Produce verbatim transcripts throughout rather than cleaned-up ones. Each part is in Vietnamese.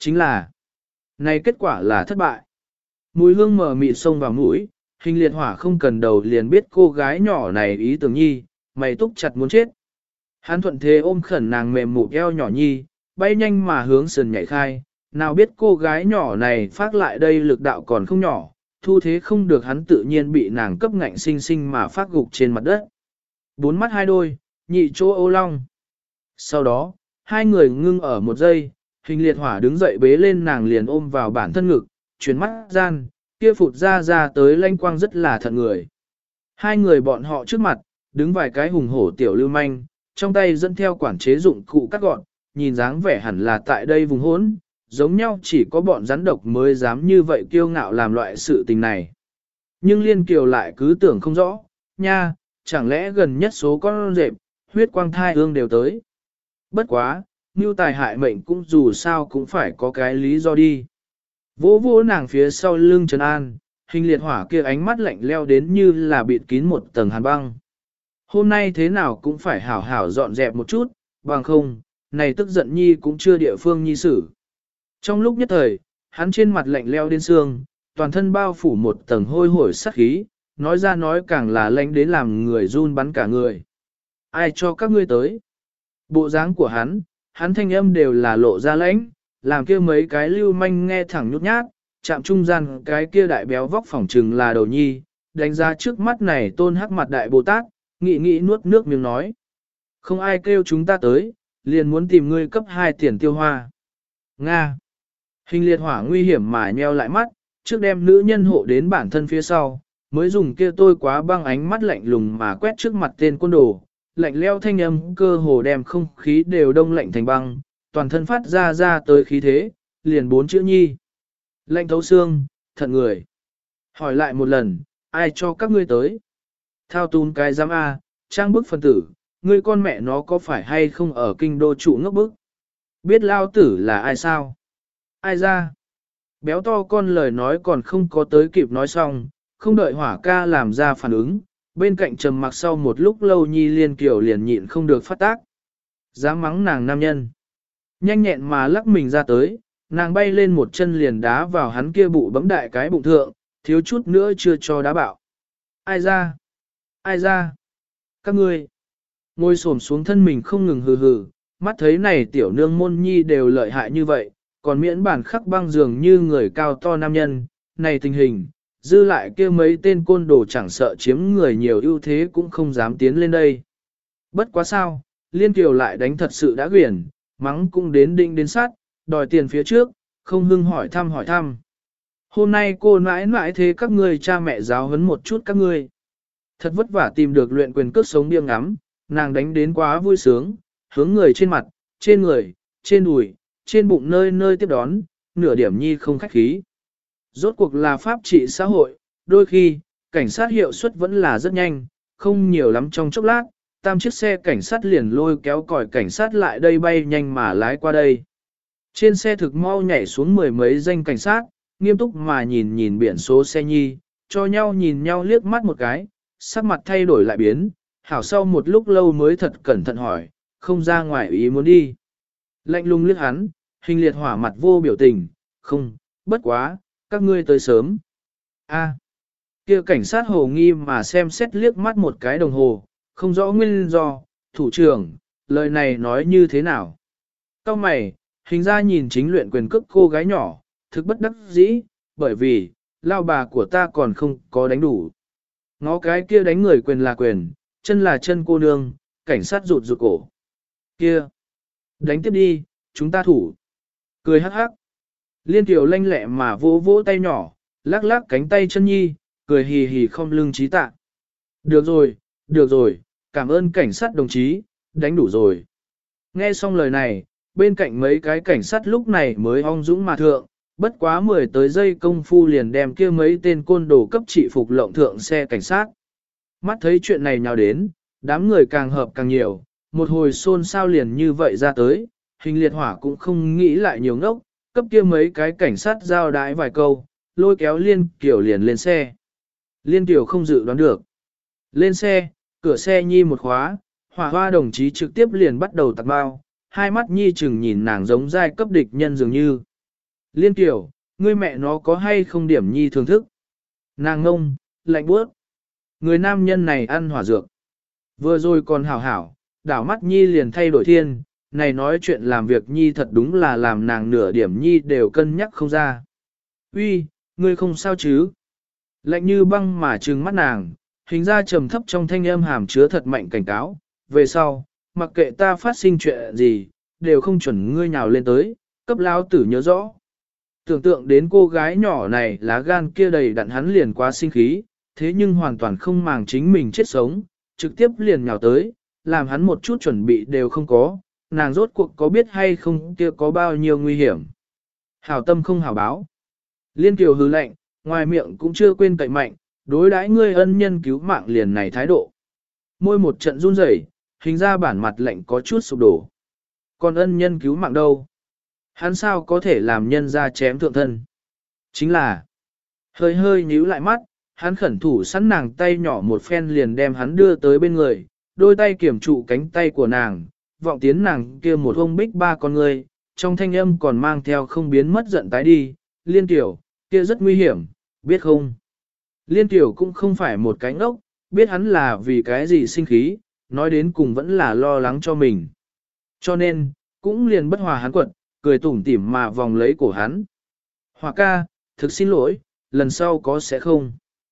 chính là, này kết quả là thất bại. Mùi hương mờ mịt xông vào mũi, hình liệt hỏa không cần đầu liền biết cô gái nhỏ này ý tưởng nhi, mày túc chặt muốn chết. Hắn thuận thế ôm khẩn nàng mềm mụ eo nhỏ nhi, bay nhanh mà hướng sườn nhảy khai, nào biết cô gái nhỏ này phát lại đây lực đạo còn không nhỏ, thu thế không được hắn tự nhiên bị nàng cấp ngạnh sinh sinh mà phát gục trên mặt đất. Bốn mắt hai đôi, nhị chỗ ô long. Sau đó, hai người ngưng ở một giây, hình liệt hỏa đứng dậy bế lên nàng liền ôm vào bản thân ngực, chuyển mắt gian, kia phụt ra ra tới lanh quang rất là thật người. Hai người bọn họ trước mặt, đứng vài cái hùng hổ tiểu lưu manh, trong tay dẫn theo quản chế dụng cụ cắt gọn, nhìn dáng vẻ hẳn là tại đây vùng hỗn, giống nhau chỉ có bọn rắn độc mới dám như vậy kiêu ngạo làm loại sự tình này. Nhưng Liên Kiều lại cứ tưởng không rõ, nha, chẳng lẽ gần nhất số con rệp, huyết quang thai ương đều tới. Bất quá, mưu tài hại mệnh cũng dù sao cũng phải có cái lý do đi. Vỗ vỗ nàng phía sau lưng Trần An, hình liệt hỏa kia ánh mắt lạnh leo đến như là bịt kín một tầng hàn băng. Hôm nay thế nào cũng phải hảo hảo dọn dẹp một chút, bằng không, này tức giận nhi cũng chưa địa phương nhi xử. Trong lúc nhất thời, hắn trên mặt lạnh leo đến xương, toàn thân bao phủ một tầng hôi hổi sát khí, nói ra nói càng là lạnh đến làm người run bắn cả người. Ai cho các ngươi tới? Bộ dáng của hắn, hắn thanh âm đều là lộ ra lãnh, làm kia mấy cái lưu manh nghe thẳng nhút nhát, chạm trung gian cái kia đại béo vóc phỏng trừng là đầu nhi, đánh ra trước mắt này tôn hắc mặt đại Bồ Tát, nghị nghị nuốt nước miếng nói. Không ai kêu chúng ta tới, liền muốn tìm ngươi cấp hai tiền tiêu hoa. Nga. Hình liệt hỏa nguy hiểm mà nheo lại mắt, trước đem nữ nhân hộ đến bản thân phía sau, mới dùng kia tôi quá băng ánh mắt lạnh lùng mà quét trước mặt tên côn đồ, lạnh leo thanh âm cơ hồ đem không khí đều đông lạnh thành băng, toàn thân phát ra ra tới khí thế, liền bốn chữ nhi. Lạnh thấu xương, thận người. Hỏi lại một lần, ai cho các ngươi tới? Thao tún cái giám A, trang bức phân tử, ngươi con mẹ nó có phải hay không ở kinh đô trụ ngốc bức? Biết lao tử là ai sao? Ai ra? Béo to con lời nói còn không có tới kịp nói xong, không đợi hỏa ca làm ra phản ứng, bên cạnh trầm mặc sau một lúc lâu nhi Liên Kiều liền nhịn không được phát tác. Dám mắng nàng nam nhân. Nhanh nhẹn mà lắc mình ra tới, nàng bay lên một chân liền đá vào hắn kia bụ bấm đại cái bụng thượng, thiếu chút nữa chưa cho đá bạo. Ai ra? Ai ra? Các ngươi. Ngồi xổm xuống thân mình không ngừng hừ hừ, mắt thấy này tiểu nương môn nhi đều lợi hại như vậy, còn miễn bản khắc băng dường như người cao to nam nhân, này tình hình, dư lại kia mấy tên côn đồ chẳng sợ chiếm người nhiều ưu thế cũng không dám tiến lên đây. Bất quá sao, Liên Kiều lại đánh thật sự đã quyển, mắng cũng đến định đến sát, đòi tiền phía trước, không hưng hỏi thăm hỏi thăm. Hôm nay cô mãi mãi thế các ngươi cha mẹ giáo huấn một chút các ngươi. Thật vất vả tìm được luyện quyền cước sống biêng ngắm, nàng đánh đến quá vui sướng, hướng người trên mặt, trên người, trên đùi, trên bụng nơi nơi tiếp đón, nửa điểm nhi không khách khí. Rốt cuộc là pháp trị xã hội, đôi khi, cảnh sát hiệu suất vẫn là rất nhanh, không nhiều lắm trong chốc lát, tam chiếc xe cảnh sát liền lôi kéo còi cảnh sát lại đây bay nhanh mà lái qua đây. Trên xe thực mau nhảy xuống mười mấy danh cảnh sát, nghiêm túc mà nhìn nhìn biển số xe nhi, cho nhau nhìn nhau liếc mắt một cái, sắc mặt thay đổi lại biến, hảo sau một lúc lâu mới thật cẩn thận hỏi, không ra ngoài ý muốn đi. Lạnh lùng liếc hắn, hình liệt hỏa mặt vô biểu tình, không, bất quá, các ngươi tới sớm. A, kia cảnh sát hồ nghi mà xem xét liếc mắt một cái đồng hồ, không rõ nguyên do, thủ trưởng, lời này nói như thế nào. Cao mày, hình ra nhìn chính luyện quyền cước cô gái nhỏ, thực bất đắc dĩ, bởi vì, lao bà của ta còn không có đánh đủ. Ngó cái kia đánh người quyền là quyền, chân là chân cô nương, cảnh sát rụt rụt cổ. Kia, đánh tiếp đi, chúng ta thủ. Cười hắc hắc. Liên Kiều lanh lẹ mà vỗ vỗ tay nhỏ, lắc lắc cánh tay chân nhi, cười hì hì không lưng trí tạ. Được rồi, được rồi, cảm ơn cảnh sát đồng chí, đánh đủ rồi. Nghe xong lời này, bên cạnh mấy cái cảnh sát lúc này mới ong dũng mà thượng, bất quá mười tới giây công phu liền đem kia mấy tên côn đồ cấp trị phục lộng thượng xe cảnh sát. Mắt thấy chuyện này nhào đến, đám người càng hợp càng nhiều, một hồi xôn xao liền như vậy ra tới, hình liệt hỏa cũng không nghĩ lại nhiều ngốc, cấp kia mấy cái cảnh sát giao đái vài câu, lôi kéo Liên Kiều liền lên xe. Liên Kiều không dự đoán được. Lên xe, cửa xe nhi một khóa, hỏa hoa đồng chí trực tiếp liền bắt đầu tạt bao, hai mắt nhi chừng nhìn nàng giống giai cấp địch nhân dường như. Liên Kiều, ngươi mẹ nó có hay không điểm nhi thưởng thức? Nàng ngông, lạnh bước. Người nam nhân này ăn hỏa dược. Vừa rồi còn hảo hảo, đảo mắt nhi liền thay đổi thiên, này nói chuyện làm việc nhi thật đúng là làm nàng nửa điểm nhi đều cân nhắc không ra. Uy, ngươi không sao chứ? Lạnh như băng mà trừng mắt nàng, hình ra trầm thấp trong thanh âm hàm chứa thật mạnh cảnh cáo. Về sau, mặc kệ ta phát sinh chuyện gì, đều không chuẩn ngươi nhào lên tới, cấp lao tử nhớ rõ. Tưởng tượng đến cô gái nhỏ này lá gan kia đầy đặn hắn liền quá sinh khí, thế nhưng hoàn toàn không màng chính mình chết sống, trực tiếp liền nhào tới, làm hắn một chút chuẩn bị đều không có, nàng rốt cuộc có biết hay không kia có bao nhiêu nguy hiểm. Hảo tâm không hảo báo. Liên Kiều hứ lạnh, ngoài miệng cũng chưa quên cậy mạnh, đối đãi ngươi ân nhân cứu mạng liền này thái độ. Môi một trận run rẩy, hình ra bản mặt lạnh có chút sụp đổ. Còn ân nhân cứu mạng đâu? Hắn sao có thể làm nhân ra chém thượng thân? Chính là, hơi hơi nhíu lại mắt, hắn khẩn thủ sẵn nàng tay nhỏ một phen liền đem hắn đưa tới bên người, đôi tay kiểm trụ cánh tay của nàng, vọng tiến nàng kia một ông bích ba con người, trong thanh âm còn mang theo không biến mất giận tái đi, Liên Tiểu, kia rất nguy hiểm, biết không? Liên Tiểu cũng không phải một cái ngốc, biết hắn là vì cái gì sinh khí, nói đến cùng vẫn là lo lắng cho mình. Cho nên, cũng liền bất hòa hắn quật, cười tủm tỉm mà vòng lấy cổ hắn. Hòa ca, thực xin lỗi, lần sau có sẽ không?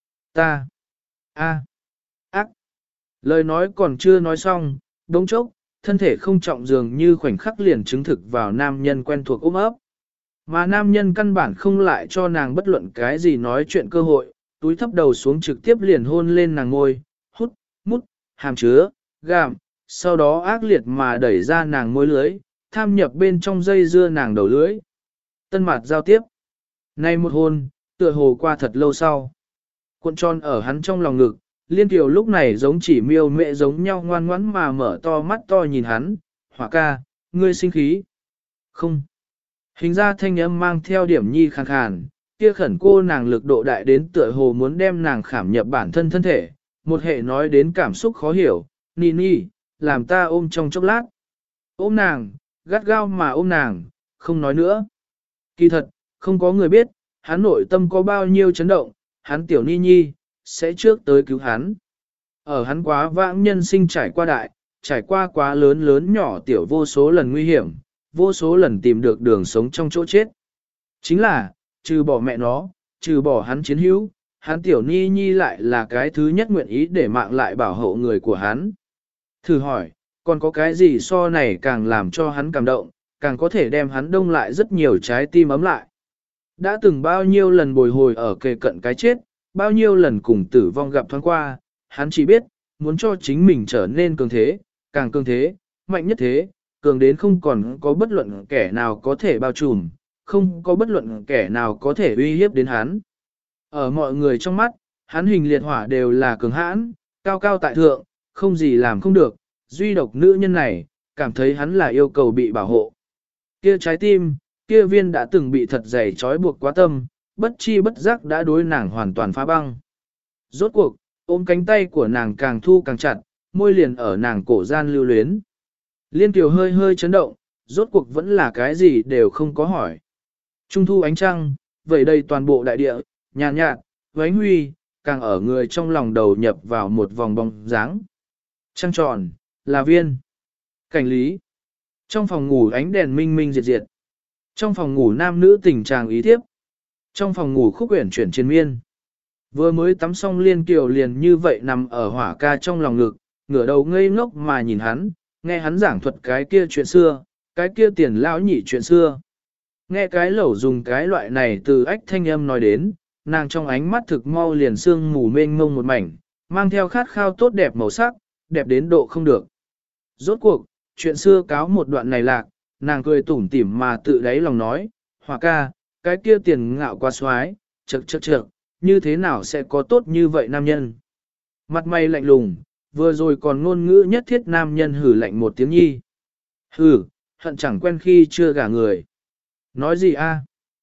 Ta. A. Ác. Lời nói còn chưa nói xong, đống chốc, thân thể không trọng dường như khoảnh khắc liền chứng thực vào nam nhân quen thuộc ôm ấp. Mà nam nhân căn bản không lại cho nàng bất luận cái gì nói chuyện cơ hội, túi thấp đầu xuống trực tiếp liền hôn lên nàng ngôi, hút, mút, hàm chứa, gạm, sau đó ác liệt mà đẩy ra nàng môi lưới, tham nhập bên trong dây dưa nàng đầu lưới. Tân mặt giao tiếp. Nay một hôn, tựa hồ qua thật lâu sau. Cuộn tròn ở hắn trong lòng ngực, Liên Kiều lúc này giống chỉ miêu mẹ giống nhau ngoan ngoãn mà mở to mắt to nhìn hắn, Hỏa ca, ngươi sinh khí. Không. Hình ra thanh âm mang theo điểm nhi khàn khàn, kia khẩn cô nàng lực độ đại đến tựa hồ muốn đem nàng khảm nhập bản thân thân thể, một hệ nói đến cảm xúc khó hiểu, ni ni, làm ta ôm trong chốc lát. Ôm nàng, gắt gao mà ôm nàng, không nói nữa. Kỳ thật, không có người biết, hắn nội tâm có bao nhiêu chấn động, hắn tiểu ni nhi, sẽ trước tới cứu hắn. Ở hắn quá vãng nhân sinh trải qua đại, trải qua quá lớn lớn nhỏ tiểu vô số lần nguy hiểm, vô số lần tìm được đường sống trong chỗ chết. Chính là, trừ bỏ mẹ nó, trừ bỏ hắn chiến hữu, hắn tiểu ni nhi lại là cái thứ nhất nguyện ý để mạng lại bảo hộ người của hắn. Thử hỏi, còn có cái gì so này càng làm cho hắn cảm động, càng có thể đem hắn đông lại rất nhiều trái tim ấm lại. Đã từng bao nhiêu lần bồi hồi ở kề cận cái chết, bao nhiêu lần cùng tử vong gặp thoáng qua, hắn chỉ biết, muốn cho chính mình trở nên cường thế, càng cường thế, mạnh nhất thế, cường đến không còn có bất luận kẻ nào có thể bao trùm, không có bất luận kẻ nào có thể uy hiếp đến hắn. Ở mọi người trong mắt, hắn hình liệt hỏa đều là cường hãn, cao cao tại thượng, không gì làm không được, duy độc nữ nhân này, cảm thấy hắn là yêu cầu bị bảo hộ. Kia trái tim, kia viên đã từng bị thật dày trói buộc quá tâm, bất chi bất giác đã đối nàng hoàn toàn phá băng. Rốt cuộc, ôm cánh tay của nàng càng thu càng chặt, môi liền ở nàng cổ gian lưu luyến. Liên Kiều hơi hơi chấn động, rốt cuộc vẫn là cái gì đều không có hỏi. Trung thu ánh trăng, vẩy đầy toàn bộ đại địa, nhàn nhạt, vánh huy, càng ở người trong lòng đầu nhập vào một vòng bóng dáng. Trăng tròn, là viên. Cảnh lý. Trong phòng ngủ ánh đèn minh minh diệt diệt. Trong phòng ngủ nam nữ tình trạng ý tiếp. Trong phòng ngủ khúc uyển chuyển trên miên. Vừa mới tắm xong Liên Kiều liền như vậy nằm ở hỏa ca trong lòng ngực, ngửa đầu ngây ngốc mà nhìn hắn, nghe hắn giảng thuật cái kia chuyện xưa, cái kia tiền lão nhị chuyện xưa. Nghe cái lẩu dùng cái loại này từ ách thanh âm nói đến, nàng trong ánh mắt thực mau liền sương mù mênh mông một mảnh, mang theo khát khao tốt đẹp màu sắc, đẹp đến độ không được. Rốt cuộc, chuyện xưa cáo một đoạn này lạc, nàng cười tủm tỉm mà tự đáy lòng nói, Hòa ca, cái kia tiền ngạo quá xoái, chậc chậc chậc, như thế nào sẽ có tốt như vậy nam nhân. Mặt mày lạnh lùng, vừa rồi còn ngôn ngữ nhất thiết nam nhân hử lạnh một tiếng nhi. Hử, hận chẳng quen khi chưa gả người. Nói gì a?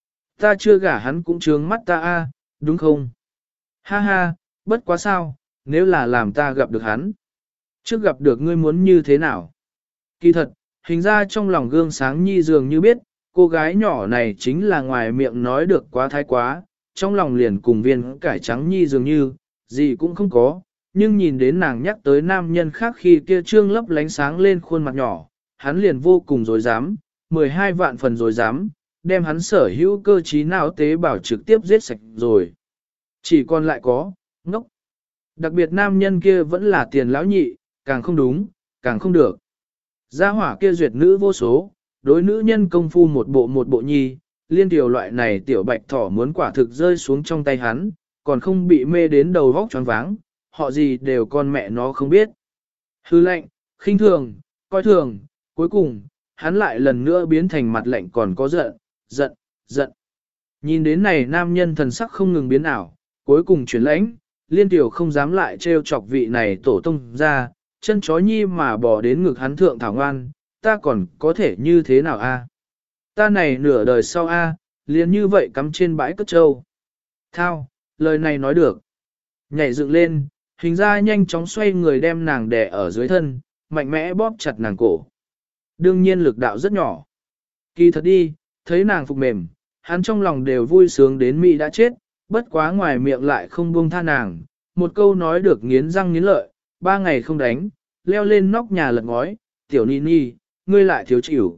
Ta chưa gả hắn cũng trướng mắt ta a, đúng không? Ha ha, bất quá sao, nếu là làm ta gặp được hắn. Trước gặp được ngươi muốn như thế nào? Kỳ thật, hình ra trong lòng gương sáng nhi dường như biết, cô gái nhỏ này chính là ngoài miệng nói được quá thái quá, trong lòng liền cùng viên cải trắng nhi dường như, gì cũng không có, nhưng nhìn đến nàng nhắc tới nam nhân khác khi kia trương lấp lánh sáng lên khuôn mặt nhỏ, hắn liền vô cùng dối dám, mười hai vạn phần dối dám, đem hắn sở hữu cơ trí não tế bào trực tiếp giết sạch rồi. Chỉ còn lại có, ngốc. Đặc biệt nam nhân kia vẫn là tiền lão nhị, càng không đúng, càng không được. Gia hỏa kia duyệt nữ vô số, đối nữ nhân công phu một bộ một bộ nhi, liên điều loại này tiểu bạch thỏ muốn quả thực rơi xuống trong tay hắn, còn không bị mê đến đầu vóc choáng váng, họ gì đều con mẹ nó không biết. Hư lệnh, khinh thường, coi thường, cuối cùng, hắn lại lần nữa biến thành mặt lạnh còn có giận, giận, giận. Nhìn đến này nam nhân thần sắc không ngừng biến ảo, cuối cùng chuyển lãnh, liên tiểu không dám lại trêu chọc vị này tổ tông ra, chân chó nhi mà bỏ đến ngực hắn thượng thảo ngoan, ta còn có thể như thế nào a? Ta này nửa đời sau a, liền như vậy cắm trên bãi cất trâu. Thao, lời này nói được. Nhảy dựng lên, hình ra nhanh chóng xoay người đem nàng đè ở dưới thân, mạnh mẽ bóp chặt nàng cổ. Đương nhiên lực đạo rất nhỏ. Kỳ thật đi, thấy nàng phục mềm, hắn trong lòng đều vui sướng đến Mỹ đã chết, bất quá ngoài miệng lại không buông tha nàng. Một câu nói được nghiến răng nghiến lợi, ba ngày không đánh, leo lên nóc nhà lật ngói, tiểu ni ni, ngươi lại thiếu chịu.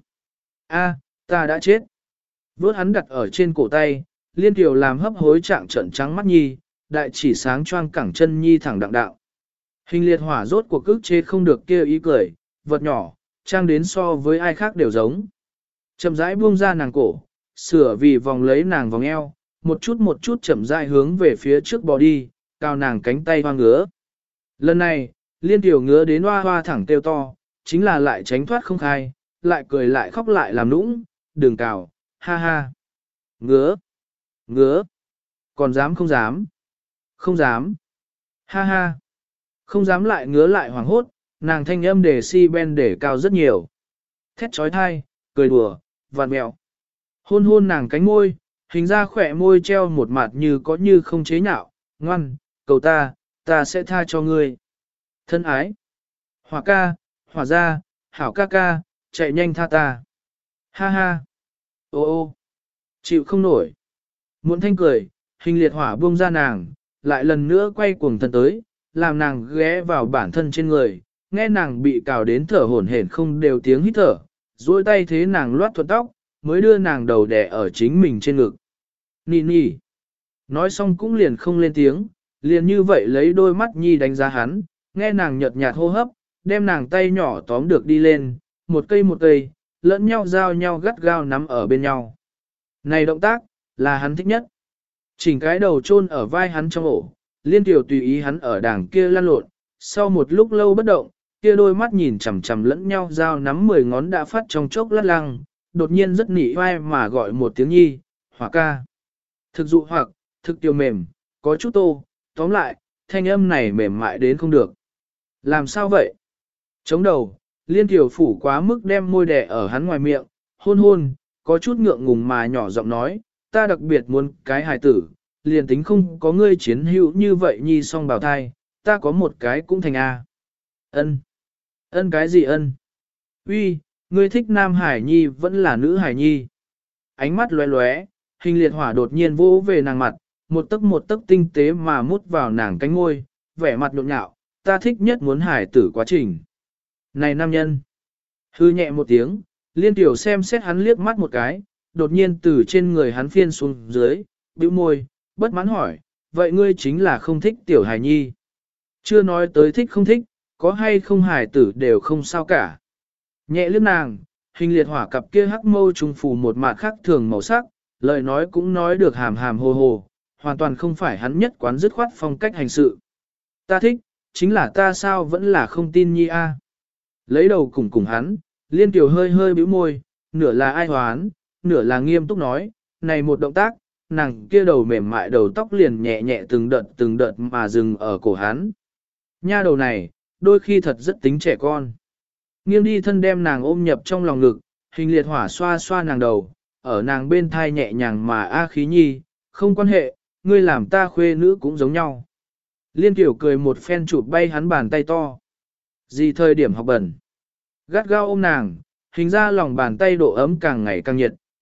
A, ta đã chết. Vốt hắn đặt ở trên cổ tay, liên tiểu làm hấp hối trạng trận trắng mắt nhi, đại chỉ sáng choang cẳng chân nhi thẳng đặng đạo. Hình liệt hỏa rốt cuộc cức chế không được kia ý cười, vật nhỏ, trang đến so với ai khác đều giống. Chậm rãi buông ra nàng cổ, sửa vì vòng lấy nàng vòng eo, một chút một chút chậm rãi hướng về phía trước bò đi, cao nàng cánh tay hoa ngứa. Lần này, liên tiểu ngứa đến hoa hoa thẳng kêu to, chính là lại tránh thoát không khai, lại cười lại khóc lại làm nũng, đừng cào, ha ha. Ngứa, ngứa, còn dám không dám, không dám, ha ha. Không dám lại ngứa lại hoảng hốt, nàng thanh âm để si ben để cao rất nhiều. Thét trói thai, cười đùa, vạt mẹo. Hôn hôn nàng cánh môi, hình ra khỏe môi treo một mặt như có như không chế nhạo, ngoan, cầu ta, ta sẽ tha cho ngươi. Thân ái, hỏa ca, hỏa ra, hảo ca ca, chạy nhanh tha ta. Ha ha, ô ô, chịu không nổi. Muộn thanh cười, hình liệt hỏa buông ra nàng, lại lần nữa quay cuồng thân tới, làm nàng ghé vào bản thân trên người, nghe nàng bị cào đến thở hổn hển không đều tiếng hít thở, duỗi tay thế nàng loát thuận tóc, mới đưa nàng đầu đè ở chính mình trên ngực. Nì nì. Nói xong cũng liền không lên tiếng, liền như vậy lấy đôi mắt nhi đánh giá hắn, nghe nàng nhợt nhạt hô hấp, đem nàng tay nhỏ tóm được đi lên, một cây một cây, lẫn nhau giao nhau gắt gao nắm ở bên nhau. Này động tác, là hắn thích nhất. Chỉnh cái đầu chôn ở vai hắn trong ổ, liên tiểu tùy ý hắn ở đàng kia lăn lộn, sau một lúc lâu bất động, kia đôi mắt nhìn chằm chằm lẫn nhau giao nắm mười ngón đã phát trong chốc lát lăng, đột nhiên rất nỉ vai mà gọi một tiếng nhi, hỏa ca. Thực dụ hoặc, thực tiêu mềm, có chút tô, tóm lại, thanh âm này mềm mại đến không được. Làm sao vậy? Chống đầu, liên tiểu phủ quá mức đem môi đẻ ở hắn ngoài miệng, hôn hôn, có chút ngượng ngùng mà nhỏ giọng nói, ta đặc biệt muốn cái hài tử, liền tính không có ngươi chiến hữu như vậy nhi song bào thai, ta có một cái cũng thành A. Ân. Ân cái gì ân? Uy, ngươi thích nam hải nhi vẫn là nữ hải nhi. Ánh mắt lóe lóe, hình liệt hỏa đột nhiên vỗ về nàng mặt, một tấc một tấc tinh tế mà mút vào nàng cánh ngôi, vẻ mặt nhộn nhạo, ta thích nhất muốn hải tử quá trình. Này nam nhân! Hư nhẹ một tiếng, liên tiểu xem xét hắn liếc mắt một cái, đột nhiên từ trên người hắn phiên xuống dưới, bĩu môi, bất mãn hỏi, vậy ngươi chính là không thích tiểu hài nhi. Chưa nói tới thích không thích, có hay không hài tử đều không sao cả. Nhẹ liếc nàng, hình liệt hỏa cặp kia hắc mâu trùng phù một mạt khác thường màu sắc, lời nói cũng nói được hàm hàm hồ hồ, hoàn toàn không phải hắn nhất quán dứt khoát phong cách hành sự. Ta thích, chính là ta sao vẫn là không tin nhi a. Lấy đầu cùng cùng hắn, liên tiểu hơi hơi bĩu môi, nửa là ai hoán, nửa là nghiêm túc nói, này một động tác, nàng kia đầu mềm mại đầu tóc liền nhẹ nhẹ từng đợt từng đợt mà dừng ở cổ hắn. Nha đầu này, đôi khi thật rất tính trẻ con. Nghiêng đi thân đem nàng ôm nhập trong lòng ngực, hình liệt hỏa xoa xoa nàng đầu, ở nàng bên thai nhẹ nhàng mà a khí nhi, không quan hệ, ngươi làm ta khuê nữ cũng giống nhau. Liên tiểu cười một phen chụp bay hắn bàn tay to. Gì thời điểm học bẩn. Gắt gao ôm nàng, hình ra lòng bàn tay độ ấm càng ngày càng nhiệt,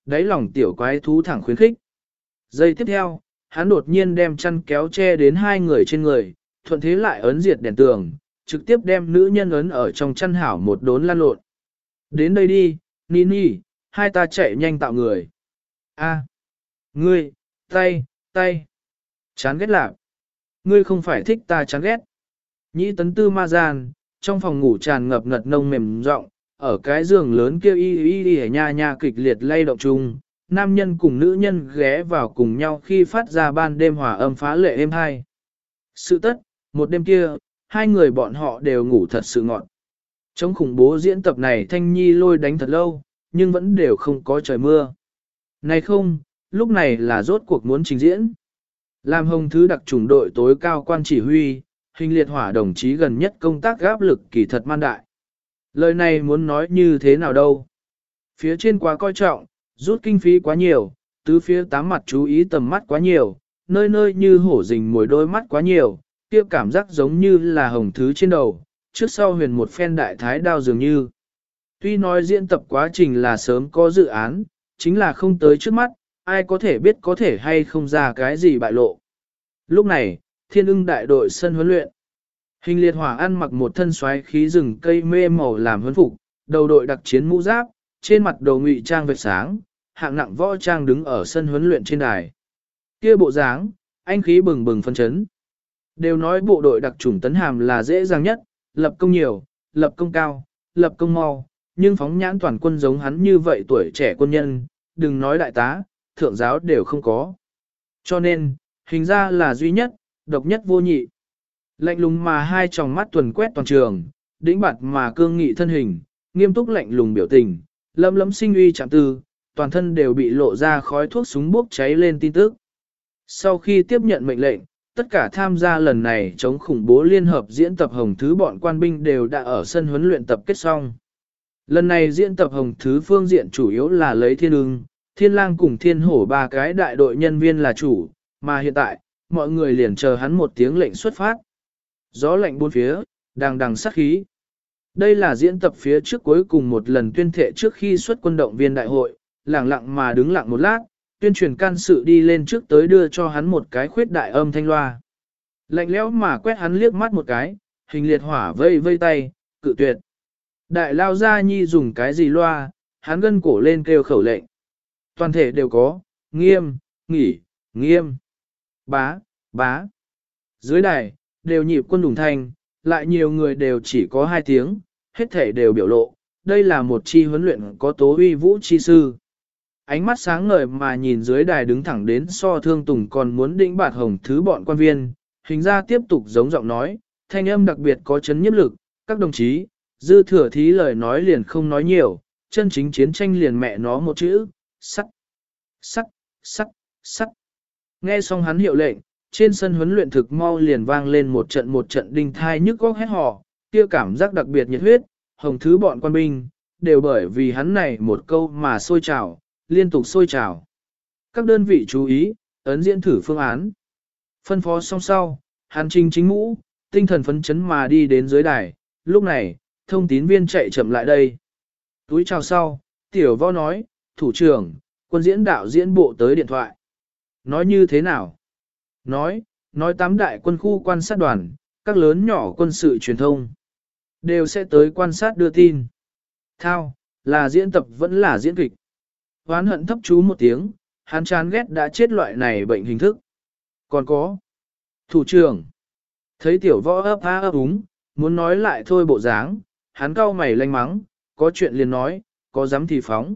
đáy lòng tiểu quái thú thẳng khuyến khích. Giây tiếp theo, hắn đột nhiên đem chăn kéo che đến hai người trên người, thuận thế lại ấn diệt đèn tường, trực tiếp đem nữ nhân ấn ở trong chăn hảo một đốn lăn lộn. Đến đây đi, Nini, hai ta chạy nhanh tạo người. A, ngươi, tay, tay, chán ghét lạc. Ngươi không phải thích ta chán ghét. Nhĩ tấn tư ma gian, trong phòng ngủ tràn ngập ngật nông mềm rộng, ở cái giường lớn kia y y y nha nha kịch liệt lay động chung, nam nhân cùng nữ nhân ghé vào cùng nhau khi phát ra ban đêm hòa âm phá lệ êm hai. Sự tất, một đêm kia, hai người bọn họ đều ngủ thật sự ngọt. Trong khủng bố diễn tập này Thanh Nhi lôi đánh thật lâu, nhưng vẫn đều không có trời mưa. Này không, lúc này là rốt cuộc muốn trình diễn. Làm hồng thứ đặc chủng đội tối cao quan chỉ huy, hình liệt hỏa đồng chí gần nhất công tác gáp lực kỳ thật man đại. Lời này muốn nói như thế nào đâu. Phía trên quá coi trọng, rút kinh phí quá nhiều, tứ phía tám mặt chú ý tầm mắt quá nhiều, nơi nơi như hổ rình mồi đôi mắt quá nhiều, kia cảm giác giống như là hồng thứ trên đầu, trước sau huyền một phen đại thái đao dường như. Tuy nói diễn tập quá trình là sớm có dự án, chính là không tới trước mắt, ai có thể biết có thể hay không ra cái gì bại lộ. Lúc này, thiên ưng đại đội sân huấn luyện. Hình liệt hỏa ăn mặc một thân xoáy khí rừng cây mê màu làm huấn phục, đầu đội đặc chiến mũ giáp, trên mặt đầu ngụy trang vệt sáng, hạng nặng võ trang đứng ở sân huấn luyện trên đài. Kia bộ dáng, anh khí bừng bừng phân chấn. Đều nói bộ đội đặc chủng tấn hàm là dễ dàng nhất, lập công nhiều, lập công cao, lập công mau, nhưng phóng nhãn toàn quân giống hắn như vậy tuổi trẻ quân nhân, đừng nói đại tá, thượng giáo đều không có. Cho nên, hình ra là duy nhất, độc nhất vô nhị. Lạnh lùng mà hai tròng mắt tuần quét toàn trường, đĩnh bạt mà cương nghị thân hình, nghiêm túc lạnh lùng biểu tình, lâm lấm sinh uy chạm tư, toàn thân đều bị lộ ra khói thuốc súng bốc cháy lên tin tức. Sau khi tiếp nhận mệnh lệnh, tất cả tham gia lần này chống khủng bố liên hợp diễn tập hồng thứ bọn quan binh đều đã ở sân huấn luyện tập kết xong. Lần này diễn tập hồng thứ phương diện chủ yếu là lấy thiên ưng, thiên lang cùng thiên hổ ba cái đại đội nhân viên là chủ, mà hiện tại, mọi người liền chờ hắn một tiếng lệnh xuất phát. Gió lạnh bốn phía, đằng đằng sát khí. Đây là diễn tập phía trước cuối cùng một lần tuyên thệ trước khi xuất quân động viên đại hội, lặng lặng mà đứng lặng một lát, tuyên truyền can sự đi lên trước tới đưa cho hắn một cái khuyết đại âm thanh loa. Lạnh lẽo mà quét hắn liếc mắt một cái, hình liệt hỏa vây vây tay, cự tuyệt. Đại lao gia nhi dùng cái gì loa, hắn gân cổ lên kêu khẩu lệnh. Toàn thể đều có, nghiêm, nghỉ, nghiêm, bá, bá. Dưới đài, đều nhịp quân đủng thanh, lại nhiều người đều chỉ có hai tiếng, hết thể đều biểu lộ, đây là một chi huấn luyện có tố uy vũ chi sư. Ánh mắt sáng ngời mà nhìn dưới đài đứng thẳng đến so thương tùng còn muốn đĩnh bạt hồng thứ bọn quan viên, hình ra tiếp tục giống giọng nói, thanh âm đặc biệt có chấn nhiếp lực, các đồng chí, dư thừa thí lời nói liền không nói nhiều, chân chính chiến tranh liền mẹ nó một chữ, sắt, sắt, sắt, sắt. Nghe xong hắn hiệu lệnh, trên sân huấn luyện thực mau liền vang lên một trận một trận đinh thai nhức góc hét hò, kia cảm giác đặc biệt nhiệt huyết, hồng thứ bọn quan binh, đều bởi vì hắn này một câu mà sôi trào, liên tục sôi trào. Các đơn vị chú ý, ấn diễn thử phương án. Phân phó xong sau, hắn trình chính mũ, tinh thần phấn chấn mà đi đến dưới đài, lúc này, thông tín viên chạy chậm lại đây. Túi chào sau, tiểu võ nói, thủ trưởng, quân diễn đạo diễn bộ tới điện thoại. Nói như thế nào? Nói, nói tám đại quân khu quan sát đoàn, các lớn nhỏ quân sự truyền thông, đều sẽ tới quan sát đưa tin. Thao, là diễn tập vẫn là diễn kịch. Hoán hận thấp chú một tiếng, hắn chán ghét đã chết loại này bệnh hình thức. Còn có, thủ trưởng, thấy tiểu võ ấp á ấp úng, muốn nói lại thôi bộ dáng, hắn cau mày lanh mắng, có chuyện liền nói, có dám thì phóng.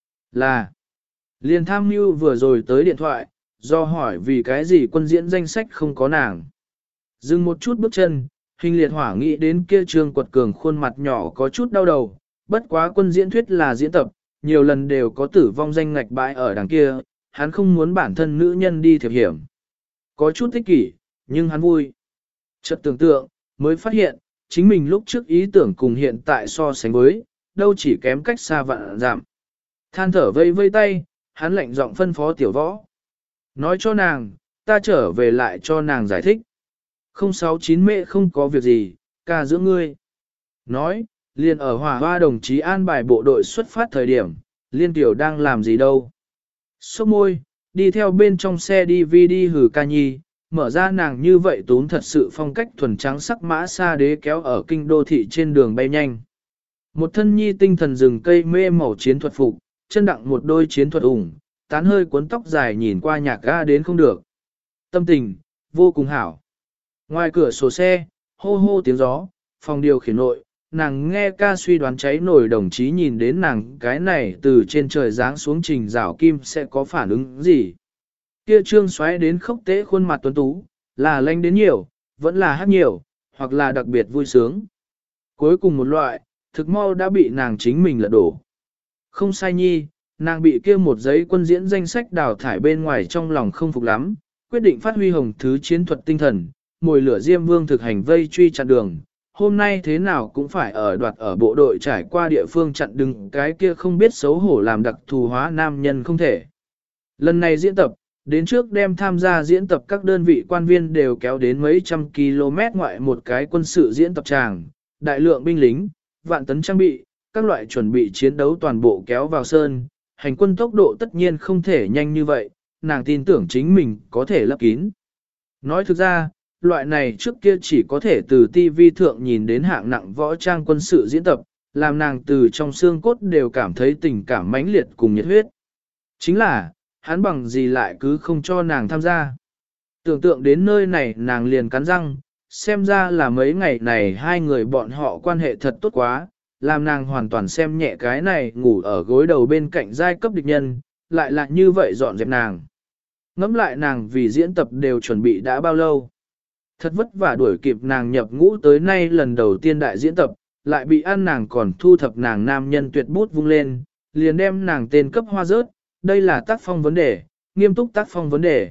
Là, liền tham mưu vừa rồi tới điện thoại, do hỏi vì cái gì quân diễn danh sách không có nàng. Dừng một chút bước chân, hình liệt hỏa nghĩ đến kia trương quật cường khuôn mặt nhỏ có chút đau đầu, bất quá quân diễn thuyết là diễn tập, nhiều lần đều có tử vong danh ngạch bãi ở đằng kia, hắn không muốn bản thân nữ nhân đi thiệp hiểm. Có chút ích kỷ, nhưng hắn vui. Chợt tưởng tượng, mới phát hiện, chính mình lúc trước ý tưởng cùng hiện tại so sánh với, đâu chỉ kém cách xa vạn giảm. Than thở vây vây tay, hắn lạnh giọng phân phó tiểu võ. Nói cho nàng, ta trở về lại cho nàng giải thích. không sáu chín mẹ không có việc gì, ca giữa ngươi. Nói, liền ở hỏa hoa đồng chí an bài bộ đội xuất phát thời điểm, Liên Tiểu đang làm gì đâu? Xốc môi, đi theo bên trong xe đi vi đi hử ca nhi, mở ra nàng như vậy tốn thật sự phong cách thuần trắng sắc mã xa đế kéo ở kinh đô thị trên đường bay nhanh. Một thân nhi tinh thần rừng cây mê màu chiến thuật phục, chân đặng một đôi chiến thuật ủng, tán hơi cuốn tóc dài nhìn qua nhạc ga đến không được. Tâm tình, vô cùng hảo. Ngoài cửa sổ xe, hô hô tiếng gió, phòng điều khiển nội, nàng nghe ca suy đoán cháy nổi đồng chí nhìn đến nàng cái này từ trên trời giáng xuống trình rào kim sẽ có phản ứng gì. Kia trương xoáy đến khốc tế khuôn mặt tuấn tú, là lanh đến nhiều, vẫn là hát nhiều, hoặc là đặc biệt vui sướng. Cuối cùng một loại, thực mau đã bị nàng chính mình lật đổ. Không sai nhi, nàng bị kia một giấy quân diễn danh sách đào thải bên ngoài trong lòng không phục lắm, quyết định phát huy hồng thứ chiến thuật tinh thần, mồi lửa Diêm Vương thực hành vây truy chặn đường. Hôm nay thế nào cũng phải ở đoạt ở bộ đội trải qua địa phương chặn đứng cái kia không biết xấu hổ làm đặc thù hóa nam nhân không thể. Lần này diễn tập, đến trước đem tham gia diễn tập các đơn vị quan viên đều kéo đến mấy trăm km ngoại một cái quân sự diễn tập tràng, đại lượng binh lính, vạn tấn trang bị, các loại chuẩn bị chiến đấu toàn bộ kéo vào sơn, hành quân tốc độ tất nhiên không thể nhanh như vậy, nàng tin tưởng chính mình có thể lấp kín. Nói thực ra, loại này trước kia chỉ có thể từ ti vi thượng nhìn đến hạng nặng võ trang quân sự diễn tập, làm nàng từ trong xương cốt đều cảm thấy tình cảm mãnh liệt cùng nhiệt huyết. Chính là, hắn bằng gì lại cứ không cho nàng tham gia. Tưởng tượng đến nơi này nàng liền cắn răng, xem ra là mấy ngày này hai người bọn họ quan hệ thật tốt quá, làm nàng hoàn toàn xem nhẹ cái này ngủ ở gối đầu bên cạnh giai cấp địch nhân, lại là như vậy dọn dẹp nàng. Ngắm lại nàng vì diễn tập đều chuẩn bị đã bao lâu. Thật vất vả đuổi kịp nàng nhập ngũ tới nay lần đầu tiên đại diễn tập, lại bị ăn nàng còn thu thập nàng nam nhân tuyệt bút vung lên, liền đem nàng tên cấp hoa rớt, đây là tác phong vấn đề, nghiêm túc tác phong vấn đề.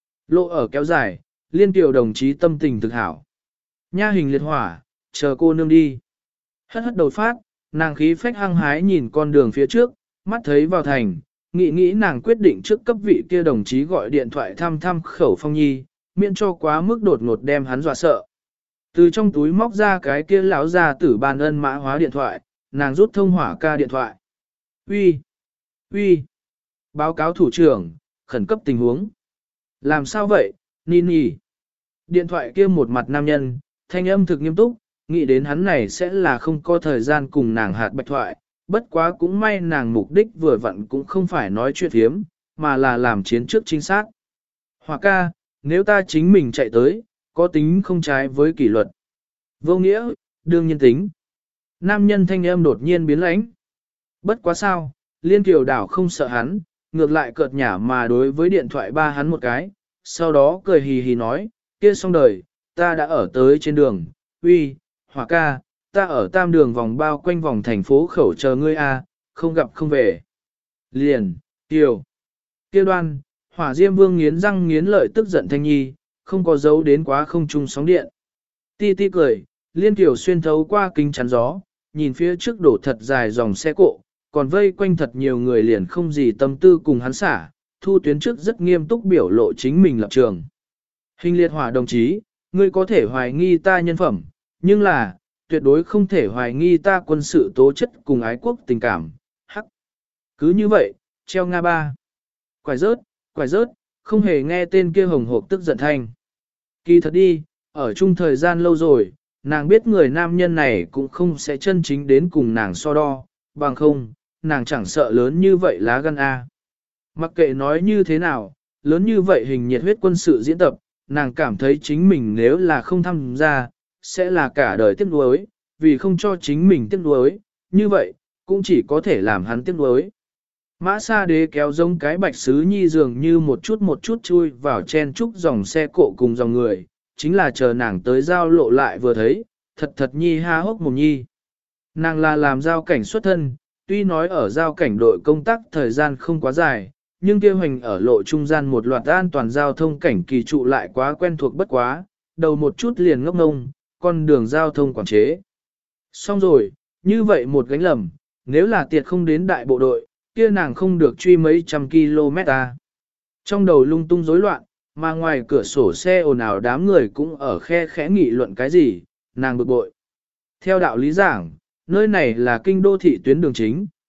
Lộ ở kéo dài, liên tiểu đồng chí tâm tình thực hảo. Nha hình liệt hỏa, chờ cô nương đi. Hất hất đầu phát, nàng khí phách hăng hái nhìn con đường phía trước, mắt thấy vào thành, nghĩ nghĩ nàng quyết định trước cấp vị kia đồng chí gọi điện thoại thăm thăm khẩu phong nhi, miễn cho quá mức đột ngột đem hắn dọa sợ. Từ trong túi móc ra cái kia lão ra tử ban ân mã hóa điện thoại, nàng rút thông hỏa ca điện thoại. Uy, uy, báo cáo thủ trưởng, khẩn cấp tình huống. Làm sao vậy, Nini? Điện thoại kia một mặt nam nhân, thanh âm thực nghiêm túc, nghĩ đến hắn này sẽ là không có thời gian cùng nàng hạt bạch thoại, bất quá cũng may nàng mục đích vừa vặn cũng không phải nói chuyện thiếm, mà là làm chiến trước chính xác. Hỏa ca, nếu ta chính mình chạy tới, có tính không trái với kỷ luật. Vô nghĩa, đương nhiên tính. Nam nhân thanh âm đột nhiên biến lãnh. Bất quá sao, Liên Kiều đảo không sợ hắn, ngược lại cợt nhả mà đối với điện thoại ba hắn một cái, sau đó cười hì hì nói, kia xong đời, ta đã ở tới trên đường, uy, Hỏa ca, ta ở tam đường vòng bao quanh vòng thành phố khẩu chờ ngươi a, không gặp không về. Liền, Kiều, kia đoan, Hỏa Diêm Vương nghiến răng nghiến lợi tức giận thanh nhi, không có dấu đến quá không trung sóng điện. Ti ti cười, Liên Kiều xuyên thấu qua kính chắn gió, nhìn phía trước đổ thật dài dòng xe cộ, còn vây quanh thật nhiều người liền không gì tâm tư cùng hắn xả, thu tuyến trước rất nghiêm túc biểu lộ chính mình lập trường. Hình liệt hỏa đồng chí, ngươi có thể hoài nghi ta nhân phẩm, nhưng là, tuyệt đối không thể hoài nghi ta quân sự tố chất cùng ái quốc tình cảm, hắc. Cứ như vậy, treo Nga ba. Quải rớt, quải rớt, không hề nghe tên kia hồng hộp tức giận thanh. Kỳ thật đi, ở chung thời gian lâu rồi, nàng biết người nam nhân này cũng không sẽ chân chính đến cùng nàng so đo, bằng không, nàng chẳng sợ lớn như vậy lá gan A. Mặc kệ nói như thế nào, lớn như vậy hình nhiệt huyết quân sự diễn tập, nàng cảm thấy chính mình nếu là không tham gia, sẽ là cả đời tiếc nuối, vì không cho chính mình tiếc nuối, như vậy, cũng chỉ có thể làm hắn tiếc nuối. Mã Sa Đế kéo giống cái bạch sứ nhi dường như một chút một chút chui vào chen trúc dòng xe cộ cùng dòng người, chính là chờ nàng tới giao lộ lại vừa thấy, thật thật nhi ha hốc một nhi. Nàng là làm giao cảnh xuất thân, tuy nói ở giao cảnh đội công tác thời gian không quá dài, nhưng kêu hành ở lộ trung gian một loạt an toàn giao thông cảnh kỳ trụ lại quá quen thuộc bất quá, đầu một chút liền ngốc ngông, con đường giao thông quản chế. Xong rồi, như vậy một gánh lầm, nếu là tiệt không đến đại bộ đội, kia nàng không được truy mấy trăm km à. Trong đầu lung tung rối loạn, mà ngoài cửa sổ xe ồn ào đám người cũng ở khe khẽ nghị luận cái gì, nàng bực bội. Theo đạo lý giảng, nơi này là kinh đô thị tuyến đường chính,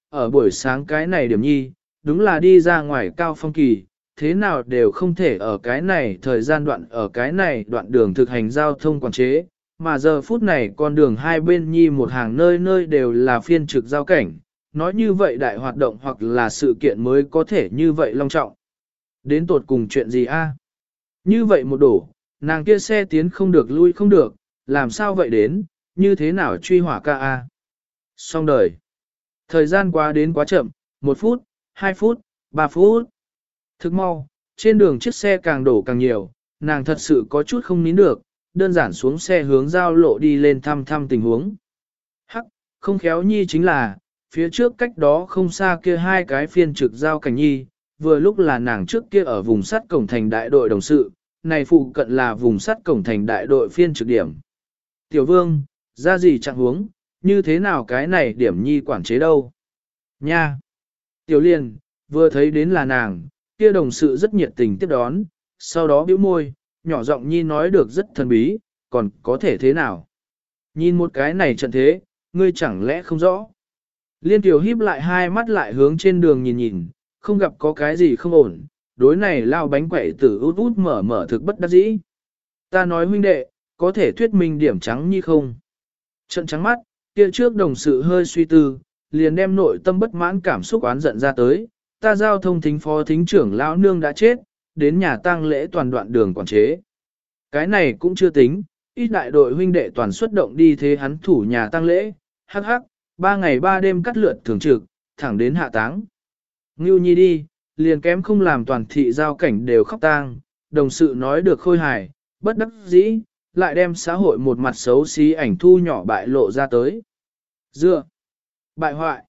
ở buổi sáng cái này điểm nhi, đúng là đi ra ngoài cao phong kỳ, thế nào đều không thể ở cái này thời gian đoạn ở cái này đoạn đường thực hành giao thông quản chế, mà giờ phút này con đường hai bên nhi một hàng nơi nơi đều là phiên trực giao cảnh, nói như vậy đại hoạt động hoặc là sự kiện mới có thể như vậy long trọng. Đến tột cùng chuyện gì a? Như vậy một đổ, nàng kia xe tiến không được lui không được, làm sao vậy đến, như thế nào truy hỏa ca a? Xong đời. Thời gian qua đến quá chậm, một phút, hai phút, ba phút. Thức mau, trên đường chiếc xe càng đổ càng nhiều, nàng thật sự có chút không nín được, đơn giản xuống xe hướng giao lộ đi lên thăm thăm tình huống. Hắc, không khéo nhi chính là, phía trước cách đó không xa kia hai cái phiên trực giao cảnh nhi, vừa lúc là nàng trước kia ở vùng sắt cổng thành đại đội đồng sự, này phụ cận là vùng sắt cổng thành đại đội phiên trực điểm. Tiểu vương, ra gì trạng huống, như thế nào cái này điểm nhi quản chế đâu? Nha! Tiểu liên, vừa thấy đến là nàng, kia đồng sự rất nhiệt tình tiếp đón, sau đó bĩu môi, nhỏ giọng nhi nói được rất thần bí, còn có thể thế nào? Nhìn một cái này trận thế, ngươi chẳng lẽ không rõ? Liên tiểu híp lại hai mắt lại hướng trên đường nhìn nhìn, không gặp có cái gì không ổn, đối này lao bánh quậy tử út út mở mở thực bất đắc dĩ. Ta nói huynh đệ, có thể thuyết minh điểm trắng như không? Trận trắng mắt, kia trước đồng sự hơi suy tư, liền đem nội tâm bất mãn cảm xúc oán giận ra tới, ta giao thông thính phó thính trưởng lão nương đã chết, đến nhà tang lễ toàn đoạn đường quản chế. Cái này cũng chưa tính, ít đại đội huynh đệ toàn xuất động đi thế hắn thủ nhà tang lễ, hắc hắc, ba ngày ba đêm cắt lượt thường trực, thẳng đến hạ táng. Ngưu nhi đi, liền kém không làm toàn thị giao cảnh đều khóc tang, đồng sự nói được khôi hài, bất đắc dĩ, lại đem xã hội một mặt xấu xí ảnh thu nhỏ bại lộ ra tới. Dựa, bại hoại,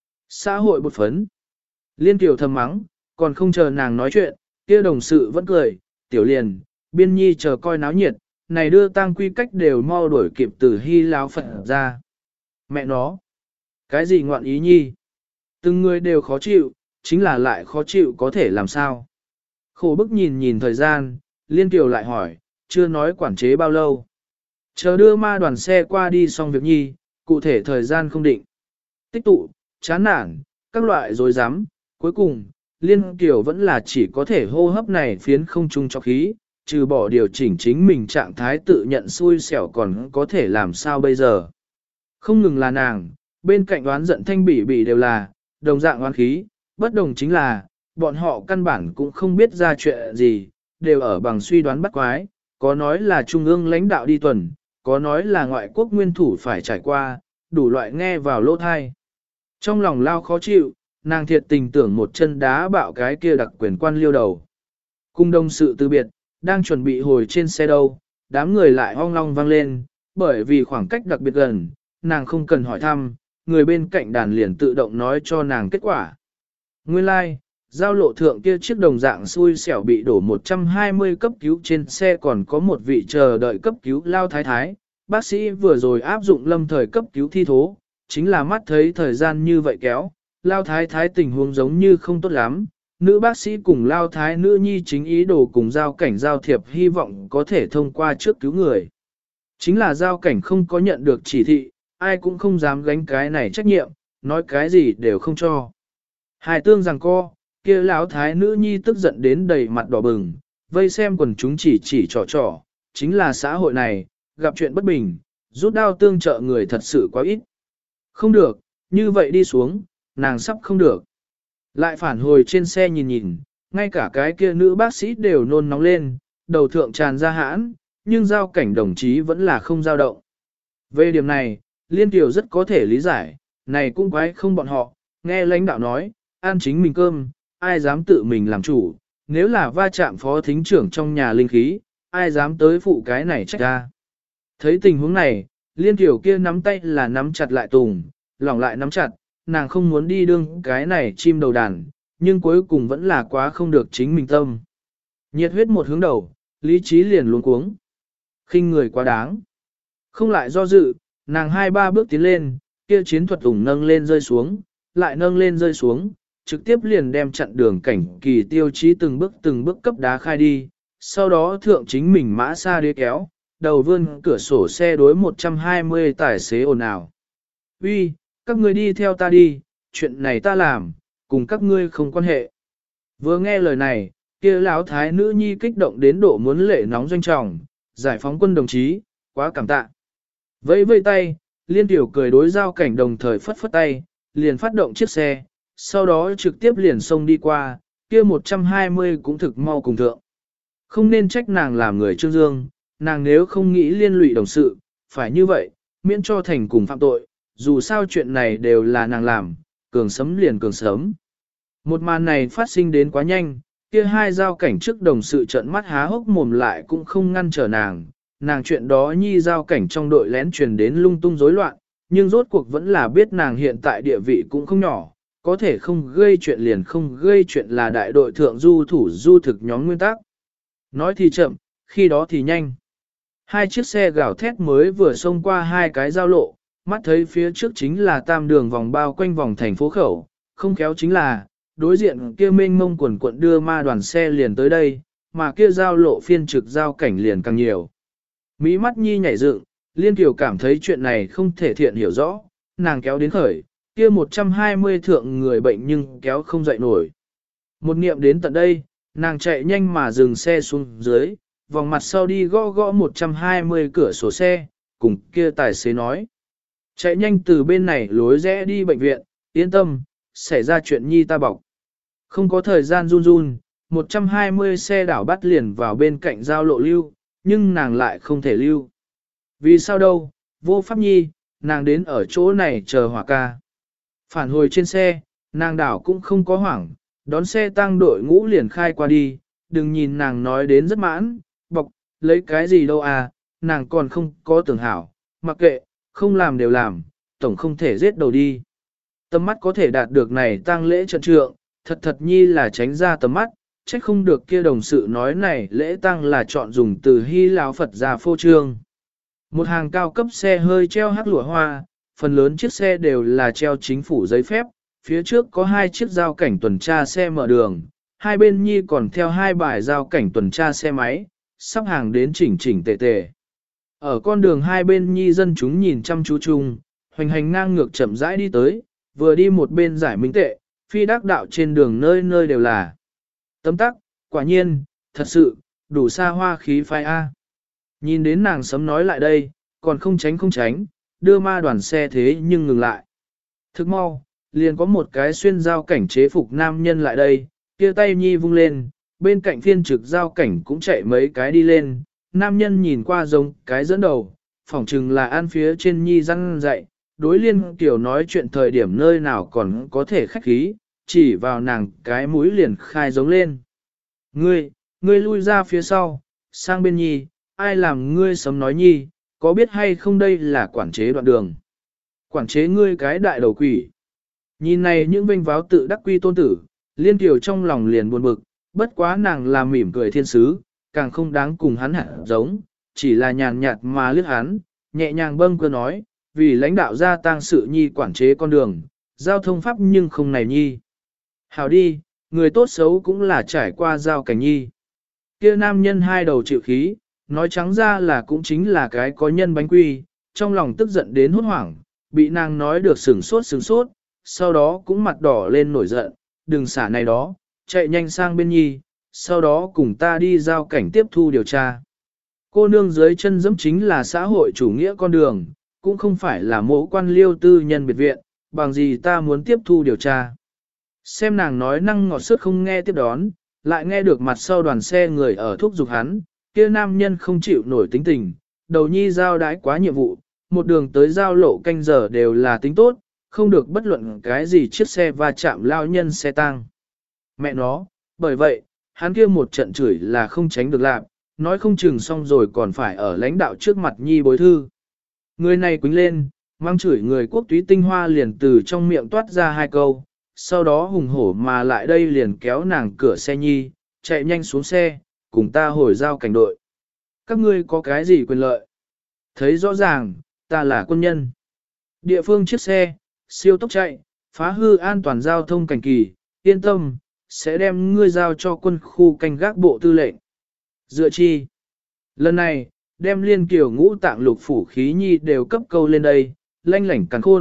xã hội bột phấn. Liên tiểu thầm mắng, còn không chờ nàng nói chuyện, kia đồng sự vẫn cười, tiểu liền, biên nhi chờ coi náo nhiệt, này đưa tang quy cách đều mau đuổi kịp từ hy láo phật ra. Mẹ nó, cái gì ngoạn ý nhi? Từng người đều khó chịu, chính là lại khó chịu có thể làm sao? Khổ bức nhìn nhìn thời gian, liên tiểu lại hỏi, chưa nói quản chế bao lâu. Chờ đưa ma đoàn xe qua đi xong việc nhi, cụ thể thời gian không định. Tích tụ, chán nản, các loại dối rắm cuối cùng, liên tiểu vẫn là chỉ có thể hô hấp này phiến không trung cho khí, trừ bỏ điều chỉnh chính mình trạng thái tự nhận xui xẻo còn có thể làm sao bây giờ. Không ngừng là nàng, bên cạnh đoán giận thanh bỉ bỉ đều là, đồng dạng oán khí, bất đồng chính là, bọn họ căn bản cũng không biết ra chuyện gì, đều ở bằng suy đoán bắt quái, có nói là trung ương lãnh đạo đi tuần, có nói là ngoại quốc nguyên thủ phải trải qua, đủ loại nghe vào lỗ thai. Trong lòng lao khó chịu, nàng thiệt tình tưởng một chân đá bạo cái kia đặc quyền quan liêu đầu. Cung đông sự từ biệt, đang chuẩn bị hồi trên xe đâu, đám người lại ong long vang lên, bởi vì khoảng cách đặc biệt gần, nàng không cần hỏi thăm, người bên cạnh đàn liền tự động nói cho nàng kết quả. Nguyên lai, like, giao lộ thượng kia chiếc đồng dạng xui xẻo bị đổ một trăm hai mươi cấp cứu trên xe còn có một vị chờ đợi cấp cứu lao thái thái, bác sĩ vừa rồi áp dụng lâm thời cấp cứu thi thố, chính là mắt thấy thời gian như vậy kéo, lao thái thái tình huống giống như không tốt lắm, nữ bác sĩ cùng lao thái nữ nhi chính ý đồ cùng giao cảnh giao thiệp hy vọng có thể thông qua trước cứu người. Chính là giao cảnh không có nhận được chỉ thị, ai cũng không dám gánh cái này trách nhiệm, nói cái gì đều không cho. Hai tương rằng co, kia lão thái nữ nhi tức giận đến đầy mặt đỏ bừng, vây xem quần chúng chỉ chỉ trò trò, chính là xã hội này, gặp chuyện bất bình, rút đao tương trợ người thật sự quá ít. Không được, như vậy đi xuống, nàng sắp không được. Lại phản hồi trên xe nhìn nhìn, ngay cả cái kia nữ bác sĩ đều nôn nóng lên, đầu thượng tràn ra hãn, nhưng giao cảnh đồng chí vẫn là không dao động. Về điểm này, Liên Tiểu rất có thể lý giải, này cũng quái không bọn họ, nghe lãnh đạo nói, ăn chính mình cơm, ai dám tự mình làm chủ, nếu là va chạm phó thính trưởng trong nhà linh khí, ai dám tới phụ cái này trách ra. Thấy tình huống này, Liên Tiểu kia nắm tay là nắm chặt lại tùng, lỏng lại nắm chặt, nàng không muốn đi đương cái này chim đầu đàn, nhưng cuối cùng vẫn là quá không được chính mình tâm. Nhiệt huyết một hướng đầu, lý trí liền luống cuống. Khinh người quá đáng. Không lại do dự, nàng hai ba bước tiến lên, kia chiến thuật ủng nâng lên rơi xuống, lại nâng lên rơi xuống, trực tiếp liền đem chặn đường cảnh kỳ tiêu chí từng bước từng bước cấp đá khai đi, sau đó thượng chính mình mã xa đế kéo, đầu vươn cửa sổ xe đối một trăm hai mươi tài xế ồn ào. Uy, các người đi theo ta đi, chuyện này ta làm, cùng các ngươi không quan hệ. Vừa nghe lời này, kia lão thái nữ nhi kích động đến độ muốn lệ nóng doanh trọng, giải phóng quân đồng chí, quá cảm tạ. Vẫy vây tay, liên tiểu cười đối giao cảnh đồng thời phất phất tay, liền phát động chiếc xe, sau đó trực tiếp liền xông đi qua, kia một trăm hai mươi cũng thực mau cùng thượng. Không nên trách nàng làm người trương dương, nàng nếu không nghĩ liên lụy đồng sự, phải như vậy, miễn cho thành cùng phạm tội, dù sao chuyện này đều là nàng làm, cường sấm liền cường sớm. Một màn này phát sinh đến quá nhanh, kia hai giao cảnh trước đồng sự trợn mắt há hốc mồm lại cũng không ngăn trở nàng, nàng chuyện đó nhi giao cảnh trong đội lén truyền đến lung tung rối loạn, nhưng rốt cuộc vẫn là biết nàng hiện tại địa vị cũng không nhỏ, có thể không gây chuyện liền không gây chuyện là đại đội thượng du thủ du thực nhóm nguyên tắc. Nói thì chậm, khi đó thì nhanh. Hai chiếc xe gào thét mới vừa xông qua hai cái giao lộ, mắt thấy phía trước chính là tam đường vòng bao quanh vòng thành phố khẩu, không khéo chính là, đối diện kia mênh mông quần quận đưa ma đoàn xe liền tới đây, mà kia giao lộ phiên trực giao cảnh liền càng nhiều. Mỹ mắt nhi nhảy dựng, Liên Kiều cảm thấy chuyện này không thể thiện hiểu rõ, nàng kéo đến khởi, kia một trăm hai mươi thượng người bệnh nhưng kéo không dậy nổi. Một niệm đến tận đây, nàng chạy nhanh mà dừng xe xuống dưới, vòng mặt sau đi gõ gõ một trăm hai mươi cửa sổ xe, cùng kia tài xế nói. Chạy nhanh từ bên này lối rẽ đi bệnh viện, yên tâm, xảy ra chuyện nhi ta bọc. Không có thời gian run run, một trăm hai mươi xe đảo bắt liền vào bên cạnh giao lộ lưu, nhưng nàng lại không thể lưu. Vì sao đâu, vô pháp nhi, nàng đến ở chỗ này chờ hỏa ca. Phản hồi trên xe, nàng đảo cũng không có hoảng, đón xe tăng đội ngũ liền khai qua đi, đừng nhìn nàng nói đến rất mãn, bọc, lấy cái gì đâu à, nàng còn không có tưởng hảo, mặc kệ, không làm đều làm, tổng không thể giết đầu đi. Tầm mắt có thể đạt được này tăng lễ trận trượng, thật thật nhi là tránh ra tầm mắt, trách không được kia đồng sự nói này lễ tăng là chọn dùng từ Hy Láo Phật ra phô trương. Một hàng cao cấp xe hơi treo hắc lụa hoa, phần lớn chiếc xe đều là treo chính phủ giấy phép, phía trước có hai chiếc giao cảnh tuần tra xe mở đường, hai bên nhi còn theo hai bài giao cảnh tuần tra xe máy, sắp hàng đến chỉnh chỉnh tề tề. Ở con đường hai bên nhi dân chúng nhìn chăm chú chung, hoành hành ngang ngược chậm rãi đi tới, vừa đi một bên giải minh tệ, phi đắc đạo trên đường nơi nơi đều là. Tấm tắc, quả nhiên, thật sự, đủ xa hoa khí phai A. Nhìn đến nàng sớm nói lại đây, còn không tránh không tránh, đưa ma đoàn xe thế nhưng ngừng lại. Thức mau, liền có một cái xuyên giao cảnh chế phục nam nhân lại đây, kia tay nhi vung lên, bên cạnh phiên trực giao cảnh cũng chạy mấy cái đi lên, nam nhân nhìn qua giống cái dẫn đầu, phỏng chừng là an phía trên nhi răng dạy, đối Liên Kiều nói chuyện thời điểm nơi nào còn có thể khách khí, chỉ vào nàng cái mũi liền khai giống lên. Ngươi, ngươi lui ra phía sau, sang bên nhi, ai làm ngươi sớm nói nhi, có biết hay không đây là quản chế đoạn đường. Quản chế ngươi cái đại đầu quỷ. Nhìn này những vinh váo tự đắc quy tôn tử, Liên Kiều trong lòng liền buồn bực, bất quá nàng làm mỉm cười thiên sứ, càng không đáng cùng hắn hẳn giống, chỉ là nhàn nhạt mà liếc hắn, nhẹ nhàng bâng cơ nói, vì lãnh đạo gia tăng sự nhi quản chế con đường, giao thông pháp nhưng không này nhi. Hảo đi, người tốt xấu cũng là trải qua giao cảnh nhi. Kia nam nhân hai đầu chịu khí, nói trắng ra là cũng chính là cái có nhân bánh quy, trong lòng tức giận đến hốt hoảng, bị nàng nói được sửng sốt sửng sốt, sau đó cũng mặt đỏ lên nổi giận, đừng xả này đó, chạy nhanh sang bên nhi, sau đó cùng ta đi giao cảnh tiếp thu điều tra. Cô nương dưới chân dẫm chính là xã hội chủ nghĩa con đường, cũng không phải là mẫu quan liêu tư nhân biệt viện, bằng gì ta muốn tiếp thu điều tra. Xem nàng nói năng ngọt sớt không nghe tiếp đón, lại nghe được mặt sau đoàn xe người ở thúc giục hắn, kia nam nhân không chịu nổi tính tình, đầu nhi giao đái quá nhiệm vụ, một đường tới giao lộ canh giờ đều là tính tốt, không được bất luận cái gì chiếc xe va chạm lao nhân xe tăng. Mẹ nó, bởi vậy, hắn kia một trận chửi là không tránh được làm, nói không chừng xong rồi còn phải ở lãnh đạo trước mặt nhi bối thư. Người này quính lên, mang chửi người quốc túy tinh hoa liền từ trong miệng toát ra hai câu, sau đó hùng hổ mà lại đây liền kéo nàng cửa xe nhi, chạy nhanh xuống xe, cùng ta hồi giao cảnh đội. Các ngươi có cái gì quyền lợi? Thấy rõ ràng, ta là quân nhân. Địa phương chiếc xe, siêu tốc chạy, phá hư an toàn giao thông cảnh kỳ, yên tâm, sẽ đem ngươi giao cho quân khu canh gác bộ tư lệnh. Dựa chi? Lần này, đem Liên Kiều ngũ tạng lục phủ khí nhi đều cấp câu lên đây, lanh lảnh cắn khôn,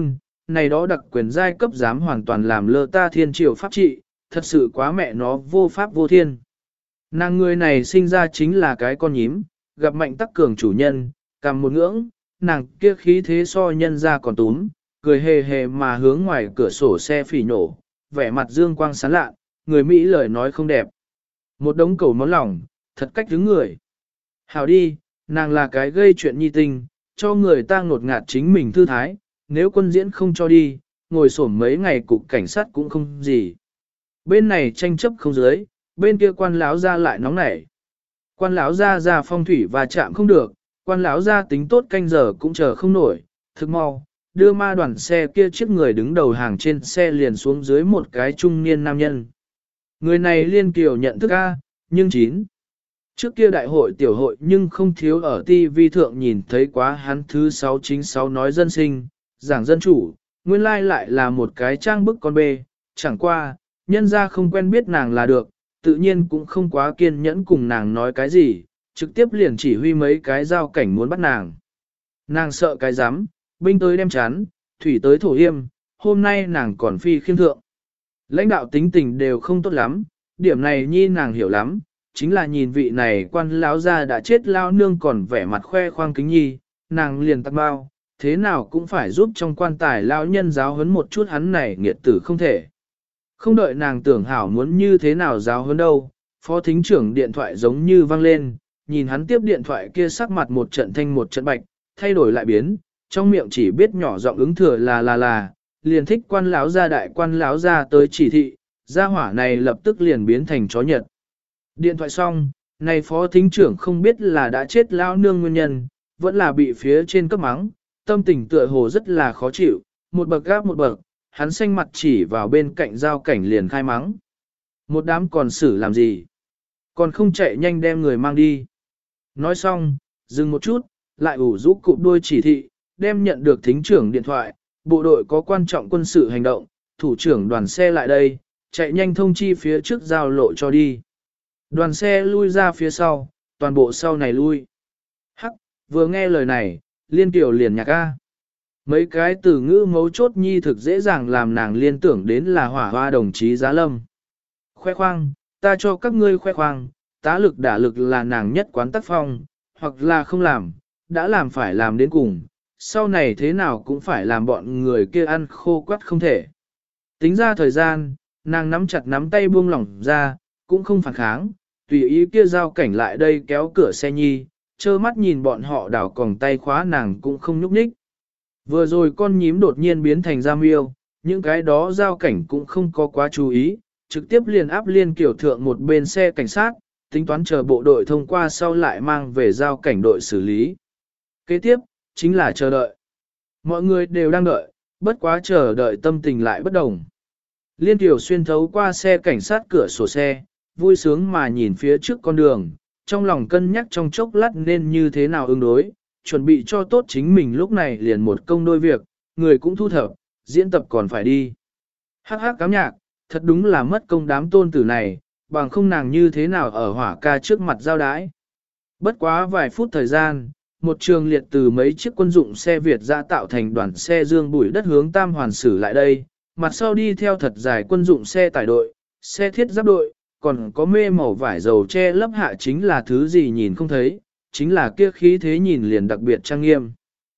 này đó đặc quyền giai cấp dám hoàn toàn làm lơ ta thiên triều pháp trị, thật sự quá mẹ nó vô pháp vô thiên. Nàng người này sinh ra chính là cái con nhím, gặp mạnh tắc cường chủ nhân, cầm một ngưỡng, nàng kia khí thế so nhân ra còn túm, cười hề hề mà hướng ngoài cửa sổ xe phỉ nổ, vẻ mặt dương quang sáng lạ, người Mỹ lời nói không đẹp. Một đống cầu món lòng, thật cách đứng người. Hảo đi, nàng là cái gây chuyện nhi tình, cho người ta ngột ngạt chính mình thư thái, nếu quân diễn không cho đi, ngồi xổm mấy ngày cục cảnh sát cũng không gì. Bên này tranh chấp không dưới, bên kia quan lão ra lại nóng nảy. Quan lão ra ra phong thủy và chạm không được, quan lão ra tính tốt canh giờ cũng chờ không nổi, thực mau, đưa ma đoàn xe kia chiếc người đứng đầu hàng trên xe liền xuống dưới một cái trung niên nam nhân. Người này liên kiều nhận thức A, nhưng chín. Trước kia đại hội tiểu hội nhưng không thiếu ở ti vi thượng nhìn thấy quá hắn thứ sáu chính sáu nói dân sinh, giảng dân chủ, nguyên lai lại là một cái trang bức con bê, chẳng qua, nhân ra không quen biết nàng là được, tự nhiên cũng không quá kiên nhẫn cùng nàng nói cái gì, trực tiếp liền chỉ huy mấy cái giao cảnh muốn bắt nàng. Nàng sợ cái rắm binh tới đem chán, thủy tới thổ yêm, hôm nay nàng còn phi khiêm thượng. Lãnh đạo tính tình đều không tốt lắm, điểm này nhi nàng hiểu lắm, chính là nhìn vị này quan lão gia đã chết lao nương còn vẻ mặt khoe khoang kính nhi, nàng liền tắc bao, thế nào cũng phải giúp trong quan tài lão nhân giáo huấn một chút hắn này nghiệt tử không thể. Không đợi nàng tưởng hảo muốn như thế nào giáo huấn đâu, phó thính trưởng điện thoại giống như vang lên, nhìn hắn tiếp điện thoại kia sắc mặt một trận thanh một trận bạch, thay đổi lại biến, trong miệng chỉ biết nhỏ giọng ứng thừa là là là, liền thích quan lão gia đại quan lão gia tới chỉ thị, gia hỏa này lập tức liền biến thành chó nhật. Điện thoại xong, này phó thính trưởng không biết là đã chết lão nương nguyên nhân, vẫn là bị phía trên cấp mắng, tâm tình tựa hồ rất là khó chịu, một bậc gáp một bậc, hắn xanh mặt chỉ vào bên cạnh giao cảnh liền khai mắng. Một đám còn xử làm gì? Còn không chạy nhanh đem người mang đi. Nói xong, dừng một chút, lại ủ rũ cụp đôi chỉ thị, đem nhận được thính trưởng điện thoại, bộ đội có quan trọng quân sự hành động, thủ trưởng đoàn xe lại đây, chạy nhanh thông chi phía trước giao lộ cho đi. Đoàn xe lui ra phía sau, toàn bộ sau này lui. Hắc, vừa nghe lời này, liên tiểu liền nhạc a. Mấy cái từ ngữ mấu chốt nhi thực dễ dàng làm nàng liên tưởng đến là hỏa hoa đồng chí Giá Lâm. Khoe khoang, ta cho các ngươi khoe khoang, tá lực đả lực là nàng nhất quán tác phong, hoặc là không làm, đã làm phải làm đến cùng, sau này thế nào cũng phải làm bọn người kia ăn khô quắt không thể. Tính ra thời gian, nàng nắm chặt nắm tay buông lỏng ra, cũng không phản kháng, tùy ý kia giao cảnh lại đây kéo cửa xe nhi, trơ mắt nhìn bọn họ đảo còng tay khóa nàng cũng không nhúc nhích. Vừa rồi con nhím đột nhiên biến thành giam yêu, những cái đó giao cảnh cũng không có quá chú ý, trực tiếp liền áp liên kiểu thượng một bên xe cảnh sát, tính toán chờ bộ đội thông qua sau lại mang về giao cảnh đội xử lý. Kế tiếp, chính là chờ đợi. Mọi người đều đang đợi, bất quá chờ đợi tâm tình lại bất đồng. Liên tiểu xuyên thấu qua xe cảnh sát cửa sổ xe, vui sướng mà nhìn phía trước con đường, trong lòng cân nhắc trong chốc lát nên như thế nào ứng đối, chuẩn bị cho tốt chính mình lúc này liền một công đôi việc, người cũng thu thập, diễn tập còn phải đi. Hắc hắc cám nhạc, thật đúng là mất công đám tôn tử này, bằng không nàng như thế nào ở hỏa ca trước mặt giao đái. Bất quá vài phút thời gian, một trường liệt từ mấy chiếc quân dụng xe Việt ra tạo thành đoàn xe dương bụi đất hướng Tam Hoàn xử lại đây, mặt sau đi theo thật dài quân dụng xe tải đội, xe thiết giáp đội, còn có mê màu vải dầu che lấp hạ chính là thứ gì nhìn không thấy, chính là kia khí thế nhìn liền đặc biệt trang nghiêm.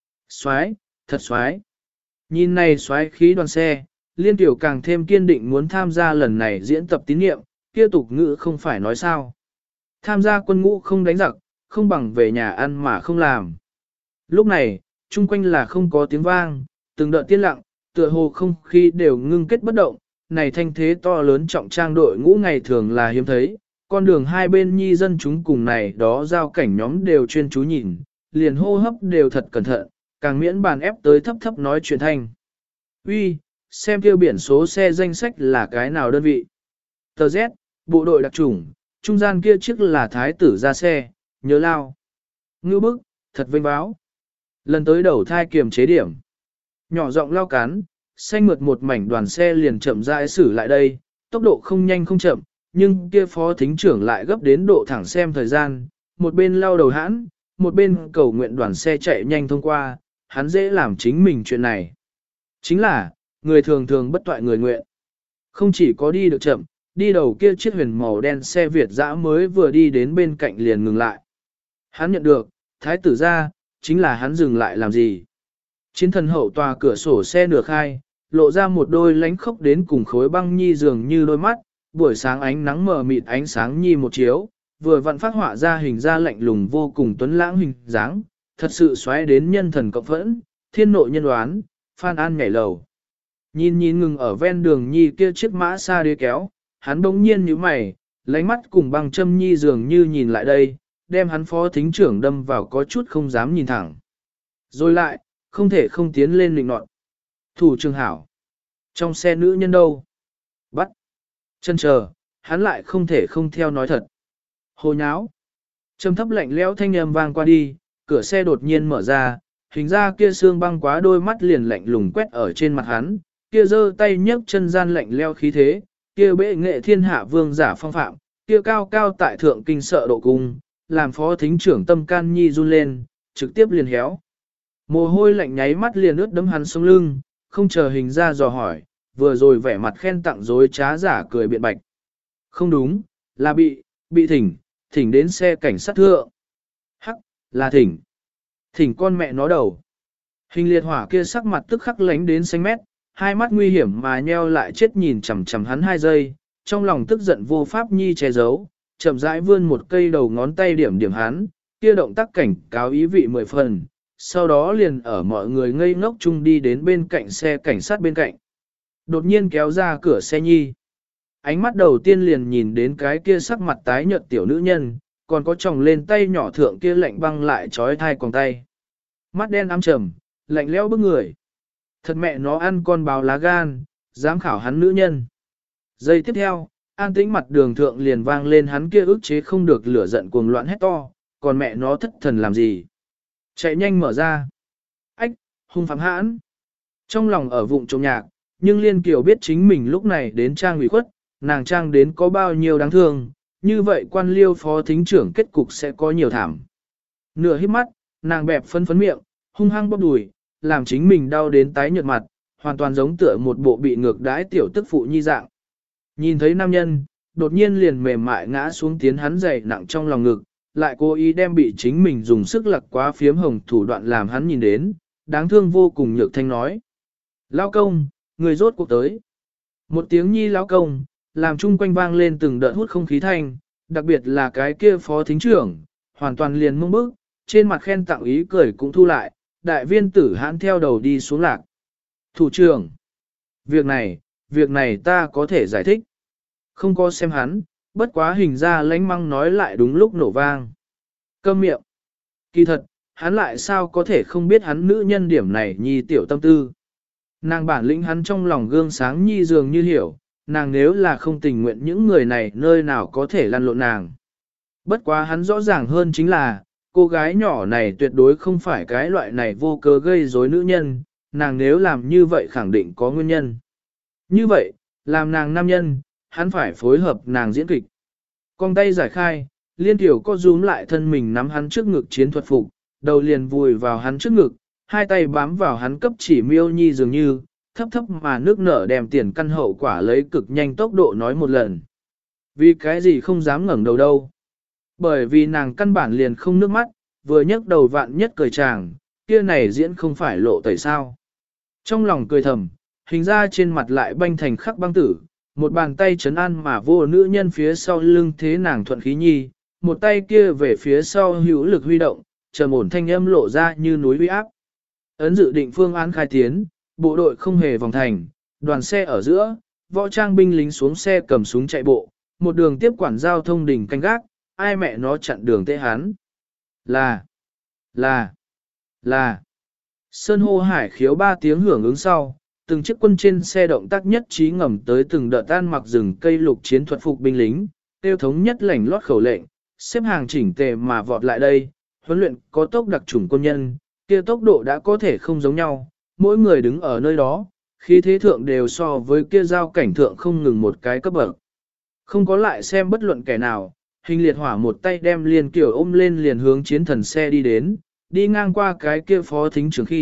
Xoái, thật xoái. Nhìn này xoái khí đoàn xe, Liên Tiểu càng thêm kiên định muốn tham gia lần này diễn tập tín nhiệm, kia tục ngữ không phải nói sao. Tham gia quân ngũ không đánh giặc, không bằng về nhà ăn mà không làm. Lúc này, chung quanh là không có tiếng vang, từng đợt tiên lặng, tựa hồ không khí đều ngưng kết bất động, này thanh thế to lớn trọng trang đội ngũ ngày thường là hiếm thấy, con đường hai bên nhi dân chúng cùng này đó giao cảnh nhóm đều chuyên chú nhìn, liền hô hấp đều thật cẩn thận, càng miễn bàn ép tới thấp thấp nói chuyện thanh. Uy, xem kêu biển số xe danh sách là cái nào đơn vị. Tờ Z, bộ đội đặc chủng, trung gian kia chiếc là thái tử ra xe, nhớ lao. Ngưu bức, thật vinh báo. Lần tới đầu thai kiềm chế điểm. Nhỏ giọng lao cán, xanh mượt một mảnh đoàn xe liền chậm rãi xử lại đây, tốc độ không nhanh không chậm, nhưng kia phó thính trưởng lại gấp đến độ thẳng xem thời gian, một bên lao đầu hãn, một bên cầu nguyện đoàn xe chạy nhanh thông qua, hắn dễ làm chính mình chuyện này. Chính là, người thường thường bất toại người nguyện. Không chỉ có đi được chậm, đi đầu kia chiếc huyền màu đen xe Việt dã mới vừa đi đến bên cạnh liền ngừng lại. Hắn nhận được, thái tử ra, chính là hắn dừng lại làm gì. Chiến thần hậu tòa cửa sổ xe nửa khai, lộ ra một đôi lánh khốc đến cùng khối băng nhi dường như đôi mắt, buổi sáng ánh nắng mờ mịt ánh sáng nhi một chiếu, vừa vặn phát họa ra hình ra lạnh lùng vô cùng tuấn lãng hình dáng, thật sự xoáy đến nhân thần cộng phẫn, thiên nội nhân đoán, Phan An nhảy lầu. Nhìn nhìn ngừng ở ven đường nhi kia chiếc mã xa đế kéo, hắn bỗng nhiên nhíu mày, lánh mắt cùng băng châm nhi dường như nhìn lại đây, đem hắn phó thính trưởng đâm vào có chút không dám nhìn thẳng. Rồi lại, không thể không tiến lên lịnh nọt. Thủ trường hảo. Trong xe nữ nhân đâu? Bắt. Chân chờ, hắn lại không thể không theo nói thật. Hồ nháo. Trầm thấp lạnh lẽo thanh âm vang qua đi, cửa xe đột nhiên mở ra, hình ra kia xương băng quá đôi mắt liền lạnh lùng quét ở trên mặt hắn, kia giơ tay nhấc chân gian lạnh leo khí thế, kia bệ nghệ thiên hạ vương giả phong phạm, kia cao cao tại thượng kinh sợ độ cung, làm phó thính trưởng tâm can nhi run lên, trực tiếp liền héo. Mồ hôi lạnh nháy mắt liền ướt đấm hắn sống lưng, không chờ hình ra dò hỏi, vừa rồi vẻ mặt khen tặng dối trá giả cười biện bạch. Không đúng, là bị, bị thỉnh, thỉnh đến xe cảnh sát thượng. Hắc, là thỉnh. Thỉnh con mẹ nó đầu. Hình liệt hỏa kia sắc mặt tức khắc lánh đến xanh mét, hai mắt nguy hiểm mà nheo lại chết nhìn chằm chằm hắn hai giây, trong lòng tức giận vô pháp nhi che giấu, chậm rãi vươn một cây đầu ngón tay điểm điểm hắn, kia động tác cảnh cáo ý vị mười phần, sau đó liền ở mọi người ngây ngốc chung đi đến bên cạnh xe cảnh sát bên cạnh. Đột nhiên kéo ra cửa xe nhi. Ánh mắt đầu tiên liền nhìn đến cái kia sắc mặt tái nhợt tiểu nữ nhân, còn có chồng lên tay nhỏ thượng kia lạnh băng lại trói thai còn tay. Mắt đen ám trầm, lạnh lẽo bức người. Thật mẹ nó ăn con báo lá gan, dám khảo hắn nữ nhân. Giây tiếp theo, an tĩnh mặt đường thượng liền vang lên hắn kia ức chế không được lửa giận cuồng loạn hét to, còn mẹ nó thất thần làm gì. Chạy nhanh mở ra. Ách, hung phạm hãn. Trong lòng ở vụng trông nhạc, nhưng Liên Kiều biết chính mình lúc này đến trang ủy khuất, nàng trang đến có bao nhiêu đáng thương, như vậy quan liêu phó thính trưởng kết cục sẽ có nhiều thảm. Nửa hít mắt, nàng bẹp phấn phấn miệng, hung hăng bóp đùi, làm chính mình đau đến tái nhợt mặt, hoàn toàn giống tựa một bộ bị ngược đãi tiểu tức phụ nhi dạng. Nhìn thấy nam nhân, đột nhiên liền mềm mại ngã xuống tiến hắn dày nặng trong lòng ngực, lại cố ý đem bị chính mình dùng sức lật quá phiếm hồng thủ đoạn làm hắn nhìn đến, đáng thương vô cùng nhược thanh nói. Lão công, người rốt cuộc tới. Một tiếng nhi lão công, làm chung quanh vang lên từng đợt hút không khí thanh, đặc biệt là cái kia phó thính trưởng, hoàn toàn liền mông bức, trên mặt khen tặng ý cười cũng thu lại, đại viên tử hãn theo đầu đi xuống lạc. Thủ trưởng, việc này, việc này ta có thể giải thích. Không có xem hắn, bất quá hình ra lánh măng nói lại đúng lúc nổ vang. Câm miệng. Kỳ thật, hắn lại sao có thể không biết hắn nữ nhân điểm này nhi tiểu tâm tư. Nàng bản lĩnh hắn trong lòng gương sáng nhi dường như hiểu, nàng nếu là không tình nguyện những người này nơi nào có thể lăn lộn nàng. Bất quá hắn rõ ràng hơn chính là, cô gái nhỏ này tuyệt đối không phải cái loại này vô cớ gây rối nữ nhân, nàng nếu làm như vậy khẳng định có nguyên nhân. Như vậy, làm nàng nam nhân, hắn phải phối hợp nàng diễn kịch. Con tay giải khai, Liên Tiểu có rúm lại thân mình nắm hắn trước ngực chiến thuật phục, đầu liền vùi vào hắn trước ngực, hai tay bám vào hắn cấp chỉ miêu nhi dường như, thấp thấp mà nước nở đem tiền căn hậu quả lấy cực nhanh tốc độ nói một lần. Vì cái gì không dám ngẩng đầu đâu. Bởi vì nàng căn bản liền không nước mắt, vừa nhấc đầu vạn nhất cười chàng, kia này diễn không phải lộ tẩy sao. Trong lòng cười thầm, hình ra trên mặt lại banh thành khắc băng tử, một bàn tay chấn an mà vô nữ nhân phía sau lưng thế nàng thuận khí nhi, một tay kia về phía sau hữu lực huy động, trầm ổn thanh âm lộ ra như núi uy áp. Ấn dự định phương án khai tiến, bộ đội không hề vòng thành, đoàn xe ở giữa, võ trang binh lính xuống xe cầm súng chạy bộ, một đường tiếp quản giao thông đỉnh canh gác, ai mẹ nó chặn đường tê hắn. Là, là, là. Sơn hô hải khiếu ba tiếng hưởng ứng sau, từng chiếc quân trên xe động tác nhất trí ngầm tới từng đợt tan mặc rừng cây lục chiến thuật phục binh lính, tiêu thống nhất lảnh lót khẩu lệnh, xếp hàng chỉnh tề mà vọt lại đây, huấn luyện có tốc đặc chủng quân nhân, kia tốc độ đã có thể không giống nhau, mỗi người đứng ở nơi đó, khí thế thượng đều so với kia giao cảnh thượng không ngừng một cái cấp bậc. Không có lại xem bất luận kẻ nào, hình liệt hỏa một tay đem Liên Kiều ôm lên liền hướng chiến thần xe đi đến, đi ngang qua cái kia phó thính trưởng khi,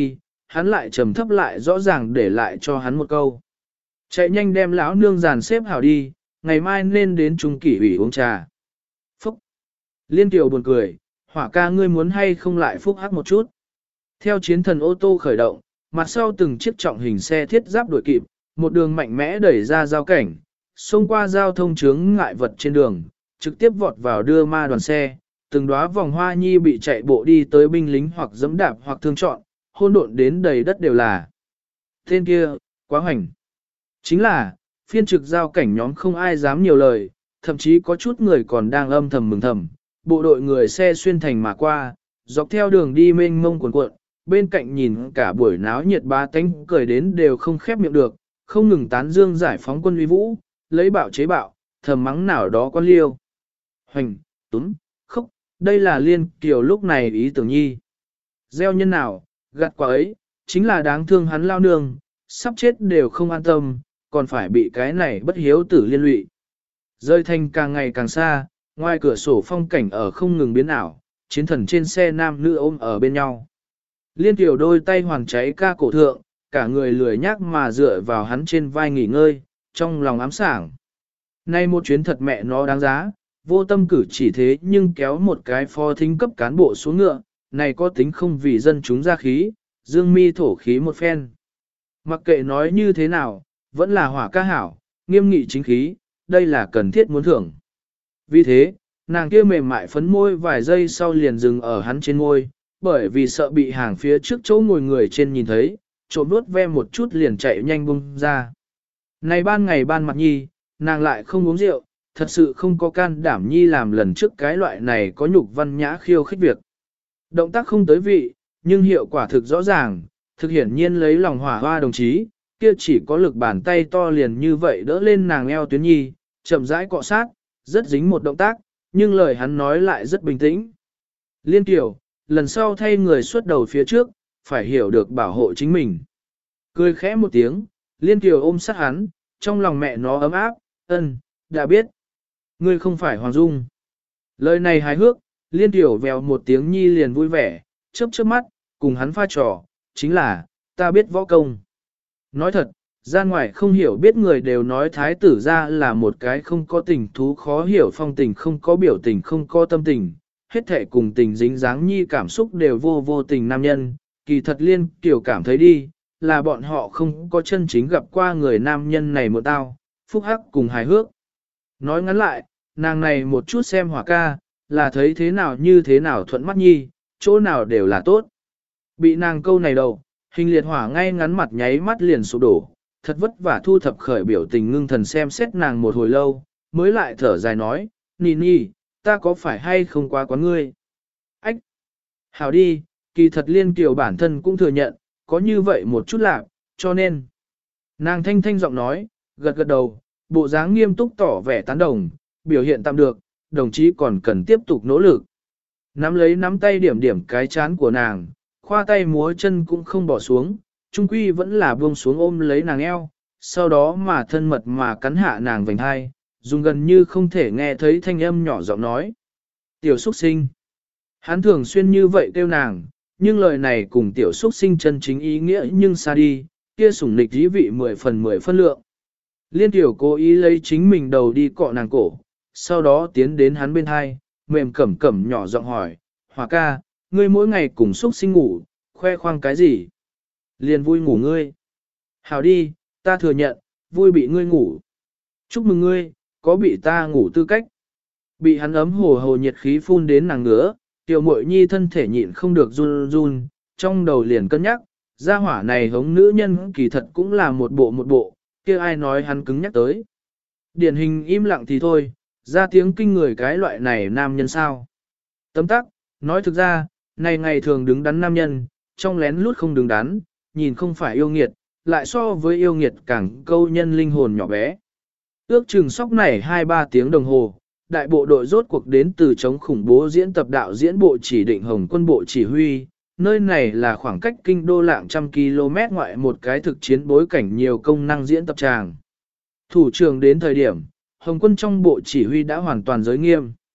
hắn lại trầm thấp lại rõ ràng để lại cho hắn một câu. Chạy nhanh đem lão nương dàn xếp hảo đi, ngày mai nên đến trung kỷ ủy uống trà. Phúc! Liên Kiều buồn cười, Hỏa ca ngươi muốn hay không lại phúc hắc một chút. Theo chiến thần ô tô khởi động, mặt sau từng chiếc trọng hình xe thiết giáp đuổi kịp, một đường mạnh mẽ đẩy ra giao cảnh, xông qua giao thông chướng ngại vật trên đường, trực tiếp vọt vào đưa ma đoàn xe, từng đóa vòng hoa nhi bị chạy bộ đi tới binh lính hoặc dẫm đạp hoặc thương trọn, hôn độn đến đầy đất đều là. Tên kia, quá hoành. Chính là, phiên trực giao cảnh nhóm không ai dám nhiều lời, thậm chí có chút người còn đang âm thầm mừng thầm, bộ đội người xe xuyên thành mà qua, dọc theo đường đi mênh mông cuồn cuộn, bên cạnh nhìn cả buổi náo nhiệt ba tánh cười đến đều không khép miệng được, không ngừng tán dương giải phóng quân uy vũ, lấy bạo chế bạo, thầm mắng nào đó quan liêu. Hoành, túm, khóc, đây là Liên Kiều lúc này ý tưởng nhi. Gieo nhân nào, gặt quả ấy, chính là đáng thương hắn lao nương, sắp chết đều không an tâm, còn phải bị cái này bất hiếu tử liên lụy. Rơi thành càng ngày càng xa, ngoài cửa sổ phong cảnh ở không ngừng biến ảo, chiến thần trên xe nam nữ ôm ở bên nhau. Liên Kiều đôi tay hoàn cháy ca cổ thượng, cả người lười nhác mà dựa vào hắn trên vai nghỉ ngơi, trong lòng ám sảng. Nay một chuyến thật mẹ nó đáng giá, vô tâm cử chỉ thế nhưng kéo một cái phó thính cấp cán bộ xuống ngựa, này có tính không vì dân chúng ra khí, dương mi thổ khí một phen. Mặc kệ nói như thế nào, vẫn là Hỏa ca hảo, nghiêm nghị chính khí, đây là cần thiết muốn thưởng. Vì thế, nàng kia mềm mại phấn môi vài giây sau liền dừng ở hắn trên môi, bởi vì sợ bị hàng phía trước chỗ ngồi người trên nhìn thấy, trộm nuốt ve một chút liền chạy nhanh bung ra. Này ban ngày ban mặt nhi, nàng lại không uống rượu, thật sự không có can đảm nhi làm lần trước cái loại này có nhục văn nhã khiêu khích việc. Động tác không tới vị, nhưng hiệu quả thực rõ ràng, thực hiển nhiên lấy lòng Hỏa hoa đồng chí, kia chỉ có lực bàn tay to liền như vậy đỡ lên nàng eo tuyến nhi, chậm rãi cọ sát, rất dính một động tác, nhưng lời hắn nói lại rất bình tĩnh. Liên Kiều, lần sau thay người xuất đầu phía trước, phải hiểu được bảo hộ chính mình. Cười khẽ một tiếng, Liên Kiều ôm sát hắn, trong lòng mẹ nó ấm áp, ân, đã biết. Ngươi không phải Hoàng Dung. Lời này hài hước, Liên Kiều vèo một tiếng nhi liền vui vẻ, chớp chớp mắt, cùng hắn pha trò, chính là, ta biết võ công. Nói thật, ra ngoài không hiểu biết người đều nói thái tử ra là một cái không có tình thú khó hiểu phong tình không có biểu tình không có tâm tình, hết thể cùng tình dính dáng nhi cảm xúc đều vô vô tình nam nhân, kỳ thật Liên Kiều cảm thấy đi, là bọn họ không có chân chính gặp qua người nam nhân này một tao, phúc hắc cùng hài hước. Nói ngắn lại, nàng này một chút xem Hỏa ca, là thấy thế nào như thế nào thuận mắt nhi, chỗ nào đều là tốt. Bị nàng câu này đầu, Hình Liệt Hỏa ngay ngắn mặt nháy mắt liền sụp đổ, thật vất vả thu thập khởi biểu tình ngưng thần xem xét nàng một hồi lâu, mới lại thở dài nói, Nì nì, ta có phải hay không quá quán ngươi? Ách! Hảo đi, kỳ thật Liên Kiều bản thân cũng thừa nhận, có như vậy một chút lạc, cho nên. Nàng thanh thanh giọng nói, gật gật đầu, bộ dáng nghiêm túc tỏ vẻ tán đồng, biểu hiện tạm được, đồng chí còn cần tiếp tục nỗ lực. Nắm lấy nắm tay điểm điểm cái chán của nàng, khoa tay múa chân cũng không bỏ xuống, trung quy vẫn là buông xuống ôm lấy nàng eo, sau đó mà thân mật mà cắn hạ nàng vành hai, dùng gần như không thể nghe thấy thanh âm nhỏ giọng nói. Tiểu xuất sinh. Hắn thường xuyên như vậy kêu nàng, nhưng lời này cùng tiểu xuất sinh chân chính ý nghĩa nhưng xa đi, kia sủng nịch dí vị mười phần mười phân lượng. Liên Tiểu cố ý lấy chính mình đầu đi cọ nàng cổ, sau đó tiến đến hắn bên hai, mềm cẩm cẩm nhỏ giọng hỏi, Hỏa ca, ngươi mỗi ngày cùng xuất sinh ngủ, khoe khoang cái gì? Liền vui ngủ ngươi. Hảo đi, ta thừa nhận, vui bị ngươi ngủ. Chúc mừng ngươi, có bị ta ngủ tư cách. Bị hắn ấm hồ hồ nhiệt khí phun đến nàng ngứa, tiểu muội nhi thân thể nhịn không được run run, trong đầu liền cân nhắc, gia hỏa này hống nữ nhân kỳ thật cũng là một bộ một bộ, kia ai nói hắn cứng nhắc tới. Điển hình im lặng thì thôi, ra tiếng kinh người cái loại này nam nhân sao. Tấm tắc, nói thực ra, này ngày thường đứng đắn nam nhân, trong lén lút không đứng đắn, nhìn không phải yêu nghiệt, lại so với yêu nghiệt càng câu nhân linh hồn nhỏ bé. Ước chừng sóc này hai ba tiếng đồng hồ, đại bộ đội rốt cuộc đến từ chống khủng bố diễn tập đạo diễn bộ chỉ định Hồng quân bộ chỉ huy, nơi này là khoảng cách kinh đô lạng trăm km ngoại một cái thực chiến bối cảnh nhiều công năng diễn tập tràng. Thủ trưởng đến thời điểm, Hồng quân trong bộ chỉ huy đã hoàn toàn giới nghiêm.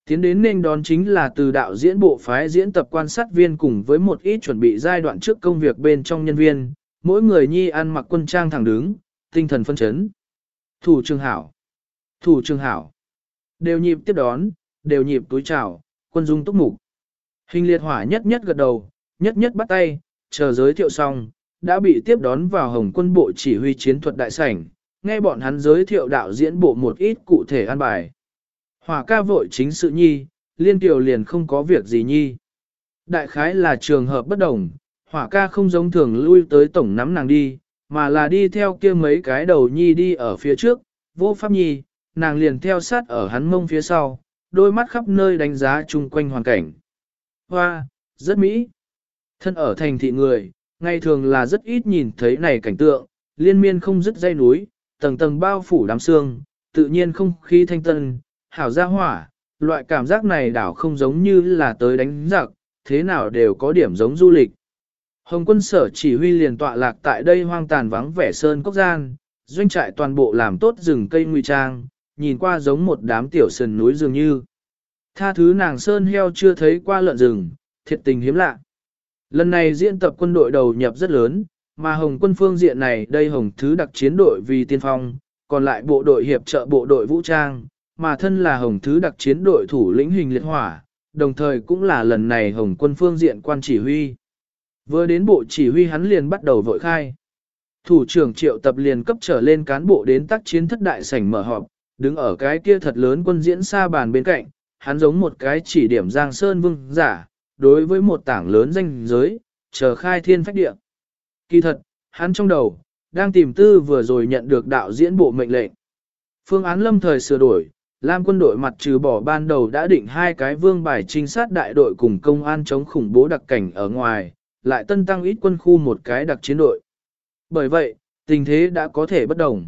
Tiến đến nên đón chính là từ đạo diễn bộ phái diễn tập quan sát viên cùng với một ít chuẩn bị giai đoạn trước công việc bên trong nhân viên, mỗi người nhi ăn mặc quân trang thẳng đứng, tinh thần phân chấn. Thủ trường hảo, thủ trường hảo, đều nhịp tiếp đón, đều nhịp túi chào, quân dung túc mục. Hình liệt hỏa nhất nhất gật đầu, nhất nhất bắt tay, chờ giới thiệu xong, đã bị tiếp đón vào Hồng quân bộ chỉ huy chiến thuật đại sảnh, nghe bọn hắn giới thiệu đạo diễn bộ một ít cụ thể an bài. Hỏa ca vội chính sự nhi, liên tiểu liền không có việc gì nhi. Đại khái là trường hợp bất đồng, hỏa ca không giống thường lui tới tổng nắm nàng đi, mà là đi theo kia mấy cái đầu nhi đi ở phía trước, vô pháp nhi, nàng liền theo sát ở hắn mông phía sau, đôi mắt khắp nơi đánh giá chung quanh hoàn cảnh. Hoa, rất mỹ. Thân ở thành thị người, ngày thường là rất ít nhìn thấy này cảnh tượng, liên miên không dứt dây núi, tầng tầng bao phủ đám sương, tự nhiên không khí thanh tân, hảo gia hỏa, loại cảm giác này đảo không giống như là tới đánh giặc, thế nào đều có điểm giống du lịch. Hồng quân sở chỉ huy liền tọa lạc tại đây hoang tàn vắng vẻ sơn cốc gian, doanh trại toàn bộ làm tốt rừng cây nguy trang, nhìn qua giống một đám tiểu sườn núi dường như. Tha thứ nàng sơn heo chưa thấy qua lợn rừng, thiệt tình hiếm lạ. Lần này diễn tập quân đội đầu nhập rất lớn, mà Hồng quân phương diện này đây Hồng thứ đặc chiến đội vì tiên phong, còn lại bộ đội hiệp trợ bộ đội vũ trang, mà thân là Hồng thứ đặc chiến đội thủ lĩnh hình liệt hỏa, đồng thời cũng là lần này Hồng quân phương diện quan chỉ huy. Vừa đến bộ chỉ huy hắn liền bắt đầu vội khai. Thủ trưởng triệu tập liền cấp trở lên cán bộ đến tác chiến thất đại sảnh mở họp, đứng ở cái kia thật lớn quân diễn xa bàn bên cạnh, hắn giống một cái chỉ điểm Giang Sơn vương giả, đối với một tảng lớn danh giới, chờ khai thiên phách địa. Kỳ thật, hắn trong đầu, đang tìm tư vừa rồi nhận được đạo diễn bộ mệnh lệnh. Phương án lâm thời sửa đổi, Lam quân đội mặt trừ bỏ ban đầu đã định hai cái vương bài trinh sát đại đội cùng công an chống khủng bố đặc cảnh ở ngoài, lại tân tăng ít quân khu một cái đặc chiến đội. Bởi vậy, tình thế đã có thể bất đồng.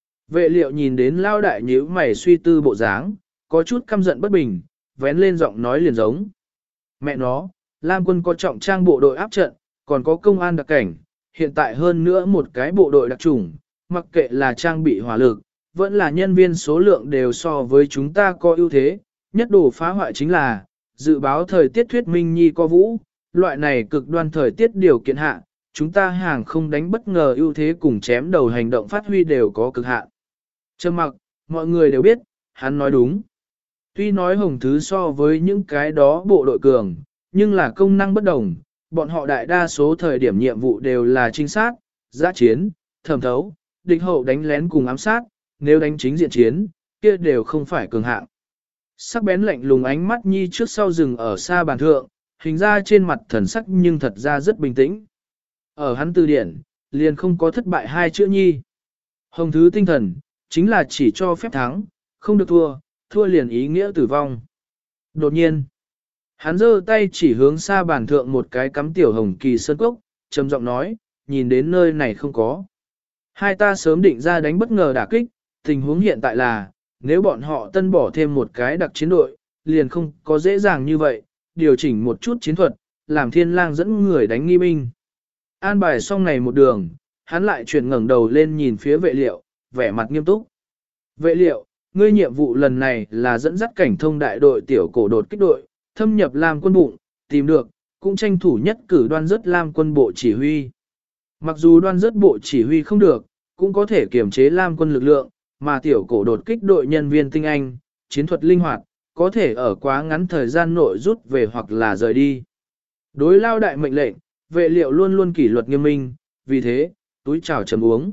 Vệ liệu nhìn đến lao đại nhíu mày suy tư bộ dáng, có chút căm giận bất bình, vén lên giọng nói liền giống. Mẹ nó, Lam quân có trọng trang bộ đội áp trận, còn có công an đặc cảnh, hiện tại hơn nữa một cái bộ đội đặc chủng, mặc kệ là trang bị hỏa lực, vẫn là nhân viên số lượng đều so với chúng ta có ưu thế, nhất đồ phá hoại chính là, dự báo thời tiết thuyết minh nhi có vũ, loại này cực đoan thời tiết điều kiện hạ, chúng ta hàng không đánh bất ngờ ưu thế cùng chém đầu hành động phát huy đều có cực hạn. Trầm mặc, mọi người đều biết, hắn nói đúng. Tuy nói Hồng Thứ so với những cái đó bộ đội cường, nhưng là công năng bất đồng, bọn họ đại đa số thời điểm nhiệm vụ đều là trinh sát, giã chiến, thẩm thấu, địch hậu đánh lén cùng ám sát, nếu đánh chính diện chiến, kia đều không phải cường hạng. Sắc bén lạnh lùng ánh mắt nhi trước sau rừng ở xa bàn thượng, hình ra trên mặt thần sắc nhưng thật ra rất bình tĩnh. Ở hắn từ điển, liền không có thất bại hai chữ nhi. Hồng Thứ tinh thần, chính là chỉ cho phép thắng, không được thua, thua liền ý nghĩa tử vong. Đột nhiên, hắn giơ tay chỉ hướng xa bàn thượng một cái cắm tiểu hồng kỳ sơn cốc, trầm giọng nói, nhìn đến nơi này không có. Hai ta sớm định ra đánh bất ngờ đả kích, tình huống hiện tại là, nếu bọn họ tân bỏ thêm một cái đặc chiến đội, liền không có dễ dàng như vậy, điều chỉnh một chút chiến thuật, làm thiên lang dẫn người đánh nghi binh. An bài xong này một đường, hắn lại chuyển ngẩng đầu lên nhìn phía vệ liệu, vẻ mặt nghiêm túc. Vệ liệu, ngươi nhiệm vụ lần này là dẫn dắt cảnh thông đại đội tiểu cổ đột kích đội, thâm nhập Lam quân bụng, tìm được, cũng tranh thủ nhất cử đoan rất Lam quân bộ chỉ huy. Mặc dù đoan rất bộ chỉ huy không được, cũng có thể kiểm chế Lam quân lực lượng, mà tiểu cổ đột kích đội nhân viên tinh anh, chiến thuật linh hoạt, có thể ở quá ngắn thời gian nội rút về hoặc là rời đi. Đối lao đại mệnh lệnh, vệ liệu luôn luôn kỷ luật nghiêm minh, vì thế, túi chào chấm uống.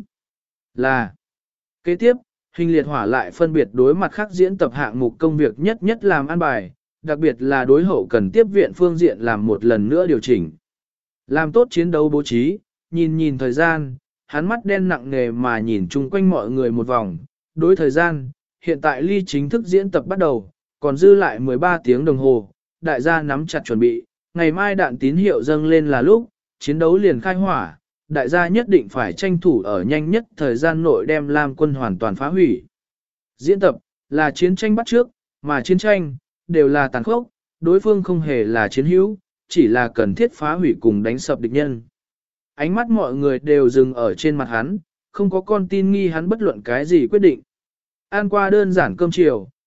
Là, kế tiếp, hình liệt hỏa lại phân biệt đối mặt khác diễn tập hạng mục công việc nhất nhất làm an bài, đặc biệt là đối hậu cần tiếp viện phương diện làm một lần nữa điều chỉnh. Làm tốt chiến đấu bố trí, nhìn nhìn thời gian, hắn mắt đen nặng nề mà nhìn chung quanh mọi người một vòng. Đối thời gian, hiện tại ly chính thức diễn tập bắt đầu, còn dư lại mười ba tiếng đồng hồ, đại gia nắm chặt chuẩn bị, ngày mai đạn tín hiệu dâng lên là lúc, chiến đấu liền khai hỏa, đại gia nhất định phải tranh thủ ở nhanh nhất thời gian nội đem Lam quân hoàn toàn phá hủy. Diễn tập, là chiến tranh bắt trước, mà chiến tranh, đều là tàn khốc, đối phương không hề là chiến hữu, chỉ là cần thiết phá hủy cùng đánh sập địch nhân. Ánh mắt mọi người đều dừng ở trên mặt hắn, không có con tin nghi hắn bất luận cái gì quyết định. Ăn qua đơn giản cơm chiều,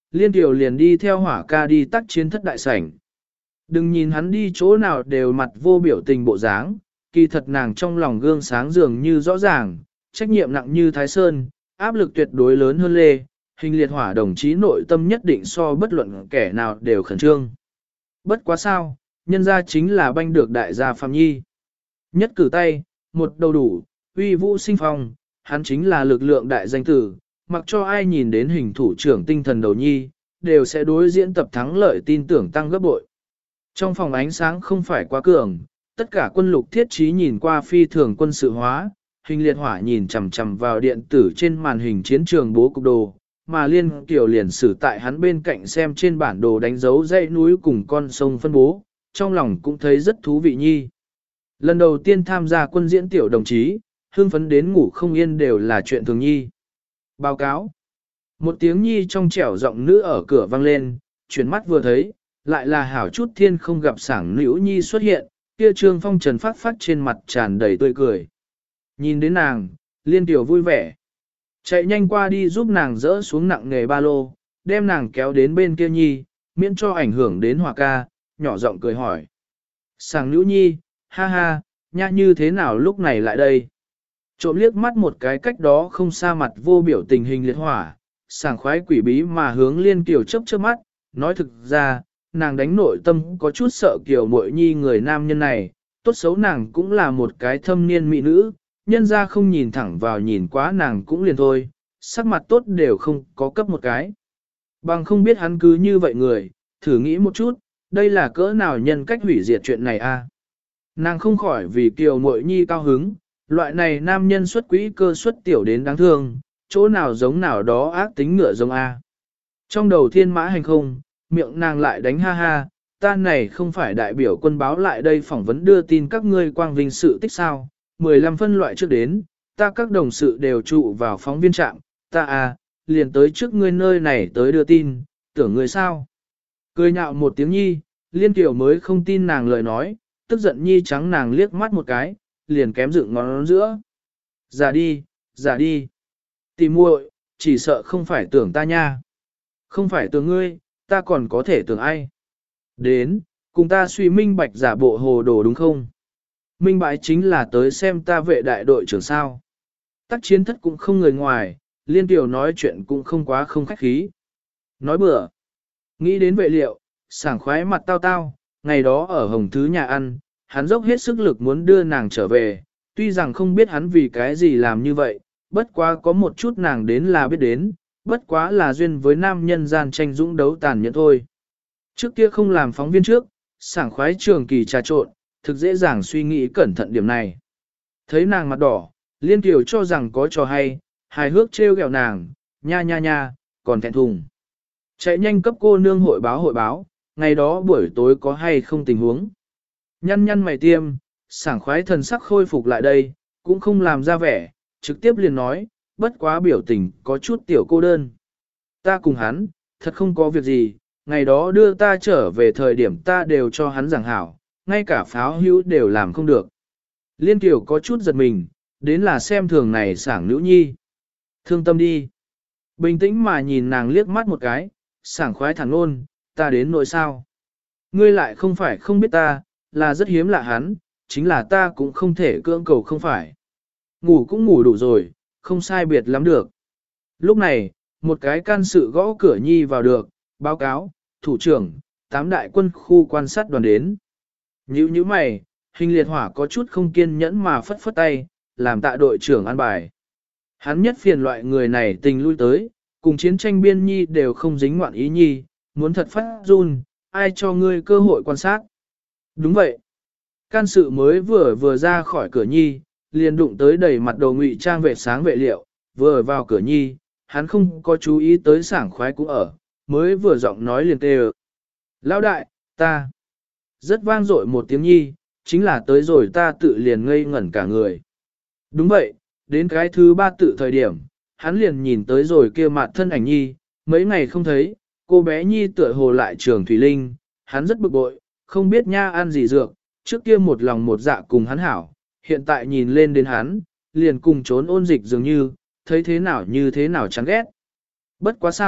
Liên Tiểu liền đi theo hỏa ca đi tác chiến thất đại sảnh. Đừng nhìn hắn đi chỗ nào đều mặt vô biểu tình bộ dáng, kỳ thật nàng trong lòng gương sáng dường như rõ ràng, trách nhiệm nặng như Thái Sơn, áp lực tuyệt đối lớn hơn Lê, Hình Liệt Hỏa đồng chí nội tâm nhất định so bất luận kẻ nào đều khẩn trương. Bất quá sao, nhân ra chính là banh được đại gia Phạm Nhi. Nhất cử tay, một đầu đủ, uy vũ sinh phong, hắn chính là lực lượng đại danh tử, mặc cho ai nhìn đến hình thủ trưởng tinh thần đầu nhi, đều sẽ đối diễn tập thắng lợi tin tưởng tăng gấp bội. Trong phòng ánh sáng không phải quá cường, tất cả quân lục thiết trí nhìn qua phi thường quân sự hóa, Hình Liệt Hỏa nhìn chằm chằm vào điện tử trên màn hình chiến trường bố cục đồ, mà Liên Kiều liền xử tại hắn bên cạnh xem trên bản đồ đánh dấu dãy núi cùng con sông phân bố, trong lòng cũng thấy rất thú vị nhi. Lần đầu tiên tham gia quân diễn tiểu đồng chí, hương phấn đến ngủ không yên đều là chuyện thường nhi. Báo cáo. Một tiếng nhi trong trẻo giọng nữ ở cửa vang lên, chuyển mắt vừa thấy, lại là hảo chút thiên không gặp sảng nữ nhi xuất hiện, kia trương phong trần phát phát trên mặt tràn đầy tươi cười. Nhìn đến nàng, Liên Tiểu vui vẻ. Chạy nhanh qua đi giúp nàng dỡ xuống nặng nghề ba lô, đem nàng kéo đến bên kia nhi, miễn cho ảnh hưởng đến Hòa ca, nhỏ giọng cười hỏi. Sảng nữ nhi, ha ha, nha như thế nào lúc này lại đây? Trộm liếc mắt một cái cách đó không xa mặt vô biểu tình Hình Liệt Hỏa, sảng khoái quỷ bí mà hướng Liên Kiều chớp chớp mắt, nói thực ra, nàng đánh nội tâm có chút sợ Kiều Muội Nhi người nam nhân này, tốt xấu nàng cũng là một cái thâm niên mỹ nữ, nhân ra không nhìn thẳng vào nhìn quá nàng cũng liền thôi, sắc mặt tốt đều không có cấp một cái. Bằng không biết hắn cứ như vậy người, thử nghĩ một chút, đây là cỡ nào nhân cách hủy diệt chuyện này a? Nàng không khỏi vì Kiều Muội Nhi cao hứng, loại này nam nhân xuất quỹ cơ xuất tiểu đến đáng thương, chỗ nào giống nào đó ác tính ngựa giống A. Trong đầu thiên mã hành không, miệng nàng lại đánh ha ha, ta này không phải đại biểu quân báo lại đây phỏng vấn đưa tin các ngươi quang vinh sự tích sao, mười lăm phân loại trước đến, ta các đồng sự đều trụ vào phóng viên trạm, ta à, liền tới trước ngươi nơi này tới đưa tin, tưởng ngươi sao. Cười nhạo một tiếng nhi, Liên Kiều mới không tin nàng lời nói, tức giận nhi trắng nàng liếc mắt một cái, liền kém dựng ngón giữa. Giả đi, giả đi. Tỷ muội, chỉ sợ không phải tưởng ta nha. Không phải tưởng ngươi, ta còn có thể tưởng ai. Đến, cùng ta suy minh bạch giả bộ hồ đồ đúng không? Minh bạch chính là tới xem ta vệ đại đội trưởng sao. Tác chiến thất cũng không người ngoài, Liên Kiều nói chuyện cũng không quá không khách khí. Nói bừa. Nghĩ đến vệ liệu, sảng khoái mặt tao tao, ngày đó ở Hồng Thứ nhà ăn, hắn dốc hết sức lực muốn đưa nàng trở về, tuy rằng không biết hắn vì cái gì làm như vậy, bất quá có một chút nàng đến là biết đến, bất quá là duyên với nam nhân gian tranh dũng đấu tàn nhẫn thôi. Trước kia không làm phóng viên trước, sảng khoái trường kỳ trà trộn, thực dễ dàng suy nghĩ cẩn thận điểm này. Thấy nàng mặt đỏ, Liên Kiều cho rằng có trò hay, hài hước trêu ghẹo nàng, nha nha nha, còn thẹn thùng. Chạy nhanh cấp cô nương hội báo hội báo, ngày đó buổi tối có hay không tình huống. Nhăn nhăn mày tiêm, sảng khoái thần sắc khôi phục lại đây, cũng không làm ra vẻ, trực tiếp liền nói, bất quá biểu tình có chút tiểu cô đơn. Ta cùng hắn, thật không có việc gì, ngày đó đưa ta trở về thời điểm ta đều cho hắn giảng hảo, ngay cả pháo hữu đều làm không được. Liên Kiều có chút giật mình, đến là xem thường này sảng nữ nhi. Thương tâm đi. Bình tĩnh mà nhìn nàng liếc mắt một cái, sảng khoái thẳng ôn, ta đến nỗi sao. Ngươi lại không phải không biết ta, là rất hiếm lạ hắn, chính là ta cũng không thể cưỡng cầu không phải. Ngủ cũng ngủ đủ rồi, không sai biệt lắm được. Lúc này, một cái can sự gõ cửa nhi vào được, báo cáo, thủ trưởng, tám đại quân khu quan sát đoàn đến. Nhữ như mày, Hình Liệt Hỏa có chút không kiên nhẫn mà phất phất tay, làm tạ đội trưởng an bài. Hắn nhất phiền loại người này tình lui tới, cùng chiến tranh biên nhi đều không dính ngoạn ý nhi, muốn thật phát run, ai cho ngươi cơ hội quan sát. Đúng vậy. Can sự mới vừa vừa ra khỏi cửa nhi, liền đụng tới đầy mặt đầu ngụy trang vệ sáng vệ liệu, vừa vào cửa nhi, hắn không có chú ý tới sảng khoái cũng ở, mới vừa giọng nói liền tê ợ. Lão đại, ta. Rất vang dội một tiếng nhi, chính là tới rồi ta tự liền ngây ngẩn cả người. Đúng vậy, đến cái thứ ba tự thời điểm, hắn liền nhìn tới rồi kia mặt thân ảnh nhi, mấy ngày không thấy, cô bé nhi tựa hồ lại trường Thủy Linh, hắn rất bực bội, không biết nha ăn gì dược, trước kia một lòng một dạ cùng hắn hảo, hiện tại nhìn lên đến hắn, liền cùng trốn ôn dịch dường như, thấy thế nào như thế nào chán ghét. Bất quá sao,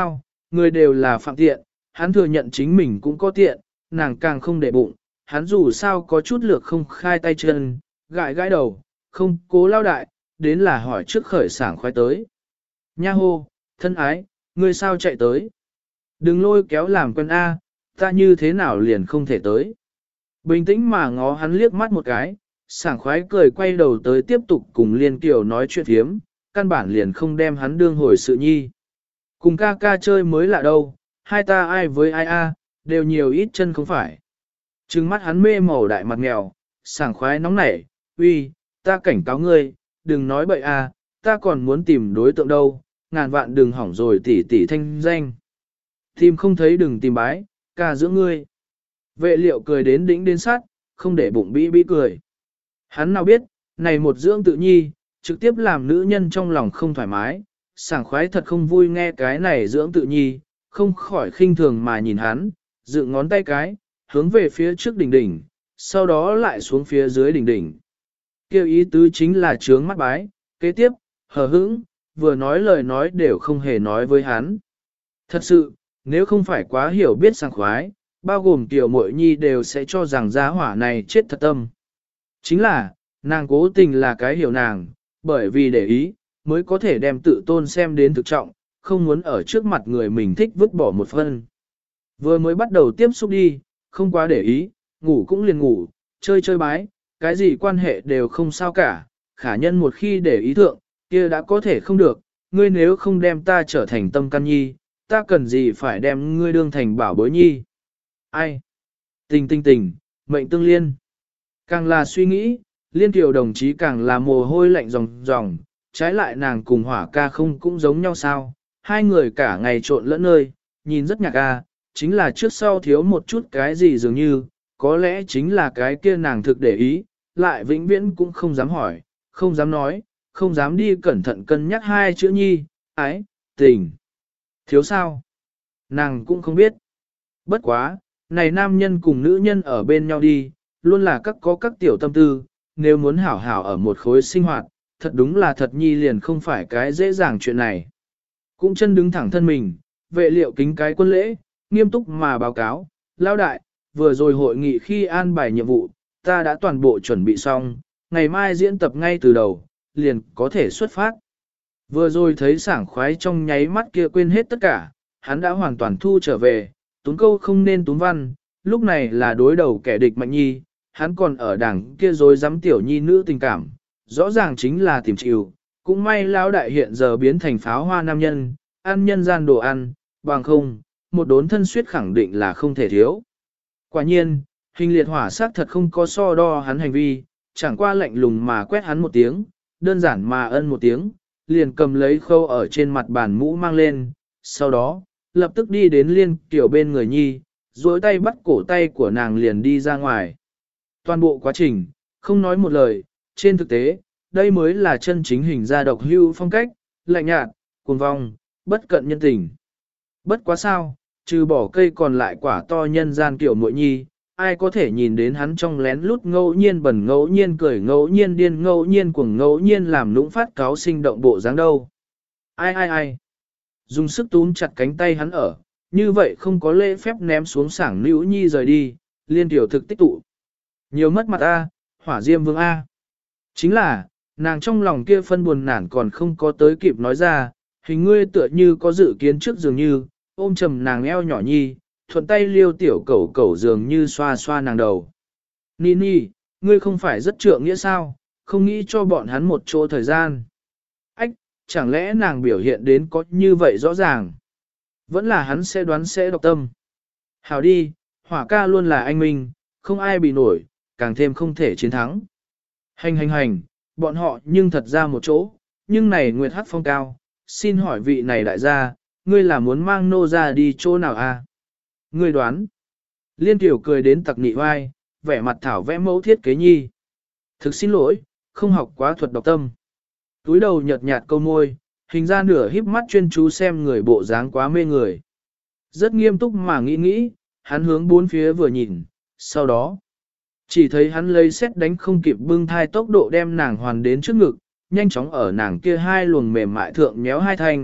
người đều là phạm tiện, hắn thừa nhận chính mình cũng có tiện, nàng càng không để bụng, hắn dù sao có chút lược không khai tay chân, gãi gãi đầu, không cố lao đại, đến là hỏi trước khởi sảng khoái tới. Nha hô, thân ái, ngươi sao chạy tới? Đừng lôi kéo làm quen A, ta như thế nào liền không thể tới. Bình tĩnh mà ngó hắn liếc mắt một cái, sảng khoái cười quay đầu tới tiếp tục cùng Liên Kiều nói chuyện thiếm, căn bản liền không đem hắn đương hồi sự nhi. Cùng ca ca chơi mới lạ đâu, hai ta ai với ai a, đều nhiều ít chân không phải. Trừng mắt hắn mê màu đại mặt mèo, sảng khoái nóng nảy, uy, ta cảnh cáo ngươi, đừng nói bậy a, ta còn muốn tìm đối tượng đâu, ngàn vạn đừng hỏng rồi tỉ tỉ thanh danh. Tìm không thấy đừng tìm bái, ca giữa ngươi. Vệ liệu cười đến đỉnh đến sát, không để bụng bĩ bĩ cười. Hắn nào biết, này một dưỡng tự nhi, trực tiếp làm nữ nhân trong lòng không thoải mái, sảng khoái thật không vui nghe cái này dưỡng tự nhi, không khỏi khinh thường mà nhìn hắn, dựng ngón tay cái, hướng về phía trước đỉnh đỉnh, sau đó lại xuống phía dưới đỉnh đỉnh. Kêu ý tứ chính là trướng mắt bái, kế tiếp, hờ hững, vừa nói lời nói đều không hề nói với hắn. Thật sự, nếu không phải quá hiểu biết sảng khoái, bao gồm tiểu muội nhi đều sẽ cho rằng gia hỏa này chết thật tâm. Chính là, nàng cố tình là cái hiểu nàng, bởi vì để ý, mới có thể đem tự tôn xem đến thực trọng, không muốn ở trước mặt người mình thích vứt bỏ một phân. Vừa mới bắt đầu tiếp xúc đi, không quá để ý, ngủ cũng liền ngủ, chơi chơi bái, cái gì quan hệ đều không sao cả, khả nhân một khi để ý thượng, kia đã có thể không được, ngươi nếu không đem ta trở thành tâm can nhi, ta cần gì phải đem ngươi đương thành bảo bối nhi. Ai? Tình tình tình, mệnh tương liên. Càng là suy nghĩ, Liên Kiều đồng chí càng là mồ hôi lạnh ròng ròng, trái lại nàng cùng hỏa ca không cũng giống nhau sao, hai người cả ngày trộn lẫn nơi, nhìn rất nhạc ca, chính là trước sau thiếu một chút cái gì dường như, có lẽ chính là cái kia nàng thực để ý, lại vĩnh viễn cũng không dám hỏi, không dám nói, không dám đi cẩn thận cân nhắc hai chữ nhi, ái, tình. Thiếu sao? Nàng cũng không biết. Bất quá, này nam nhân cùng nữ nhân ở bên nhau đi, luôn là các có các tiểu tâm tư, nếu muốn hảo hảo ở một khối sinh hoạt, thật đúng là thật nhi liền không phải cái dễ dàng chuyện này. Cũng chân đứng thẳng thân mình, vệ liệu kính cái quân lễ, nghiêm túc mà báo cáo, lao đại, vừa rồi hội nghị khi an bài nhiệm vụ, ta đã toàn bộ chuẩn bị xong, ngày mai diễn tập ngay từ đầu, liền có thể xuất phát. Vừa rồi thấy sảng khoái trong nháy mắt kia quên hết tất cả, hắn đã hoàn toàn thu trở về, tún câu không nên tún văn, lúc này là đối đầu kẻ địch mạnh nhi, hắn còn ở đảng kia rồi dám tiểu nhi nữ tình cảm, rõ ràng chính là tìm chịu, cũng may lão đại hiện giờ biến thành pháo hoa nam nhân, ăn nhân gian đồ ăn, bằng không, một đốn thân suyết khẳng định là không thể thiếu. Quả nhiên, hình liệt hỏa sát thật không có so đo hắn hành vi, chẳng qua lạnh lùng mà quét hắn một tiếng, đơn giản mà ân một tiếng, liền cầm lấy khâu ở trên mặt bàn mũ mang lên, sau đó, lập tức đi đến Liên Kiều bên người nhi, duỗi tay bắt cổ tay của nàng liền đi ra ngoài. Toàn bộ quá trình, không nói một lời, trên thực tế, đây mới là chân chính hình ra độc hưu phong cách, lạnh nhạt, cuồng vong, bất cận nhân tình. Bất quá sao, trừ bỏ cây còn lại quả to nhân gian kiểu muội nhi, ai có thể nhìn đến hắn trong lén lút ngẫu nhiên bẩn ngẫu nhiên cười ngẫu nhiên điên ngẫu nhiên cuồng ngẫu nhiên làm nũng phát cáo sinh động bộ dáng đâu. Ai ai ai. Dùng sức túm chặt cánh tay hắn ở, như vậy không có lễ phép ném xuống sảng nữ nhi rời đi, Liên tiểu thực tích tụ. Nhiều mất mặt A, hỏa diêm vương A. Chính là, nàng trong lòng kia phân buồn nản còn không có tới kịp nói ra, hình ngươi tựa như có dự kiến trước dường như, ôm chầm nàng eo nhỏ nhi, thuận tay liêu tiểu cẩu cẩu dường như xoa xoa nàng đầu. Nini, ngươi không phải rất trượng nghĩa sao, không nghĩ cho bọn hắn một chỗ thời gian. Ách, chẳng lẽ nàng biểu hiện đến có như vậy rõ ràng? Vẫn là hắn sẽ đoán sẽ độc tâm. Hảo đi, hỏa ca luôn là anh minh, không ai bị nổi, càng thêm không thể chiến thắng. Hành hành hành, bọn họ nhưng thật ra một chỗ, nhưng này Nguyệt Hắc Phong cao, xin hỏi vị này đại gia, ngươi là muốn mang nô ra đi chỗ nào à? Ngươi đoán. Liên Tiểu cười đến tặc nị vai, vẻ mặt thảo vẽ mẫu thiết kế nhi. Thực xin lỗi, không học quá thuật độc tâm. Túi đầu nhợt nhạt câu môi, hình ra nửa híp mắt chuyên chú xem người bộ dáng quá mê người. Rất nghiêm túc mà nghĩ nghĩ, hắn hướng bốn phía vừa nhìn, sau đó, chỉ thấy hắn lấy xét đánh không kịp bưng thai tốc độ đem nàng hoàn đến trước ngực, nhanh chóng ở nàng kia hai luồng mềm mại thượng méo hai thanh,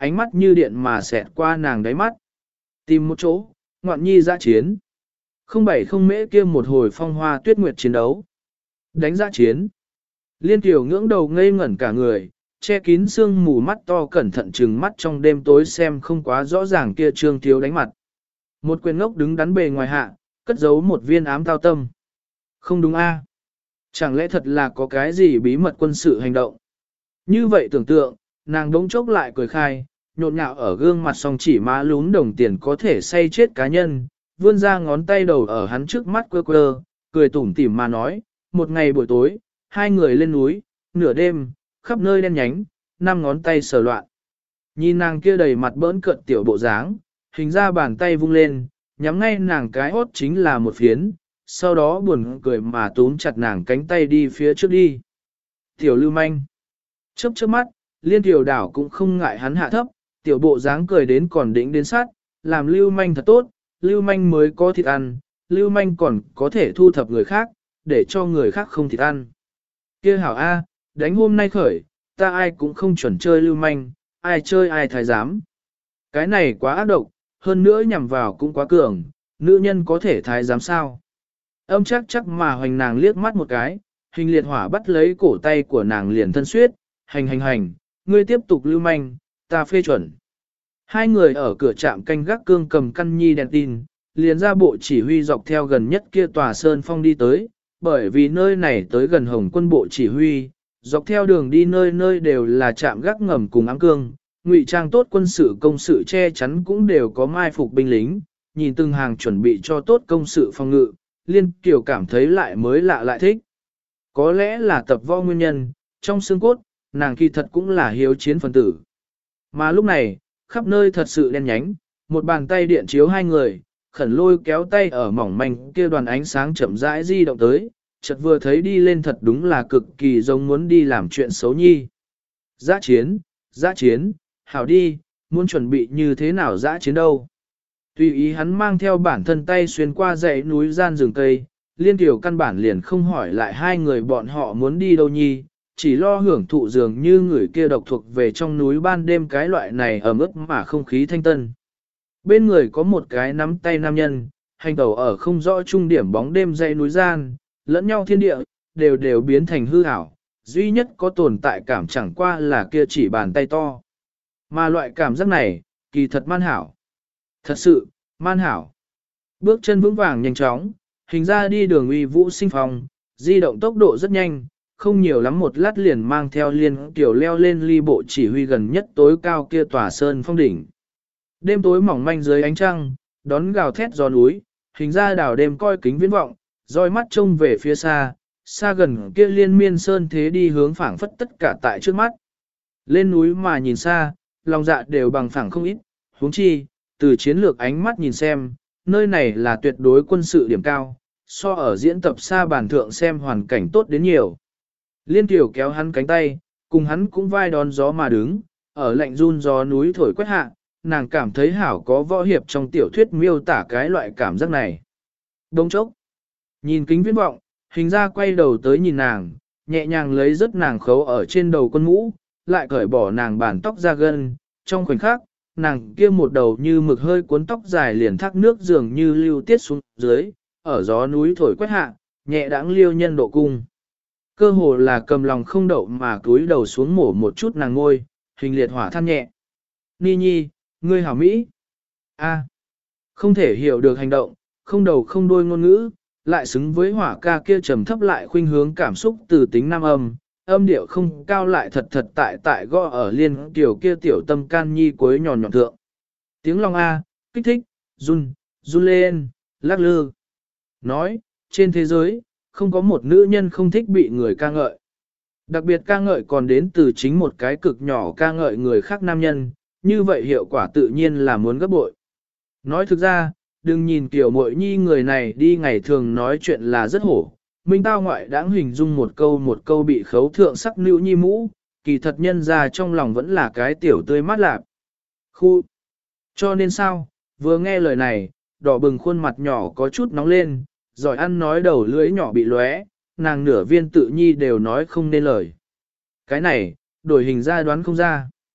ánh mắt như điện mà xẹt qua nàng đáy mắt. Tìm một chỗ, ngoạn nhi dã chiến. Không bảy không mễ kia một hồi phong hoa tuyết nguyệt chiến đấu. Đánh dã chiến. Liên tiểu ngưỡng đầu ngây ngẩn cả người, che kín sương mù mắt to cẩn thận trừng mắt trong đêm tối xem không quá rõ ràng kia trương thiếu đánh mặt. Một quyền ngốc đứng đắn bề ngoài hạ, cất giấu một viên ám tao tâm. Không đúng a? Chẳng lẽ thật là có cái gì bí mật quân sự hành động? Như vậy tưởng tượng, nàng đống chốc lại cười khai, nhộn nhạo ở gương mặt song chỉ má lún đồng tiền có thể say chết cá nhân, vươn ra ngón tay đầu ở hắn trước mắt quơ quơ, cười tủm tỉm mà nói, một ngày buổi tối, hai người lên núi, nửa đêm, khắp nơi đen nhánh, năm ngón tay sờ loạn. Nhìn nàng kia đầy mặt bỡn cợt tiểu bộ dáng, hình ra bàn tay vung lên, nhắm ngay nàng cái hốt chính là một phiến, sau đó buồn cười mà túm chặt nàng cánh tay đi phía trước đi. Tiểu lưu manh. Chớp chớp mắt, liên tiểu đảo cũng không ngại hắn hạ thấp, tiểu bộ dáng cười đến còn đỉnh đến sát, làm lưu manh thật tốt, lưu manh mới có thịt ăn, lưu manh còn có thể thu thập người khác, để cho người khác không thịt ăn. Kia hảo A, đánh hôm nay khởi, ta ai cũng không chuẩn chơi lưu manh, ai chơi ai thái giám. Cái này quá ác độc, hơn nữa nhằm vào cũng quá cường, nữ nhân có thể thái giám sao. Âm chắc chắc mà hoành nàng liếc mắt một cái, hình liệt hỏa bắt lấy cổ tay của nàng liền thân suyết, hành hành hành, ngươi tiếp tục lưu manh, ta phê chuẩn. Hai người ở cửa trạm canh gác cương cầm căn nhi đèn tin, liền ra bộ chỉ huy dọc theo gần nhất kia tòa sơn phong đi tới, bởi vì nơi này tới gần Hồng quân bộ chỉ huy, dọc theo đường đi nơi nơi đều là trạm gác ngầm cùng ám cương, ngụy trang tốt quân sự công sự che chắn cũng đều có mai phục binh lính, nhìn từng hàng chuẩn bị cho tốt công sự phòng ngự, Liên Kiều cảm thấy lại mới lạ lại thích. Có lẽ là tập võ nguyên nhân, trong xương cốt, nàng kỳ thật cũng là hiếu chiến phần tử. Mà lúc này, khắp nơi thật sự đen nhánh, một bàn tay điện chiếu hai người, khẩn lôi kéo tay ở mỏng manh kia đoàn ánh sáng chậm rãi di động tới, chợt vừa thấy đi lên thật đúng là cực kỳ giống muốn đi làm chuyện xấu nhi. Dã chiến, dã chiến, hảo đi, muốn chuẩn bị như thế nào dã chiến đâu. Tùy ý hắn mang theo bản thân tay xuyên qua dãy núi gian rừng cây, Liên Tiểu căn bản liền không hỏi lại hai người bọn họ muốn đi đâu nhi, chỉ lo hưởng thụ dường như người kia độc thuộc về trong núi ban đêm cái loại này ẩm ướt mà không khí thanh tân. Bên người có một cái nắm tay nam nhân, hành tẩu ở không rõ trung điểm bóng đêm dãy núi gian, lẫn nhau thiên địa, đều đều biến thành hư ảo, duy nhất có tồn tại cảm chẳng qua là kia chỉ bàn tay to. Mà loại cảm giác này, kỳ thật man hảo. Thật sự, man hảo. Bước chân vững vàng nhanh chóng, hình ra đi đường uy vũ sinh phong, di động tốc độ rất nhanh, không nhiều lắm một lát liền mang theo Liên Tiểu leo lên ly bộ chỉ huy gần nhất tối cao kia tòa sơn phong đỉnh. Đêm tối mỏng manh dưới ánh trăng, đón gào thét gió núi, hình ra đảo đêm coi kính viễn vọng, roi mắt trông về phía xa, xa gần kia liên miên sơn thế đi hướng phảng phất tất cả tại trước mắt. Lên núi mà nhìn xa, lòng dạ đều bằng phẳng không ít, huống chi, từ chiến lược ánh mắt nhìn xem, nơi này là tuyệt đối quân sự điểm cao, so ở diễn tập xa bản thượng xem hoàn cảnh tốt đến nhiều. Liên Tiểu kéo hắn cánh tay, cùng hắn cũng vai đón gió mà đứng, ở lạnh run gió núi thổi quét hạ, nàng cảm thấy hảo có võ hiệp trong tiểu thuyết miêu tả cái loại cảm giác này. Đông chốc, nhìn kính viễn vọng, hình ra quay đầu tới nhìn nàng, nhẹ nhàng lấy rất nàng khấu ở trên đầu con mũ, lại cởi bỏ nàng bàn tóc ra gân, trong khoảnh khắc, nàng kia một đầu như mực hơi cuốn tóc dài liền thác nước dường như lưu tiết xuống dưới, ở gió núi thổi quét hạ, nhẹ đãng liêu nhân độ cung. Cơ hồ là cầm lòng không đậu mà cúi đầu xuống mổ một chút nàng ngôi, hình liệt hỏa than nhẹ. Ni nhi, ngươi hảo Mỹ. A, không thể hiểu được hành động, không đầu không đuôi ngôn ngữ, lại xứng với hỏa ca kia trầm thấp lại khuynh hướng cảm xúc từ tính nam âm, âm điệu không cao lại thật thật tại tại gõ ở liên tiểu kia tiểu tâm can nhi cuối nhọn nhọn thượng. Tiếng long A, kích thích, run, run lên, lắc lư. Nói, trên thế giới, không có một nữ nhân không thích bị người ca ngợi. Đặc biệt ca ngợi còn đến từ chính một cái cực nhỏ ca ngợi người khác nam nhân, như vậy hiệu quả tự nhiên là muốn gấp bội. Nói thực ra, đừng nhìn tiểu muội nhi người này đi ngày thường nói chuyện là rất hổ. Minh tao ngoại đãng hình dung một câu một câu bị khấu thượng sắc nữ nhi mũ, kỳ thật nhân ra trong lòng vẫn là cái tiểu tươi mát lạp. Khu! Cho nên sao, vừa nghe lời này, đỏ bừng khuôn mặt nhỏ có chút nóng lên, giỏi ăn nói đầu lưỡi nhỏ bị lóe, nàng nửa viên tự nhi đều nói không nên lời. Cái này, đổi hình ra đoán không ra.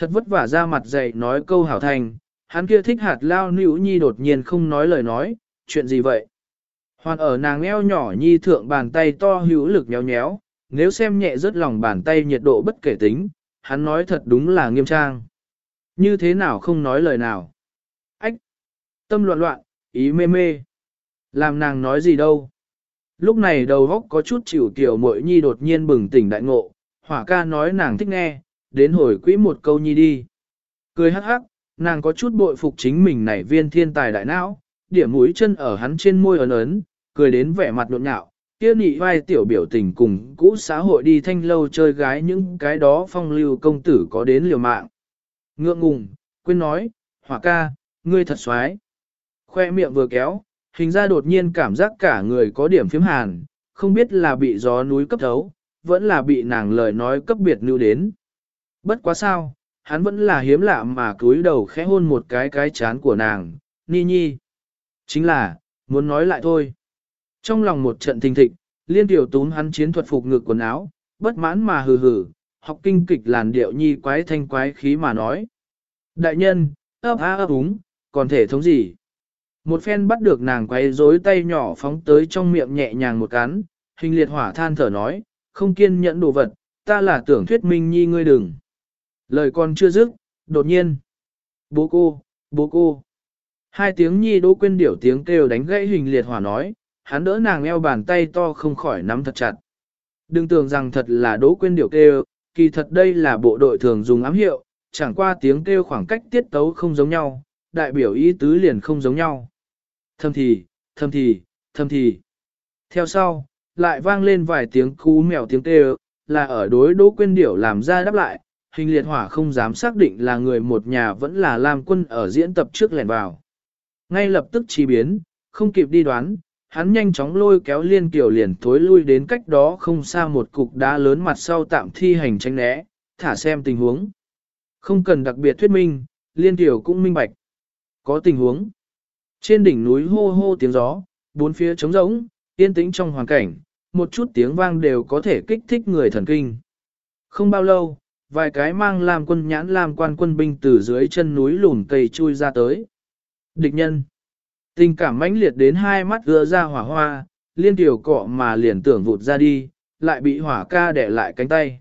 Thật vất vả ra mặt dày nói câu hảo thành, hắn kia thích hạt lao nữ nhi đột nhiên không nói lời nói, chuyện gì vậy? Hoàn ở nàng eo nhỏ nhi thượng bàn tay to hữu lực nhéo nhéo, nếu xem nhẹ rất lòng bàn tay nhiệt độ bất kể tính, hắn nói thật đúng là nghiêm trang. Như thế nào không nói lời nào? Ách! Tâm loạn loạn, ý mê mê. Làm nàng nói gì đâu? Lúc này đầu góc có chút chịu kiểu mội nhi đột nhiên bừng tỉnh đại ngộ, hỏa ca nói nàng thích nghe, đến hồi quỹ một câu nhi đi. Cười hắc hắc, nàng có chút bội phục chính mình này viên thiên tài đại não, điểm mũi chân ở hắn trên môi ấn ấn, cười đến vẻ mặt nhộn nhạo, kia nị vai tiểu biểu tình cùng cũ xã hội đi thanh lâu chơi gái những cái đó phong lưu công tử có đến liều mạng. Ngượng ngùng, quên nói, hỏa ca, ngươi thật xoái. Khoe miệng vừa kéo, hình ra đột nhiên cảm giác cả người có điểm phiếm hàn, không biết là bị gió núi cấp thấu, vẫn là bị nàng lời nói cấp biệt lưu đến. Bất quá sao, hắn vẫn là hiếm lạ mà cúi đầu khẽ hôn một cái cái chán của nàng, ni nhi. Chính là, muốn nói lại thôi. Trong lòng một trận thình thịch, liên tiểu túm hắn chiến thuật phục ngực quần áo, bất mãn mà hừ hừ, học kinh kịch làn điệu nhi quái thanh quái khí mà nói. Đại nhân, ấp á ấp úng, còn thể thống gì? Một phen bắt được nàng quấy rối tay nhỏ phóng tới trong miệng nhẹ nhàng một cắn, hình liệt hỏa than thở nói, không kiên nhẫn đồ vật, ta là tưởng thuyết minh nhi ngươi đừng. Lời còn chưa dứt, đột nhiên. Bố cô, bố cô. Hai tiếng nhi đỗ quên điểu tiếng kêu đánh gãy hình liệt hỏa nói, hắn đỡ nàng eo bàn tay to không khỏi nắm thật chặt. Đừng tưởng rằng thật là đỗ quên điểu kêu, kỳ thật đây là bộ đội thường dùng ám hiệu, chẳng qua tiếng kêu khoảng cách tiết tấu không giống nhau, đại biểu ý tứ liền không giống nhau. Thâm thì, thâm thì, thâm thì. Theo sau, lại vang lên vài tiếng cú mèo tiếng kêu, là ở đối đỗ quên điểu làm ra đáp lại, hình liệt hỏa không dám xác định là người một nhà vẫn là Lam Quân ở diễn tập trước lẻn vào. Ngay lập tức chi biến, không kịp đi đoán, hắn nhanh chóng lôi kéo Liên Kiều liền thối lui đến cách đó không xa một cục đá lớn mặt sau tạm thi hành tránh né, thả xem tình huống. Không cần đặc biệt thuyết minh, Liên Kiều cũng minh bạch. Có tình huống. Trên đỉnh núi hô hô tiếng gió, bốn phía trống rỗng, yên tĩnh trong hoàn cảnh, một chút tiếng vang đều có thể kích thích người thần kinh. Không bao lâu, vài cái mang làm quân nhãn làm quan quân binh từ dưới chân núi lùn cây chui ra tới. Địch nhân. Tình cảm mãnh liệt đến hai mắt ưa ra hỏa hoa, Liên Kiều cọ mà liền tưởng vụt ra đi, lại bị hỏa ca đẻ lại cánh tay.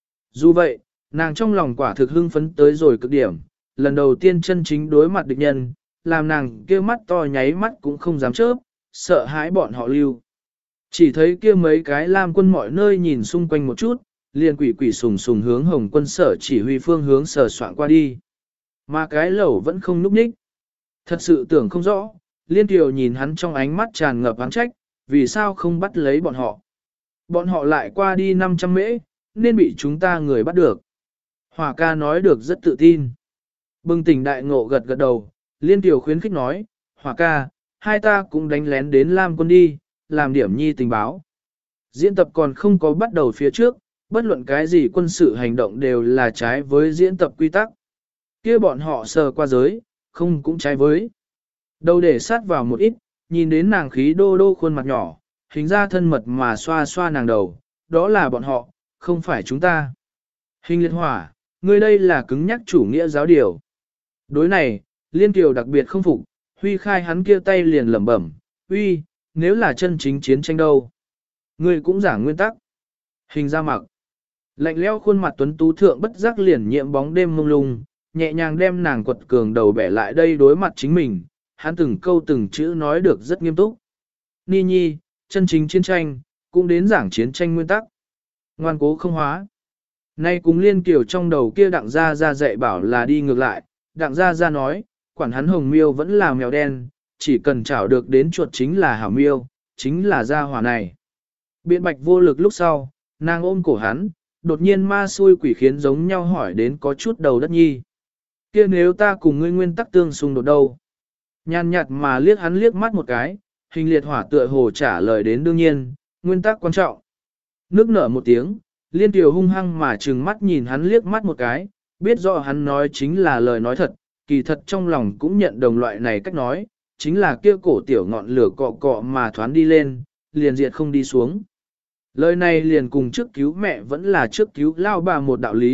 Dù vậy, nàng trong lòng quả thực hưng phấn tới rồi cực điểm, lần đầu tiên chân chính đối mặt địch nhân, làm nàng kia mắt to nháy mắt cũng không dám chớp, sợ hãi bọn họ lưu. Chỉ thấy kia mấy cái lam quân mọi nơi nhìn xung quanh một chút, liền quỷ quỷ sùng sùng hướng hồng quân sở chỉ huy phương hướng sở soạn qua đi. Mà cái lẩu vẫn không núp ních. Thật sự tưởng không rõ, Liên Kiều nhìn hắn trong ánh mắt tràn ngập oán trách, vì sao không bắt lấy bọn họ. Bọn họ lại qua đi năm trăm mễ, nên bị chúng ta người bắt được. Hỏa ca nói được rất tự tin. Bừng tỉnh đại ngộ gật gật đầu, Liên Kiều khuyến khích nói, Hỏa ca, hai ta cũng đánh lén đến Lam Quân đi, làm điểm nhi tình báo. Diễn tập còn không có bắt đầu phía trước, bất luận cái gì quân sự hành động đều là trái với diễn tập quy tắc. Kia bọn họ sờ qua giới, không cũng trái với. Đầu để sát vào một ít, nhìn đến nàng khí đô đô khuôn mặt nhỏ, hình ra thân mật mà xoa xoa nàng đầu, đó là bọn họ, không phải chúng ta. Hình liệt hỏa, ngươi đây là cứng nhắc chủ nghĩa giáo điều. Đối này, Liên Kiều đặc biệt không phục, Huy khai hắn kia tay liền lẩm bẩm, Huy, nếu là chân chính chiến tranh đâu? Ngươi cũng giảng nguyên tắc. Hình ra mặc. Lạnh lẽo khuôn mặt tuấn tú thượng bất giác liền nhiễm bóng đêm mông lung, nhẹ nhàng đem nàng quật cường đầu bẻ lại đây đối mặt chính mình, hắn từng câu từng chữ nói được rất nghiêm túc. Ni nhi, chân chính chiến tranh, cũng đến giảng chiến tranh nguyên tắc. Ngoan cố không hóa. Nay cùng Liên Kiều trong đầu kia đặng gia ra dạy bảo là đi ngược lại, đặng gia ra nói, quản hắn hồng miêu vẫn là mèo đen, chỉ cần chảo được đến chuột chính là hảo miêu, chính là gia hỏa này. Biện bạch vô lực lúc sau, nàng ôm cổ hắn, đột nhiên ma xui quỷ khiến giống nhau hỏi đến có chút đầu đất nhi. Kia nếu ta cùng ngươi nguyên tắc tương xung đột đâu? Nhàn nhạt mà liếc hắn liếc mắt một cái, hình liệt hỏa tựa hồ trả lời đến đương nhiên, nguyên tắc quan trọng. Nước nở một tiếng, Liên Kiều hung hăng mà trừng mắt nhìn hắn liếc mắt một cái, biết rõ hắn nói chính là lời nói thật, kỳ thật trong lòng cũng nhận đồng loại này cách nói, chính là kia cổ tiểu ngọn lửa cọ cọ mà thoán đi lên, liền diệt không đi xuống. Lời này liền cùng trước cứu mẹ vẫn là trước cứu lao bà một đạo lý,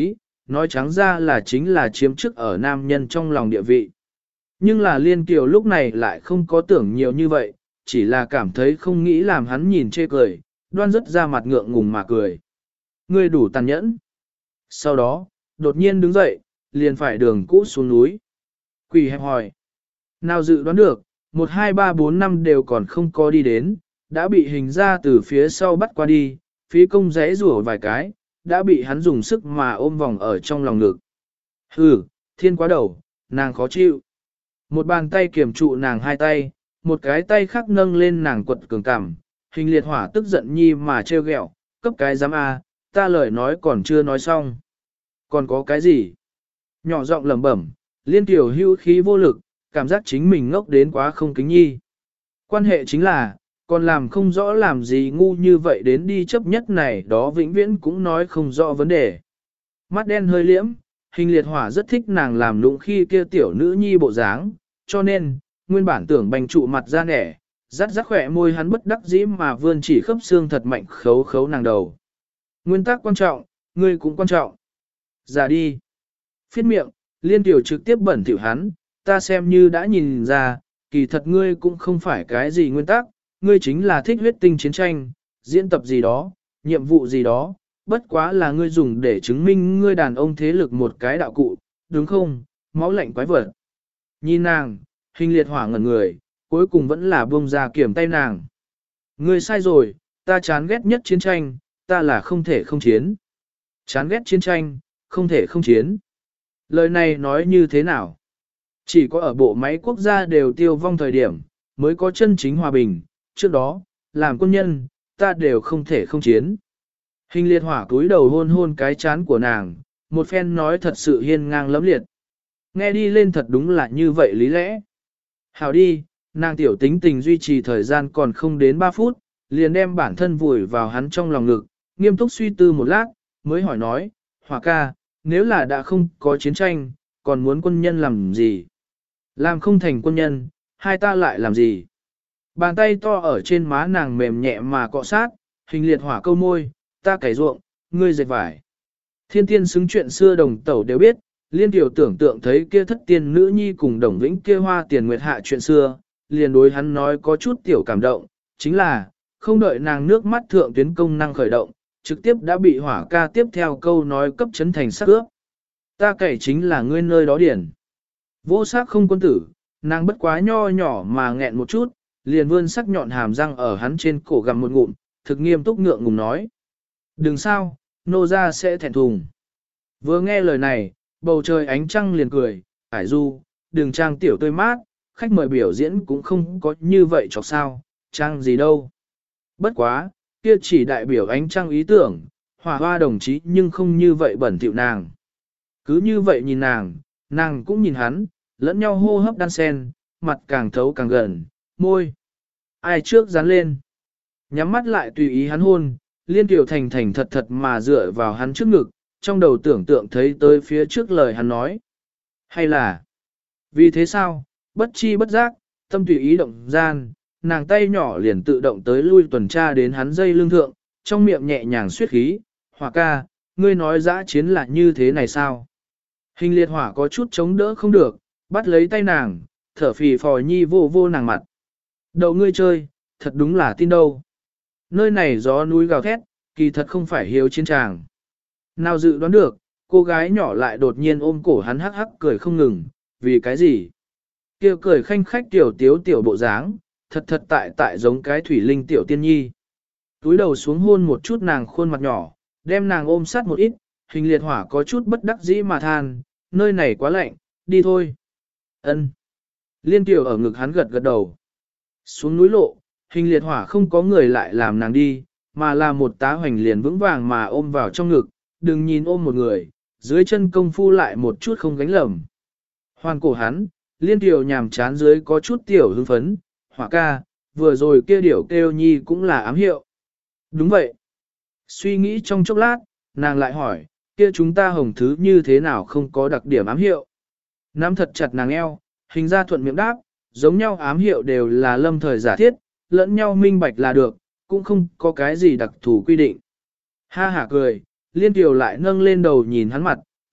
nói trắng ra là chính là chiếm chức ở nam nhân trong lòng địa vị. Nhưng là Liên Kiều lúc này lại không có tưởng nhiều như vậy, chỉ là cảm thấy không nghĩ làm hắn nhìn chê cười, đoan rất ra mặt ngượng ngùng mà cười. Ngươi đủ tàn nhẫn. Sau đó, đột nhiên đứng dậy, liền phải đường cũ xuống núi. Quỷ hẹp hỏi. Nào dự đoán được, một hai ba bốn năm đều còn không có đi đến, đã bị hình ra từ phía sau bắt qua đi, phí công rẽ rủa vài cái, đã bị hắn dùng sức mà ôm vòng ở trong lòng ngực. Hừ, thiên quá đầu, nàng khó chịu. Một bàn tay kiềm trụ nàng hai tay, một cái tay khác nâng lên nàng quật cường cảm, hình liệt hỏa tức giận nhi mà trêu ghẹo, cấp cái giám a, ta lời nói còn chưa nói xong. Còn có cái gì? Nhỏ giọng lẩm bẩm, Liên Tiểu hưu khí vô lực, cảm giác chính mình ngốc đến quá không kính nhi. Quan hệ chính là, còn làm không rõ làm gì ngu như vậy đến đi chấp nhất này đó vĩnh viễn cũng nói không rõ vấn đề. Mắt đen hơi liễm, hình liệt hỏa rất thích nàng làm nụng khi kia tiểu nữ nhi bộ dáng, cho nên, nguyên bản tưởng bành trụ mặt ra nẻ, rắt rắt khỏe môi hắn bất đắc dĩ mà vươn chỉ khớp xương thật mạnh khấu khấu nàng đầu. Nguyên tắc quan trọng, ngươi cũng quan trọng. Ra đi. Phiết miệng, Liên Tiểu trực tiếp bẩn thỉu hắn, ta xem như đã nhìn ra, kỳ thật ngươi cũng không phải cái gì nguyên tắc, ngươi chính là thích huyết tinh chiến tranh, diễn tập gì đó, nhiệm vụ gì đó, bất quá là ngươi dùng để chứng minh ngươi đàn ông thế lực một cái đạo cụ, đúng không, máu lạnh quái vật. Nhìn nàng, hình liệt hỏa ngẩn người, cuối cùng vẫn là buông ra kiểm tay nàng. Ngươi sai rồi, ta chán ghét nhất chiến tranh, ta là không thể không chiến. Chán ghét chiến tranh, không thể không chiến. Lời này nói như thế nào? Chỉ có ở bộ máy quốc gia đều tiêu vong thời điểm, mới có chân chính hòa bình, trước đó, làm quân nhân, ta đều không thể không chiến. Hình liệt hỏa cúi đầu hôn hôn cái chán của nàng, một phen nói thật sự hiên ngang lẫm liệt. Nghe đi lên thật đúng là như vậy lý lẽ. Hảo đi, nàng tiểu tính tình duy trì thời gian còn không đến ba phút, liền đem bản thân vùi vào hắn trong lòng ngực, nghiêm túc suy tư một lát, mới hỏi nói, Hỏa ca, nếu là đã không có chiến tranh, còn muốn quân nhân làm gì? Làm không thành quân nhân, hai ta lại làm gì? Bàn tay to ở trên má nàng mềm nhẹ mà cọ sát, hình liệt hỏa câu môi, ta cày ruộng, ngươi dệt vải. Thiên tiên xứng chuyện xưa đồng tẩu đều biết, Liên Tiểu tưởng tượng thấy kia thất tiên nữ nhi cùng đồng vĩnh kia hoa tiền nguyệt hạ chuyện xưa, liền đối hắn nói có chút tiểu cảm động, chính là, không đợi nàng nước mắt thượng tuyến công năng khởi động, trực tiếp đã bị hỏa ca tiếp theo câu nói cấp chấn thành sắc ướp. Ta cày chính là ngươi nơi đó điển. Vô sắc không quân tử, nàng bất quá nho nhỏ mà nghẹn một chút, liền vươn sắc nhọn hàm răng ở hắn trên cổ gặm một ngụm, thực nghiêm túc ngượng ngùng nói. Đừng sao, nô ra sẽ thẹn thùng. Vừa nghe lời này, bầu trời ánh trăng liền cười, ải du, đừng trang tiểu tươi mát, khách mời biểu diễn cũng không có như vậy chọc sao, trang gì đâu. Bất quá, kia chỉ đại biểu ánh trăng ý tưởng, hòa hoa đồng chí nhưng không như vậy bẩn thỉu nàng. Cứ như vậy nhìn nàng, nàng cũng nhìn hắn, lẫn nhau hô hấp đan sen, mặt càng thấu càng gần, môi. Ai trước dán lên. Nhắm mắt lại tùy ý hắn hôn, Liên Tiểu thành thành thật thật mà dựa vào hắn trước ngực, trong đầu tưởng tượng thấy tới phía trước lời hắn nói. Hay là, vì thế sao, bất chi bất giác, tâm tùy ý động gian, nàng tay nhỏ liền tự động tới lui tuần tra đến hắn dây lưng thượng, trong miệng nhẹ nhàng suyết khí, Hỏa ca, ngươi nói dã chiến là như thế này sao? Hình liệt hỏa có chút chống đỡ không được, bắt lấy tay nàng, thở phì phò nhi vô vô nàng mặt. Đậu ngươi chơi, thật đúng là tin đâu. Nơi này gió núi gào thét, kỳ thật không phải hiếu chiến tràng. Nào dự đoán được, cô gái nhỏ lại đột nhiên ôm cổ hắn hắc hắc cười không ngừng, vì cái gì? Kêu cười khanh khách tiểu tiếu tiểu bộ dáng, thật thật tại tại giống cái thủy linh tiểu tiên nhi. Túi đầu xuống hôn một chút nàng khuôn mặt nhỏ, đem nàng ôm sát một ít, hình liệt hỏa có chút bất đắc dĩ mà than, nơi này quá lạnh, đi thôi. Ân. Liên Tiểu ở ngực hắn gật gật đầu. Xuống núi lộ, hình liệt hỏa không có người lại làm nàng đi, mà là một tá hoành liền vững vàng mà ôm vào trong ngực, đừng nhìn ôm một người, dưới chân công phu lại một chút không gánh lầm. Hoàn cổ hắn, Liên Tiểu nhàm chán dưới có chút tiểu hưng phấn, Hỏa ca, vừa rồi kia điểu kêu nhi cũng là ám hiệu. Đúng vậy. Suy nghĩ trong chốc lát, nàng lại hỏi, kia chúng ta hồng thứ như thế nào không có đặc điểm ám hiệu. Nắm thật chặt nàng eo, hình ra thuận miệng đáp, giống nhau ám hiệu đều là lâm thời giả thiết, lẫn nhau minh bạch là được, cũng không có cái gì đặc thù quy định. Ha hả cười, Liên Tiểu lại nâng lên đầu nhìn hắn mặt,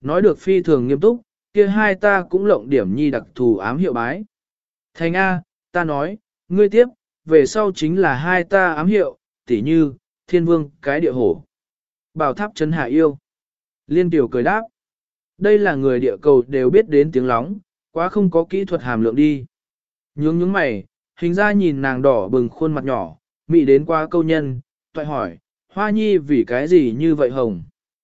nói được phi thường nghiêm túc, kia hai ta cũng lộng điểm nhi đặc thù ám hiệu bái. Thành A, ta nói, ngươi tiếp, về sau chính là hai ta ám hiệu, tỉ như, thiên vương cái địa hổ. Bảo tháp chân hạ yêu. Liên tiểu cười đáp. Đây là người địa cầu đều biết đến tiếng lóng, quá không có kỹ thuật hàm lượng đi. Nhướng nhướng mày, hình ra nhìn nàng đỏ bừng khuôn mặt nhỏ, mị đến qua câu nhân, toại hỏi, Hoa Nhi vì cái gì như vậy hồng?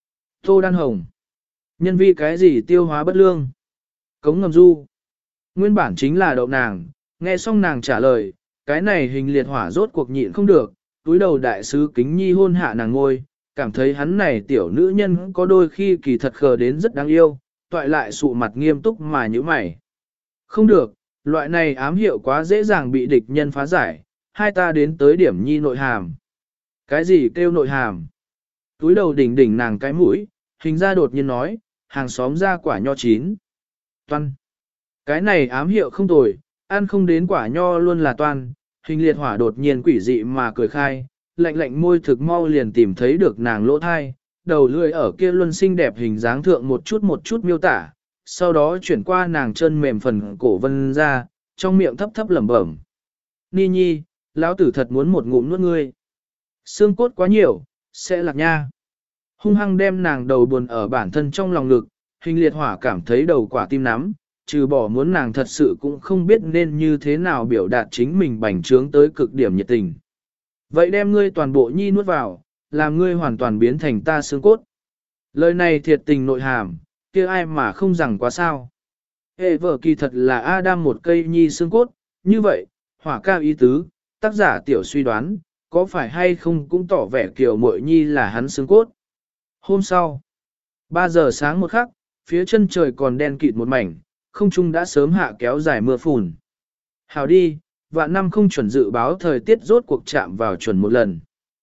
Tô đan hồng. Nhân vi cái gì tiêu hóa bất lương? Cống ngầm du. Nguyên bản chính là đậu nàng, nghe xong nàng trả lời, cái này hình liệt hỏa rốt cuộc nhịn không được, túi đầu đại sứ kính nhi hôn hạ nàng ngôi, cảm thấy hắn này tiểu nữ nhân có đôi khi kỳ thật khờ đến rất đáng yêu, toại lại sụ mặt nghiêm túc mà như mày. Không được, loại này ám hiệu quá dễ dàng bị địch nhân phá giải, hai ta đến tới điểm nhi nội hàm. Cái gì kêu nội hàm? Túi đầu đỉnh đỉnh nàng cái mũi, hình ra đột nhiên nói, hàng xóm ra quả nho chín. Toan. Cái này ám hiệu không tồi, ăn không đến quả nho luôn là toan, hình liệt hỏa đột nhiên quỷ dị mà cười khai, lạnh lạnh môi thực mau liền tìm thấy được nàng lỗ thai, đầu lưỡi ở kia luân xinh đẹp hình dáng thượng một chút một chút miêu tả, sau đó chuyển qua nàng chân mềm phần cổ vân ra, trong miệng thấp thấp lẩm bẩm. Ni nhi, lão tử thật muốn một ngụm nuốt ngươi. Xương cốt quá nhiều, sẽ lạc nha. Hung hăng đem nàng đầu buồn ở bản thân trong lòng ngực, hình liệt hỏa cảm thấy đầu quả tim nắm, trừ bỏ muốn nàng thật sự cũng không biết nên như thế nào biểu đạt chính mình bành trướng tới cực điểm nhiệt tình. Vậy đem ngươi toàn bộ nhi nuốt vào, làm ngươi hoàn toàn biến thành ta xương cốt. Lời này thiệt tình nội hàm, kia ai mà không rằng quá sao. Hệ vợ kỳ thật là Adam một cây nhi xương cốt, như vậy, hỏa cao ý tứ, tác giả tiểu suy đoán, có phải hay không cũng tỏ vẻ kiểu muội nhi là hắn xương cốt. Hôm sau, ba giờ sáng một khắc, phía chân trời còn đen kịt một mảnh, không trung đã sớm hạ kéo dài mưa phùn. Hào đi, vạn năm không chuẩn dự báo thời tiết rốt cuộc chạm vào chuẩn một lần.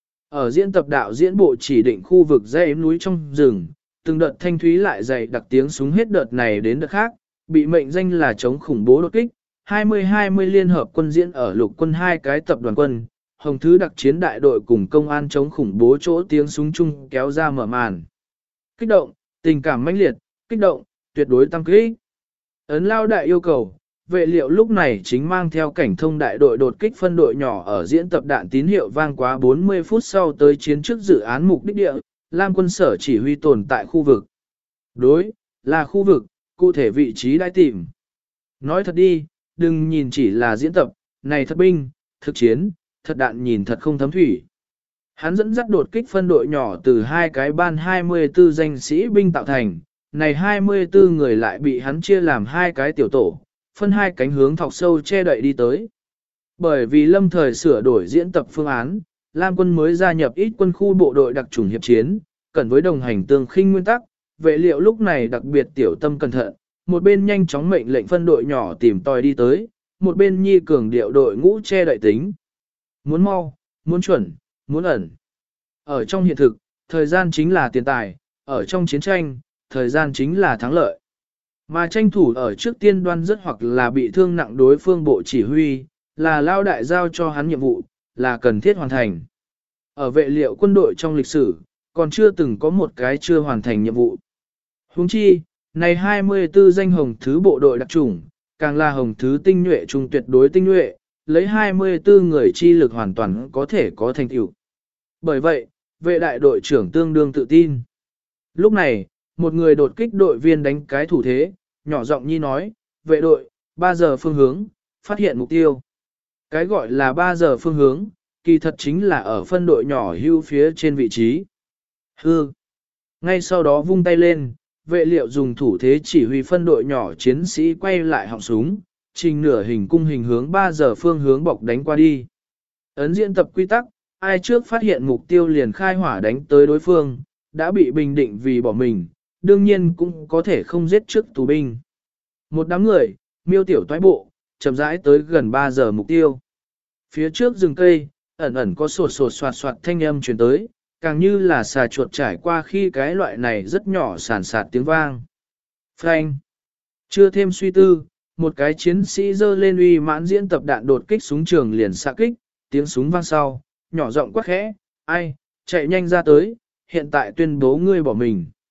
Ở diễn tập đạo diễn bộ chỉ định khu vực dãy núi trong rừng, từng đợt thanh thúy lại dày đặc tiếng súng hết đợt này đến đợt khác, bị mệnh danh là chống khủng bố đột kích. hai mươi hai mươi liên hợp quân diễn ở lục quân hai cái tập đoàn quân, hồng thứ đặc chiến đại đội cùng công an chống khủng bố chỗ tiếng súng chung kéo ra mở màn. Kích động, tình cảm mãnh liệt, kích động, tuyệt đối tăng kích. Ấn lao đại yêu cầu, vệ liệu lúc này chính mang theo cảnh thông đại đội đột kích phân đội nhỏ ở diễn tập đạn tín hiệu vang quá bốn mươi phút sau tới chiến trước dự án mục đích địa, Lam quân sở chỉ huy tồn tại khu vực. Đối, là khu vực, cụ thể vị trí đã tìm. Nói thật đi, đừng nhìn chỉ là diễn tập, này thật binh, thực chiến, thật đạn nhìn thật không thấm thủy. Hắn dẫn dắt đột kích phân đội nhỏ từ hai cái ban hai mươi tư danh sĩ binh tạo thành, này hai mươi tư người lại bị hắn chia làm hai cái tiểu tổ, phân hai cánh hướng thọc sâu che đậy đi tới. Bởi vì lâm thời sửa đổi diễn tập phương án, Lam quân mới gia nhập ít quân khu bộ đội đặc chủng hiệp chiến, cẩn với đồng hành tương khinh nguyên tắc, vệ liệu lúc này đặc biệt tiểu tâm cẩn thận, một bên nhanh chóng mệnh lệnh phân đội nhỏ tìm tòi đi tới, một bên nhi cường điệu đội ngũ che đậy tính. Muốn mau, muốn chuẩn, muốn ẩn. Ở trong hiện thực, thời gian chính là tiền tài, ở trong chiến tranh, thời gian chính là thắng lợi. Mà tranh thủ ở trước tiên đoan rất hoặc là bị thương nặng đối phương bộ chỉ huy, là lao đại giao cho hắn nhiệm vụ, là cần thiết hoàn thành. Ở vệ liệu quân đội trong lịch sử, còn chưa từng có một cái chưa hoàn thành nhiệm vụ. Huống chi, này hai mươi tư danh hồng thứ bộ đội đặc chủng, càng là hồng thứ tinh nhuệ trung tuyệt đối tinh nhuệ, lấy hai mươi tư người chi lực hoàn toàn có thể có thành tựu. Bởi vậy, vệ đại đội trưởng tương đương tự tin. Lúc này, một người đột kích đội viên đánh cái thủ thế, nhỏ giọng nhi nói, vệ đội, ba giờ phương hướng, phát hiện mục tiêu. Cái gọi là ba giờ phương hướng, kỳ thật chính là ở phân đội nhỏ hưu phía trên vị trí. Hư. Ngay sau đó vung tay lên, vệ liệu dùng thủ thế chỉ huy phân đội nhỏ chiến sĩ quay lại họng súng, trình nửa hình cung hình hướng ba giờ phương hướng bọc đánh qua đi. Ấn diễn tập quy tắc, ai trước phát hiện mục tiêu liền khai hỏa đánh tới đối phương, đã bị bình định vì bỏ mình, đương nhiên cũng có thể không giết trước tù binh. Một đám người, miêu tiểu toái bộ, chậm rãi tới gần ba giờ mục tiêu. Phía trước rừng cây, ẩn ẩn có sột sột soạt soạt thanh âm truyền tới, càng như là xà chuột trải qua khi cái loại này rất nhỏ sàn sạt tiếng vang. Phanh. Chưa thêm suy tư, một cái chiến sĩ dơ lên uy mãn diễn tập đạn đột kích súng trường liền xạ kích, tiếng súng vang sau, nhỏ giọng quát khẽ, ai, chạy nhanh ra tới, hiện tại tuyên bố ngươi bỏ mình.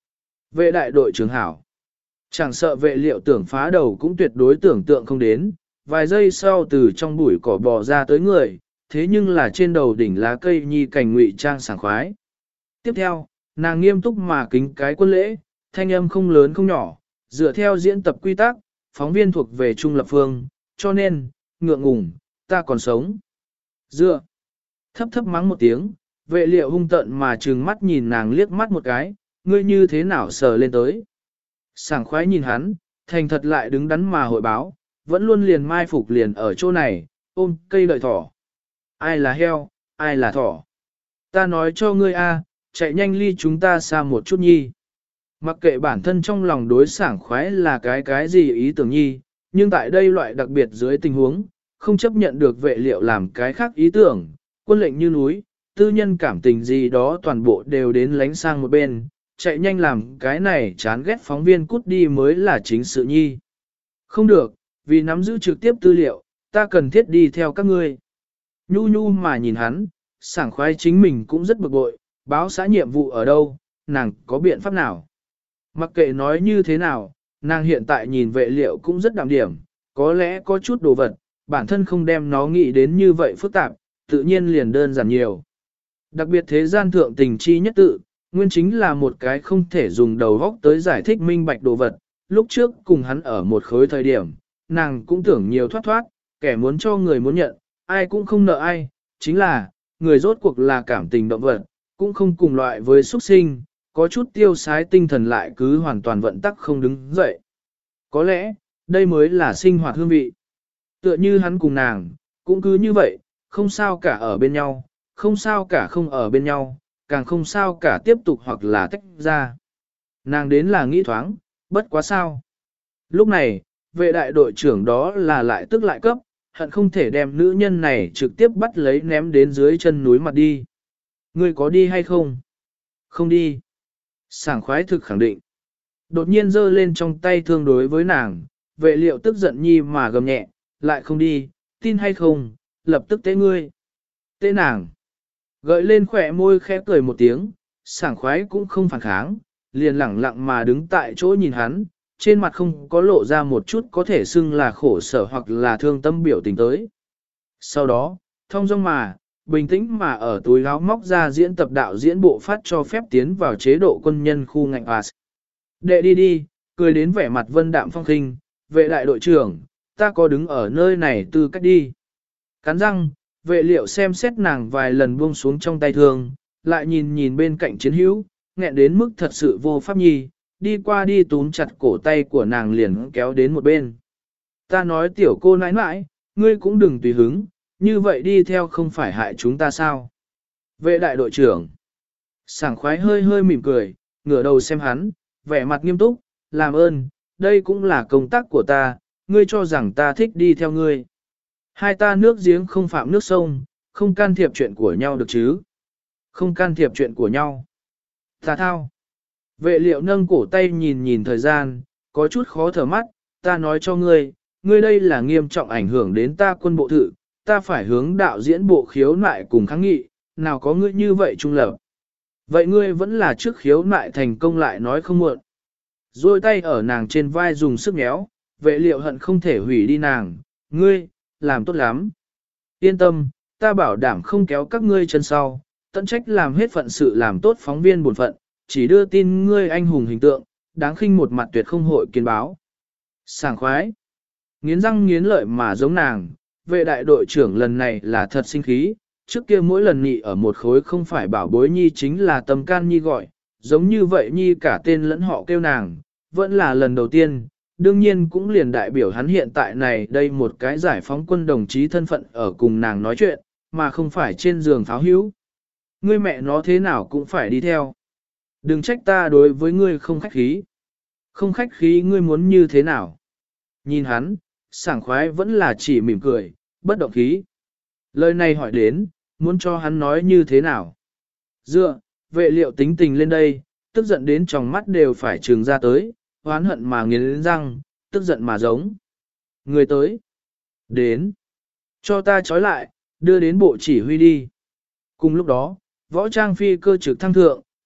Vệ đại đội trưởng hảo. Chẳng sợ vệ liệu tưởng phá đầu cũng tuyệt đối tưởng tượng không đến, vài giây sau từ trong bụi cỏ bò ra tới người, thế nhưng là trên đầu đỉnh lá cây nhi cảnh ngụy trang sảng khoái. Tiếp theo, nàng nghiêm túc mà kính cái quân lễ, thanh âm không lớn không nhỏ, dựa theo diễn tập quy tắc, phóng viên thuộc về trung lập phương, cho nên, ngượng ngùng, ta còn sống. Dựa, thấp thấp mắng một tiếng, vệ liệu hung tận mà trừng mắt nhìn nàng liếc mắt một cái, ngươi như thế nào sờ lên tới. Sảng khoái nhìn hắn, thành thật lại đứng đắn mà hội báo, vẫn luôn liền mai phục liền ở chỗ này, ôm cây đợi thỏ. Ai là heo, ai là thỏ. Ta nói cho ngươi a, chạy nhanh ly chúng ta xa một chút nhi. Mặc kệ bản thân trong lòng đối sảng khoái là cái cái gì ý tưởng nhi, nhưng tại đây loại đặc biệt dưới tình huống, không chấp nhận được vệ liệu làm cái khác ý tưởng, quân lệnh như núi, tư nhân cảm tình gì đó toàn bộ đều đến lánh sang một bên, chạy nhanh làm cái này chán ghét phóng viên cút đi mới là chính sự nhi. Không được, vì nắm giữ trực tiếp tư liệu, ta cần thiết đi theo các ngươi. Nhu nhu mà nhìn hắn, sảng khoái chính mình cũng rất bực bội, báo xã nhiệm vụ ở đâu, nàng có biện pháp nào. Mặc kệ nói như thế nào, nàng hiện tại nhìn vệ liệu cũng rất đạm điểm, có lẽ có chút đồ vật, bản thân không đem nó nghĩ đến như vậy phức tạp, tự nhiên liền đơn giản nhiều. Đặc biệt thế gian thượng tình chi nhất tự, nguyên chính là một cái không thể dùng đầu góc tới giải thích minh bạch đồ vật. Lúc trước cùng hắn ở một khối thời điểm, nàng cũng tưởng nhiều thoát thoát, kẻ muốn cho người muốn nhận, ai cũng không nợ ai, chính là, người rốt cuộc là cảm tình động vật, cũng không cùng loại với xuất sinh, có chút tiêu sái tinh thần lại cứ hoàn toàn vận tắc không đứng dậy. Có lẽ, đây mới là sinh hoạt hương vị. Tựa như hắn cùng nàng, cũng cứ như vậy, không sao cả ở bên nhau, không sao cả không ở bên nhau, càng không sao cả tiếp tục hoặc là tách ra. Nàng đến là nghĩ thoáng, bất quá sao. Lúc này, vệ đại đội trưởng đó là lại tức lại cấp, hận không thể đem nữ nhân này trực tiếp bắt lấy ném đến dưới chân núi mặt đi. Ngươi có đi hay không? Không đi. Sảng khoái thực khẳng định. Đột nhiên giơ lên trong tay thương đối với nàng, vệ liệu tức giận nhi mà gầm nhẹ, lại không đi, tin hay không, lập tức tế ngươi. Tế nàng. Gợi lên khỏe môi khẽ cười một tiếng, sảng khoái cũng không phản kháng, liền lẳng lặng mà đứng tại chỗ nhìn hắn, trên mặt không có lộ ra một chút có thể xưng là khổ sở hoặc là thương tâm biểu tình tới. Sau đó, thông dong mà, bình tĩnh mà ở túi áo móc ra diễn tập đạo diễn bộ phát cho phép tiến vào chế độ quân nhân khu ngành pass. Đệ đi đi, cười đến vẻ mặt vân đạm phong khinh, vệ đại đội trưởng, ta có đứng ở nơi này tư cách đi. Cắn răng, vệ liệu xem xét nàng vài lần buông xuống trong tay thương, lại nhìn nhìn bên cạnh chiến hữu, nghẹn đến mức thật sự vô pháp nhi, đi qua đi túm chặt cổ tay của nàng liền kéo đến một bên. Ta nói tiểu cô nãi nãi, ngươi cũng đừng tùy hứng, như vậy đi theo không phải hại chúng ta sao. Vệ đại đội trưởng, sảng khoái hơi hơi mỉm cười, ngửa đầu xem hắn, vẻ mặt nghiêm túc, làm ơn, đây cũng là công tác của ta, ngươi cho rằng ta thích đi theo ngươi. Hai ta nước giếng không phạm nước sông, không can thiệp chuyện của nhau được chứ. Không can thiệp chuyện của nhau. Ta thao. Vệ liệu nâng cổ tay nhìn nhìn thời gian, có chút khó thở mắt, ta nói cho ngươi, ngươi đây là nghiêm trọng ảnh hưởng đến ta quân bộ thự, ta phải hướng đạo diễn bộ khiếu nại cùng kháng nghị, nào có ngươi như vậy trung lập. Vậy ngươi vẫn là trước khiếu nại thành công lại nói không muộn. Rồi tay ở nàng trên vai dùng sức méo, vệ liệu hận không thể hủy đi nàng, ngươi, làm tốt lắm. Yên tâm, ta bảo đảm không kéo các ngươi chân sau, tận trách làm hết phận sự làm tốt phóng viên bổn phận, chỉ đưa tin ngươi anh hùng hình tượng, đáng khinh một mặt tuyệt không hội kiến báo. Sảng khoái. Nghiến răng nghiến lợi mà giống nàng, vệ đại đội trưởng lần này là thật sinh khí, trước kia mỗi lần nhị ở một khối không phải bảo bối nhi chính là tâm can nhi gọi, giống như vậy nhi cả tên lẫn họ kêu nàng, vẫn là lần đầu tiên, đương nhiên cũng liền đại biểu hắn hiện tại này đây một cái giải phóng quân đồng chí thân phận ở cùng nàng nói chuyện, mà không phải trên giường pháo hữu. Ngươi mẹ nó thế nào cũng phải đi theo. Đừng trách ta đối với ngươi không khách khí. Không khách khí ngươi muốn như thế nào? Nhìn hắn, sảng khoái vẫn là chỉ mỉm cười, bất động khí. Lời này hỏi đến, muốn cho hắn nói như thế nào? Dựa, vệ liệu tính tình lên đây, tức giận đến tròng mắt đều phải trừng ra tới, hoán hận mà nghiến răng, tức giận mà giống. Người tới. Đến. Cho ta trói lại, đưa đến bộ chỉ huy đi. Cùng lúc đó, võ trang phi cơ trực thăng thượng,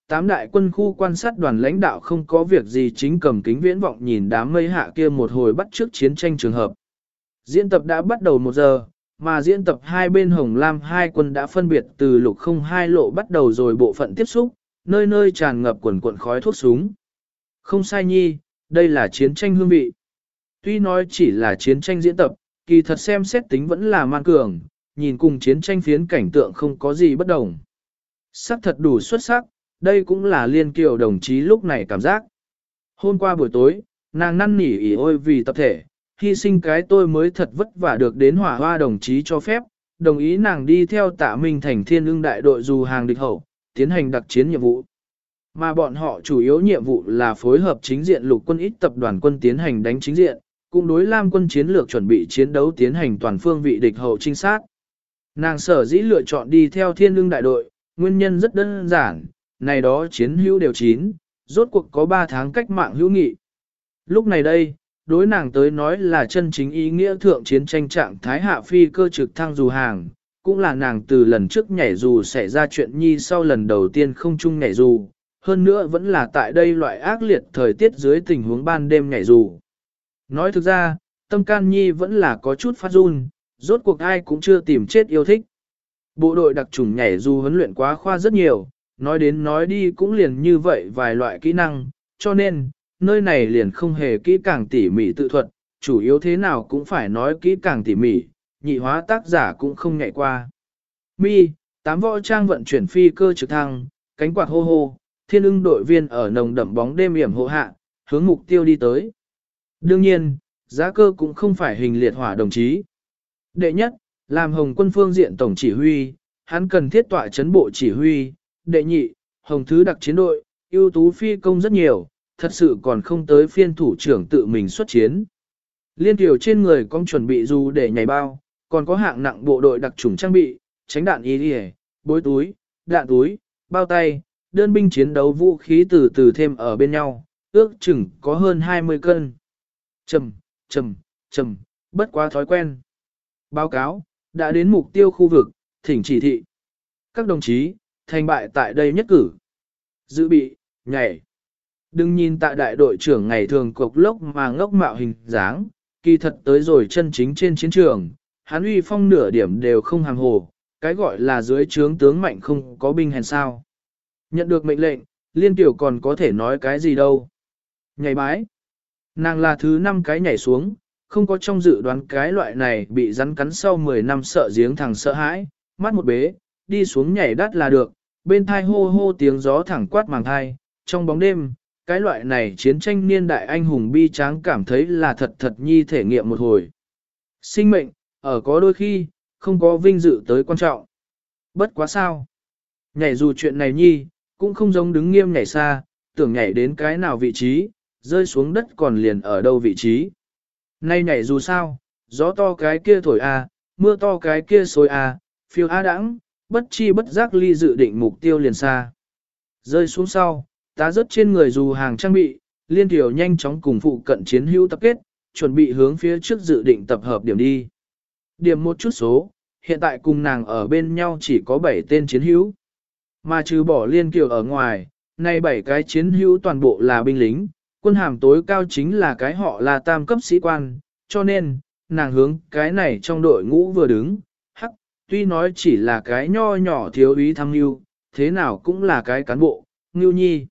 tám đại quân khu quan sát đoàn lãnh đạo không có việc gì chính cầm kính viễn vọng nhìn đám mây hạ kia một hồi bắt trước chiến tranh trường hợp. Diễn tập đã bắt đầu một giờ, mà diễn tập hai bên Hồng Lam hai quân đã phân biệt từ lục không hai lộ bắt đầu rồi bộ phận tiếp xúc, nơi nơi tràn ngập quần cuộn khói thuốc súng. Không sai nhi, đây là chiến tranh hương vị. Tuy nói chỉ là chiến tranh diễn tập, kỳ thật xem xét tính vẫn là man cường, nhìn cùng chiến tranh phiến cảnh tượng không có gì bất đồng. Sắc thật đủ xuất sắc, đây cũng là Liên Kiều đồng chí lúc này cảm giác. Hôm qua buổi tối, nàng năn nỉ ỉ ôi vì tập thể, hy sinh cái tôi mới thật vất vả được đến hỏa hoa đồng chí cho phép, đồng ý nàng đi theo Tạ Minh Thành Thiên ưng đại đội dù hàng địch hậu, tiến hành đặc chiến nhiệm vụ. Mà bọn họ chủ yếu nhiệm vụ là phối hợp chính diện lục quân ít tập đoàn quân tiến hành đánh chính diện, cùng đối Lam quân chiến lược chuẩn bị chiến đấu tiến hành toàn phương vị địch hậu trinh sát. Nàng sở dĩ lựa chọn đi theo Thiên ưng đại đội, nguyên nhân rất đơn giản, này đó chiến hữu đều chín, rốt cuộc có ba tháng cách mạng hữu nghị. Lúc này đây, đối nàng tới nói là chân chính ý nghĩa thượng chiến tranh trạng thái hạ phi cơ trực thăng dù hàng, cũng là nàng từ lần trước nhảy dù xảy ra chuyện nhi sau lần đầu tiên không chung nhảy dù, hơn nữa vẫn là tại đây loại ác liệt thời tiết dưới tình huống ban đêm nhảy dù. Nói thực ra, tâm can nhi vẫn là có chút phát run, rốt cuộc ai cũng chưa tìm chết yêu thích. Bộ đội đặc chủng nhảy dù huấn luyện quá khoa rất nhiều, nói đến nói đi cũng liền như vậy vài loại kỹ năng, cho nên, nơi này liền không hề kỹ càng tỉ mỉ tự thuật, chủ yếu thế nào cũng phải nói kỹ càng tỉ mỉ, nhị hóa tác giả cũng không nhạy qua. Mi, tám võ trang vận chuyển phi cơ trực thăng, cánh quạt hô hô, Thiên ưng đội viên ở nồng đậm bóng đêm yểm hộ hạ, hướng mục tiêu đi tới. Đương nhiên, giá cơ cũng không phải hình liệt hỏa đồng chí. Đệ nhất, làm Hồng quân phương diện tổng chỉ huy, hắn cần thiết tọa chấn bộ chỉ huy. Đệ nhị, Hồng thứ đặc chiến đội, ưu tú phi công rất nhiều, thật sự còn không tới phiên thủ trưởng tự mình xuất chiến. Liên tiểu trên người con chuẩn bị dù để nhảy bao, còn có hạng nặng bộ đội đặc trùng trang bị, tránh đạn y đi bối túi, đạn túi, bao tay, đơn binh chiến đấu vũ khí từ từ thêm ở bên nhau, ước chừng có hơn hai mươi cân. Trầm, trầm, trầm, bất quá thói quen. Báo cáo, đã đến mục tiêu khu vực, thỉnh chỉ thị. Các đồng chí, thành bại tại đây nhất cử. Dự bị, nhảy. Đừng nhìn tại đại đội trưởng ngày thường cục lốc mà ngốc mạo hình dáng, kỳ thật tới rồi chân chính trên chiến trường, hắn uy phong nửa điểm đều không hàm hồ, cái gọi là dưới trướng tướng mạnh không có binh hèn sao. Nhận được mệnh lệnh, Liên Tiểu còn có thể nói cái gì đâu. Nhảy bái. Nàng là thứ năm cái nhảy xuống, không có trong dự đoán cái loại này bị rắn cắn sau mười năm sợ giếng thằng sợ hãi, mắt một bế, đi xuống nhảy đắt là được, bên thai hô hô tiếng gió thẳng quát màng thai, trong bóng đêm, cái loại này chiến tranh niên đại anh hùng bi tráng cảm thấy là thật thật nhi thể nghiệm một hồi. Sinh mệnh, ở có đôi khi, không có vinh dự tới quan trọng. Bất quá sao. Nhảy dù chuyện này nhi, cũng không giống đứng nghiêm nhảy xa, tưởng nhảy đến cái nào vị trí, rơi xuống đất còn liền ở đâu vị trí. Nay nhảy dù sao, gió to cái kia thổi a, mưa to cái kia xối a, phiêu a đãng, bất chi bất giác ly dự định mục tiêu liền xa. Rơi xuống sau, tá rớt trên người dù hàng trang bị, Liên Tiểu nhanh chóng cùng phụ cận chiến hữu tập kết, chuẩn bị hướng phía trước dự định tập hợp điểm đi. Điểm một chút số, hiện tại cùng nàng ở bên nhau chỉ có bảy tên chiến hữu. Mà trừ bỏ Liên Kiều ở ngoài, nay bảy cái chiến hữu toàn bộ là binh lính, quân hàm tối cao chính là cái họ là tam cấp sĩ quan, cho nên, nàng hướng cái này trong đội ngũ vừa đứng, hắc, tuy nói chỉ là cái nho nhỏ thiếu úy tham mưu, thế nào cũng là cái cán bộ, ngưu nhi.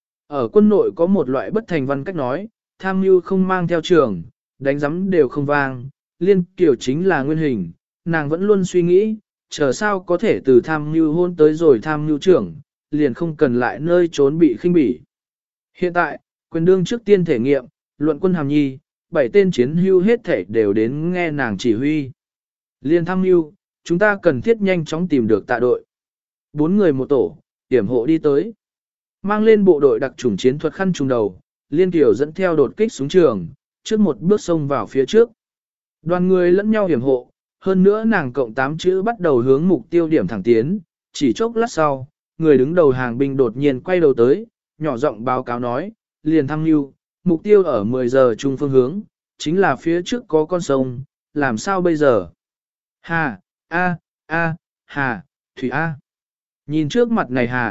Ở quân nội có một loại bất thành văn cách nói, tham mưu không mang theo trường, đánh giấm đều không vang, Liên Kiều chính là nguyên hình, nàng vẫn luôn suy nghĩ, chờ sao có thể từ tham mưu hôn tới rồi tham mưu trưởng, liền không cần lại nơi trốn bị khinh bỉ. Hiện tại, quyền đương trước tiên thể nghiệm, luận quân hàm nhi, bảy tên chiến hưu hết thể đều đến nghe nàng chỉ huy. Liên tham mưu, chúng ta cần thiết nhanh chóng tìm được tạ đội. Bốn người một tổ, tiểm hộ đi tới. Mang lên bộ đội đặc chủng chiến thuật khăn trùng đầu, Liên Kiều dẫn theo đột kích xuống trường, trước một bước xông vào phía trước. Đoàn người lẫn nhau hiểm hộ, hơn nữa nàng cộng tám chữ bắt đầu hướng mục tiêu điểm thẳng tiến, chỉ chốc lát sau, người đứng đầu hàng binh đột nhiên quay đầu tới, nhỏ giọng báo cáo nói, liền thăng lưu, mục tiêu ở mười giờ trung phương hướng, chính là phía trước có con sông, làm sao bây giờ? Hà, a, a, hà, thủy a. Nhìn trước mặt này hà,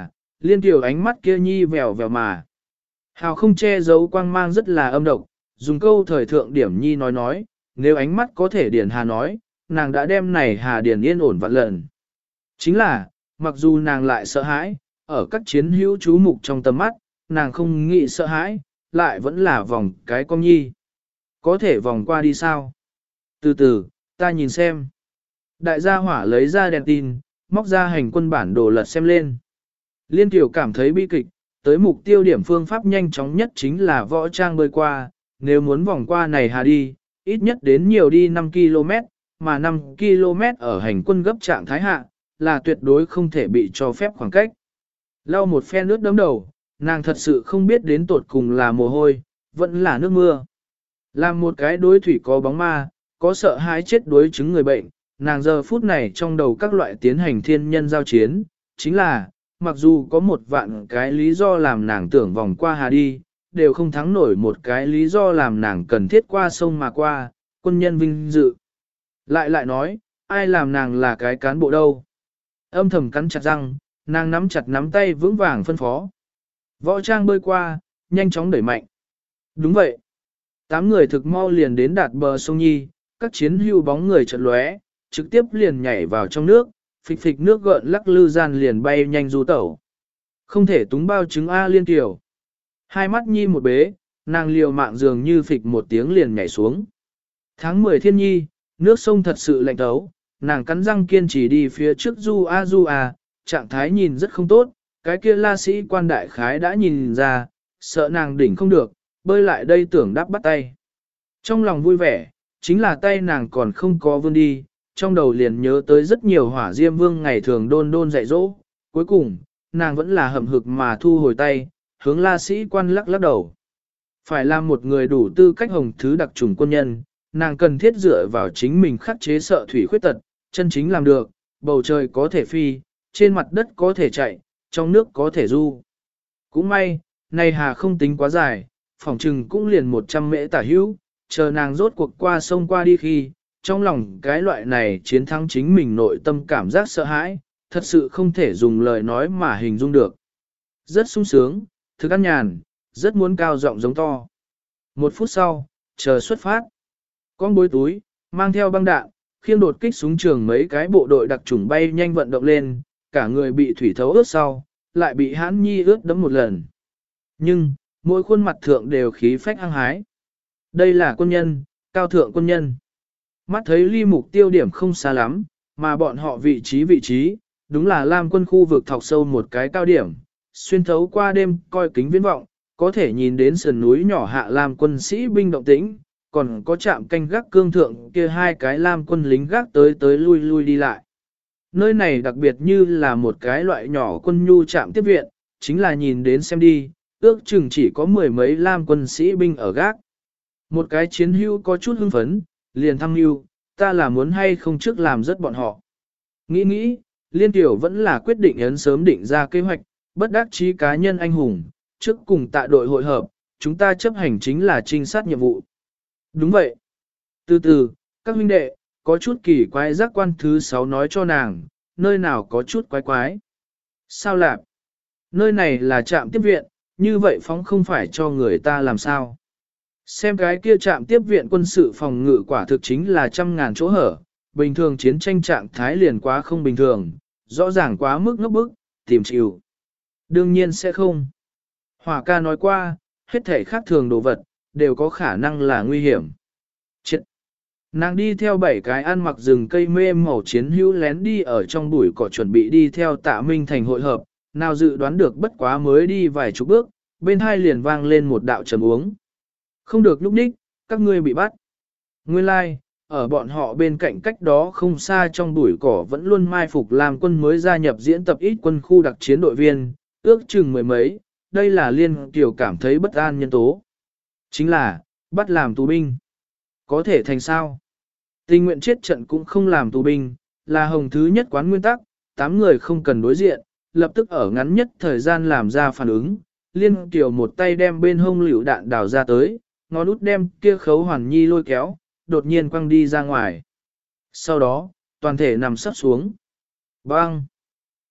Liên Kiều ánh mắt kia nhi vèo vèo mà. Hào không che giấu quang mang rất là âm độc, dùng câu thời thượng điểm nhi nói nói, nếu ánh mắt có thể điển hà nói, nàng đã đem này hà điển yên ổn vạn lần. Chính là, mặc dù nàng lại sợ hãi, ở các chiến hữu chú mục trong tầm mắt, nàng không nghĩ sợ hãi, lại vẫn là vòng cái con nhi. Có thể vòng qua đi sao? Từ từ, ta nhìn xem. Đại gia hỏa lấy ra đèn tin, móc ra hành quân bản đồ lật xem lên. Liên Tiểu cảm thấy bi kịch, tới mục tiêu điểm phương pháp nhanh chóng nhất chính là võ trang bơi qua, nếu muốn vòng qua này hà đi, ít nhất đến nhiều đi năm ki lô mét, mà năm ki lô mét ở hành quân gấp trạng thái hạ, là tuyệt đối không thể bị cho phép khoảng cách. Lau một phe nước đấm đầu, nàng thật sự không biết đến tột cùng là mồ hôi, vẫn là nước mưa. Làm một cái đối thủy có bóng ma, có sợ hãi chết đối chứng người bệnh, nàng giờ phút này trong đầu các loại tiến hành thiên nhân giao chiến, chính là, mặc dù có một vạn cái lý do làm nàng tưởng vòng qua hà đi, đều không thắng nổi một cái lý do làm nàng cần thiết qua sông mà qua, quân nhân vinh dự. Lại lại nói, ai làm nàng là cái cán bộ đâu. Âm thầm cắn chặt răng, nàng nắm chặt nắm tay vững vàng phân phó. Võ trang bơi qua, nhanh chóng đẩy mạnh. Đúng vậy. Tám người thực mau liền đến đạt bờ sông Nhi, các chiến hưu bóng người chợt lóe, trực tiếp liền nhảy vào trong nước, phịch phịch nước gợn lắc lư gian liền bay nhanh du tẩu. Không thể túng bao trứng A Liên Kiều. Hai mắt Nhi một bế, nàng liều mạng dường như phịch một tiếng liền nhảy xuống. Tháng mười thiên nhi, nước sông thật sự lạnh thấu, nàng cắn răng kiên trì đi phía trước du a du a, trạng thái nhìn rất không tốt, cái kia la sĩ quan đại khái đã nhìn ra, sợ nàng đỉnh không được, bơi lại đây tưởng đáp bắt tay. Trong lòng vui vẻ, chính là tay nàng còn không có vươn đi, trong đầu liền nhớ tới rất nhiều hỏa diêm vương ngày thường đôn đôn dạy dỗ, cuối cùng, nàng vẫn là hậm hực mà thu hồi tay, hướng la sĩ quan lắc lắc đầu. Phải làm một người đủ tư cách hồng thứ đặc trùng quân nhân, nàng cần thiết dựa vào chính mình khắc chế sợ thủy khuyết tật, chân chính làm được, bầu trời có thể phi, trên mặt đất có thể chạy, trong nước có thể du. Cũng may, này hà không tính quá dài, phòng trừng cũng liền một trăm mễ tả hữu, chờ nàng rốt cuộc qua sông qua đi khi, trong lòng cái loại này chiến thắng chính mình nội tâm cảm giác sợ hãi, thật sự không thể dùng lời nói mà hình dung được. Rất sung sướng, thực ăn nhàn, rất muốn cao giọng giống to. Một phút sau, chờ xuất phát. Con bối túi, mang theo băng đạn, khiêng đột kích súng trường mấy cái bộ đội đặc chủng bay nhanh vận động lên, cả người bị thủy thấu ướt sau, lại bị hãn nhi ướt đẫm một lần. Nhưng, mỗi khuôn mặt thượng đều khí phách hăng hái. Đây là quân nhân, cao thượng quân nhân. Mắt thấy ly mục tiêu điểm không xa lắm, mà bọn họ vị trí vị trí, đúng là Lam quân khu vực thọc sâu một cái cao điểm, xuyên thấu qua đêm coi kính viễn vọng, có thể nhìn đến sườn núi nhỏ hạ Lam quân sĩ binh động tĩnh, còn có trạm canh gác cương thượng kia hai cái Lam quân lính gác tới tới lui lui đi lại. Nơi này đặc biệt như là một cái loại nhỏ quân nhu trạm tiếp viện, chính là nhìn đến xem đi, ước chừng chỉ có mười mấy Lam quân sĩ binh ở gác. Một cái chiến hữu có chút hưng phấn, liền thăm hưu, ta là muốn hay không trước làm rất bọn họ. Nghĩ nghĩ, Liên Tiểu vẫn là quyết định ấn sớm định ra kế hoạch, bất đắc chí cá nhân anh hùng, trước cùng tạ đội hội hợp, chúng ta chấp hành chính là trinh sát nhiệm vụ. Đúng vậy. Từ từ, các huynh đệ, có chút kỳ quái giác quan thứ sáu nói cho nàng, nơi nào có chút quái quái. Sao lạc? Nơi này là trạm tiếp viện, như vậy phóng không phải cho người ta làm sao. Xem cái kia trạm tiếp viện quân sự phòng ngự quả thực chính là trăm ngàn chỗ hở, bình thường chiến tranh trạng thái liền quá không bình thường, rõ ràng quá mức ngốc bức, tìm chịu. Đương nhiên sẽ không. Hỏa ca nói qua, hết thể khác thường đồ vật, đều có khả năng là nguy hiểm. Chết! Nàng đi theo bảy cái ăn mặc rừng cây mê màu chiến hữu lén đi ở trong bụi cỏ chuẩn bị đi theo tạ Minh Thành hội hợp, nào dự đoán được bất quá mới đi vài chục bước, bên hai liền vang lên một đạo trầm uống. Không được núp ních, các ngươi bị bắt. Nguyên lai, like, ở bọn họ bên cạnh cách đó không xa trong bụi cỏ vẫn luôn mai phục làm quân mới gia nhập diễn tập ít quân khu đặc chiến đội viên, ước chừng mười mấy, đây là Liên Kiều cảm thấy bất an nhân tố. Chính là, bắt làm tù binh. Có thể thành sao? Tình nguyện chết trận cũng không làm tù binh, là hồng thứ nhất quán nguyên tắc, tám người không cần đối diện, lập tức ở ngắn nhất thời gian làm ra phản ứng. Liên Kiều một tay đem bên hông liều đạn đào ra tới, ngón út đem kia khấu hoàn nhi lôi kéo, đột nhiên quăng đi ra ngoài. Sau đó, toàn thể nằm sắp xuống. Bang!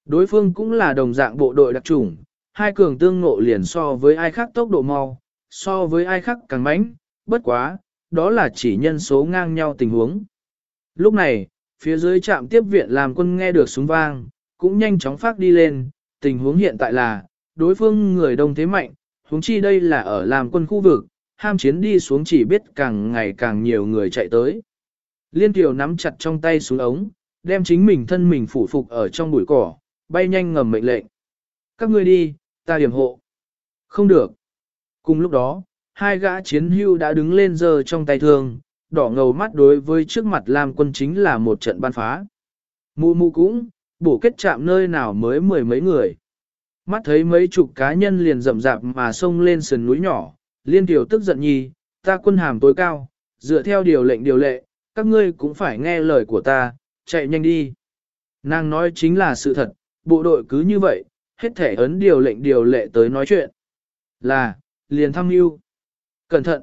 Đối phương cũng là đồng dạng bộ đội đặc chủng, hai cường tương ngộ liền so với ai khác tốc độ mau, so với ai khác càng mãnh, bất quá, đó là chỉ nhân số ngang nhau tình huống. Lúc này, phía dưới trạm tiếp viện làm quân nghe được súng vang, cũng nhanh chóng phát đi lên, tình huống hiện tại là, đối phương người đông thế mạnh, huống chi đây là ở làm quân khu vực, ham chiến đi xuống chỉ biết càng ngày càng nhiều người chạy tới. Liên Kiều nắm chặt trong tay súng ống, đem chính mình thân mình phủ phục ở trong bụi cỏ, bay nhanh ngầm mệnh lệnh. Các ngươi đi, ta điểm hộ. Không được. Cùng lúc đó, hai gã chiến hưu đã đứng lên giơ trong tay thương, đỏ ngầu mắt đối với trước mặt Lam quân chính là một trận ban phá. Mụ mụ cũng, bổ kết chạm nơi nào mới mười mấy người. Mắt thấy mấy chục cá nhân liền rậm rạp mà xông lên sườn núi nhỏ, Liên Kiều tức giận nhi, ta quân hàm tối cao, dựa theo điều lệnh điều lệ, các ngươi cũng phải nghe lời của ta, chạy nhanh đi. Nàng nói chính là sự thật, bộ đội cứ như vậy, hết thể ấn điều lệnh điều lệ tới nói chuyện. Là, liền thăm mưu. Cẩn thận.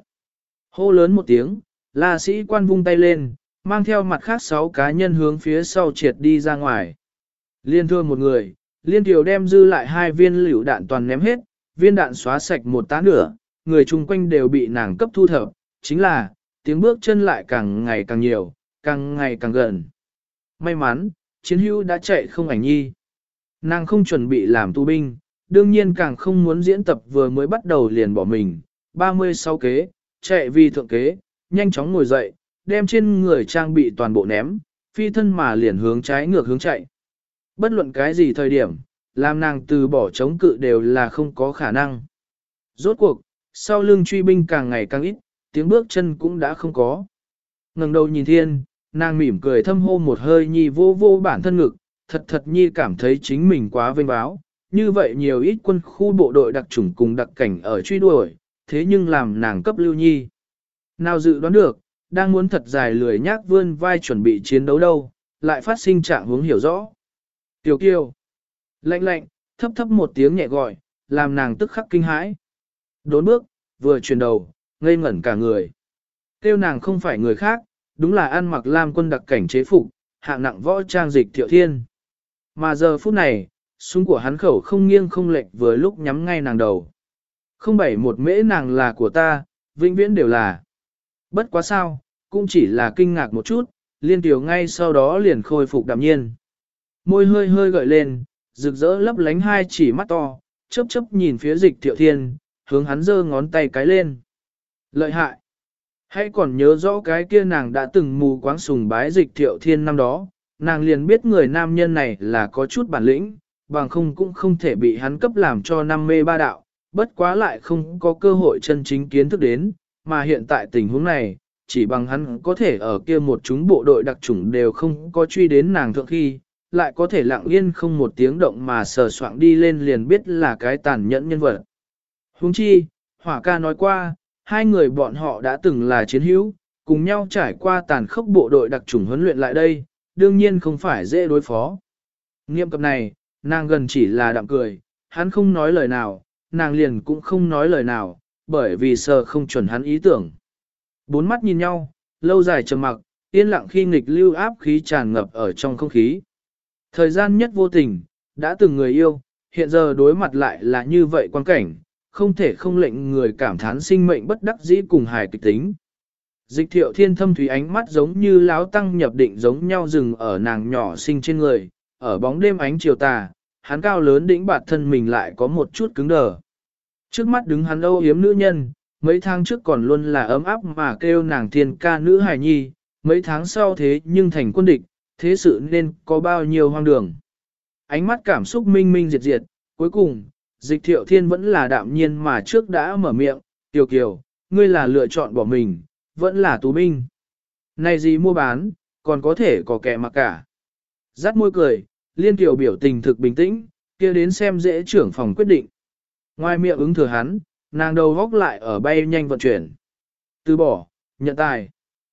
Hô lớn một tiếng, La sĩ quan vung tay lên, mang theo mặt khác sáu cá nhân hướng phía sau triệt đi ra ngoài. Liên thương một người, Liên Kiều đem dư lại hai viên lựu đạn toàn ném hết, viên đạn xóa sạch một tá nửa, người chung quanh đều bị nàng cấp thu thập, chính là, tiếng bước chân lại càng ngày càng nhiều, càng ngày càng gần. May mắn, chiến hữu đã chạy không ảnh nhi. Nàng không chuẩn bị làm tù binh, đương nhiên càng không muốn diễn tập vừa mới bắt đầu liền bỏ mình. ba mươi sáu kế, chạy vì thượng kế, nhanh chóng ngồi dậy, đem trên người trang bị toàn bộ ném, phi thân mà liền hướng trái ngược hướng chạy. Bất luận cái gì thời điểm, làm nàng từ bỏ chống cự đều là không có khả năng. Rốt cuộc, sau lưng truy binh càng ngày càng ít, tiếng bước chân cũng đã không có. Ngẩng đầu nhìn thiên, nàng mỉm cười thâm hô một hơi nhi vô vô bản thân ngực, thật thật nhi cảm thấy chính mình quá vinh báo. Như vậy nhiều ít quân khu bộ đội đặc chủng cùng đặc cảnh ở truy đuổi, thế nhưng làm nàng cấp lưu nhi. Nào dự đoán được, đang muốn thật dài lười nhác vươn vai chuẩn bị chiến đấu đâu, lại phát sinh trạng hướng hiểu rõ. Tiểu Kiều, lạnh lạnh, thấp thấp một tiếng nhẹ gọi, làm nàng tức khắc kinh hãi. Đốn bước, vừa chuyển đầu, ngây ngẩn cả người. Kêu nàng không phải người khác, đúng là ăn mặc lam quân đặc cảnh chế phục, hạng nặng võ trang Dịch Thiệu Thiên. Mà giờ phút này, súng của hắn khẩu không nghiêng không lệch vừa lúc nhắm ngay nàng đầu. Không bảy một mễ nàng là của ta, vĩnh viễn đều là. Bất quá sao, cũng chỉ là kinh ngạc một chút, Liên Kiều ngay sau đó liền khôi phục đạm nhiên. Môi hơi hơi gợi lên, rực rỡ lấp lánh hai chỉ mắt to, chớp chớp nhìn phía Dịch Thiệu Thiên, hướng hắn giơ ngón tay cái lên. Lợi hại! Hãy còn nhớ rõ cái kia nàng đã từng mù quáng sùng bái Dịch Thiệu Thiên năm đó, nàng liền biết người nam nhân này là có chút bản lĩnh, bằng không cũng không thể bị hắn cấp làm cho năm mê ba đạo, bất quá lại không có cơ hội chân chính kiến thức đến, mà hiện tại tình huống này, chỉ bằng hắn có thể ở kia một chúng bộ đội đặc chủng đều không có truy đến nàng thượng khi, lại có thể lặng yên không một tiếng động mà sờ soạng đi lên liền biết là cái tàn nhẫn nhân vật. Huống chi, Hỏa ca nói qua, hai người bọn họ đã từng là chiến hữu, cùng nhau trải qua tàn khốc bộ đội đặc chủng huấn luyện lại đây, đương nhiên không phải dễ đối phó. Nghiệm cập này, nàng gần chỉ là đạm cười, hắn không nói lời nào, nàng liền cũng không nói lời nào, bởi vì sợ không chuẩn hắn ý tưởng. Bốn mắt nhìn nhau, lâu dài trầm mặc, yên lặng khi nghịch lưu áp khí tràn ngập ở trong không khí. Thời gian nhất vô tình, đã từng người yêu, hiện giờ đối mặt lại là như vậy quan cảnh, không thể không lệnh người cảm thán sinh mệnh bất đắc dĩ cùng hài kịch tính. Dịch Thiệu Thiên thâm thủy ánh mắt giống như láo tăng nhập định giống nhau dừng ở nàng nhỏ xinh trên người, ở bóng đêm ánh chiều tà, hắn cao lớn đĩnh bạt thân mình lại có một chút cứng đờ. Trước mắt đứng hắn âu yếm nữ nhân, mấy tháng trước còn luôn là ấm áp mà kêu nàng thiên ca nữ hài nhi, mấy tháng sau thế nhưng thành quân địch, thế sự nên có bao nhiêu hoang đường. Ánh mắt cảm xúc minh minh diệt diệt, cuối cùng, Dịch Thiệu Thiên vẫn là đạm nhiên mà trước đã mở miệng, Kiều Kiều, ngươi là lựa chọn bỏ mình, vẫn là tù binh. Này gì mua bán, còn có thể có kẻ mặc cả. Rát môi cười, Liên Kiều biểu tình thực bình tĩnh, kia đến xem dễ trưởng phòng quyết định. Ngoài miệng ứng thừa hắn, nàng đầu góc lại ở bay nhanh vận chuyển. Từ bỏ, nhận tài.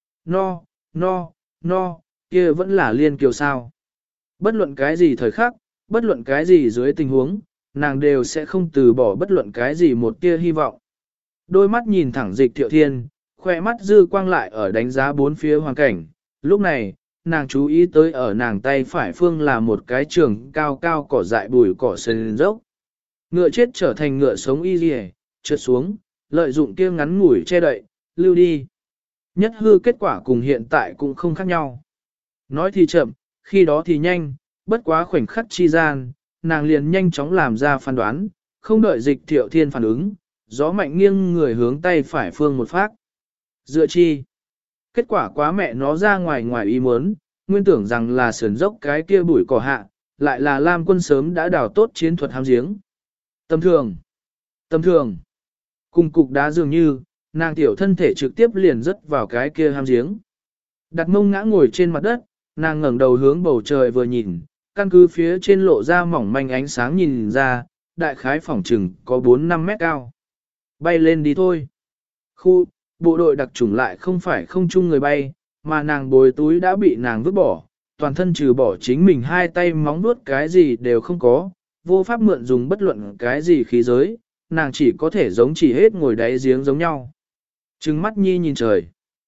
No, no, no, kia vẫn là Liên Kiều sao. Bất luận cái gì thời khắc, bất luận cái gì dưới tình huống, nàng đều sẽ không từ bỏ bất luận cái gì một tia hy vọng. Đôi mắt nhìn thẳng Dịch Thiệu Thiên, khoe mắt dư quang lại ở đánh giá bốn phía hoàn cảnh, lúc này, nàng chú ý tới ở nàng tay phải phương là một cái trường cao cao cỏ dại bùi cỏ sền dốc. Ngựa chết trở thành ngựa sống y dì trượt xuống, lợi dụng kia ngắn ngủi che đậy, lưu đi. Nhất hư kết quả cùng hiện tại cũng không khác nhau. Nói thì chậm, khi đó thì nhanh, bất quá khoảnh khắc chi gian, nàng liền nhanh chóng làm ra phán đoán, không đợi dịch thiệu thiên phản ứng, gió mạnh nghiêng người hướng tay phải phương một phát. Dựa chi? Kết quả quá mẹ nó ra ngoài ngoài ý muốn, nguyên tưởng rằng là sườn dốc cái kia bụi cỏ hạ, lại là Lam Quân sớm đã đào tốt chiến thuật hám giếng. Tâm thường, tâm thường, cùng cục đá dường như, nàng tiểu thân thể trực tiếp liền rớt vào cái kia hám giếng. Đặt mông ngã ngồi trên mặt đất, nàng ngẩng đầu hướng bầu trời vừa nhìn, căn cứ phía trên lộ ra mỏng manh ánh sáng nhìn ra, đại khái phỏng trừng có bốn năm mét cao. Bay lên đi thôi. Khu, bộ đội đặc chủng lại không phải không chung người bay, mà nàng bồi túi đã bị nàng vứt bỏ, toàn thân trừ bỏ chính mình hai tay móng vuốt cái gì đều không có, vô pháp mượn dùng bất luận cái gì khí giới, nàng chỉ có thể giống chỉ hết ngồi đáy giếng giống nhau. Trừng mắt nhi nhìn trời.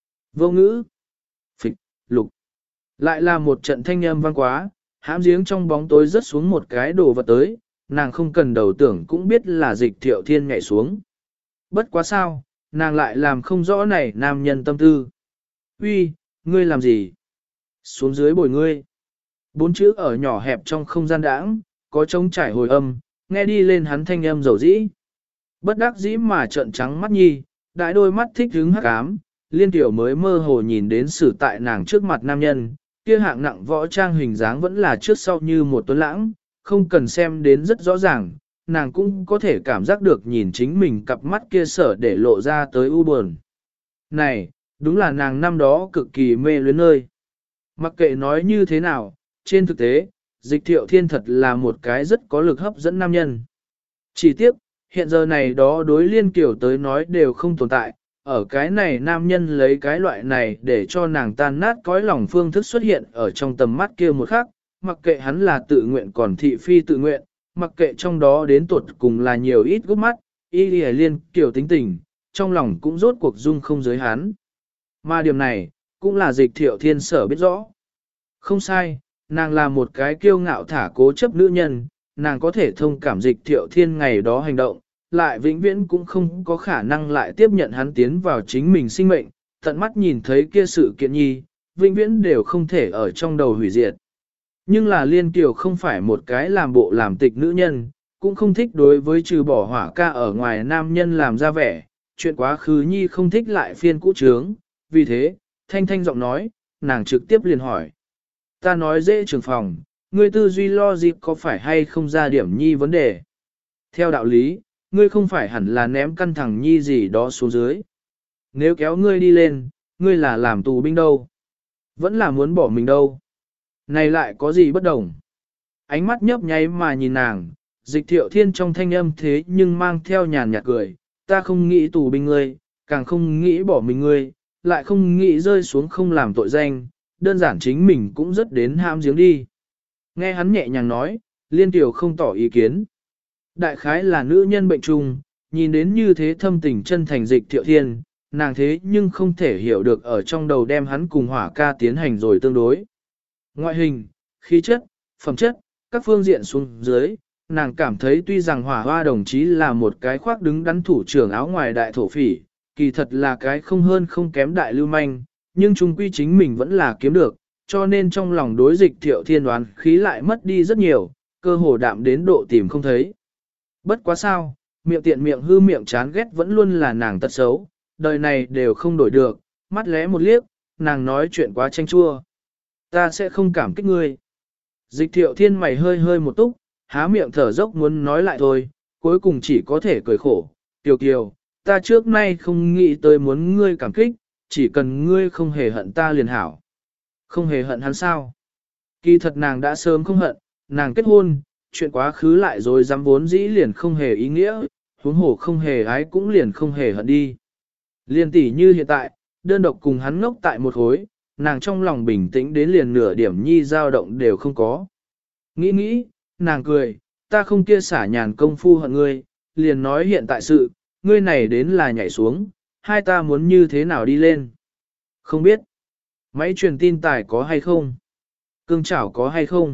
Vô ngữ. Phịch, lục. Lại là một trận thanh âm vang quá, hãm giếng trong bóng tối rớt xuống một cái đồ vật tới, nàng không cần đầu tưởng cũng biết là dịch thiệu thiên nhảy xuống. Bất quá sao, nàng lại làm không rõ này nam nhân tâm tư. Uy, ngươi làm gì? Xuống dưới bồi ngươi. Bốn chữ ở nhỏ hẹp trong không gian đãng, có trống trải hồi âm, nghe đi lên hắn thanh âm dầu dĩ. Bất đắc dĩ mà trợn trắng mắt nhi, đại đôi mắt thích hứng hắc ám, liên tiểu mới mơ hồ nhìn đến xử tại nàng trước mặt nam nhân, kia hạng nặng võ trang hình dáng vẫn là trước sau như một tuấn lãng, không cần xem đến rất rõ ràng, nàng cũng có thể cảm giác được nhìn chính mình cặp mắt kia sở để lộ ra tới u buồn. Này, đúng là nàng năm đó cực kỳ mê luyến nơi. Mặc kệ nói như thế nào, trên thực tế, dịch thiệu thiên thật là một cái rất có lực hấp dẫn nam nhân. Chỉ tiếc, hiện giờ này đó đối liên kiểu tới nói đều không tồn tại, ở cái này nam nhân lấy cái loại này để cho nàng tan nát cõi lòng phương thức xuất hiện ở trong tầm mắt kia một khắc, mặc kệ hắn là tự nguyện còn thị phi tự nguyện, mặc kệ trong đó đến tuột cùng là nhiều ít gốc mắt, y lìa liên kiểu tính tình, trong lòng cũng rốt cuộc dung không giới hắn. Mà điểm này, cũng là dịch thiệu thiên sở biết rõ. Không sai, nàng là một cái kiêu ngạo thả cố chấp nữ nhân, nàng có thể thông cảm dịch thiệu thiên ngày đó hành động, lại vĩnh viễn cũng không có khả năng lại tiếp nhận hắn tiến vào chính mình sinh mệnh, tận mắt nhìn thấy kia sự kiện nhi, vĩnh viễn đều không thể ở trong đầu hủy diệt. Nhưng là Liên Kiều không phải một cái làm bộ làm tịch nữ nhân, cũng không thích đối với trừ bỏ hỏa ca ở ngoài nam nhân làm ra vẻ, chuyện quá khứ nhi không thích lại phiên cũ trướng, vì thế, thanh thanh giọng nói, nàng trực tiếp liền hỏi. Ta nói dễ trường phòng, ngươi tư duy lo dịp có phải hay không ra điểm nhi vấn đề? Theo đạo lý, ngươi không phải hẳn là ném căn thẳng nhi gì đó xuống dưới. Nếu kéo ngươi đi lên, ngươi là làm tù binh đâu? Vẫn là muốn bỏ mình đâu? Này lại có gì bất đồng? Ánh mắt nhấp nháy mà nhìn nàng, dịch thiệu thiên trong thanh âm thế nhưng mang theo nhàn nhạt cười, ta không nghĩ tù binh ngươi, càng không nghĩ bỏ mình ngươi, lại không nghĩ rơi xuống không làm tội danh, đơn giản chính mình cũng rất đến ham giếng đi. Nghe hắn nhẹ nhàng nói, Liên Tiểu không tỏ ý kiến. Đại khái là nữ nhân bệnh trùng, nhìn đến như thế thâm tình chân thành dịch thiệu thiên, nàng thế nhưng không thể hiểu được ở trong đầu đem hắn cùng hỏa ca tiến hành rồi tương đối. Ngoại hình, khí chất, phẩm chất, các phương diện xuống dưới, nàng cảm thấy tuy rằng hỏa hoa đồng chí là một cái khoác đứng đắn thủ trưởng áo ngoài đại thổ phỉ, kỳ thật là cái không hơn không kém đại lưu manh, nhưng chung quy chính mình vẫn là kiếm được, cho nên trong lòng đối dịch thiệu thiên đoán khí lại mất đi rất nhiều, cơ hồ đạm đến độ tìm không thấy. Bất quá sao, miệng tiện miệng hư miệng chán ghét vẫn luôn là nàng tật xấu, đời này đều không đổi được, mắt lẽ một liếc, nàng nói chuyện quá chanh chua. Ta sẽ không cảm kích ngươi. Dịch thiệu thiên mày hơi hơi một túc, há miệng thở dốc muốn nói lại thôi, cuối cùng chỉ có thể cười khổ. Kiều Kiều, ta trước nay không nghĩ tới muốn ngươi cảm kích, chỉ cần ngươi không hề hận ta liền hảo. Không hề hận hắn sao? Kỳ thật nàng đã sớm không hận, nàng kết hôn, chuyện quá khứ lại rồi dám vốn dĩ liền không hề ý nghĩa, huống hổ không hề ái cũng liền không hề hận đi. Liên tỷ như hiện tại, đơn độc cùng hắn ngốc tại một hối, nàng trong lòng bình tĩnh đến liền nửa điểm nhi dao động đều không có. Nghĩ nghĩ, nàng cười, ta không kia xả nhàn công phu hận ngươi, liền nói hiện tại sự, ngươi này đến là nhảy xuống, hai ta muốn như thế nào đi lên. Không biết. Máy truyền tin tài có hay không? Cương chảo có hay không?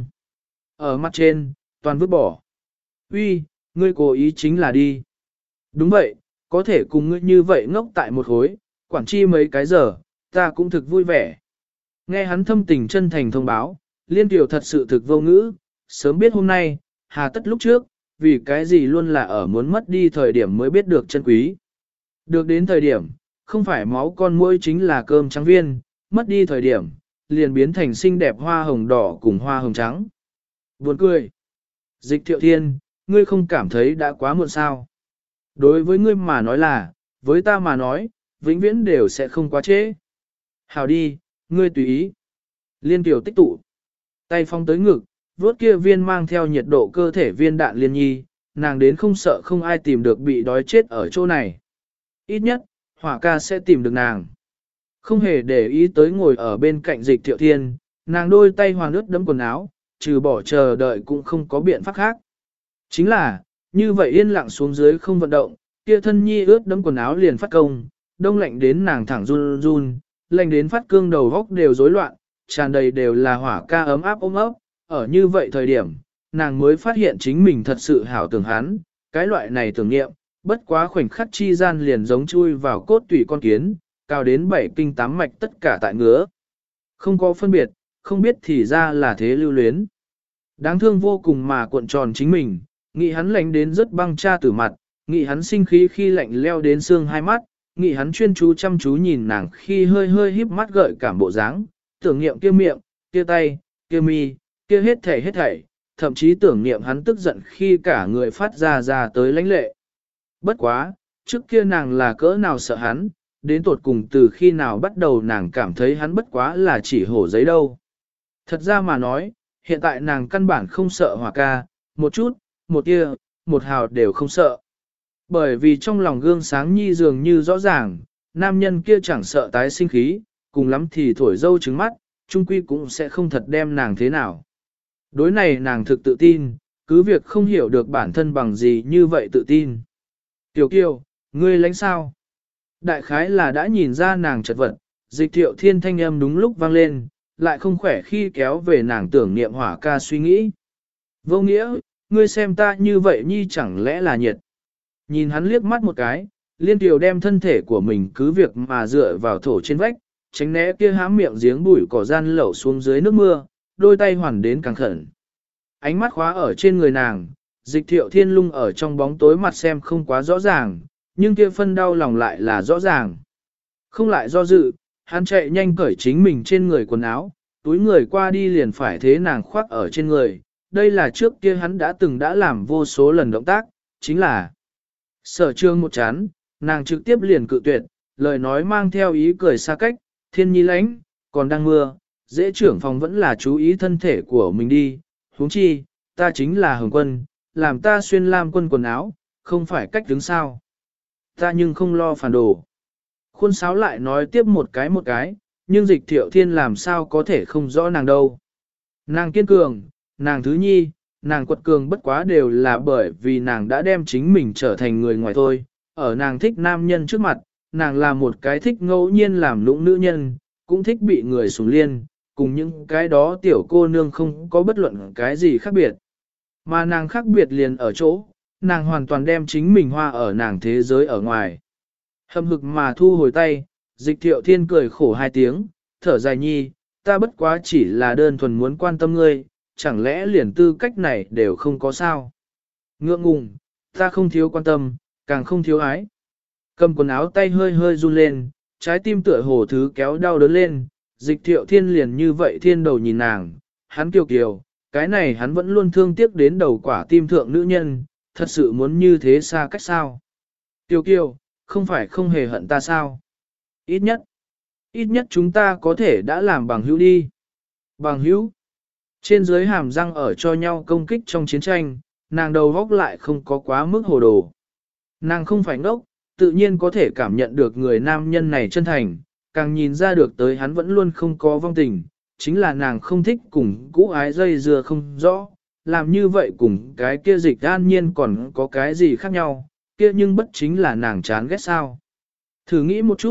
Ở mặt trên, toàn vứt bỏ. Uy, ngươi cố ý chính là đi. Đúng vậy, có thể cùng ngươi như vậy ngốc tại một khối, quản chi mấy cái giờ, ta cũng thực vui vẻ. Nghe hắn thâm tình chân thành thông báo, Liên Tiểu thật sự thực vô ngữ, sớm biết hôm nay, hà tất lúc trước, vì cái gì luôn là ở muốn mất đi thời điểm mới biết được chân quý. Được đến thời điểm, không phải máu con muỗi chính là cơm trắng viên, mất đi thời điểm, liền biến thành xinh đẹp hoa hồng đỏ cùng hoa hồng trắng. Buồn cười. Dịch Thiệu Thiên, ngươi không cảm thấy đã quá muộn sao? Đối với ngươi mà nói là, với ta mà nói, vĩnh viễn đều sẽ không quá trễ. Hào đi, ngươi tùy ý. Liên Tiểu tích tụ. Tay phong tới ngực, vuốt kia viên mang theo nhiệt độ cơ thể viên đạn liên nhi, nàng đến không sợ không ai tìm được bị đói chết ở chỗ này. Ít nhất, hỏa ca sẽ tìm được nàng. Không hề để ý tới ngồi ở bên cạnh Dịch Thiệu Thiên, nàng đôi tay hoàn ướt đẫm quần áo, trừ bỏ chờ đợi cũng không có biện pháp khác. Chính là, như vậy yên lặng xuống dưới không vận động, kia thân nhi ướt đẫm quần áo liền phát công, đông lạnh đến nàng thẳng run run, lạnh đến phát cương đầu góc đều rối loạn, tràn đầy đều là hỏa ca ấm áp ôm ấp, ở như vậy thời điểm, nàng mới phát hiện chính mình thật sự hảo tưởng hắn, cái loại này tưởng niệm, bất quá khoảnh khắc chi gian liền giống chui vào cốt tủy con kiến, cao đến bảy kinh tám mạch tất cả tại ngứa. Không có phân biệt, không biết thì ra là thế lưu luyến. Đáng thương vô cùng mà cuộn tròn chính mình, nghĩ hắn lạnh đến rất băng cha tử mặt, nghĩ hắn sinh khí khi lạnh leo đến xương hai mắt, nghĩ hắn chuyên chú chăm chú nhìn nàng khi hơi hơi híp mắt gợi cảm bộ dáng, tưởng niệm kia miệng, kia tay, kia mi, kia hết thảy hết thảy, thậm chí tưởng niệm hắn tức giận khi cả người phát ra ra tới lãnh lệ. Bất quá, trước kia nàng là cỡ nào sợ hắn, đến tột cùng từ khi nào bắt đầu nàng cảm thấy hắn bất quá là chỉ hổ giấy đâu. Thật ra mà nói, hiện tại nàng căn bản không sợ Hòa ca, một chút, một tia, một hào đều không sợ. Bởi vì trong lòng gương sáng nhi dường như rõ ràng, nam nhân kia chẳng sợ tái sinh khí, cùng lắm thì thổi dâu trứng mắt, chung quy cũng sẽ không thật đem nàng thế nào. Đối này nàng thực tự tin, cứ việc không hiểu được bản thân bằng gì như vậy tự tin. Tiểu kiều, ngươi lánh sao? Đại khái là đã nhìn ra nàng chật vật, Dịch Thiệu Thiên thanh âm đúng lúc vang lên, lại không khỏe khi kéo về nàng tưởng niệm hỏa ca suy nghĩ. Vô nghĩa, ngươi xem ta như vậy nhi chẳng lẽ là nhiệt. Nhìn hắn liếc mắt một cái, Liên Tiểu đem thân thể của mình cứ việc mà dựa vào thổ trên vách, tránh né kia hám miệng giếng bụi cỏ gian lẩu xuống dưới nước mưa, đôi tay hoàn đến càng khẩn. Ánh mắt khóa ở trên người nàng, Dịch Thiệu Thiên lung ở trong bóng tối mặt xem không quá rõ ràng, nhưng kia phân đau lòng lại là rõ ràng. Không lại do dự, hắn chạy nhanh cởi chính mình trên người quần áo, túi người qua đi liền phải thế nàng khoác ở trên người. Đây là trước kia hắn đã từng đã làm vô số lần động tác, chính là Sở Trương một chán, nàng trực tiếp liền cự tuyệt, lời nói mang theo ý cười xa cách, thiên nhi lánh, còn đang mưa, dễ trưởng phòng vẫn là chú ý thân thể của mình đi, huống chi, ta chính là Hồng Quân, làm ta xuyên lam quân quần áo, không phải cách đứng sao. Ta nhưng không lo phản đồ. Khuôn sáo lại nói tiếp một cái một cái, nhưng Dịch Thiệu Thiên làm sao có thể không rõ nàng đâu. Nàng kiên cường, nàng thứ nhi, nàng quật cường bất quá đều là bởi vì nàng đã đem chính mình trở thành người ngoài thôi. Ở nàng thích nam nhân trước mặt, nàng là một cái thích ngẫu nhiên làm lũng nữ nhân, cũng thích bị người sủng liên, cùng những cái đó tiểu cô nương không có bất luận cái gì khác biệt. Mà nàng khác biệt liền ở chỗ, nàng hoàn toàn đem chính mình hoa ở nàng thế giới ở ngoài. Hâm hực mà thu hồi tay, Dịch Thiệu Thiên cười khổ hai tiếng, thở dài nhi, ta bất quá chỉ là đơn thuần muốn quan tâm ngươi, chẳng lẽ liền tư cách này đều không có sao. Ngượng ngùng, ta không thiếu quan tâm, càng không thiếu ái. Cầm quần áo tay hơi hơi run lên, trái tim tựa hồ thứ kéo đau đớn lên, Dịch Thiệu Thiên liền như vậy thiên đầu nhìn nàng, hắn kiều kiều, cái này hắn vẫn luôn thương tiếc đến đầu quả tim thượng nữ nhân, thật sự muốn như thế xa cách sao. Kiều kiều, không phải không hề hận ta sao? Ít nhất, ít nhất chúng ta có thể đã làm bằng hữu đi. Bằng hữu, trên dưới hàm răng ở cho nhau công kích trong chiến tranh, nàng đầu góc lại không có quá mức hồ đồ. Nàng không phải ngốc, tự nhiên có thể cảm nhận được người nam nhân này chân thành, càng nhìn ra được tới hắn vẫn luôn không có vong tình, chính là nàng không thích cùng cũ ái dây dưa không rõ, làm như vậy cùng cái kia Dịch An Nhiên còn có cái gì khác nhau, kia nhưng bất chính là nàng chán ghét sao. Thử nghĩ một chút,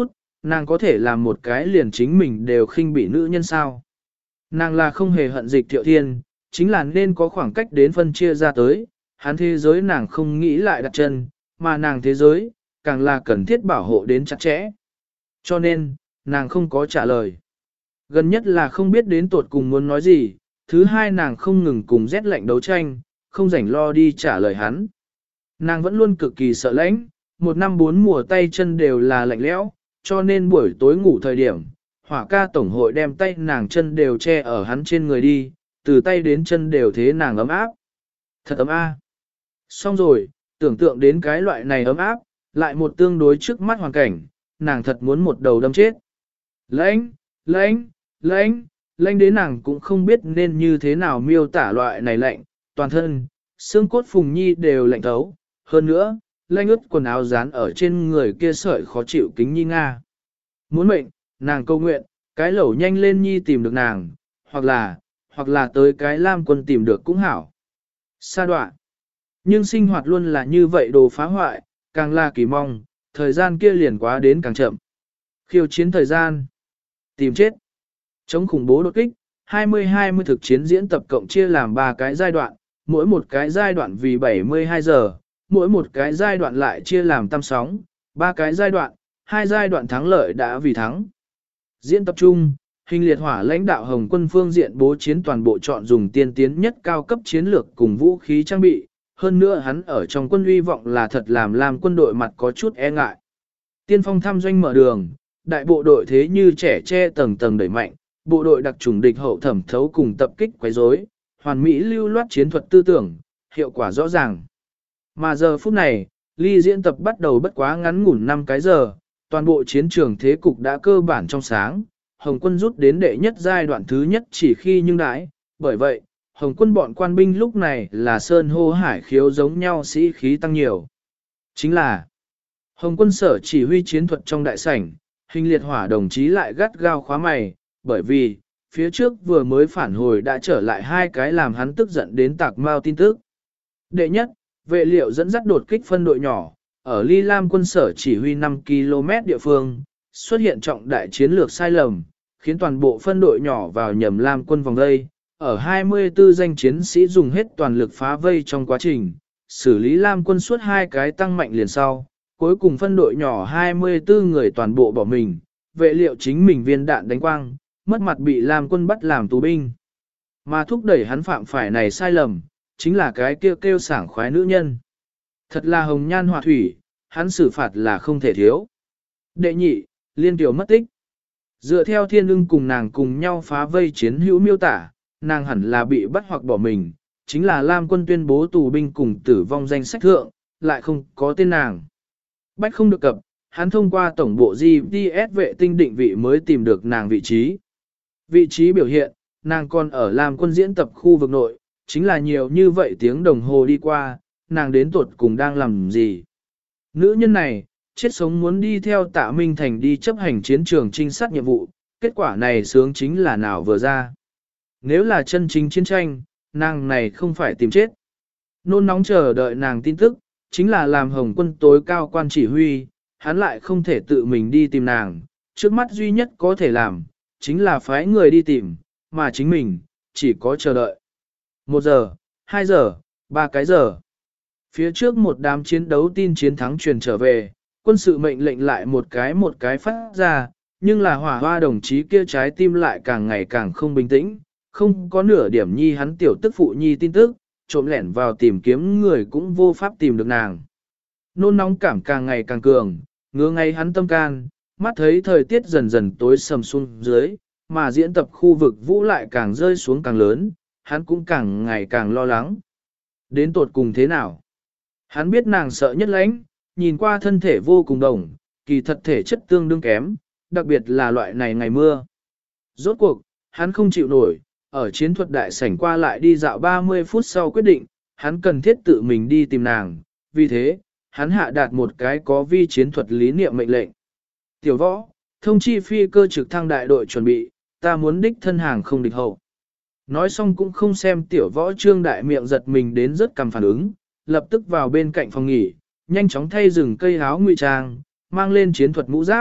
Nàng có thể làm một cái liền chính mình đều khinh bị nữ nhân sao. Nàng là không hề hận Dịch Thiệu Thiên, chính là nên có khoảng cách đến phân chia ra tới, hắn thế giới nàng không nghĩ lại đặt chân, mà nàng thế giới, càng là cần thiết bảo hộ đến chặt chẽ. Cho nên, nàng không có trả lời. Gần nhất là không biết đến tột cùng muốn nói gì, thứ hai nàng không ngừng cùng rét lạnh đấu tranh, không rảnh lo đi trả lời hắn. Nàng vẫn luôn cực kỳ sợ lãnh, một năm bốn mùa tay chân đều là lạnh lẽo, cho nên buổi tối ngủ thời điểm, hỏa ca tổng hội đem tay nàng chân đều che ở hắn trên người đi, từ tay đến chân đều thế nàng ấm áp. Thật ấm a. Xong rồi, tưởng tượng đến cái loại này ấm áp, lại một tương đối trước mắt hoàn cảnh, nàng thật muốn một đầu đâm chết. Lãnh, lãnh, lãnh, lãnh đến nàng cũng không biết nên như thế nào miêu tả loại này lạnh, toàn thân, xương cốt phùng nhi đều lạnh thấu, hơn nữa, lãnh ướt quần áo dán ở trên người kia sợi khó chịu kính nhi Nga. Muốn mệnh, nàng câu nguyện, cái lẩu nhanh lên nhi tìm được nàng, hoặc là, hoặc là tới cái lam quân tìm được cũng hảo. Sa đoạn. Nhưng sinh hoạt luôn là như vậy đồ phá hoại, càng là kỳ mong, thời gian kia liền quá đến càng chậm. Khiêu chiến thời gian. Tìm chết. Chống khủng bố đột kích, hai mươi hai mươi thực chiến diễn tập cộng chia làm ba cái giai đoạn, mỗi một cái giai đoạn vì bảy mươi hai giờ, mỗi một cái giai đoạn lại chia làm tam sóng, ba cái giai đoạn, hai giai đoạn thắng lợi đã vì thắng. Diễn tập trung, hình liệt hỏa lãnh đạo Hồng quân phương diện bố chiến toàn bộ chọn dùng tiên tiến nhất cao cấp chiến lược cùng vũ khí trang bị, hơn nữa hắn ở trong quân uy vọng là thật làm làm quân đội mặt có chút e ngại. Tiên phong thăm doanh mở đường, đại bộ đội thế như trẻ tre tầng tầng đẩy mạnh, bộ đội đặc trùng địch hậu thẩm thấu cùng tập kích quấy rối, hoàn mỹ lưu loát chiến thuật tư tưởng, hiệu quả rõ ràng. Mà giờ phút này, ly diễn tập bắt đầu bất quá ngắn ngủn năm cái giờ, toàn bộ chiến trường thế cục đã cơ bản trong sáng, Hồng quân rút đến đệ nhất giai đoạn thứ nhất chỉ khi nhưng đãi, bởi vậy, Hồng quân bọn quan binh lúc này là sơn hô hải khiếu giống nhau sĩ khí tăng nhiều. Chính là, Hồng quân sở chỉ huy chiến thuật trong đại sảnh, hình liệt hỏa đồng chí lại gắt gao khóa mày, bởi vì, phía trước vừa mới phản hồi đã trở lại hai cái làm hắn tức giận đến tạc mau tin tức. Đệ nhất, vệ liệu dẫn dắt đột kích phân đội nhỏ, ở Ly Lam quân sở chỉ huy năm ki lô mét địa phương, xuất hiện trọng đại chiến lược sai lầm, khiến toàn bộ phân đội nhỏ vào nhầm Lam quân vòng vây, ở hai mươi tư danh chiến sĩ dùng hết toàn lực phá vây trong quá trình, xử lý Lam quân suốt hai cái tăng mạnh liền sau, cuối cùng phân đội nhỏ hai mươi tư người toàn bộ bỏ mình, vệ liệu chính mình viên đạn đánh quang, mất mặt bị Lam quân bắt làm tù binh. Mà thúc đẩy hắn phạm phải này sai lầm, chính là cái kêu kêu sảng khoái nữ nhân. Thật là hồng nhan họa thủy, hắn xử phạt là không thể thiếu. Đệ nhị, liên tiểu mất tích. Dựa theo thiên ưng cùng nàng cùng nhau phá vây chiến hữu miêu tả, nàng hẳn là bị bắt hoặc bỏ mình, chính là Lam quân tuyên bố tù binh cùng tử vong danh sách thượng, lại không có tên nàng. Bách không được cập, hắn thông qua tổng bộ giê pê ét vệ tinh định vị mới tìm được nàng vị trí. Vị trí biểu hiện, nàng còn ở Lam quân diễn tập khu vực nội, chính là nhiều như vậy tiếng đồng hồ đi qua, nàng đến tuột cùng đang làm gì. Nữ nhân này, chết sống muốn đi theo Tạ Minh Thành đi chấp hành chiến trường trinh sát nhiệm vụ, kết quả này sướng chính là nào vừa ra. Nếu là chân chính chiến tranh, nàng này không phải tìm chết. Nôn nóng chờ đợi nàng tin tức, chính là làm Hồng quân tối cao quan chỉ huy, hắn lại không thể tự mình đi tìm nàng, trước mắt duy nhất có thể làm, chính là phái người đi tìm, mà chính mình, chỉ có chờ đợi. Một giờ, hai giờ, ba cái giờ. Phía trước một đám chiến đấu tin chiến thắng truyền trở về, quân sự mệnh lệnh lại một cái một cái phát ra, nhưng là hỏa hoa đồng chí kia trái tim lại càng ngày càng không bình tĩnh, không có nửa điểm nhi hắn tiểu tức phụ nhi tin tức, trộm lẻn vào tìm kiếm người cũng vô pháp tìm được nàng. Nôn nóng cảm càng ngày càng cường, ngứa ngay hắn tâm can, mắt thấy thời tiết dần dần tối sầm xuống dưới, mà diễn tập khu vực vũ lại càng rơi xuống càng lớn, hắn cũng càng ngày càng lo lắng. Đến tột cùng thế nào? Hắn biết nàng sợ nhất lãnh, nhìn qua thân thể vô cùng đồng, kỳ thật thể chất tương đương kém, đặc biệt là loại này ngày mưa. Rốt cuộc, hắn không chịu nổi, ở chiến thuật đại sảnh qua lại đi dạo ba mươi phút sau quyết định, hắn cần thiết tự mình đi tìm nàng, vì thế, hắn hạ đạt một cái có vi chiến thuật lý niệm mệnh lệnh. Tiểu võ, thông chi phi cơ trực thăng đại đội chuẩn bị, ta muốn đích thân hàng không địch hậu. Nói xong cũng không xem tiểu võ trương đại miệng giật mình đến rất cầm phản ứng, lập tức vào bên cạnh phòng nghỉ, nhanh chóng thay rừng cây áo ngụy trang, mang lên chiến thuật mũ giáp,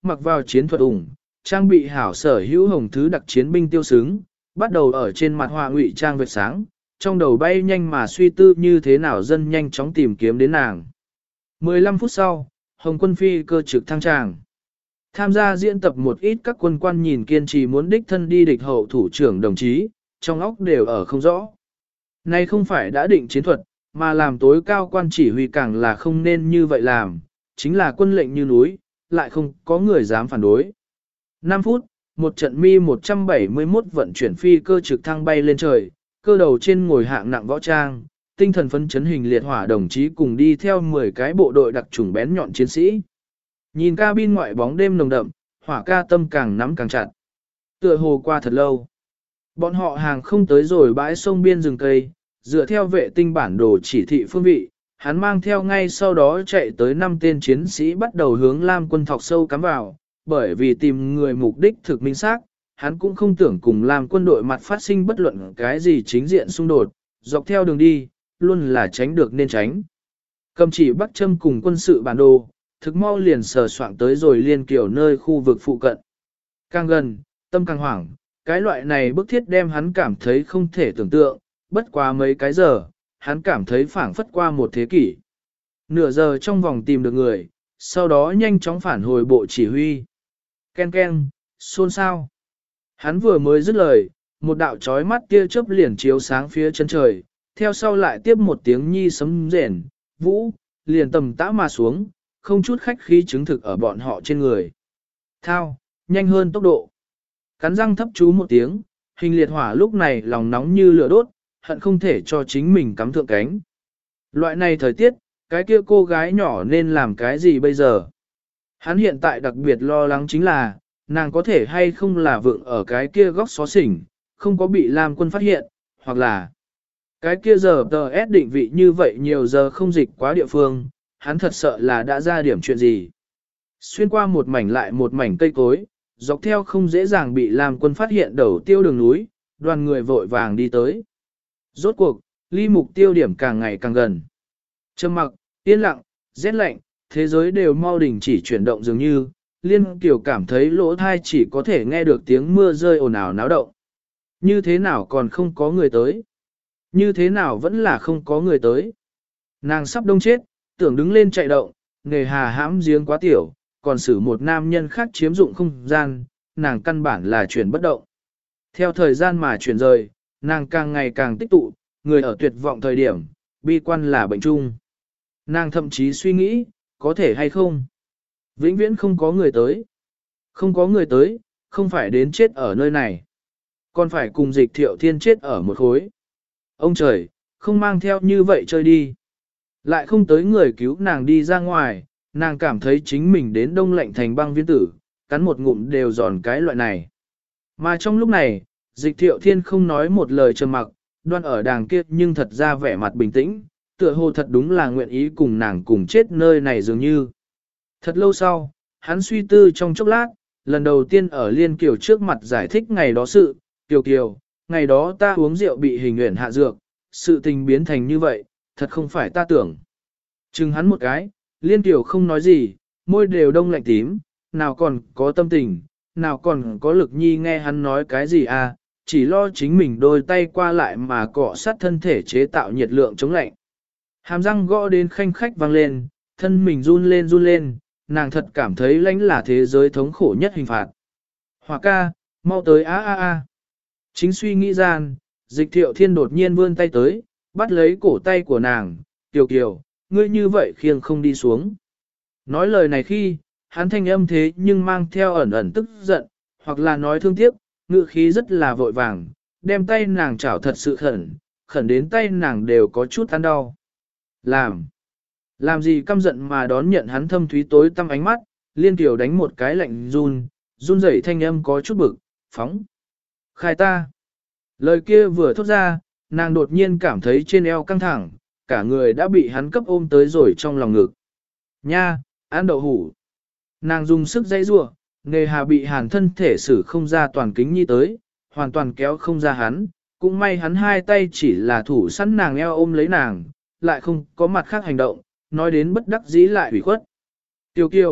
mặc vào chiến thuật ủng, trang bị hảo sở hữu hồng thứ đặc chiến binh tiêu xứng, bắt đầu ở trên mặt họa ngụy trang vệt sáng, trong đầu bay nhanh mà suy tư như thế nào dân nhanh chóng tìm kiếm đến nàng. mười lăm phút sau, Hồng quân phi cơ trực thăng tràng. Tham gia diễn tập một ít các quân quan nhìn kiên trì muốn đích thân đi địch hậu thủ trưởng đồng chí, trong óc đều ở không rõ. Nay không phải đã định chiến thuật, mà làm tối cao quan chỉ huy càng là không nên như vậy làm, chính là quân lệnh như núi, lại không có người dám phản đối. năm phút, một trận Mi một trăm bảy mươi mốt vận chuyển phi cơ trực thăng bay lên trời, cơ đầu trên ngồi hạng nặng võ trang, tinh thần phấn chấn hình liệt hỏa đồng chí cùng đi theo mười cái bộ đội đặc trùng bén nhọn chiến sĩ. Nhìn cabin ngoại bóng đêm nồng đậm, hỏa ca tâm càng nắm càng chặt. Tựa hồ qua thật lâu. Bọn họ hàng không tới rồi bãi sông biên rừng cây, dựa theo vệ tinh bản đồ chỉ thị phương vị, hắn mang theo ngay sau đó chạy tới năm tên chiến sĩ bắt đầu hướng Lam quân thọc sâu cắm vào, bởi vì tìm người mục đích thực minh xác, hắn cũng không tưởng cùng Lam quân đội mặt phát sinh bất luận cái gì chính diện xung đột, dọc theo đường đi, luôn là tránh được nên tránh. Cầm chỉ Bắc Châm cùng quân sự bản đồ, thực mau liền sờ soạn tới rồi liên kiểu nơi khu vực phụ cận. Càng gần, tâm càng hoảng, cái loại này bức thiết đem hắn cảm thấy không thể tưởng tượng, bất quá mấy cái giờ, hắn cảm thấy phảng phất qua một thế kỷ. Nửa giờ trong vòng tìm được người, sau đó nhanh chóng phản hồi bộ chỉ huy. Ken ken, xôn xao. Hắn vừa mới dứt lời, một đạo chói mắt tia chớp liền chiếu sáng phía chân trời, theo sau lại tiếp một tiếng nhi sấm rền, vũ, liền tầm tã mà xuống, không chút khách khí chứng thực ở bọn họ trên người. Thao, nhanh hơn tốc độ. Cắn răng thấp chú một tiếng, hình liệt hỏa lúc này lòng nóng như lửa đốt, hận không thể cho chính mình cắm thượng cánh. Loại này thời tiết, cái kia cô gái nhỏ nên làm cái gì bây giờ? Hắn hiện tại đặc biệt lo lắng chính là, nàng có thể hay không là vượng ở cái kia góc xó xỉnh, không có bị Lam quân phát hiện, hoặc là cái kia giờ tờ ép định vị như vậy nhiều giờ không dịch quá địa phương, hắn thật sợ là đã ra điểm chuyện gì. Xuyên qua một mảnh lại một mảnh cây cối, dọc theo không dễ dàng bị Lam quân phát hiện đầu tiêu đường núi, đoàn người vội vàng đi tới. Rốt cuộc, ly mục tiêu điểm càng ngày càng gần. Trầm mặc, yên lặng, rét lạnh, thế giới đều mau đình chỉ chuyển động dường như, Liên Kiều cảm thấy lỗ thai chỉ có thể nghe được tiếng mưa rơi ồn ào náo động. Như thế nào còn không có người tới? Như thế nào vẫn là không có người tới? Nàng sắp đông chết, tưởng đứng lên chạy động, nghề hà hãm giếng quá tiểu, còn xử một nam nhân khác chiếm dụng không gian, nàng căn bản là chuyển bất động. Theo thời gian mà chuyển rời, nàng càng ngày càng tích tụ, người ở tuyệt vọng thời điểm, bi quan là bệnh chung. Nàng thậm chí suy nghĩ, có thể hay không? Vĩnh viễn không có người tới. Không có người tới, không phải đến chết ở nơi này. Còn phải cùng Dịch Thiệu Thiên chết ở một khối. Ông trời, không mang theo như vậy chơi đi. Lại không tới người cứu nàng đi ra ngoài, nàng cảm thấy chính mình đến đông lạnh thành băng viên tử, cắn một ngụm đều giòn cái loại này. Mà trong lúc này, Dịch Thiệu Thiên không nói một lời trầm mặc, đoan ở đàng kia nhưng thật ra vẻ mặt bình tĩnh, tựa hồ thật đúng là nguyện ý cùng nàng cùng chết nơi này dường như. Thật lâu sau, hắn suy tư trong chốc lát, lần đầu tiên ở Liên Kiều trước mặt giải thích ngày đó sự, Kiều Kiều, ngày đó ta uống rượu bị hình nguyện hạ dược, sự tình biến thành như vậy, thật không phải ta tưởng. Chừng hắn một cái, Liên Kiều không nói gì, môi đều đông lạnh tím, nào còn có tâm tình, nào còn có lực nhi nghe hắn nói cái gì à, chỉ lo chính mình đôi tay qua lại mà cọ sát thân thể chế tạo nhiệt lượng chống lạnh. Hàm răng gõ đến khanh khách vang lên, thân mình run lên run lên, nàng thật cảm thấy lãnh là thế giới thống khổ nhất hình phạt. Hỏa ca, mau tới a a a. Chính suy nghĩ gian, Dịch Thiệu Thiên đột nhiên vươn tay tới, bắt lấy cổ tay của nàng, Kiều Kiều, ngươi như vậy khiêng không đi xuống. Nói lời này khi, hắn thanh âm thế nhưng mang theo ẩn ẩn tức giận, hoặc là nói thương tiếc, ngữ khí rất là vội vàng, đem tay nàng chảo thật sự khẩn, khẩn đến tay nàng đều có chút tan đau. Làm. Làm gì căm giận mà đón nhận hắn thâm thúy tối tăm ánh mắt, Liên Kiều đánh một cái lạnh run, run rẩy thanh âm có chút bực, phóng. Khai ta. Lời kia vừa thốt ra, nàng đột nhiên cảm thấy trên eo căng thẳng, cả người đã bị hắn cấp ôm tới rồi trong lòng ngực. Nha, ăn đậu hủ. Nàng dùng sức dây rua, nghề hà bị hàn thân thể xử không ra toàn kính nhi tới, hoàn toàn kéo không ra hắn, cũng may hắn hai tay chỉ là thủ sẵn nàng eo ôm lấy nàng, lại không có mặt khác hành động, nói đến bất đắc dĩ lại ủy khuất. Kiều Kiều,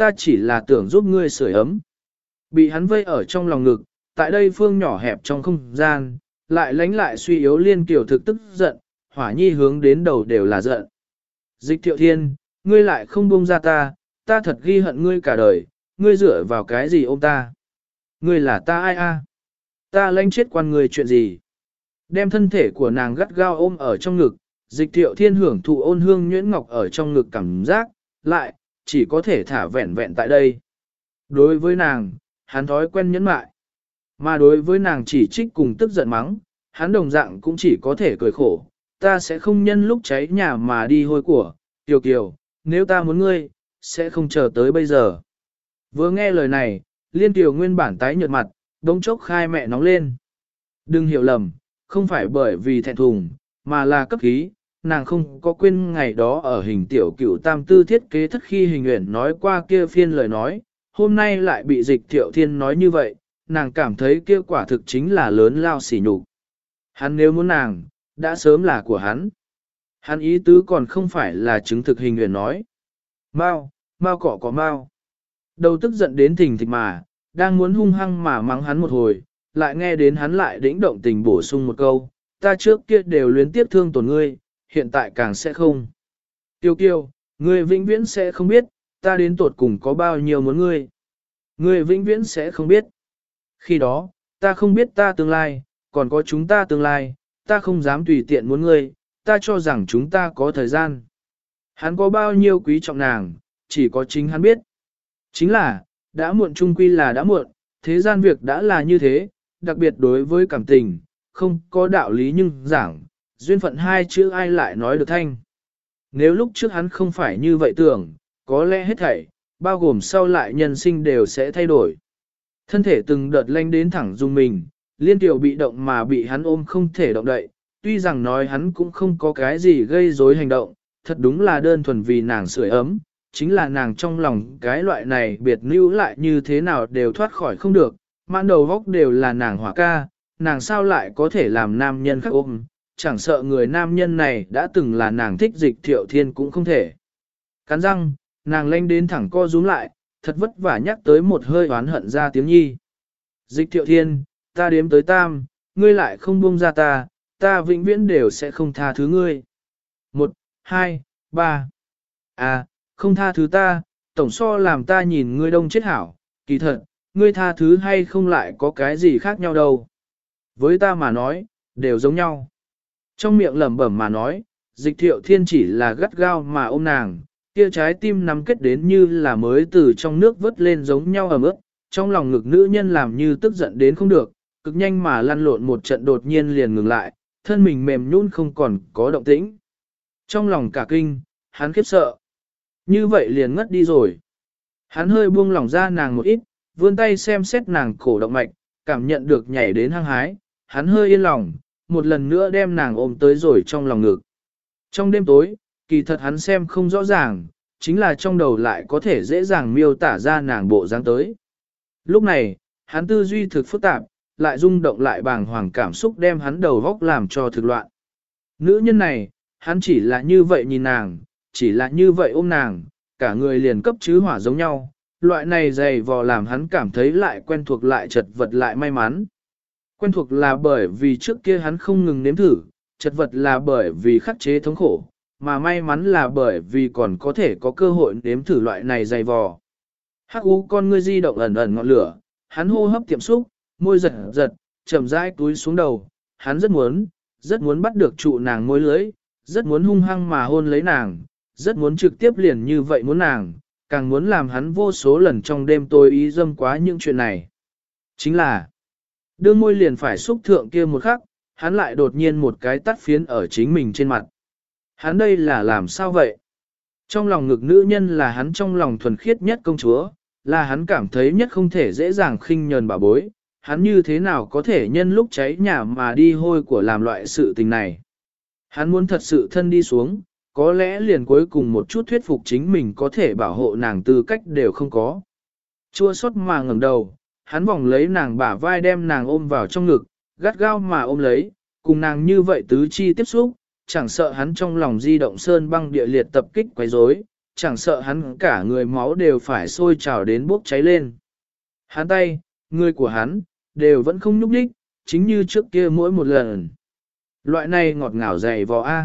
ta chỉ là tưởng giúp ngươi sưởi ấm. Bị hắn vây ở trong lòng ngực, tại đây phương nhỏ hẹp trong không gian, lại lánh lại suy yếu Liên Kiều thực tức giận, hỏa nhi hướng đến đầu đều là giận. Dịch Thiệu Thiên, ngươi lại không buông ra ta, ta thật ghi hận ngươi cả đời, ngươi dựa vào cái gì ôm ta? Ngươi là ta ai a? Ta lánh chết quan ngươi chuyện gì? Đem thân thể của nàng gắt gao ôm ở trong ngực, Dịch Thiệu Thiên hưởng thụ ôn hương nhuyễn ngọc ở trong ngực cảm giác, lại, chỉ có thể thả vẹn vẹn tại đây. Đối với nàng, hắn thói quen nhẫn mại. Mà đối với nàng chỉ trích cùng tức giận mắng, hắn đồng dạng cũng chỉ có thể cười khổ. Ta sẽ không nhân lúc cháy nhà mà đi hôi của, Kiều Kiều, nếu ta muốn ngươi, sẽ không chờ tới bây giờ. Vừa nghe lời này, Liên Kiều nguyên bản tái nhợt mặt, đống chốc khai mẹ nóng lên. Đừng hiểu lầm, không phải bởi vì thẹn thùng, mà là cấp khí, nàng không có quên ngày đó ở hình tiểu cửu tam tư thiết kế thất khi Hình Uyển nói qua kia phiên lời nói, hôm nay lại bị Dịch Thiệu Thiên nói như vậy, nàng cảm thấy kia quả thực chính là lớn lao sỉ nhục. Hắn nếu muốn nàng, đã sớm là của hắn. Hắn ý tứ còn không phải là chứng thực Hình Uyển nói. Mau, mau cỏ có mau. Đầu tức giận đến thình thịch mà, đang muốn hung hăng mà mắng hắn một hồi, lại nghe đến hắn lại đĩnh động tình bổ sung một câu, ta trước kia đều luyến tiếp thương tổn ngươi, hiện tại càng sẽ không. Kiều Kiều, ngươi vĩnh viễn sẽ không biết, ta đến tột cùng có bao nhiêu muốn ngươi. Ngươi vĩnh viễn sẽ không biết. Khi đó, ta không biết ta tương lai, còn có chúng ta tương lai, ta không dám tùy tiện muốn ngươi, ta cho rằng chúng ta có thời gian. Hắn có bao nhiêu quý trọng nàng, chỉ có chính hắn biết. Chính là, đã muộn chung quy là đã muộn, thế gian việc đã là như thế, đặc biệt đối với cảm tình, không có đạo lý nhưng giảng, duyên phận hai chữ ai lại nói được thanh. Nếu lúc trước hắn không phải như vậy tưởng, có lẽ hết thảy, bao gồm sau lại nhân sinh đều sẽ thay đổi. Thân thể từng đợt lanh đến thẳng dùng mình, Liên Kiều bị động mà bị hắn ôm không thể động đậy, tuy rằng nói hắn cũng không có cái gì gây rối hành động, thật đúng là đơn thuần vì nàng sưởi ấm, chính là nàng trong lòng cái loại này biệt lưu lại như thế nào đều thoát khỏi không được, mãn đầu góc đều là nàng hỏa ca, nàng sao lại có thể làm nam nhân khác ôm, chẳng sợ người nam nhân này đã từng là nàng thích Dịch Thiệu Thiên cũng không thể. Cắn răng, nàng lanh đến thẳng co rúm lại, thật vất vả nhắc tới một hơi oán hận ra tiếng nhi. Dịch Thiệu Thiên, ta đếm tới tam, ngươi lại không buông ra ta, ta vĩnh viễn đều sẽ không tha thứ ngươi. Một, hai, ba. À, không tha thứ ta, tổng so làm ta nhìn ngươi đông chết hảo, kỳ thật, ngươi tha thứ hay không lại có cái gì khác nhau đâu. Với ta mà nói, đều giống nhau. Trong miệng lẩm bẩm mà nói, Dịch Thiệu Thiên chỉ là gắt gao mà ôm nàng, kia trái tim nắm kết đến như là mới từ trong nước vớt lên giống nhau ẩm ướt, trong lòng ngực nữ nhân làm như tức giận đến không được, cực nhanh mà lăn lộn một trận đột nhiên liền ngừng lại, thân mình mềm nhũn không còn có động tĩnh. Trong lòng cả kinh, hắn khiếp sợ. Như vậy liền ngất đi rồi. Hắn hơi buông lỏng ra nàng một ít, vươn tay xem xét nàng cổ động mạch, cảm nhận được nhảy đến hăng hái, hắn hơi yên lòng, một lần nữa đem nàng ôm tới rồi trong lòng ngực. Trong đêm tối, kỳ thật hắn xem không rõ ràng, chính là trong đầu lại có thể dễ dàng miêu tả ra nàng bộ dáng tới. Lúc này, hắn tư duy thực phức tạp, lại rung động lại bàng hoàng cảm xúc đem hắn đầu góc làm cho thực loạn. Nữ nhân này, hắn chỉ là như vậy nhìn nàng, chỉ là như vậy ôm nàng, cả người liền cấp chứ hỏa giống nhau, loại này dày vò làm hắn cảm thấy lại quen thuộc lại chật vật lại may mắn. Quen thuộc là bởi vì trước kia hắn không ngừng nếm thử, chật vật là bởi vì khắc chế thống khổ, mà may mắn là bởi vì còn có thể có cơ hội nếm thử loại này dày vò. Hắc u con ngươi di động ẩn ẩn ngọn lửa, hắn hô hấp tiệm xúc, môi giật giật, chậm rãi túi xuống đầu, hắn rất muốn, rất muốn bắt được trụ nàng môi lưới, rất muốn hung hăng mà hôn lấy nàng, rất muốn trực tiếp liền như vậy muốn nàng, càng muốn làm hắn vô số lần trong đêm tôi ý dâm quá những chuyện này. Chính là, đưa môi liền phải xúc thượng kia một khắc, hắn lại đột nhiên một cái tắt phiến ở chính mình trên mặt. Hắn đây là làm sao vậy? Trong lòng ngực nữ nhân là hắn trong lòng thuần khiết nhất công chúa, là hắn cảm thấy nhất không thể dễ dàng khinh nhờn bà bối, hắn như thế nào có thể nhân lúc cháy nhà mà đi hôi của làm loại sự tình này. Hắn muốn thật sự thân đi xuống, có lẽ liền cuối cùng một chút thuyết phục chính mình có thể bảo hộ nàng tư cách đều không có. Chua xót mà ngẩng đầu, hắn vòng lấy nàng bả vai đem nàng ôm vào trong ngực, gắt gao mà ôm lấy, cùng nàng như vậy tứ chi tiếp xúc, chẳng sợ hắn trong lòng di động sơn băng địa liệt tập kích quấy rối, chẳng sợ hắn cả người máu đều phải sôi trào đến bốc cháy lên. Hắn tay, người của hắn, đều vẫn không nhúc nhích, chính như trước kia mỗi một lần. Loại này ngọt ngào dày vò A.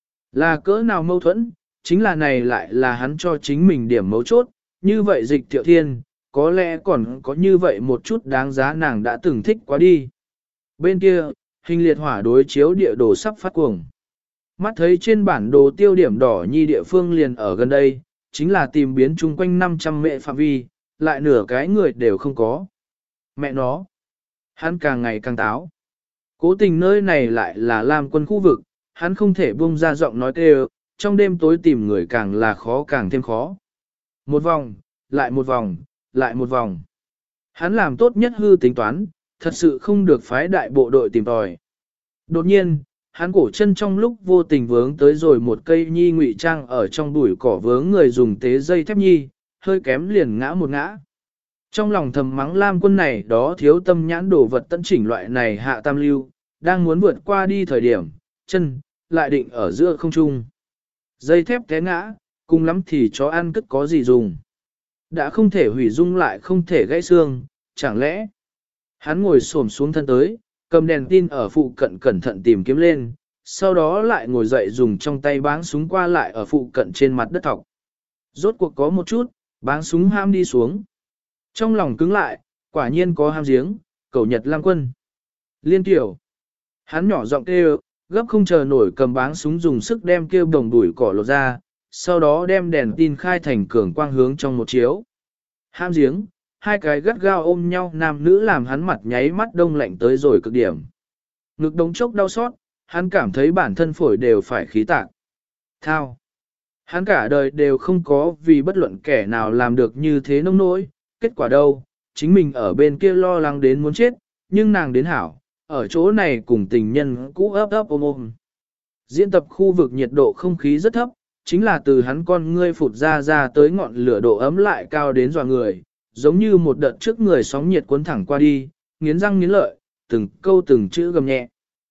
Là cỡ nào mâu thuẫn, chính là này lại là hắn cho chính mình điểm mấu chốt, như vậy Dịch Thiệu Thiên, có lẽ còn có như vậy một chút đáng giá nàng đã từng thích quá đi. Bên kia, hình liệt hỏa đối chiếu địa đồ sắp phát cuồng. Mắt thấy trên bản đồ tiêu điểm đỏ nhi địa phương liền ở gần đây, chính là tìm biến chung quanh năm trăm mệ phạm vi, lại nửa cái người đều không có. Mẹ nó, hắn càng ngày càng táo. Cố tình nơi này lại là Lam quân khu vực, hắn không thể buông ra giọng nói kêu, trong đêm tối tìm người càng là khó càng thêm khó. Một vòng, lại một vòng, lại một vòng. Hắn làm tốt nhất hư tính toán, thật sự không được phái đại bộ đội tìm tòi. Đột nhiên, hắn cổ chân trong lúc vô tình vướng tới rồi một cây nhi ngụy trang ở trong bụi cỏ vướng người dùng tế dây thép nhi, hơi kém liền ngã một ngã. Trong lòng thầm mắng Lam quân này đó thiếu tâm nhãn đồ vật tận chỉnh loại này hạ tam lưu, đang muốn vượt qua đi thời điểm, chân, lại định ở giữa không trung. Dây thép té ngã, cùng lắm thì chó ăn cất có gì dùng. Đã không thể hủy dung lại không thể gãy xương, chẳng lẽ. Hắn ngồi xổm xuống thân tới, cầm đèn tin ở phụ cận cẩn thận tìm kiếm lên, sau đó lại ngồi dậy dùng trong tay báng súng qua lại ở phụ cận trên mặt đất thọc. Rốt cuộc có một chút, báng súng ham đi xuống. Trong lòng cứng lại, quả nhiên có ham giếng, cầu Nhật Lam quân. Liên tiểu. Hắn nhỏ giọng kêu, gấp không chờ nổi cầm báng súng dùng sức đem kêu đồng đuổi cỏ lột ra, sau đó đem đèn tin khai thành cường quang hướng trong một chiếu. Ham giếng, hai cái gắt gao ôm nhau nam nữ làm hắn mặt nháy mắt đông lạnh tới rồi cực điểm. Ngực đống chốc đau xót, hắn cảm thấy bản thân phổi đều phải khí tạc. Thao. Hắn cả đời đều không có vì bất luận kẻ nào làm được như thế nông nỗi, kết quả đâu, chính mình ở bên kia lo lắng đến muốn chết, nhưng nàng đến hảo, ở chỗ này cùng tình nhân cũ ấp ấp ôm ôm. Diễn tập khu vực nhiệt độ không khí rất thấp, chính là từ hắn con ngươi phụt ra ra tới ngọn lửa độ ấm lại cao đến dọa người, giống như một đợt trước người sóng nhiệt cuốn thẳng qua đi, nghiến răng nghiến lợi, từng câu từng chữ gầm nhẹ.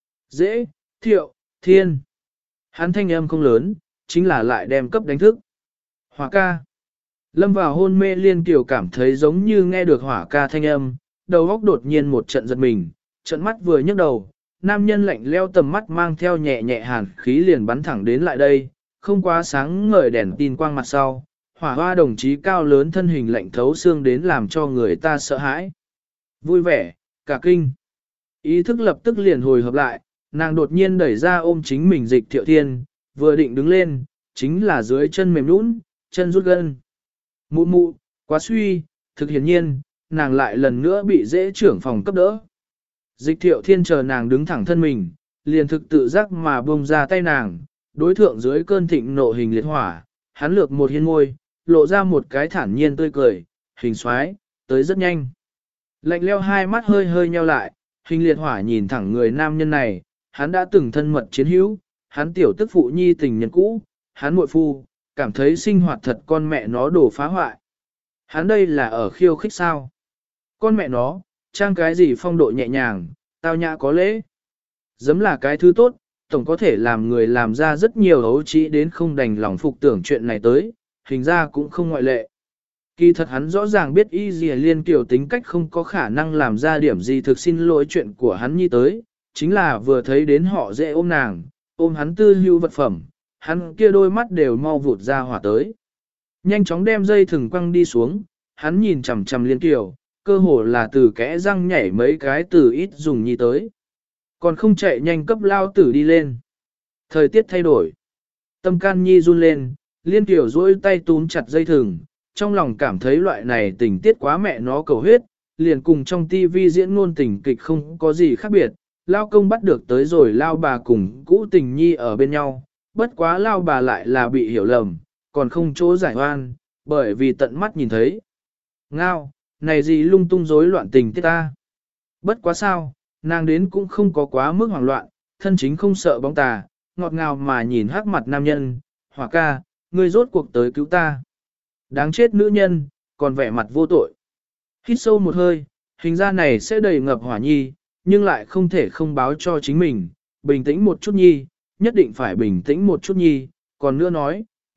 Dễ, thiệu, thiên. Hắn thanh âm không lớn, chính là lại đem cấp đánh thức. Hỏa ca. Lâm vào hôn mê Liên Kiều cảm thấy giống như nghe được hỏa ca thanh âm, đầu óc đột nhiên một trận giật mình, trận mắt vừa nhấc đầu, nam nhân lạnh leo tầm mắt mang theo nhẹ nhẹ hàn khí liền bắn thẳng đến lại đây, không quá sáng ngời đèn tin quang mặt sau, hỏa hoa đồng chí cao lớn thân hình lạnh thấu xương đến làm cho người ta sợ hãi. Vui vẻ, cả kinh. Ý thức lập tức liền hồi hợp lại, nàng đột nhiên đẩy ra ôm chính mình Dịch Thiệu Thiên, vừa định đứng lên, chính là dưới chân mềm nũng, chân rút gân. Mụ mụ, quá suy, thực hiển nhiên, nàng lại lần nữa bị dễ trưởng phòng cấp đỡ. Dịch Thiệu Thiên chờ nàng đứng thẳng thân mình, liền thực tự giác mà buông ra tay nàng, đối thượng dưới cơn thịnh nộ hình liệt hỏa, hắn lược một hiên môi, lộ ra một cái thản nhiên tươi cười, hình xoái, tới rất nhanh. Lạnh leo hai mắt hơi hơi nheo lại, hình liệt hỏa nhìn thẳng người nam nhân này, hắn đã từng thân mật chiến hữu, hắn tiểu tức phụ nhi tình nhân cũ, hắn muội phu, cảm thấy sinh hoạt thật con mẹ nó đổ phá hoại. Hắn đây là ở khiêu khích sao? Con mẹ nó, trang cái gì phong độ nhẹ nhàng, tao nhã có lễ. Giấm là cái thứ tốt, tổng có thể làm người làm ra rất nhiều ấu trĩ đến không đành lòng phục tưởng chuyện này tới, hình ra cũng không ngoại lệ. Kỳ thật hắn rõ ràng biết y dì Liên Kiều tính cách không có khả năng làm ra điểm gì thực xin lỗi chuyện của hắn nhi tới, chính là vừa thấy đến họ dễ ôm nàng, ôm hắn tư hữu vật phẩm, hắn kia đôi mắt đều mau vụt ra hỏa tới. Nhanh chóng đem dây thừng quăng đi xuống, hắn nhìn chằm chằm Liên Kiều, cơ hồ là từ kẽ răng nhảy mấy cái từ ít dùng nhi tới. Còn không chạy nhanh cấp lao tử đi lên. Thời tiết thay đổi. Tâm can nhi run lên, Liên Kiều duỗi tay túm chặt dây thừng, trong lòng cảm thấy loại này tình tiết quá mẹ nó cầu huyết, liền cùng trong tivi diễn ngôn tình kịch không có gì khác biệt. Lao công bắt được tới rồi lao bà cùng cũ tình nhi ở bên nhau, bất quá lao bà lại là bị hiểu lầm, còn không chỗ giải oan, bởi vì tận mắt nhìn thấy. Ngao, này gì lung tung rối loạn tình tiết ta. Bất quá sao, nàng đến cũng không có quá mức hoảng loạn, thân chính không sợ bóng tà, ngọt ngào mà nhìn hắc mặt nam nhân, hỏa ca, ngươi rốt cuộc tới cứu ta. Đáng chết nữ nhân, còn vẻ mặt vô tội. Hít sâu một hơi, hình ra này sẽ đầy ngập hỏa nhi, nhưng lại không thể không báo cho chính mình, bình tĩnh một chút nhi, nhất định phải bình tĩnh một chút nhi, còn nữa nói,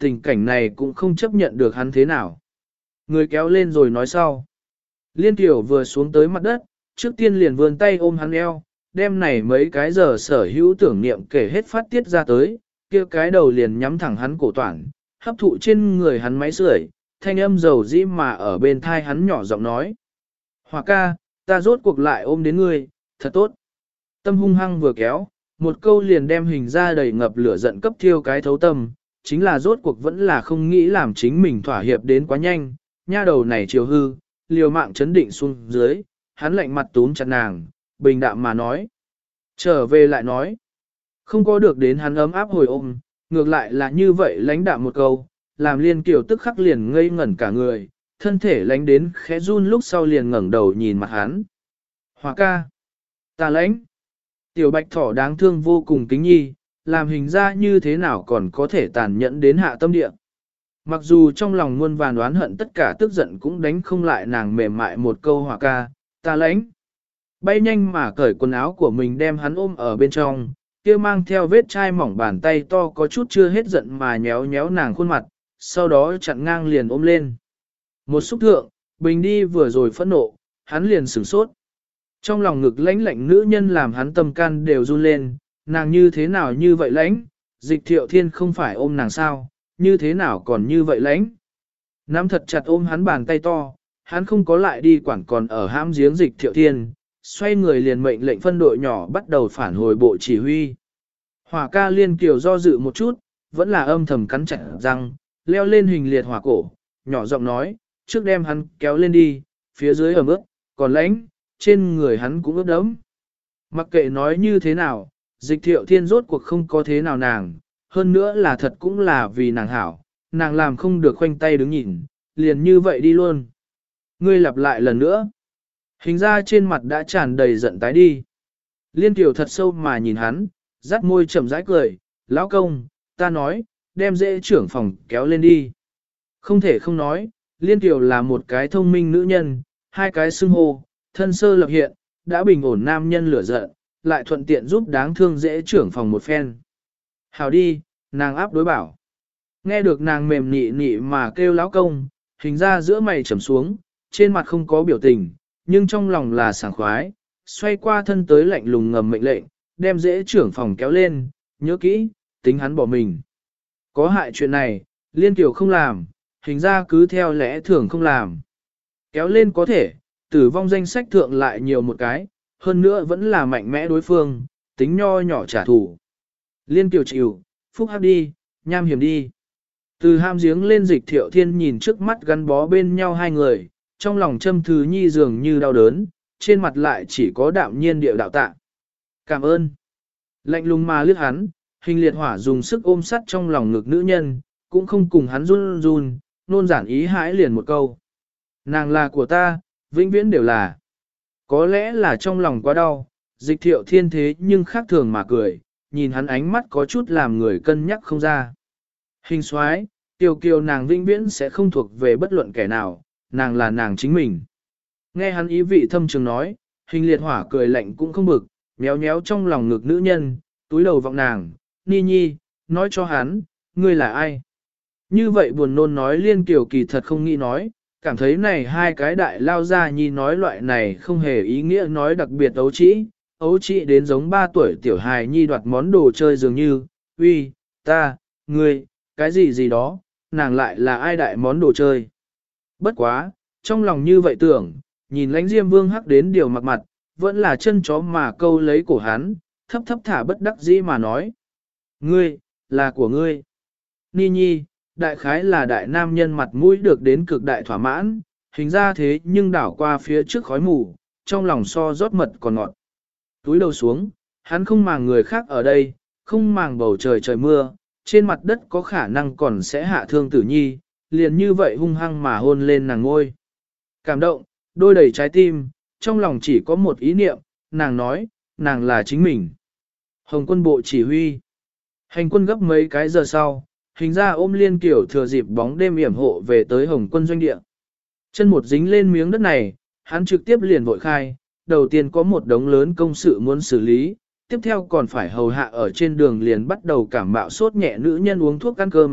tình cảnh này cũng không chấp nhận được hắn thế nào. Người kéo lên rồi nói sau. Liên Tiểu vừa xuống tới mặt đất, trước tiên liền vươn tay ôm hắn eo, đem này mấy cái giờ sở hữu tưởng niệm kể hết phát tiết ra tới, kia cái đầu liền nhắm thẳng hắn cổ toản, hấp thụ trên người hắn máy sưởi, thanh âm dầu dĩ mà ở bên thai hắn nhỏ giọng nói. Hòa ca, ta rốt cuộc lại ôm đến ngươi, thật tốt. Tâm hung hăng vừa kéo, một câu liền đem hình ra đầy ngập lửa giận cấp thiêu cái thấu tâm, chính là rốt cuộc vẫn là không nghĩ làm chính mình thỏa hiệp đến quá nhanh, nha đầu này chiều hư, liều mạng chấn định xuống dưới, hắn lạnh mặt túm chặt nàng, bình đạm mà nói. Trở về lại nói, không có được đến hắn ấm áp hồi ôm, ngược lại là như vậy lãnh đạm một câu, làm Liên Kiều tức khắc liền ngây ngẩn cả người, thân thể lánh đến khẽ run lúc sau liền ngẩng đầu nhìn mặt hắn. Hòa ca, ta lãnh. Tiểu bạch thỏ đáng thương vô cùng kính nhi, làm hình ra như thế nào còn có thể tàn nhẫn đến hạ tâm địa. Mặc dù trong lòng muôn vàn oán hận tất cả tức giận cũng đánh không lại nàng mềm mại một câu hòa ca, ta lãnh. Bay nhanh mà cởi quần áo của mình đem hắn ôm ở bên trong, kia mang theo vết chai mỏng bàn tay to có chút chưa hết giận mà nhéo nhéo nàng khuôn mặt, sau đó chặn ngang liền ôm lên. Một xúc thượng, bình đi vừa rồi phẫn nộ, hắn liền sửng sốt. Trong lòng ngực lãnh lạnh nữ nhân làm hắn tâm can đều run lên, nàng như thế nào như vậy lãnh, dịch thiệu thiên không phải ôm nàng sao, như thế nào còn như vậy lãnh. Nắm thật chặt ôm hắn bàn tay to, hắn không có lại đi quản còn ở hãm giếng dịch thiệu thiên, xoay người liền mệnh lệnh phân đội nhỏ bắt đầu phản hồi bộ chỉ huy. Hỏa ca Liên Kiều do dự một chút, vẫn là âm thầm cắn chặt răng, leo lên hình liệt hỏa cổ, nhỏ giọng nói, trước đem hắn kéo lên đi, phía dưới ẩm ướt, còn lãnh, trên người hắn cũng ướt đẫm. Mặc kệ nói như thế nào, dịch thiệu thiên rốt cuộc không có thế nào nàng, hơn nữa là thật cũng là vì nàng hảo, nàng làm không được khoanh tay đứng nhìn, liền như vậy đi luôn. Ngươi lặp lại lần nữa. Hình ra trên mặt đã tràn đầy giận tái đi. Liên Kiều thật sâu mà nhìn hắn, dắt môi chậm rãi cười, lão công, ta nói, đem dễ trưởng phòng kéo lên đi. Không thể không nói, Liên Kiều là một cái thông minh nữ nhân, hai cái xưng hô, thân sơ lập hiện, đã bình ổn nam nhân lửa giận, lại thuận tiện giúp đáng thương dễ trưởng phòng một phen. Hào đi, nàng áp đối bảo. Nghe được nàng mềm nị nị mà kêu lão công, hình ra giữa mày trầm xuống, trên mặt không có biểu tình, nhưng trong lòng là sảng khoái, xoay qua thân tới lạnh lùng ngầm mệnh lệnh, đem dễ trưởng phòng kéo lên, nhớ kỹ, tính hắn bỏ mình. Có hại chuyện này, Liên Kiều không làm, hình ra cứ theo lẽ thường không làm. Kéo lên có thể, tử vong danh sách thượng lại nhiều một cái, hơn nữa vẫn là mạnh mẽ đối phương, tính nho nhỏ trả thù. Liên Kiều chịu, phúc hắc đi, nham hiểm đi. Từ ham giếng lên dịch thiệu thiên nhìn trước mắt gắn bó bên nhau hai người, trong lòng châm thứ nhi dường như đau đớn, trên mặt lại chỉ có đạm nhiên điệu đạo tạ. Cảm ơn. Lạnh lùng mà liếc hắn, hình liệt hỏa dùng sức ôm sắt trong lòng ngực nữ nhân, cũng không cùng hắn run run, nôn giản ý hãi liền một câu. Nàng là của ta, vĩnh viễn đều là. Có lẽ là trong lòng quá đau, dịch thiệu thiên thế nhưng khác thường mà cười, nhìn hắn ánh mắt có chút làm người cân nhắc không ra. Hình soái, Kiều Kiều nàng vĩnh viễn sẽ không thuộc về bất luận kẻ nào, nàng là nàng chính mình. Nghe hắn ý vị thâm trường nói, hình liệt hỏa cười lạnh cũng không bực, méo méo trong lòng ngực nữ nhân, túi đầu vọng nàng, ni nhi, nói cho hắn, ngươi là ai? Như vậy buồn nôn nói Liên Kiều kỳ thật không nghĩ nói, cảm thấy này hai cái đại lao ra nhi nói loại này không hề ý nghĩa nói đặc biệt ấu trĩ, ấu trĩ đến giống ba tuổi tiểu hài nhi đoạt món đồ chơi dường như, uy, ta, ngươi, cái gì gì đó, nàng lại là ai đại món đồ chơi. Bất quá, trong lòng như vậy tưởng, nhìn lãnh diêm vương hắc đến điều mặt mặt, vẫn là chân chó mà câu lấy cổ hắn, thấp thấp thả bất đắc dĩ mà nói. Ngươi, là của ngươi. Ni nhi, đại khái là đại nam nhân mặt mũi được đến cực đại thỏa mãn, hình ra thế nhưng đảo qua phía trước khói mù, trong lòng so rót mật còn ngọt. Túi đầu xuống, hắn không màng người khác ở đây, không màng bầu trời trời mưa, trên mặt đất có khả năng còn sẽ hạ thương tử nhi, liền như vậy hung hăng mà hôn lên nàng ngôi. Cảm động, đôi đầy trái tim, trong lòng chỉ có một ý niệm, nàng nói, nàng là chính mình. Hồng quân bộ chỉ huy. Hành quân gấp mấy cái giờ sau, hình ra ôm Liên Kiều thừa dịp bóng đêm yểm hộ về tới Hồng quân doanh địa. Chân một dính lên miếng đất này, hắn trực tiếp liền vội khai, đầu tiên có một đống lớn công sự muốn xử lý, tiếp theo còn phải hầu hạ ở trên đường liền bắt đầu cảm mạo sốt nhẹ nữ nhân uống thuốc ăn cơm,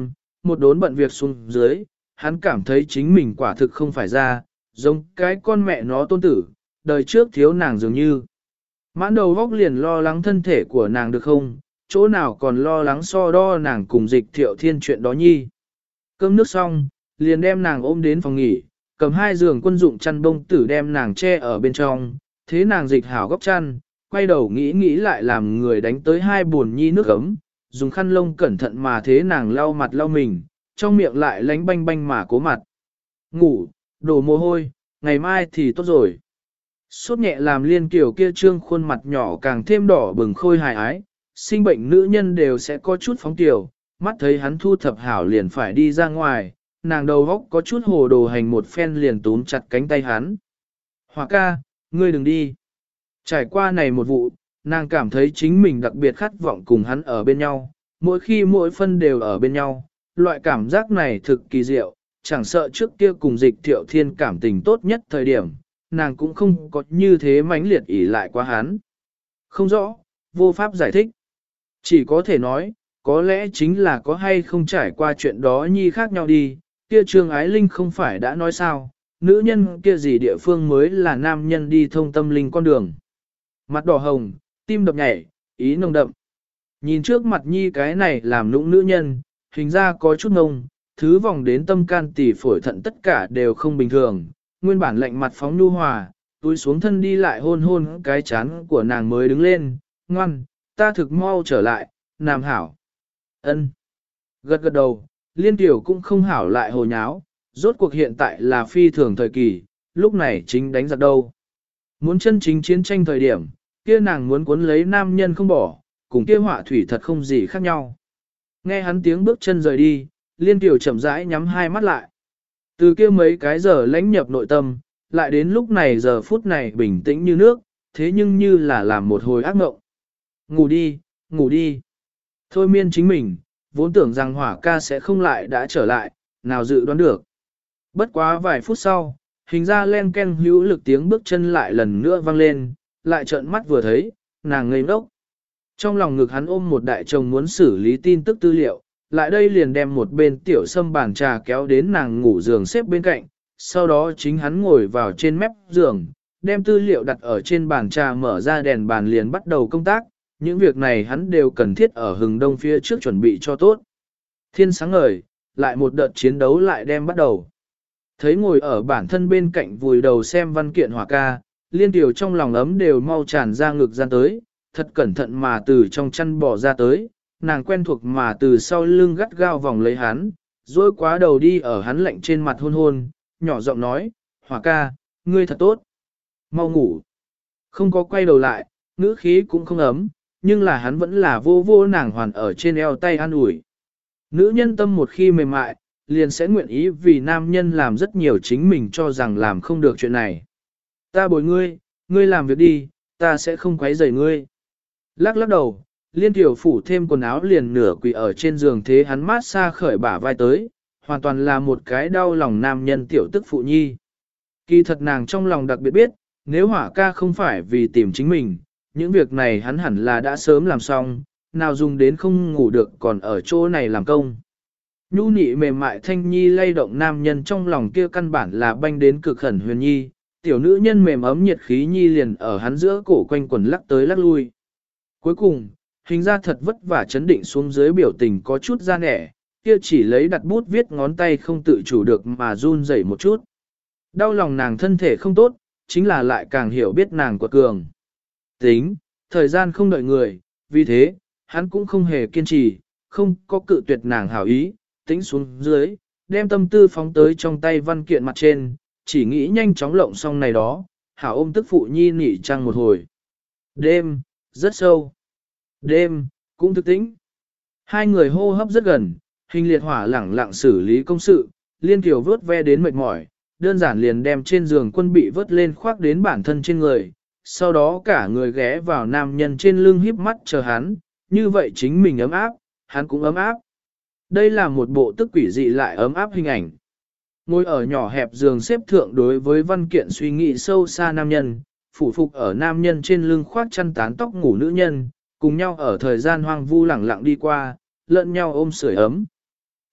một đốn bận việc xuống dưới, hắn cảm thấy chính mình quả thực không phải ra, giống cái con mẹ nó tôn tử, đời trước thiếu nàng dường như. Mãn đầu góc liền lo lắng thân thể của nàng được không, chỗ nào còn lo lắng so đo nàng cùng dịch thiệu thiên chuyện đó nhi. Cơm nước xong, liền đem nàng ôm đến phòng nghỉ, cầm hai giường quân dụng chăn bông tử đem nàng che ở bên trong, thế nàng dịch hảo góc chăn, quay đầu nghĩ nghĩ lại làm người đánh tới hai buồn nhi nước ấm, dùng khăn lông cẩn thận mà thế nàng lau mặt lau mình, trong miệng lại lánh banh banh mà cố mặt. Ngủ, đổ mồ hôi, ngày mai thì tốt rồi. Sốt nhẹ làm liên kiểu kia trương khuôn mặt nhỏ càng thêm đỏ bừng khôi hài ái, sinh bệnh nữ nhân đều sẽ có chút phóng tiểu, mắt thấy hắn thu thập hảo liền phải đi ra ngoài, nàng đầu góc có chút hồ đồ hành một phen liền túm chặt cánh tay hắn. Hòa ca, ngươi đừng đi. Trải qua này một vụ, nàng cảm thấy chính mình đặc biệt khát vọng cùng hắn ở bên nhau, mỗi khi mỗi phân đều ở bên nhau, loại cảm giác này thực kỳ diệu, chẳng sợ trước kia cùng dịch thiệu thiên cảm tình tốt nhất thời điểm, nàng cũng không có như thế mãnh liệt ỉ lại qua hắn. Không rõ, vô pháp giải thích. Chỉ có thể nói, có lẽ chính là có hay không trải qua chuyện đó nhi khác nhau đi, kia Trương Ái Linh không phải đã nói sao, nữ nhân kia gì địa phương mới là nam nhân đi thông tâm linh con đường. Mặt đỏ hồng, tim đập nhảy, ý nồng đậm. Nhìn trước mặt nhi cái này làm nũng nữ nhân, hình ra có chút ngông, thứ vòng đến tâm can tỳ phổi thận tất cả đều không bình thường, nguyên bản lạnh mặt phóng nhu hòa, túi xuống thân đi lại hôn hôn cái chán của nàng mới đứng lên, ngoan, ta thực mau trở lại, nam hảo. Ân. Gật gật đầu, liên tiểu cũng không hảo lại hồ nháo, rốt cuộc hiện tại là phi thường thời kỳ, lúc này chính đánh giặc đâu. Muốn chân chính chiến tranh thời điểm, kia nàng muốn cuốn lấy nam nhân không bỏ, cùng kia họa thủy thật không gì khác nhau. Nghe hắn tiếng bước chân rời đi, liên tiểu chậm rãi nhắm hai mắt lại. Từ kia mấy cái giờ lãnh nhập nội tâm, lại đến lúc này giờ phút này bình tĩnh như nước, thế nhưng như là làm một hồi ác mộng. Ngủ đi, ngủ đi. Thôi miên chính mình, vốn tưởng rằng hỏa ca sẽ không lại đã trở lại, nào dự đoán được. Bất quá vài phút sau, hình ra len ken hữu lực tiếng bước chân lại lần nữa vang lên, lại trợn mắt vừa thấy, nàng ngây ngốc. Trong lòng ngực hắn ôm một đại chồng muốn xử lý tin tức tư liệu, lại đây liền đem một bên tiểu sâm bàn trà kéo đến nàng ngủ giường xếp bên cạnh, sau đó chính hắn ngồi vào trên mép giường, đem tư liệu đặt ở trên bàn trà mở ra đèn bàn liền bắt đầu công tác, những việc này hắn đều cần thiết ở hừng đông phía trước chuẩn bị cho tốt. Thiên sáng ngời, lại một đợt chiến đấu lại đem bắt đầu. Thấy ngồi ở bản thân bên cạnh vùi đầu xem văn kiện hỏa ca, liên tiểu trong lòng ấm đều mau tràn ra ngực gian tới, thật cẩn thận mà từ trong chăn bỏ ra tới, nàng quen thuộc mà từ sau lưng gắt gao vòng lấy hắn, rồi quá đầu đi ở hắn lạnh trên mặt hôn hôn, nhỏ giọng nói, hỏa ca, ngươi thật tốt, mau ngủ. Không có quay đầu lại, ngữ khí cũng không ấm, nhưng là hắn vẫn là vô vô nàng hoàn ở trên eo tay an ủi. Nữ nhân tâm một khi mềm mại, liền sẽ nguyện ý vì nam nhân làm rất nhiều chính mình cho rằng làm không được chuyện này. Ta bồi ngươi, ngươi làm việc đi, ta sẽ không quấy rầy ngươi. Lắc lắc đầu, liên tiểu phủ thêm quần áo liền nửa quỳ ở trên giường thế hắn mát xa khởi bả vai tới, hoàn toàn là một cái đau lòng nam nhân tiểu tức phụ nhi. Kỳ thật nàng trong lòng đặc biệt biết, nếu hỏa ca không phải vì tìm chính mình, những việc này hắn hẳn là đã sớm làm xong, nào dùng đến không ngủ được còn ở chỗ này làm công. Nhu nị mềm mại thanh nhi lay động nam nhân trong lòng kia căn bản là banh đến cực khẩn huyền nhi, tiểu nữ nhân mềm ấm nhiệt khí nhi liền ở hắn giữa cổ quanh quần lắc tới lắc lui. Cuối cùng, hình ra thật vất vả chấn định xuống dưới biểu tình có chút ra nẻ, kia chỉ lấy đặt bút viết ngón tay không tự chủ được mà run rẩy một chút. Đau lòng nàng thân thể không tốt, chính là lại càng hiểu biết nàng quật cường. Tính, thời gian không đợi người, vì thế, hắn cũng không hề kiên trì, không có cự tuyệt nàng hảo ý, tính xuống dưới, đem tâm tư phóng tới trong tay văn kiện mặt trên, chỉ nghĩ nhanh chóng lộng xong này đó, hảo ôm tức phụ nhi nỉ trăng một hồi. Đêm, rất sâu. Đêm, cũng thức tĩnh. Hai người hô hấp rất gần, hình liệt hỏa lẳng lặng xử lý công sự, liên kiểu vớt ve đến mệt mỏi, đơn giản liền đem trên giường quân bị vớt lên khoác đến bản thân trên người, sau đó cả người ghé vào nam nhân trên lưng híp mắt chờ hắn, như vậy chính mình ấm áp, hắn cũng ấm áp. Đây là một bộ tức quỷ dị lại ấm áp hình ảnh. Ngồi ở nhỏ hẹp giường xếp thượng đối với văn kiện suy nghĩ sâu xa nam nhân, phủ phục ở nam nhân trên lưng khoác chăn tán tóc ngủ nữ nhân, cùng nhau ở thời gian hoang vu lẳng lặng đi qua, lẫn nhau ôm sưởi ấm.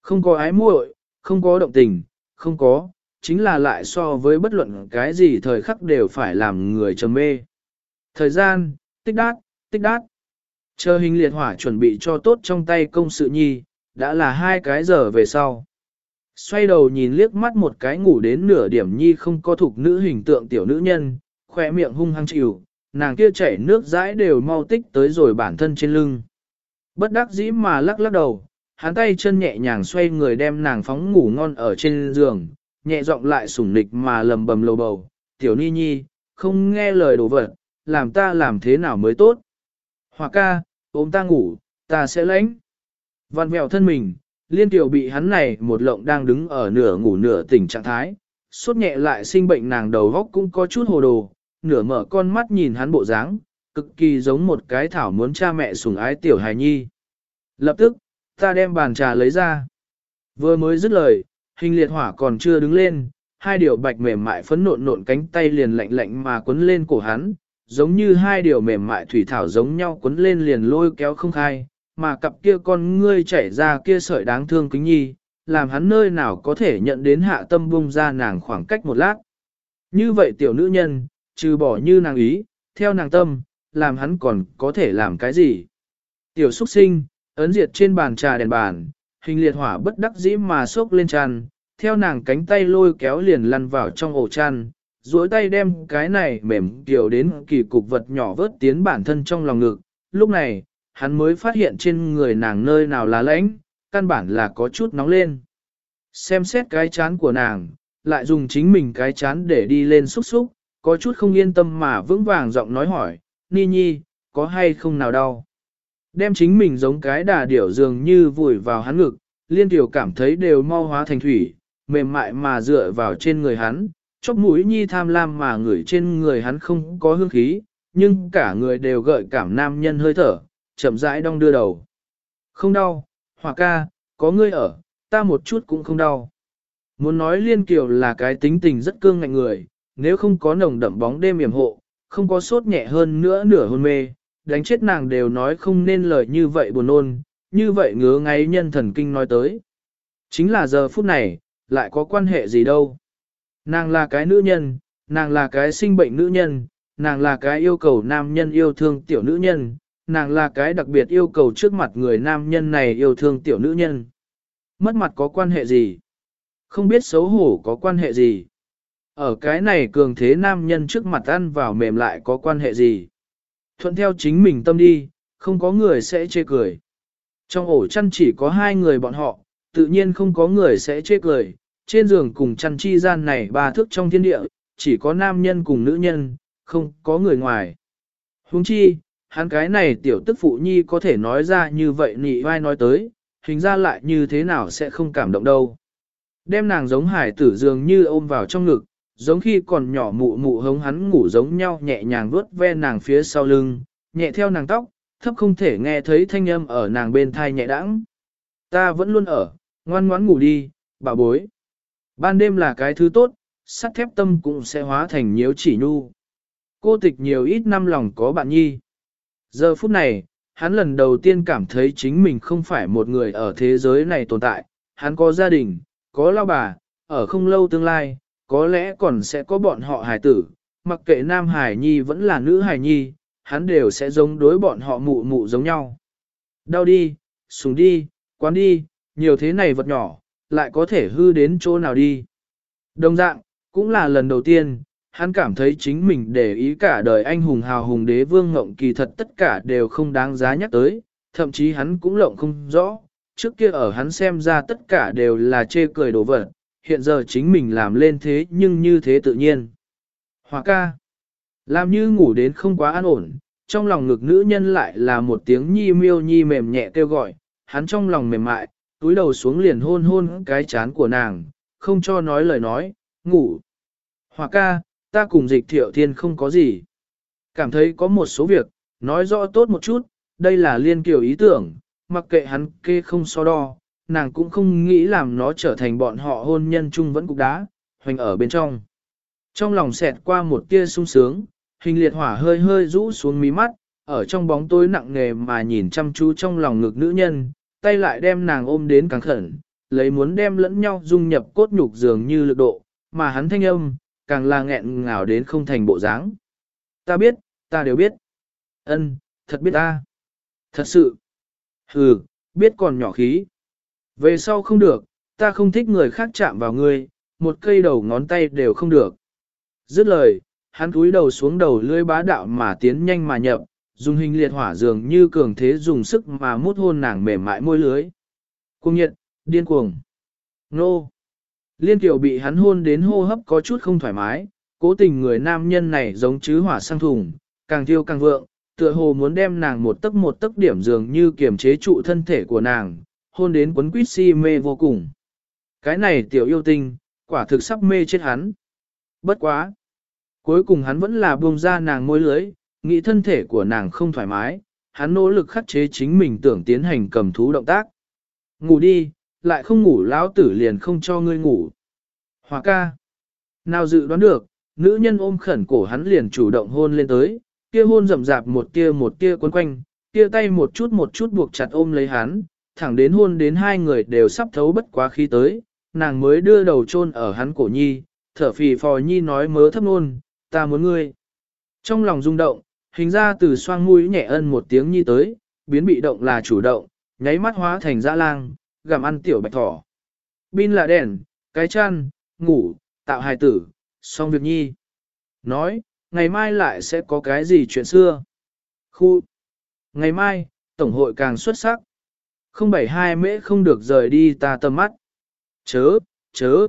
Không có ái muội, không có động tình, không có, chính là lại so với bất luận cái gì thời khắc đều phải làm người trầm mê. Thời gian, tích đát, tích đát. Chờ hình liệt hỏa chuẩn bị cho tốt trong tay công sự nhi, đã là hai cái giờ về sau. Xoay đầu nhìn liếc mắt một cái ngủ đến nửa điểm nhi không có thuộc nữ hình tượng tiểu nữ nhân, khỏe miệng hung hăng chịu, nàng kia chảy nước dãi đều mau tích tới rồi bản thân trên lưng. Bất đắc dĩ mà lắc lắc đầu, hắn tay chân nhẹ nhàng xoay người đem nàng phóng ngủ ngon ở trên giường, nhẹ giọng lại sủng nịch mà lầm bầm lầu bầu, tiểu ni nhi, không nghe lời đồ vật, làm ta làm thế nào mới tốt. Hòa ca, ôm ta ngủ, ta sẽ lãnh. Văn vẹo thân mình, liên tiểu bị hắn này một lộng đang đứng ở nửa ngủ nửa tỉnh trạng thái, sốt nhẹ lại sinh bệnh nàng đầu góc cũng có chút hồ đồ, nửa mở con mắt nhìn hắn bộ dáng, cực kỳ giống một cái thảo muốn cha mẹ sủng ái tiểu hài nhi. Lập tức, ta đem bàn trà lấy ra. Vừa mới dứt lời, hình liệt hỏa còn chưa đứng lên, hai điều bạch mềm mại phấn nộn nộn cánh tay liền lạnh lạnh mà quấn lên cổ hắn, giống như hai điều mềm mại thủy thảo giống nhau quấn lên liền lôi kéo không khai, mà cặp kia con ngươi chảy ra kia sợi đáng thương kính nhi, làm hắn nơi nào có thể nhận đến hạ tâm bung ra nàng khoảng cách một lát. Như vậy tiểu nữ nhân, trừ bỏ như nàng ý, theo nàng tâm, làm hắn còn có thể làm cái gì? Tiểu xuất sinh, ấn diệt trên bàn trà đèn bàn, hình liệt hỏa bất đắc dĩ mà xốc lên chăn, theo nàng cánh tay lôi kéo liền lăn vào trong ổ chăn, duỗi tay đem cái này mềm kiểu đến kỳ cục vật nhỏ vớt tiến bản thân trong lòng ngực. Lúc này, hắn mới phát hiện trên người nàng nơi nào là lãnh, căn bản là có chút nóng lên. Xem xét cái chán của nàng, lại dùng chính mình cái chán để đi lên xúc xúc, có chút không yên tâm mà vững vàng giọng nói hỏi, Ni Nhi, có hay không nào đau? Đem chính mình giống cái đà điểu dường như vùi vào hắn ngực, liên tiểu cảm thấy đều mau hóa thành thủy, mềm mại mà dựa vào trên người hắn, chóp mũi Nhi tham lam mà ngửi trên người hắn không có hương khí, nhưng cả người đều gợi cảm nam nhân hơi thở, chậm rãi đong đưa đầu. Không đau, Hòa ca, có ngươi ở, ta một chút cũng không đau. Muốn nói liên kiều là cái tính tình rất cương ngạnh người, nếu không có nồng đậm bóng đêm yểm hộ, không có sốt nhẹ hơn nữa nửa hôn mê, đánh chết nàng đều nói không nên lời như vậy buồn nôn, như vậy ngứa ngáy nhân thần kinh nói tới. Chính là giờ phút này, lại có quan hệ gì đâu. Nàng là cái nữ nhân, nàng là cái sinh bệnh nữ nhân, nàng là cái yêu cầu nam nhân yêu thương tiểu nữ nhân, nàng là cái đặc biệt yêu cầu trước mặt người nam nhân này yêu thương tiểu nữ nhân. Mất mặt có quan hệ gì? Không biết xấu hổ có quan hệ gì? Ở cái này cường thế nam nhân trước mặt ăn vào mềm lại có quan hệ gì? Thuận theo chính mình tâm đi, không có người sẽ chê cười. Trong ổ chăn chỉ có hai người bọn họ, tự nhiên không có người sẽ chê cười. Trên giường cùng chăn chi gian này ba thước trong thiên địa, chỉ có nam nhân cùng nữ nhân, không có người ngoài. Huống chi, hắn cái này tiểu tức phụ nhi có thể nói ra như vậy nị vai nói tới, hình ra lại như thế nào sẽ không cảm động đâu. Đem nàng giống hải tử dường như ôm vào trong ngực, giống khi còn nhỏ mụ mụ hống hắn ngủ giống nhau nhẹ nhàng vuốt ve nàng phía sau lưng, nhẹ theo nàng tóc, thấp không thể nghe thấy thanh âm ở nàng bên thai nhẹ đãng. Ta vẫn luôn ở, ngoan ngoãn ngủ đi, bà bối. Ban đêm là cái thứ tốt, sắt thép tâm cũng sẽ hóa thành nhiễu chỉ nhu. Cô tịch nhiều ít năm lòng có bạn nhi. Giờ phút này, hắn lần đầu tiên cảm thấy chính mình không phải một người ở thế giới này tồn tại, hắn có gia đình, có lao bà, ở không lâu tương lai, có lẽ còn sẽ có bọn họ hài tử, mặc kệ nam hài nhi vẫn là nữ hài nhi, hắn đều sẽ giống đối bọn họ mụ mụ giống nhau. Đau đi, sùng đi, quán đi, nhiều thế này vật nhỏ, lại có thể hư đến chỗ nào đi. Đồng dạng, cũng là lần đầu tiên, hắn cảm thấy chính mình để ý cả đời anh hùng hào hùng đế vương ngộng kỳ thật tất cả đều không đáng giá nhắc tới, thậm chí hắn cũng lộng không rõ, trước kia ở hắn xem ra tất cả đều là chê cười đổ vật, hiện giờ chính mình làm lên thế nhưng như thế tự nhiên. Hòa ca, làm như ngủ đến không quá an ổn, trong lòng ngực nữ nhân lại là một tiếng nhi miêu nhi mềm nhẹ kêu gọi, hắn trong lòng mềm mại, túi đầu xuống liền hôn hôn cái chán của nàng, không cho nói lời nói, ngủ. Hòa ca, ta cùng dịch thiệu thiên không có gì. Cảm thấy có một số việc, nói rõ tốt một chút, đây là liên kiều ý tưởng, mặc kệ hắn kê không so đo, nàng cũng không nghĩ làm nó trở thành bọn họ hôn nhân chung vẫn cục đá, hoành ở bên trong. Trong lòng xẹt qua một tia sung sướng, hình liệt hỏa hơi hơi rũ xuống mí mắt, ở trong bóng tối nặng nề mà nhìn chăm chú trong lòng ngực nữ nhân, tay lại đem nàng ôm đến càng khẩn, lấy muốn đem lẫn nhau dung nhập cốt nhục dường như lực độ, mà hắn thanh âm, càng là nghẹn ngào đến không thành bộ dáng. Ta biết, ta đều biết. Ân, thật biết ta. Thật sự. Hừ, biết còn nhỏ khí. Về sau không được, ta không thích người khác chạm vào ngươi, một cây đầu ngón tay đều không được. Dứt lời, hắn cúi đầu xuống đầu lưỡi bá đạo mà tiến nhanh mà nhập, dùng hình liệt hỏa dường như cường thế dùng sức mà mút hôn nàng mềm mại môi lưới. Cuồng nhiệt, điên cuồng. Nô. Liên Kiều bị hắn hôn đến hô hấp có chút không thoải mái, cố tình người nam nhân này giống chứ hỏa sang thùng, càng thiêu càng vượng, tựa hồ muốn đem nàng một tấc một tấc điểm dường như kiềm chế trụ thân thể của nàng, hôn đến quấn quýt si mê vô cùng. Cái này tiểu yêu tinh, quả thực sắp mê chết hắn. Bất quá. Cuối cùng hắn vẫn là buông ra nàng môi lưới, nghĩ thân thể của nàng không thoải mái, hắn nỗ lực khắc chế chính mình tưởng tiến hành cầm thú động tác. Ngủ đi, lại không ngủ lão tử liền không cho ngươi ngủ. Hòa ca. Nào dự đoán được, nữ nhân ôm khẩn cổ hắn liền chủ động hôn lên tới, kia hôn rậm rạp một tia một tia quấn quanh, kia tay một chút một chút buộc chặt ôm lấy hắn, thẳng đến hôn đến hai người đều sắp thấu bất quá khí tới, nàng mới đưa đầu chôn ở hắn cổ nhi, thở phì phò nhi nói mớ thấp nôn, ta muốn ngươi. Trong lòng rung động, hình ra từ xoang mũi nhẹ ân một tiếng nhi tới, biến bị động là chủ động, nháy mắt hóa thành dã lang, gặm ăn tiểu bạch thỏ. Bin là đèn, cái chăn, ngủ, tạo hài tử, xong việc nhi. Nói, ngày mai lại sẽ có cái gì chuyện xưa. Khu. Ngày mai, tổng hội càng xuất sắc. không bảy hai mễ không được rời đi ta tầm mắt. Chớ, chớ.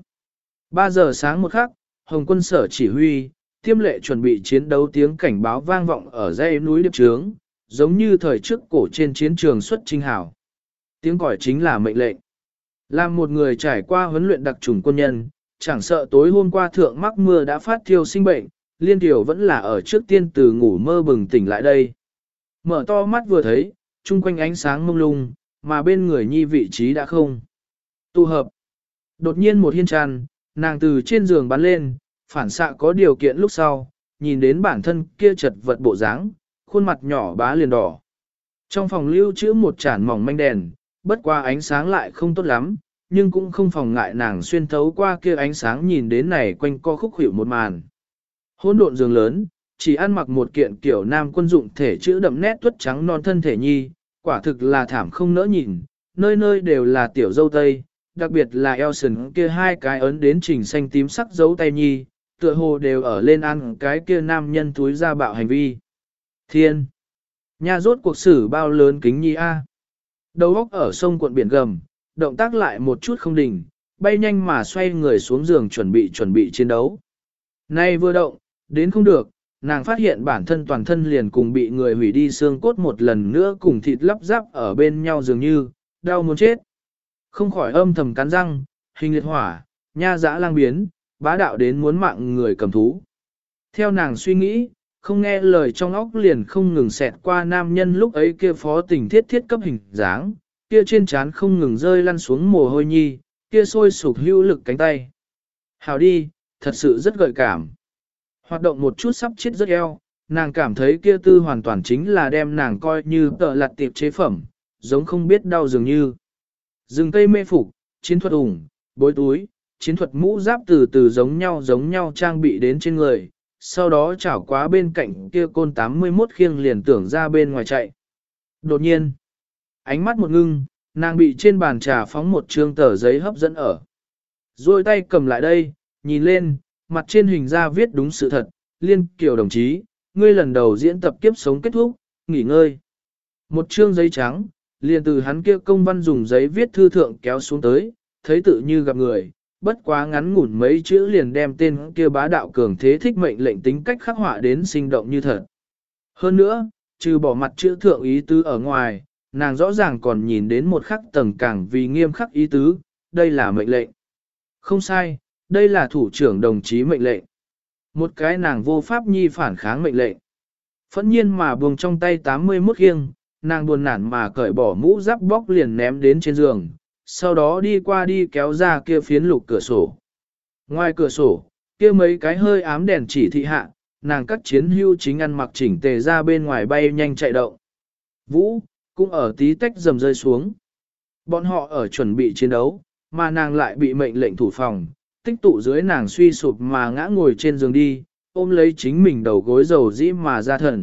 ba giờ sáng một khắc, Hồng quân sở chỉ huy, tiêm lệ chuẩn bị chiến đấu tiếng cảnh báo vang vọng ở dãy núi điệp trướng, giống như thời trước cổ trên chiến trường xuất chinh hào. Tiếng còi chính là mệnh lệnh. Làm một người trải qua huấn luyện đặc trùng quân nhân, chẳng sợ tối hôm qua thượng mắc mưa đã phát thiêu sinh bệnh, Liên Tiểu vẫn là ở trước tiên từ ngủ mơ bừng tỉnh lại đây. Mở to mắt vừa thấy, chung quanh ánh sáng mông lung, mà bên người nhi vị trí đã không. Tụ hợp. Đột nhiên một hiên tràn, nàng từ trên giường bắn lên, phản xạ có điều kiện lúc sau, nhìn đến bản thân kia chật vật bộ dáng, khuôn mặt nhỏ bá liền đỏ. Trong phòng lưu trữ một chản mỏng manh đèn, bất qua ánh sáng lại không tốt lắm, nhưng cũng không phòng ngại nàng xuyên thấu qua kia ánh sáng nhìn đến này quanh co khúc hiệu một màn. Hỗn độn giường lớn, chỉ ăn mặc một kiện kiểu nam quân dụng thể chữ đậm nét tuất trắng non thân thể nhi, quả thực là thảm không nỡ nhìn, nơi nơi đều là tiểu dâu tây, đặc biệt là Elson kia hai cái ấn đến trình xanh tím sắc dấu tay nhi, tựa hồ đều ở lên ăn cái kia nam nhân túi ra bạo hành vi. Thiên! Nhà rốt cuộc xử bao lớn kính nhi a. Đầu óc ở sông cuộn biển gầm, động tác lại một chút không đỉnh, bay nhanh mà xoay người xuống giường chuẩn bị chuẩn bị chiến đấu. Nay vừa động, đến không được, nàng phát hiện bản thân toàn thân liền cùng bị người hủy đi xương cốt một lần nữa cùng thịt lắp ráp ở bên nhau dường như, đau muốn chết. Không khỏi âm thầm cắn răng, hình liệt hỏa, nha dã lang biến, bá đạo đến muốn mạng người cầm thú. Theo nàng suy nghĩ, không nghe lời trong óc liền không ngừng xẹt qua nam nhân lúc ấy kia phó tình thiết thiết cấp hình dáng, kia trên trán không ngừng rơi lăn xuống mồ hôi nhi, kia sôi sục hữu lực cánh tay. Hào đi, thật sự rất gợi cảm. Hoạt động một chút sắp chết rất eo, nàng cảm thấy kia tư hoàn toàn chính là đem nàng coi như tợ lặt tiệp chế phẩm, giống không biết đau dường như. Rừng cây mê phục, chiến thuật ủng, bối túi, chiến thuật mũ giáp từ từ giống nhau giống nhau trang bị đến trên người, sau đó chảo quá bên cạnh kia côn tám mươi mốt khiêng liền tưởng ra bên ngoài chạy. Đột nhiên, ánh mắt một ngưng, nàng bị trên bàn trà phóng một trương tờ giấy hấp dẫn ở. Rồi tay cầm lại đây, nhìn lên, mặt trên hình ra viết đúng sự thật, Liên Kiều đồng chí, ngươi lần đầu diễn tập kiếp sống kết thúc, nghỉ ngơi. Một trương giấy trắng, liền từ hắn kia công văn dùng giấy viết thư thượng kéo xuống tới, thấy tự như gặp người, bất quá ngắn ngủn mấy chữ liền đem tên kia bá đạo cường thế thích mệnh lệnh tính cách khắc họa đến sinh động như thật. Hơn nữa, trừ bỏ mặt chữ thượng ý tứ ở ngoài, nàng rõ ràng còn nhìn đến một khắc tầng càng vì nghiêm khắc ý tứ, đây là mệnh lệnh. Không sai, đây là thủ trưởng đồng chí mệnh lệnh. Một cái nàng vô pháp nhi phản kháng mệnh lệnh. Phẫn nhiên mà buông trong tay tám mươi mốt khiêng, nàng buồn nản mà cởi bỏ mũ giáp bóc liền ném đến trên giường, sau đó đi qua đi kéo ra kia phiến lục cửa sổ. Ngoài cửa sổ, kia mấy cái hơi ám đèn chỉ thị hạ, nàng các chiến hưu chính ăn mặc chỉnh tề ra bên ngoài bay nhanh chạy động. Vũ, cũng ở tí tách dầm rơi xuống. Bọn họ ở chuẩn bị chiến đấu, mà nàng lại bị mệnh lệnh thủ phòng, tích tụ dưới nàng suy sụp mà ngã ngồi trên giường đi, ôm lấy chính mình đầu gối dầu dĩ mà ra thần.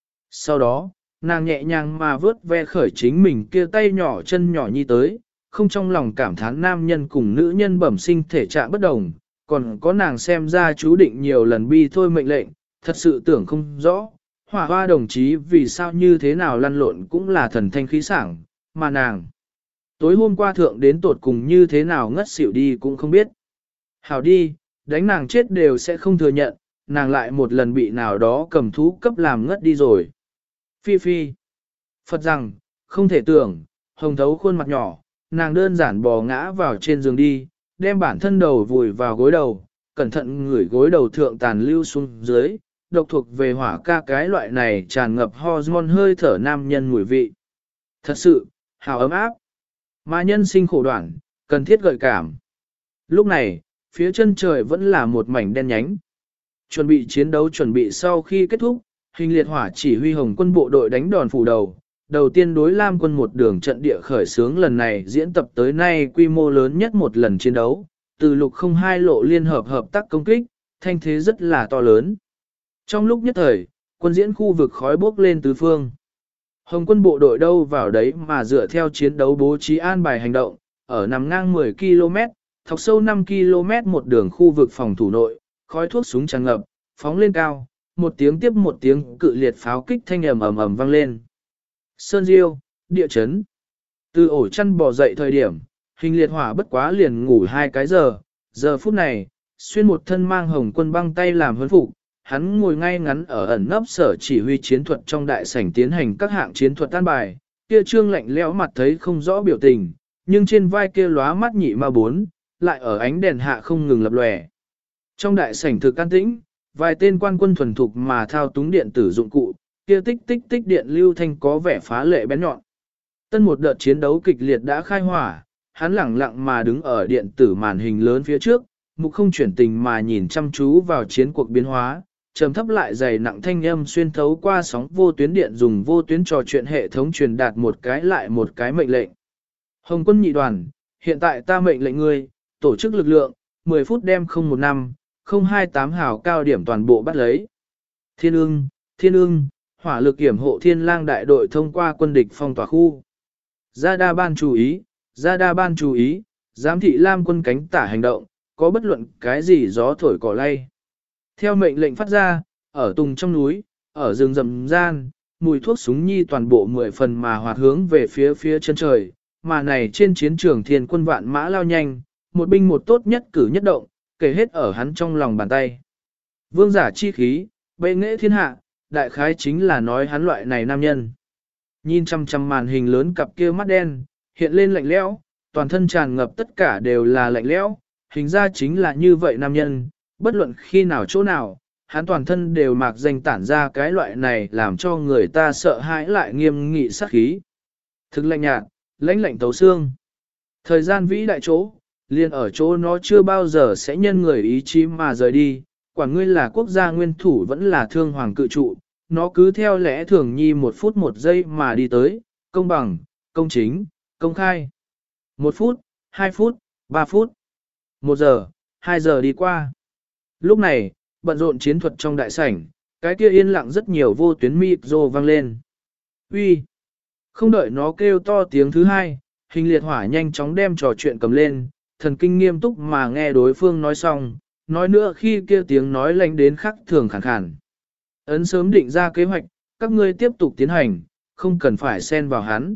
Sau đó, nàng nhẹ nhàng mà vớt ve khởi chính mình kia tay nhỏ chân nhỏ nhi tới, không trong lòng cảm thán nam nhân cùng nữ nhân bẩm sinh thể trạng bất đồng, còn có nàng xem ra chú định nhiều lần bi thôi mệnh lệnh, thật sự tưởng không rõ, hỏa hoa đồng chí vì sao như thế nào lăn lộn cũng là thần thanh khí sảng, mà nàng. Tối hôm qua thượng đến tột cùng như thế nào ngất xỉu đi cũng không biết. Hảo đi, đánh nàng chết đều sẽ không thừa nhận, nàng lại một lần bị nào đó cầm thú cấp làm ngất đi rồi. Phi phi. Phật rằng, không thể tưởng, hồng thấu khuôn mặt nhỏ, nàng đơn giản bò ngã vào trên giường đi, đem bản thân đầu vùi vào gối đầu, cẩn thận ngửi gối đầu thượng tàn lưu xuống dưới, độc thuộc về hỏa ca cái loại này tràn ngập hormone hơi thở nam nhân mùi vị. Thật sự, hào ấm áp. Mà nhân sinh khổ đoạn, cần thiết gợi cảm. Lúc này, phía chân trời vẫn là một mảnh đen nhánh. Chuẩn bị chiến đấu chuẩn bị sau khi kết thúc, hình liệt hỏa chỉ huy Hồng quân bộ đội đánh đòn phủ đầu. Đầu tiên đối Lam quân một đường trận địa khởi xướng lần này diễn tập tới nay quy mô lớn nhất một lần chiến đấu, từ lục không hai lộ liên hợp hợp tác công kích, thanh thế rất là to lớn. Trong lúc nhất thời, quân diễn khu vực khói bốc lên tứ phương. Hồng quân bộ đội đâu vào đấy mà dựa theo chiến đấu bố trí an bài hành động, ở nằm ngang mười ki lô mét, thọc sâu năm ki lô mét một đường khu vực phòng thủ nội, khói thuốc súng tràn ngập, phóng lên cao, một tiếng tiếp một tiếng cự liệt pháo kích thanh ầm ầm ầm vang lên. Sơn Diêu, địa chấn. Từ ổ chăn bò dậy thời điểm, hình liệt hỏa bất quá liền ngủ hai cái giờ, giờ phút này, xuyên một thân mang hồng quân băng tay làm huấn phục, hắn ngồi ngay ngắn ở ẩn nấp sở chỉ huy chiến thuật trong đại sảnh tiến hành các hạng chiến thuật tan bài, kia trương lạnh lẽo mặt thấy không rõ biểu tình, nhưng trên vai kia lóa mắt nhị ma bốn, lại ở ánh đèn hạ không ngừng lập lòe. Trong đại sảnh thực an tĩnh, vài tên quan quân thuần thục mà thao túng điện tử dụng cụ, kia tích tích tích điện lưu thanh có vẻ phá lệ bén nhọn. Tân một đợt chiến đấu kịch liệt đã khai hỏa, hắn lẳng lặng mà đứng ở điện tử màn hình lớn phía trước, mục không chuyển tình mà nhìn chăm chú vào chiến cuộc biến hóa, trầm thấp lại dày nặng thanh âm xuyên thấu qua sóng vô tuyến điện dùng vô tuyến trò chuyện hệ thống truyền đạt một cái lại một cái mệnh lệnh. Hồng quân nhị đoàn, hiện tại ta mệnh lệnh ngươi, tổ chức lực lượng, mười phút đem không một năm, không hai tám hào cao điểm toàn bộ bắt lấy. Thiên ưng, thiên ưng, hỏa lực kiểm hộ thiên lang đại đội thông qua quân địch phong tỏa khu. Gia đa ban chú ý, gia đa ban chú ý, giám thị Lam quân cánh tả hành động, có bất luận cái gì gió thổi cỏ lay. Theo mệnh lệnh phát ra, ở tùng trong núi, ở rừng rậm gian, mùi thuốc súng nhi toàn bộ mười phần mà hoạt hướng về phía phía chân trời, mà này trên chiến trường thiên quân vạn mã lao nhanh, một binh một tốt nhất cử nhất động, kể hết ở hắn trong lòng bàn tay. Vương giả chi khí, bệ nghệ thiên hạ, đại khái chính là nói hắn loại này nam nhân. Nhìn chăm chăm màn hình lớn cặp kia mắt đen, hiện lên lạnh lẽo, toàn thân tràn ngập tất cả đều là lạnh lẽo, hình ra chính là như vậy nam nhân, bất luận khi nào chỗ nào, hắn toàn thân đều mạc danh tản ra cái loại này làm cho người ta sợ hãi lại nghiêm nghị sát khí. Thực lạnh nhạt, lãnh lạnh tấu xương. Thời gian vĩ đại chỗ, liền ở chỗ nó chưa bao giờ sẽ nhân người ý chí mà rời đi, quản ngươi là quốc gia nguyên thủ vẫn là thương hoàng cự trụ, nó cứ theo lẽ thường nhi một phút một giây mà đi tới, công bằng, công chính, công khai. Một phút, hai phút, ba phút, một giờ, hai giờ đi qua. Lúc này, bận rộn chiến thuật trong đại sảnh, cái kia yên lặng rất nhiều vô tuyến mịp rô vang lên. Uy, không đợi nó kêu to tiếng thứ hai, hình liệt hỏa nhanh chóng đem trò chuyện cầm lên, thần kinh nghiêm túc mà nghe đối phương nói xong, nói nữa khi kia tiếng nói lạnh đến khắc thường khàn khàn. Ấn sớm định ra kế hoạch, các ngươi tiếp tục tiến hành, không cần phải xen vào hắn.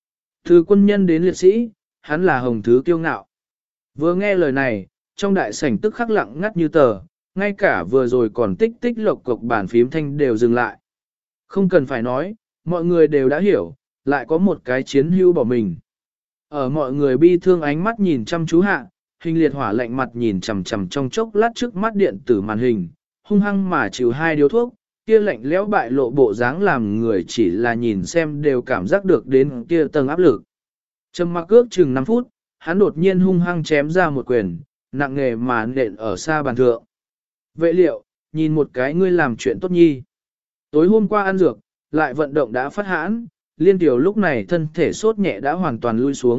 Từ quân nhân đến liệt sĩ, hắn là hồng thứ kiêu ngạo. Vừa nghe lời này, trong đại sảnh tức khắc lặng ngắt như tờ, ngay cả vừa rồi còn tích tích lộc cộc bàn phím thanh đều dừng lại. Không cần phải nói, mọi người đều đã hiểu, lại có một cái chiến hưu bỏ mình. Ở mọi người bi thương ánh mắt nhìn chăm chú hạ, hình liệt hỏa lạnh mặt nhìn chằm chằm trong chốc lát trước mắt điện tử màn hình, hung hăng mà chịu hai điếu thuốc, kia lạnh lẽo bại lộ bộ dáng làm người chỉ là nhìn xem đều cảm giác được đến kia tầng áp lực. Trầm mặc ước chừng năm phút, hắn đột nhiên hung hăng chém ra một quyền, nặng nghề mà nện ở xa bàn thượng. Vệ liệu, nhìn một cái ngươi làm chuyện tốt nhi. Tối hôm qua ăn dược, lại vận động đã phát hãn, liên tiểu lúc này thân thể sốt nhẹ đã hoàn toàn lui xuống,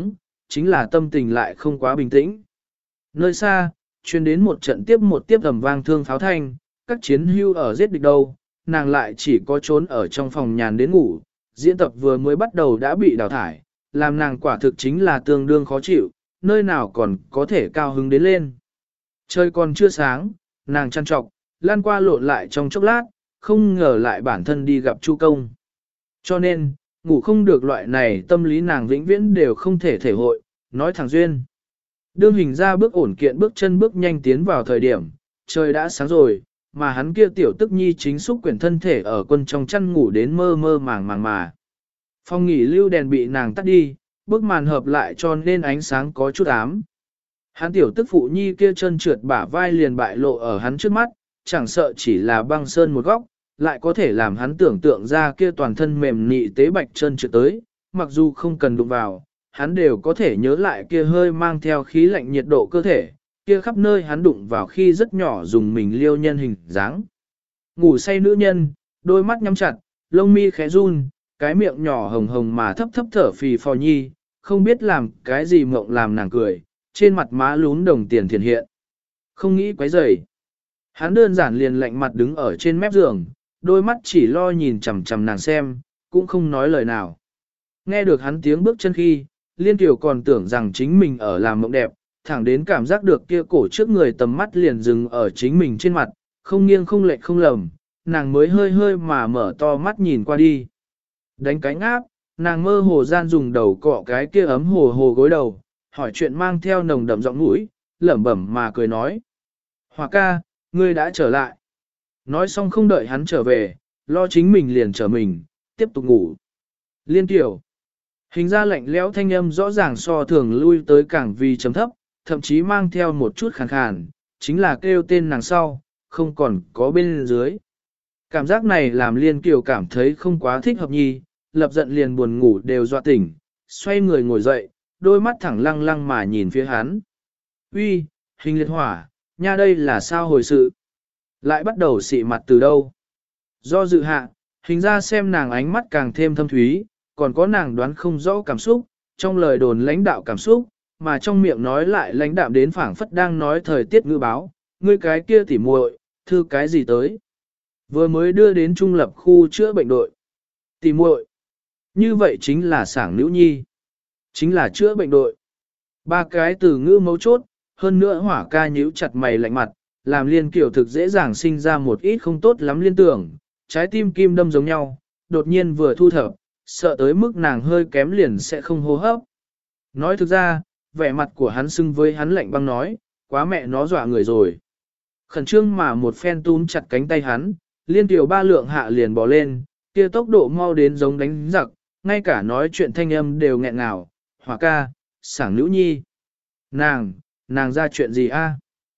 chính là tâm tình lại không quá bình tĩnh. Nơi xa, truyền đến một trận tiếp một tiếp ầm vang thương pháo thanh, các chiến hưu ở giết địch đâu, nàng lại chỉ có trốn ở trong phòng nhàn đến ngủ, diễn tập vừa mới bắt đầu đã bị đào thải, làm nàng quả thực chính là tương đương khó chịu, nơi nào còn có thể cao hứng đến lên. Trời còn chưa sáng, nàng chăn trọc, lan qua lộn lại trong chốc lát, không ngờ lại bản thân đi gặp Chu Công. Cho nên, ngủ không được loại này tâm lý nàng vĩnh viễn đều không thể thể hội, nói thẳng duyên. Đương hình ra bước ổn kiện bước chân bước nhanh tiến vào thời điểm, trời đã sáng rồi, mà hắn kia tiểu tức nhi chính xúc quyển thân thể ở quân trong chăn ngủ đến mơ mơ màng màng mà. Phòng nghỉ lưu đèn bị nàng tắt đi, bức màn hợp lại cho nên ánh sáng có chút ám. Hắn tiểu tức phụ nhi kia chân trượt bả vai liền bại lộ ở hắn trước mắt, chẳng sợ chỉ là băng sơn một góc, lại có thể làm hắn tưởng tượng ra kia toàn thân mềm nị tế bạch chân trượt tới, mặc dù không cần đụng vào, hắn đều có thể nhớ lại kia hơi mang theo khí lạnh nhiệt độ cơ thể, kia khắp nơi hắn đụng vào khi rất nhỏ dùng mình liêu nhân hình dáng. Ngủ say nữ nhân, đôi mắt nhắm chặt, lông mi khẽ run, cái miệng nhỏ hồng hồng mà thấp thấp thở phì phò nhi, không biết làm cái gì mộng làm nàng cười, trên mặt má lún đồng tiền thiền hiện. Không nghĩ quấy rầy. Hắn đơn giản liền lạnh mặt đứng ở trên mép giường, đôi mắt chỉ lo nhìn chằm chằm nàng xem, cũng không nói lời nào. Nghe được hắn tiếng bước chân khi, Liên Tiểu còn tưởng rằng chính mình ở làm mộng đẹp, thẳng đến cảm giác được kia cổ trước người tầm mắt liền dừng ở chính mình trên mặt, không nghiêng không lệch không lầm, nàng mới hơi hơi mà mở to mắt nhìn qua đi. Đánh cánh áp, nàng mơ hồ gian dùng đầu cọ cái kia ấm hồ hồ gối đầu, hỏi chuyện mang theo nồng đậm giọng mũi, lẩm bẩm mà cười nói. Hòa ca, ngươi đã trở lại. Nói xong không đợi hắn trở về, lo chính mình liền trở mình, tiếp tục ngủ. Liên Tiểu. Hình ra lạnh lẽo thanh âm rõ ràng so thường lui tới càng vì chấm thấp, thậm chí mang theo một chút khàn khàn, chính là kêu tên nàng sau, không còn có bên dưới. Cảm giác này làm Liên Kiều cảm thấy không quá thích hợp nhi, lập giận liền buồn ngủ đều dọa tỉnh, xoay người ngồi dậy, đôi mắt thẳng lăng lăng mà nhìn phía hắn. Uy, Hình Liệt Hỏa, nha đây là sao hồi sự? Lại bắt đầu xị mặt từ đâu? Do dự hạ, hình ra xem nàng ánh mắt càng thêm thâm thúy, còn có nàng đoán không rõ cảm xúc, trong lời đồn lãnh đạo cảm xúc, mà trong miệng nói lại lãnh đạm đến phảng phất đang nói thời tiết ngữ báo, ngươi cái kia tỉ muội, thư cái gì tới? Vừa mới đưa đến trung lập khu chữa bệnh đội. Tỉ muội, như vậy chính là sảng nữ nhi, chính là chữa bệnh đội. Ba cái từ ngữ mấu chốt, hơn nữa Hỏa ca nhíu chặt mày lạnh mặt, làm Liên Kiều thực dễ dàng sinh ra một ít không tốt lắm liên tưởng, trái tim kim đâm giống nhau, đột nhiên vừa thu thập, sợ tới mức nàng hơi kém liền sẽ không hô hấp. Nói thực ra, vẻ mặt của hắn xưng với hắn lạnh băng nói, quá mẹ nó dọa người rồi. Khẩn trương mà một phen túm chặt cánh tay hắn, Liên Kiều ba lượng hạ liền bỏ lên, kia tốc độ mau đến giống đánh giặc, ngay cả nói chuyện thanh âm đều nghẹn ngào, Hỏa ca, sảng nữ nhi. Nàng, nàng ra chuyện gì a?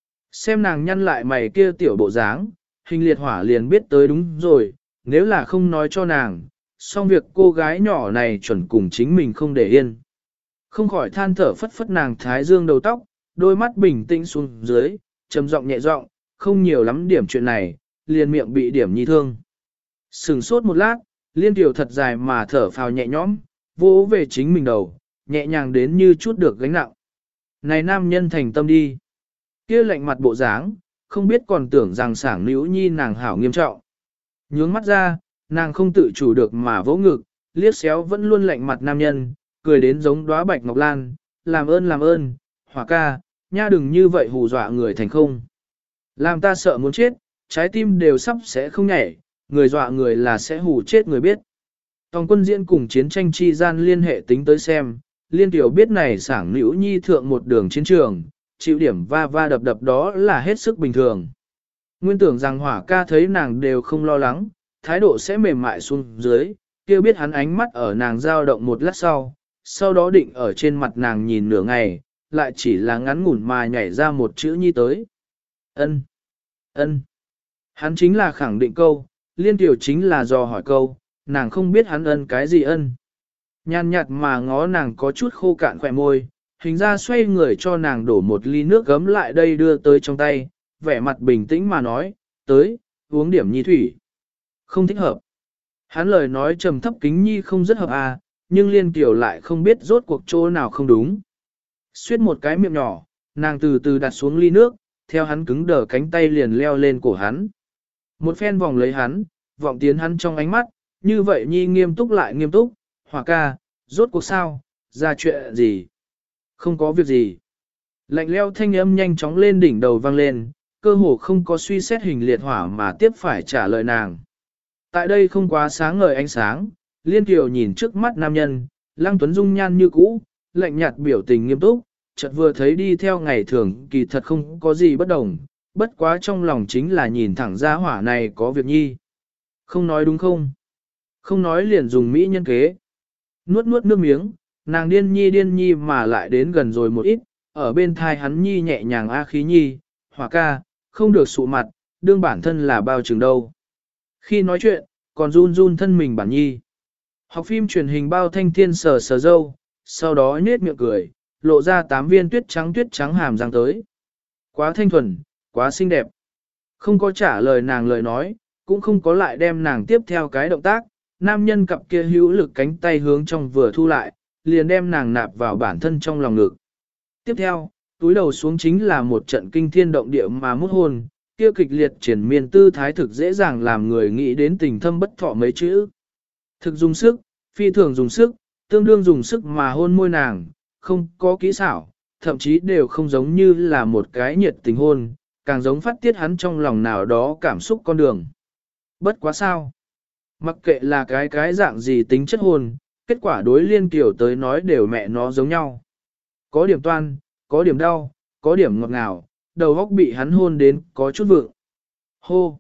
Xem nàng nhăn lại mày kia tiểu bộ dáng, Hình Liệt Hỏa liền biết tới đúng rồi, nếu là không nói cho nàng, xong việc cô gái nhỏ này chuẩn cùng chính mình không để yên. Không khỏi than thở phất phất nàng thái dương đầu tóc, đôi mắt bình tĩnh xuống dưới, trầm giọng nhẹ giọng, không nhiều lắm điểm chuyện này, liền miệng bị điểm nhi thương. Sừng sốt một lát, Liên Tiểu thật dài mà thở phào nhẹ nhõm, vỗ về chính mình đầu, nhẹ nhàng đến như chút được gánh nặng. Này nam nhân thành tâm đi. Kia lạnh mặt bộ dáng, không biết còn tưởng rằng sảng nữ nhi nàng hảo nghiêm trọng. Nhướng mắt ra, nàng không tự chủ được mà vỗ ngực, liếc xéo vẫn luôn lạnh mặt nam nhân, cười đến giống đóa bạch ngọc lan, làm ơn làm ơn, Hỏa ca, nha đừng như vậy hù dọa người thành không. Làm ta sợ muốn chết, trái tim đều sắp sẽ không nhảy, người dọa người là sẽ hù chết người biết. Tòng quân diễn cùng chiến tranh chi gian liên hệ tính tới xem, Liên Tiểu biết này sảng nữ nhi thượng một đường chiến trường, chịu điểm va va đập đập đó là hết sức bình thường. Nguyên tưởng rằng Hỏa ca thấy nàng đều không lo lắng, thái độ sẽ mềm mại xuống dưới, kia biết hắn ánh mắt ở nàng dao động một lát sau, sau đó định ở trên mặt nàng nhìn nửa ngày, lại chỉ là ngắn ngủn mà nhảy ra một chữ nhi tới. Ân, ân. Hắn chính là khẳng định câu, Liên Tiểu chính là dò hỏi câu, nàng không biết hắn ân cái gì ân. Nhàn nhạt mà ngó nàng có chút khô cạn khỏe môi, hình ra xoay người cho nàng đổ một ly nước gấm lại đây đưa tới trong tay, vẻ mặt bình tĩnh mà nói, tới, uống điểm nhi thủy. Không thích hợp. Hắn lời nói trầm thấp kính nhi không rất hợp à, nhưng Liên Kiều lại không biết rốt cuộc chỗ nào không đúng. Xuyết một cái miệng nhỏ, nàng từ từ đặt xuống ly nước, theo hắn cứng đờ cánh tay liền leo lên cổ hắn. Một phen vòng lấy hắn, vọng tiến hắn trong ánh mắt, như vậy nhi nghiêm túc lại nghiêm túc, Hỏa ca, rốt cuộc sao, ra chuyện gì? Không có việc gì. Lạnh leo thanh âm nhanh chóng lên đỉnh đầu vang lên, cơ hồ không có suy xét hình liệt hỏa mà tiếp phải trả lời nàng. Tại đây không quá sáng ngời ánh sáng, Liên Kiều nhìn trước mắt nam nhân, Lăng Tuấn dung nhan như cũ, lạnh nhạt biểu tình nghiêm túc, chợt vừa thấy đi theo ngày thường kỳ thật không có gì bất đồng, bất quá trong lòng chính là nhìn thẳng ra hỏa này có việc nhi. Không nói đúng không? Không nói liền dùng mỹ nhân kế. Nuốt nuốt nước miếng, nàng điên nhi điên nhi mà lại đến gần rồi một ít, ở bên thai hắn nhi nhẹ nhàng a khí nhi, Hỏa ca, không được sụ mặt, đương bản thân là bao trường đâu. Khi nói chuyện, còn run run thân mình bản nhi. Học phim truyền hình bao thanh thiên sờ sờ dâu, sau đó nhếch miệng cười, lộ ra tám viên tuyết trắng tuyết trắng hàm răng tới. Quá thanh thuần, quá xinh đẹp. Không có trả lời nàng lời nói, cũng không có lại đem nàng tiếp theo cái động tác, nam nhân cặp kia hữu lực cánh tay hướng trong vừa thu lại, liền đem nàng nạp vào bản thân trong lòng ngực. Tiếp theo, túi đầu xuống chính là một trận kinh thiên động địa mà mút hôn, kia kịch liệt triển miên tư thái thực dễ dàng làm người nghĩ đến tình thâm bất thọ mấy chữ. Thực dùng sức, phi thường dùng sức, tương đương dùng sức mà hôn môi nàng, không có kỹ xảo, thậm chí đều không giống như là một cái nhiệt tình hôn, càng giống phát tiết hắn trong lòng nào đó cảm xúc con đường. Bất quá sao? Mặc kệ là cái cái dạng gì tính chất hôn, kết quả đối Liên Kiều tới nói đều mẹ nó giống nhau. Có điểm toan, có điểm đau, có điểm ngọt ngào, đầu óc bị hắn hôn đến có chút vượng. Hô!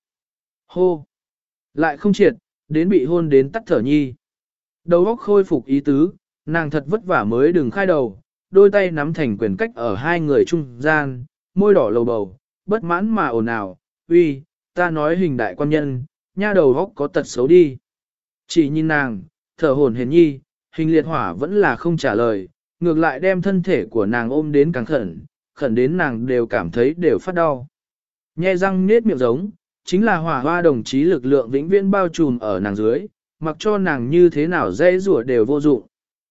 Hô! Lại không triệt, đến bị hôn đến tắt thở nhi. Đầu óc khôi phục ý tứ, nàng thật vất vả mới đừng khai đầu, đôi tay nắm thành quyền cách ở hai người trung gian, môi đỏ lầu bầu, bất mãn mà ồn ào, uy, ta nói hình đại quan nhân, nha đầu óc có tật xấu đi. Chỉ nhìn nàng, thở hổn hển nhi, hình liệt hỏa vẫn là không trả lời, ngược lại đem thân thể của nàng ôm đến càng khẩn, khẩn đến nàng đều cảm thấy đều phát đau. Nhe răng nết miệng giống, chính là hỏa hoa đồng chí lực lượng vĩnh viễn bao trùm ở nàng dưới, mặc cho nàng như thế nào dễ rủa đều vô dụng.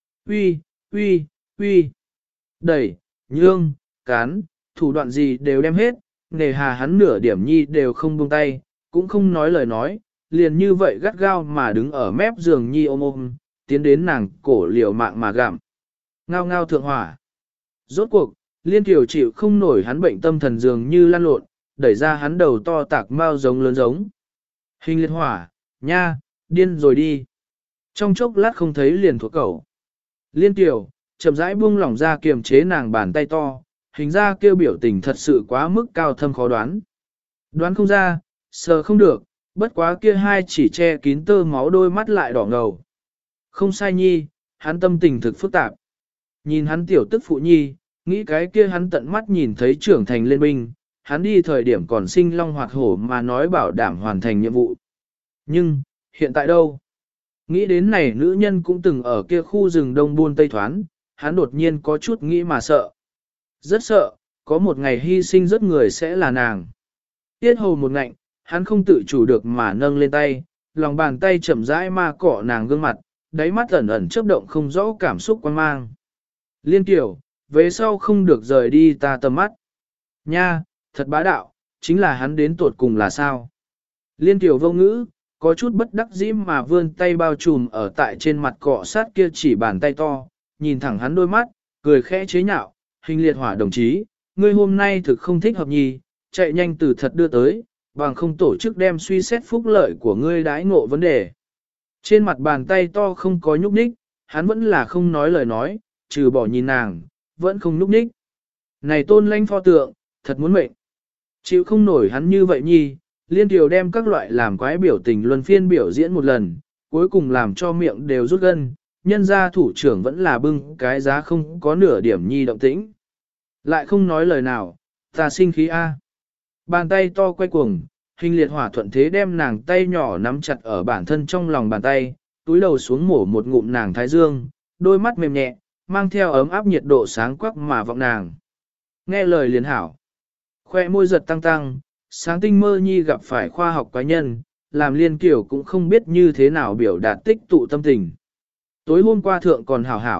Uy, uy, uy, đẩy, nhương, cán, thủ đoạn gì đều đem hết, nề hà hắn nửa điểm nhi đều không buông tay, cũng không nói lời nói, liền như vậy gắt gao mà đứng ở mép giường nhi ôm ôm, tiến đến nàng cổ liều mạng mà gặm. Ngao ngao thượng hỏa. Rốt cuộc, Liên Kiều chịu không nổi hắn bệnh tâm thần dường như lăn lộn, đẩy ra hắn đầu to tạc mau giống lớn giống. Hình liệt hỏa, nha, điên rồi đi. Trong chốc lát không thấy liền thuộc cẩu. Liên Kiều, chậm rãi buông lỏng ra kiềm chế nàng bàn tay to, hình ra kêu biểu tình thật sự quá mức cao thâm khó đoán. Đoán không ra, sờ không được, bất quá kia hai chỉ che kín tơ máu đôi mắt lại đỏ ngầu. Không sai nhi, hắn tâm tình thực phức tạp. Nhìn hắn tiểu tức phụ nhi, nghĩ cái kia hắn tận mắt nhìn thấy trưởng thành lên binh, hắn đi thời điểm còn sinh long hoạt hổ mà nói bảo đảm hoàn thành nhiệm vụ. Nhưng, hiện tại đâu? Nghĩ đến này nữ nhân cũng từng ở kia khu rừng đông buôn tây thoán, hắn đột nhiên có chút nghĩ mà sợ. Rất sợ, có một ngày hy sinh rất người sẽ là nàng. Tiết hầu một ngạnh, hắn không tự chủ được mà nâng lên tay, lòng bàn tay chậm rãi ma cọ nàng gương mặt, đáy mắt ẩn ẩn chớp động không rõ cảm xúc quan mang. Liên Kiều, về sau không được rời đi ta tầm mắt. Nha, thật bá đạo, chính là hắn đến tuột cùng là sao? Liên Kiều vô ngữ, có chút bất đắc dĩ mà vươn tay bao trùm ở tại trên mặt cọ sát kia chỉ bàn tay to, nhìn thẳng hắn đôi mắt, cười khẽ chế nhạo, hình liệt hỏa đồng chí, ngươi hôm nay thực không thích hợp nhì, chạy nhanh từ thật đưa tới, bằng không tổ chức đem suy xét phúc lợi của ngươi đãi ngộ vấn đề. Trên mặt bàn tay to không có nhúc nhích, hắn vẫn là không nói lời nói, trừ bỏ nhìn nàng, vẫn không nhúc nhích. Này tôn lanh pho tượng, thật muốn mệnh. Chịu không nổi hắn như vậy nhi, Liên Kiều đem các loại làm quái biểu tình luân phiên biểu diễn một lần, cuối cùng làm cho miệng đều rút gân, nhân ra thủ trưởng vẫn là bưng cái giá không có nửa điểm nhi động tĩnh. Lại không nói lời nào, ta sinh khí A. Bàn tay to quay cuồng, hình liệt hỏa thuận thế đem nàng tay nhỏ nắm chặt ở bản thân trong lòng bàn tay, túi đầu xuống mổ một ngụm nàng thái dương, đôi mắt mềm nhẹ, mang theo ấm áp nhiệt độ sáng quắc mà vọng nàng. Nghe lời liền hảo. Khoe môi giật tăng tăng, sáng tinh mơ nhi gặp phải khoa học quái nhân, làm Liên Kiều cũng không biết như thế nào biểu đạt tích tụ tâm tình. Tối hôm qua thượng còn hảo hảo,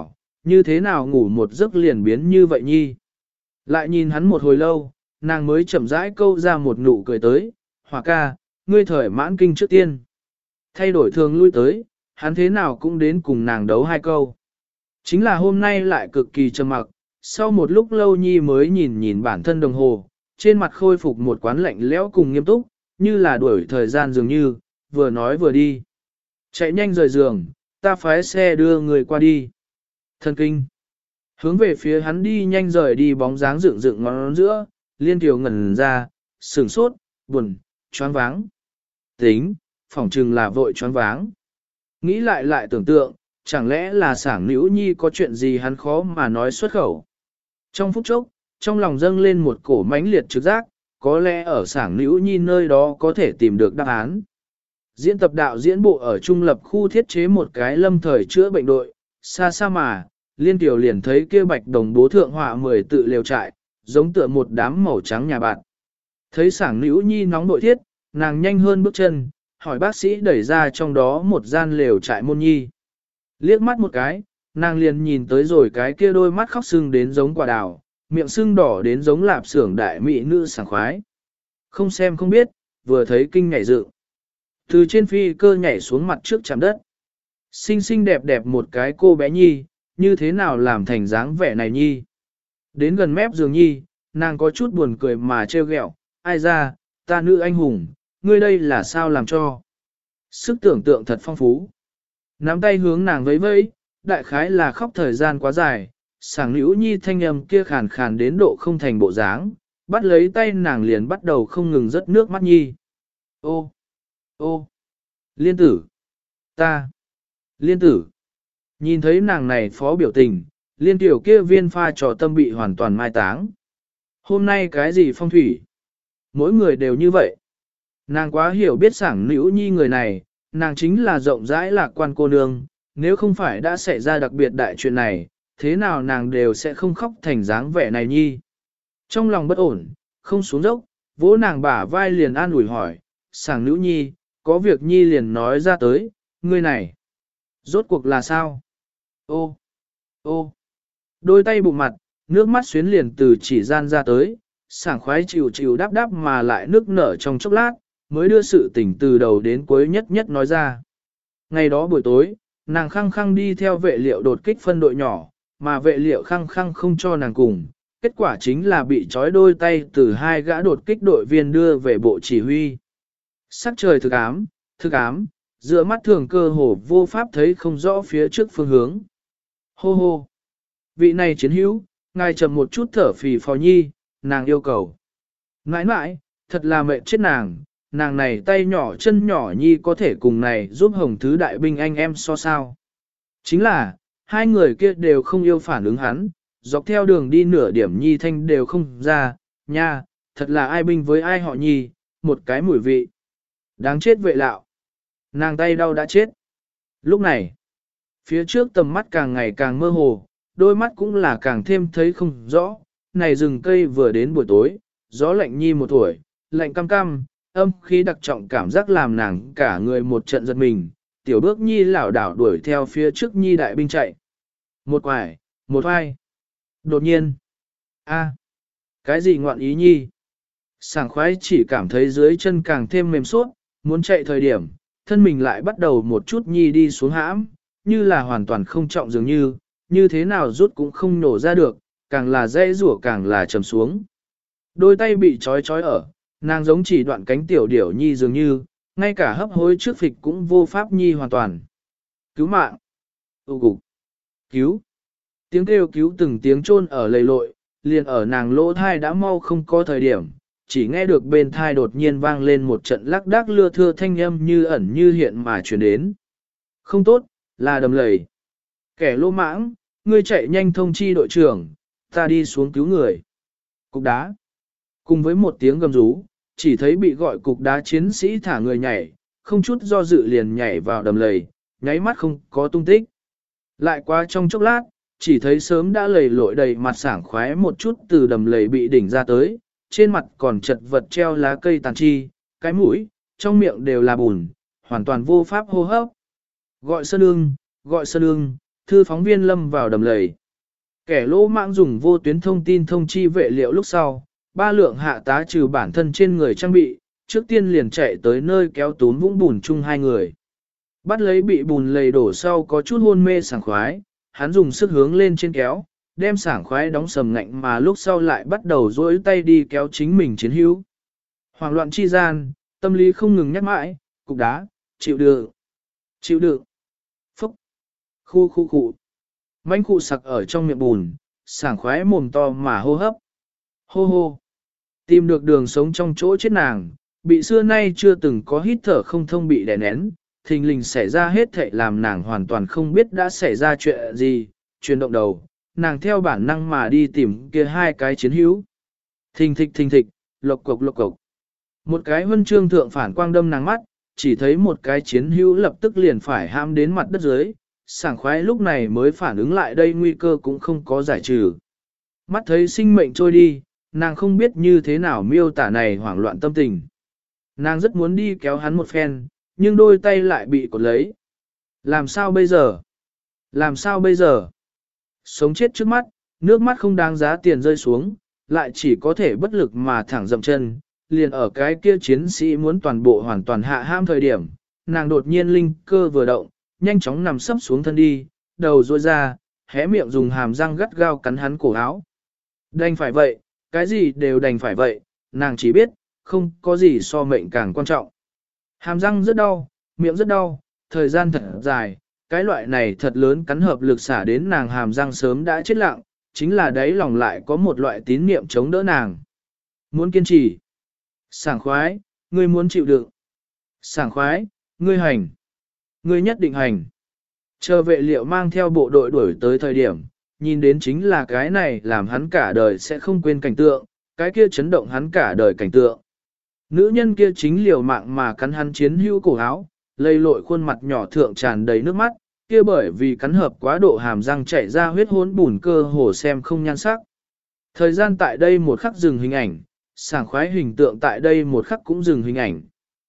như thế nào ngủ một giấc liền biến như vậy nhi. Lại nhìn hắn một hồi lâu, nàng mới chậm rãi câu ra một nụ cười tới, Hỏa ca, ngươi thời mãn kinh trước tiên. Thay đổi thường lui tới, hắn thế nào cũng đến cùng nàng đấu hai câu. Chính là hôm nay lại cực kỳ trầm mặc, sau một lúc lâu nhi mới nhìn nhìn bản thân đồng hồ, trên mặt khôi phục một quán lạnh lẽo cùng nghiêm túc, như là đuổi thời gian dường như, vừa nói vừa đi. Chạy nhanh rời giường, ta phái xe đưa người qua đi. Thần kinh. Hướng về phía hắn đi nhanh rời đi bóng dáng dựng dựng ngón giữa, Liên Kiều ngẩn ra, sửng sốt, buồn, choáng váng. Tính, phỏng chừng là vội choáng váng. Nghĩ lại lại tưởng tượng, chẳng lẽ là sảng nữ nhi có chuyện gì hắn khó mà nói xuất khẩu. Trong phút chốc, trong lòng dâng lên một cổ mãnh liệt trực giác, có lẽ ở sảng nữ nhi nơi đó có thể tìm được đáp án. Diễn tập đạo diễn bộ ở trung lập khu thiết chế một cái lâm thời chữa bệnh đội, xa xa mà, Liên Kiều liền thấy kia bạch đồng bố thượng họa mười tự liều trại, giống tựa một đám màu trắng nhà bạn. Thấy sảng nữ nhi nóng nội thiết, nàng nhanh hơn bước chân, hỏi bác sĩ đẩy ra trong đó một gian lều trại môn nhi. Liếc mắt một cái, nàng liền nhìn tới rồi cái kia đôi mắt khóc sưng đến giống quả đào, miệng sưng đỏ đến giống lạp xưởng đại mỹ nữ sảng khoái. Không xem không biết, vừa thấy kinh nhảy dựng. Từ trên phi cơ nhảy xuống mặt trước chạm đất. Xinh xinh đẹp đẹp một cái cô bé nhi, như thế nào làm thành dáng vẻ này nhi. Đến gần mép giường nhi, nàng có chút buồn cười mà trêu ghẹo, ai ra, ta nữ anh hùng, ngươi đây là sao làm cho. Sức tưởng tượng thật phong phú. Nắm tay hướng nàng vẫy vẫy, đại khái là khóc thời gian quá dài, sảng nữ nhi thanh âm kia khàn khàn đến độ không thành bộ dáng, bắt lấy tay nàng liền bắt đầu không ngừng rớt nước mắt nhi. Ô, ô, Liên tử, ta, Liên tử. Nhìn thấy nàng này phó biểu tình, Liên tiểu kia viên pha trò tâm bị hoàn toàn mai táng. Hôm nay cái gì phong thủy? Mỗi người đều như vậy. Nàng quá hiểu biết sảng nữ nhi người này, nàng chính là rộng rãi lạc quan cô nương, nếu không phải đã xảy ra đặc biệt đại chuyện này, thế nào nàng đều sẽ không khóc thành dáng vẻ này nhi. Trong lòng bất ổn, không xuống dốc, vỗ nàng bả vai liền an ủi hỏi, sảng nữ nhi, có việc nhi liền nói ra tới, ngươi này. Rốt cuộc là sao? Ô, ô, đôi tay bụng mặt, nước mắt xuyến liền từ chỉ gian ra tới, sảng khoái chịu chịu đáp đáp mà lại nước nở trong chốc lát, mới đưa sự tình từ đầu đến cuối nhất nhất nói ra. Ngày đó buổi tối, nàng khăng khăng đi theo vệ liệu đột kích phân đội nhỏ, mà vệ liệu khăng khăng không cho nàng cùng. Kết quả chính là bị trói đôi tay từ hai gã đột kích đội viên đưa về bộ chỉ huy. Sắc trời thực ám, thực ám, giữa mắt thường cơ hồ vô pháp thấy không rõ phía trước phương hướng. Hô hô! Vị này chiến hữu, ngài chậm một chút thở phì phò nhi, nàng yêu cầu. Nãi nãi, thật là mệt chết nàng, nàng này tay nhỏ chân nhỏ nhi có thể cùng này giúp hồng thứ đại binh anh em so sao. Chính là, hai người kia đều không yêu phản ứng hắn, dọc theo đường đi nửa điểm nhi thanh đều không ra, nha, thật là ai binh với ai họ nhi, một cái mùi vị. Đáng chết vệ lạo. Nàng tay đau đã chết. Lúc này, phía trước tầm mắt càng ngày càng mơ hồ, đôi mắt cũng là càng thêm thấy không rõ, này rừng cây vừa đến buổi tối, gió lạnh nhi một tuổi, lạnh cam cam, âm khí đặc trọng cảm giác làm nàng cả người một trận giật mình, tiểu bước nhi lảo đảo đuổi theo phía trước nhi đại binh chạy. Một quải, một vai. Đột nhiên. a cái gì ngoạn ý nhi? Sảng khoái chỉ cảm thấy dưới chân càng thêm mềm suốt, muốn chạy thời điểm, thân mình lại bắt đầu một chút nhi đi xuống hãm, như là hoàn toàn không trọng dường như, như thế nào rút cũng không nổ ra được, càng là dây rủa càng là trầm xuống. Đôi tay bị trói trói ở, nàng giống chỉ đoạn cánh tiểu điểu nhi dường như, ngay cả hấp hối trước phịch cũng vô pháp nhi hoàn toàn. Cứu mạng! Tu cục! Cứu! Tiếng kêu cứu từng tiếng chôn ở lầy lội, liền ở nàng lỗ thai đã mau không có thời điểm, chỉ nghe được bên thai đột nhiên vang lên một trận lắc đác lưa thưa thanh âm như ẩn như hiện mà truyền đến. Không tốt, là đầm lầy. Kẻ lô mãng, ngươi chạy nhanh thông chi đội trưởng, ta đi xuống cứu người. Cục đá. Cùng với một tiếng gầm rú, chỉ thấy bị gọi cục đá chiến sĩ thả người nhảy, không chút do dự liền nhảy vào đầm lầy, nháy mắt không có tung tích. Lại qua trong chốc lát, chỉ thấy sớm đã lầy lội đầy mặt sảng khoái một chút từ đầm lầy bị đỉnh ra tới, trên mặt còn chật vật treo lá cây tàn chi, cái mũi, trong miệng đều là bùn, hoàn toàn vô pháp hô hấp. Gọi Sơn Ưng, gọi Sơn Ưng, thư phóng viên lâm vào đầm lầy. Kẻ lỗ mãng dùng vô tuyến thông tin thông chi vệ liệu lúc sau, ba lượng hạ tá trừ bản thân trên người trang bị, trước tiên liền chạy tới nơi kéo túm vũng bùn chung hai người. Bắt lấy bị bùn lầy đổ sau có chút hôn mê sảng khoái, hắn dùng sức hướng lên trên kéo, đem sảng khoái đóng sầm ngạnh mà lúc sau lại bắt đầu duỗi tay đi kéo chính mình chiến hữu. Hoảng loạn chi gian, tâm lý không ngừng nhắc mãi, cục đá, chịu đựng, chịu đựng, phúc, khu khu khu. Manh cụ sặc ở trong miệng bùn, sảng khoái mồm to mà hô hấp. Hô hô. Tìm được đường sống trong chỗ chết nàng, bị xưa nay chưa từng có hít thở không thông bị đè nén, thình lình xảy ra hết thảy làm nàng hoàn toàn không biết đã xảy ra chuyện gì, chuyển động đầu, nàng theo bản năng mà đi tìm kia hai cái chiến hữu. Thình thịch thình thịch, lộc cộc lộc cộc. Một cái huân chương thượng phản quang đâm nàng mắt, chỉ thấy một cái chiến hữu lập tức liền phải ham đến mặt đất dưới, sảng khoái lúc này mới phản ứng lại đây nguy cơ cũng không có giải trừ. Mắt thấy sinh mệnh trôi đi, nàng không biết như thế nào miêu tả này hoảng loạn tâm tình. Nàng rất muốn đi kéo hắn một phen, nhưng đôi tay lại bị cột lấy. Làm sao bây giờ? Làm sao bây giờ? Sống chết trước mắt, nước mắt không đáng giá tiền rơi xuống, lại chỉ có thể bất lực mà thẳng dậm chân. Liền ở cái kia chiến sĩ muốn toàn bộ hoàn toàn hạ ham thời điểm, nàng đột nhiên linh cơ vừa động, nhanh chóng nằm sấp xuống thân đi, đầu duỗi ra, hé miệng dùng hàm răng gắt gao cắn hắn cổ áo. Đành phải vậy, cái gì đều đành phải vậy, nàng chỉ biết, không có gì so mệnh càng quan trọng. Hàm răng rất đau, miệng rất đau, thời gian thật dài, cái loại này thật lớn cắn hợp lực xả đến nàng hàm răng sớm đã chết lặng, chính là đấy lòng lại có một loại tín niệm chống đỡ nàng. Muốn kiên trì. Sảng khoái, ngươi muốn chịu đựng. Sảng khoái, ngươi hành. Ngươi nhất định hành. Chờ vệ liệu mang theo bộ đội đuổi tới thời điểm, nhìn đến chính là cái này làm hắn cả đời sẽ không quên cảnh tượng, cái kia chấn động hắn cả đời cảnh tượng. Nữ nhân kia chính liều mạng mà cắn hắn chiến hữu cổ áo, lây lội khuôn mặt nhỏ thượng tràn đầy nước mắt, kia bởi vì cắn hợp quá độ hàm răng chảy ra huyết hỗn bùn cơ hồ xem không nhan sắc. Thời gian tại đây một khắc dừng hình ảnh, sảng khoái hình tượng tại đây một khắc cũng dừng hình ảnh.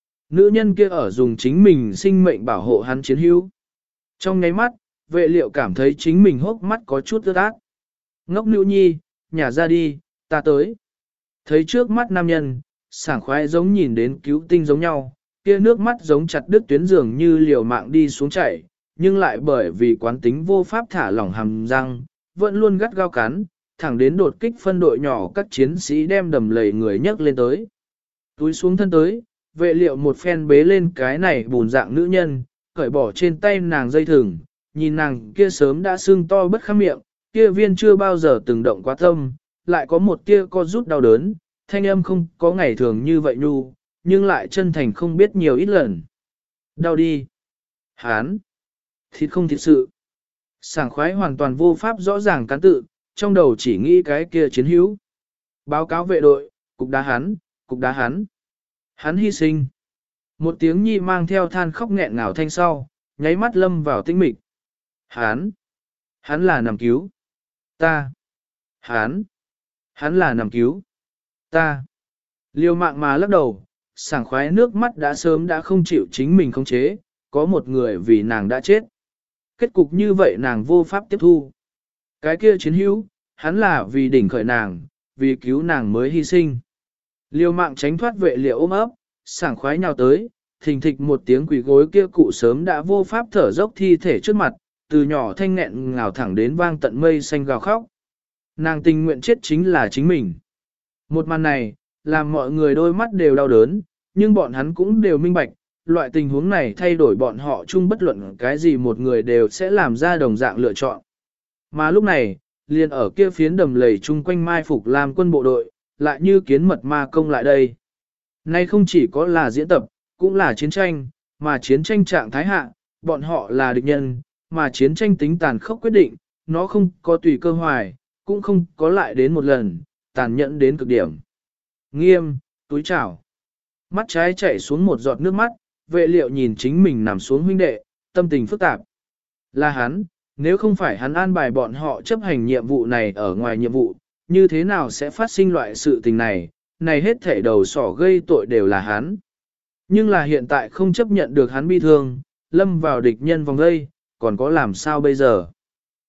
Nữ nhân kia ở dùng chính mình sinh mệnh bảo hộ hắn chiến hữu. Trong nháy mắt, vệ liệu cảm thấy chính mình hốc mắt có chút ướt át. Ngốc nữ nhi, nhả ra đi, ta tới. Thấy trước mắt nam nhân, sảng khoái giống nhìn đến cứu tinh giống nhau, kia nước mắt giống chặt đứt tuyến dường như liều mạng đi xuống chảy, nhưng lại bởi vì quán tính vô pháp thả lỏng hàm răng, vẫn luôn gắt gao cắn, thẳng đến đột kích phân đội nhỏ các chiến sĩ đem đầm lầy người nhấc lên tới. Túi xuống thân tới, vệ liệu một phen bế lên cái này bùn dạng nữ nhân, cởi bỏ trên tay nàng dây thừng, nhìn nàng kia sớm đã sưng to bất kham miệng, kia viên chưa bao giờ từng động quá tâm, lại có một tia co rút đau đớn, thanh âm không có ngày thường như vậy nhu, nhưng lại chân thành không biết nhiều ít lần. Đau đi. Hán. Thịt không thiệt sự. Sảng khoái hoàn toàn vô pháp rõ ràng cán tự, trong đầu chỉ nghĩ cái kia chiến hữu. Báo cáo vệ đội, cục đá hắn, cục đá hắn. Hắn hy sinh. Một tiếng nhi mang theo than khóc nghẹn ngào thanh sau, nháy mắt lâm vào tĩnh mịch. Hắn. Hắn là nằm cứu. Ta. Hắn. Hắn là nằm cứu. Ta. Liều mạng mà lắc đầu, sảng khoái nước mắt đã sớm đã không chịu chính mình khống chế, có một người vì nàng đã chết. Kết cục như vậy nàng vô pháp tiếp thu. Cái kia chiến hữu, hắn là vì đỉnh khởi nàng, vì cứu nàng mới hy sinh. Liều mạng tránh thoát vệ liệu ôm ấp, sảng khoái nhào tới, thình thịch một tiếng quỷ gối kia cụ sớm đã vô pháp thở dốc thi thể trước mặt, từ nhỏ thanh nghẹn ngào thẳng đến vang tận mây xanh gào khóc. Nàng tình nguyện chết chính là chính mình. Một màn này, làm mọi người đôi mắt đều đau đớn, nhưng bọn hắn cũng đều minh bạch, loại tình huống này thay đổi bọn họ chung bất luận cái gì một người đều sẽ làm ra đồng dạng lựa chọn. Mà lúc này, liền ở kia phiến đầm lầy chung quanh mai phục làm quân bộ đội, lại như kiến mật ma công lại đây. Nay không chỉ có là diễn tập, cũng là chiến tranh, mà chiến tranh trạng thái hạ, bọn họ là địch nhân, mà chiến tranh tính tàn khốc quyết định, nó không có tùy cơ hoài, cũng không có lại đến một lần, tàn nhẫn đến cực điểm. Nghiêm, túi chảo. Mắt trái chảy xuống một giọt nước mắt, vệ liệu nhìn chính mình nằm xuống huynh đệ, tâm tình phức tạp. Là hắn, nếu không phải hắn an bài bọn họ chấp hành nhiệm vụ này ở ngoài nhiệm vụ, như thế nào sẽ phát sinh loại sự tình này, này hết thể đầu sỏ gây tội đều là hắn. Nhưng là hiện tại không chấp nhận được hắn bi thương, lâm vào địch nhân vòng đây, còn có làm sao bây giờ?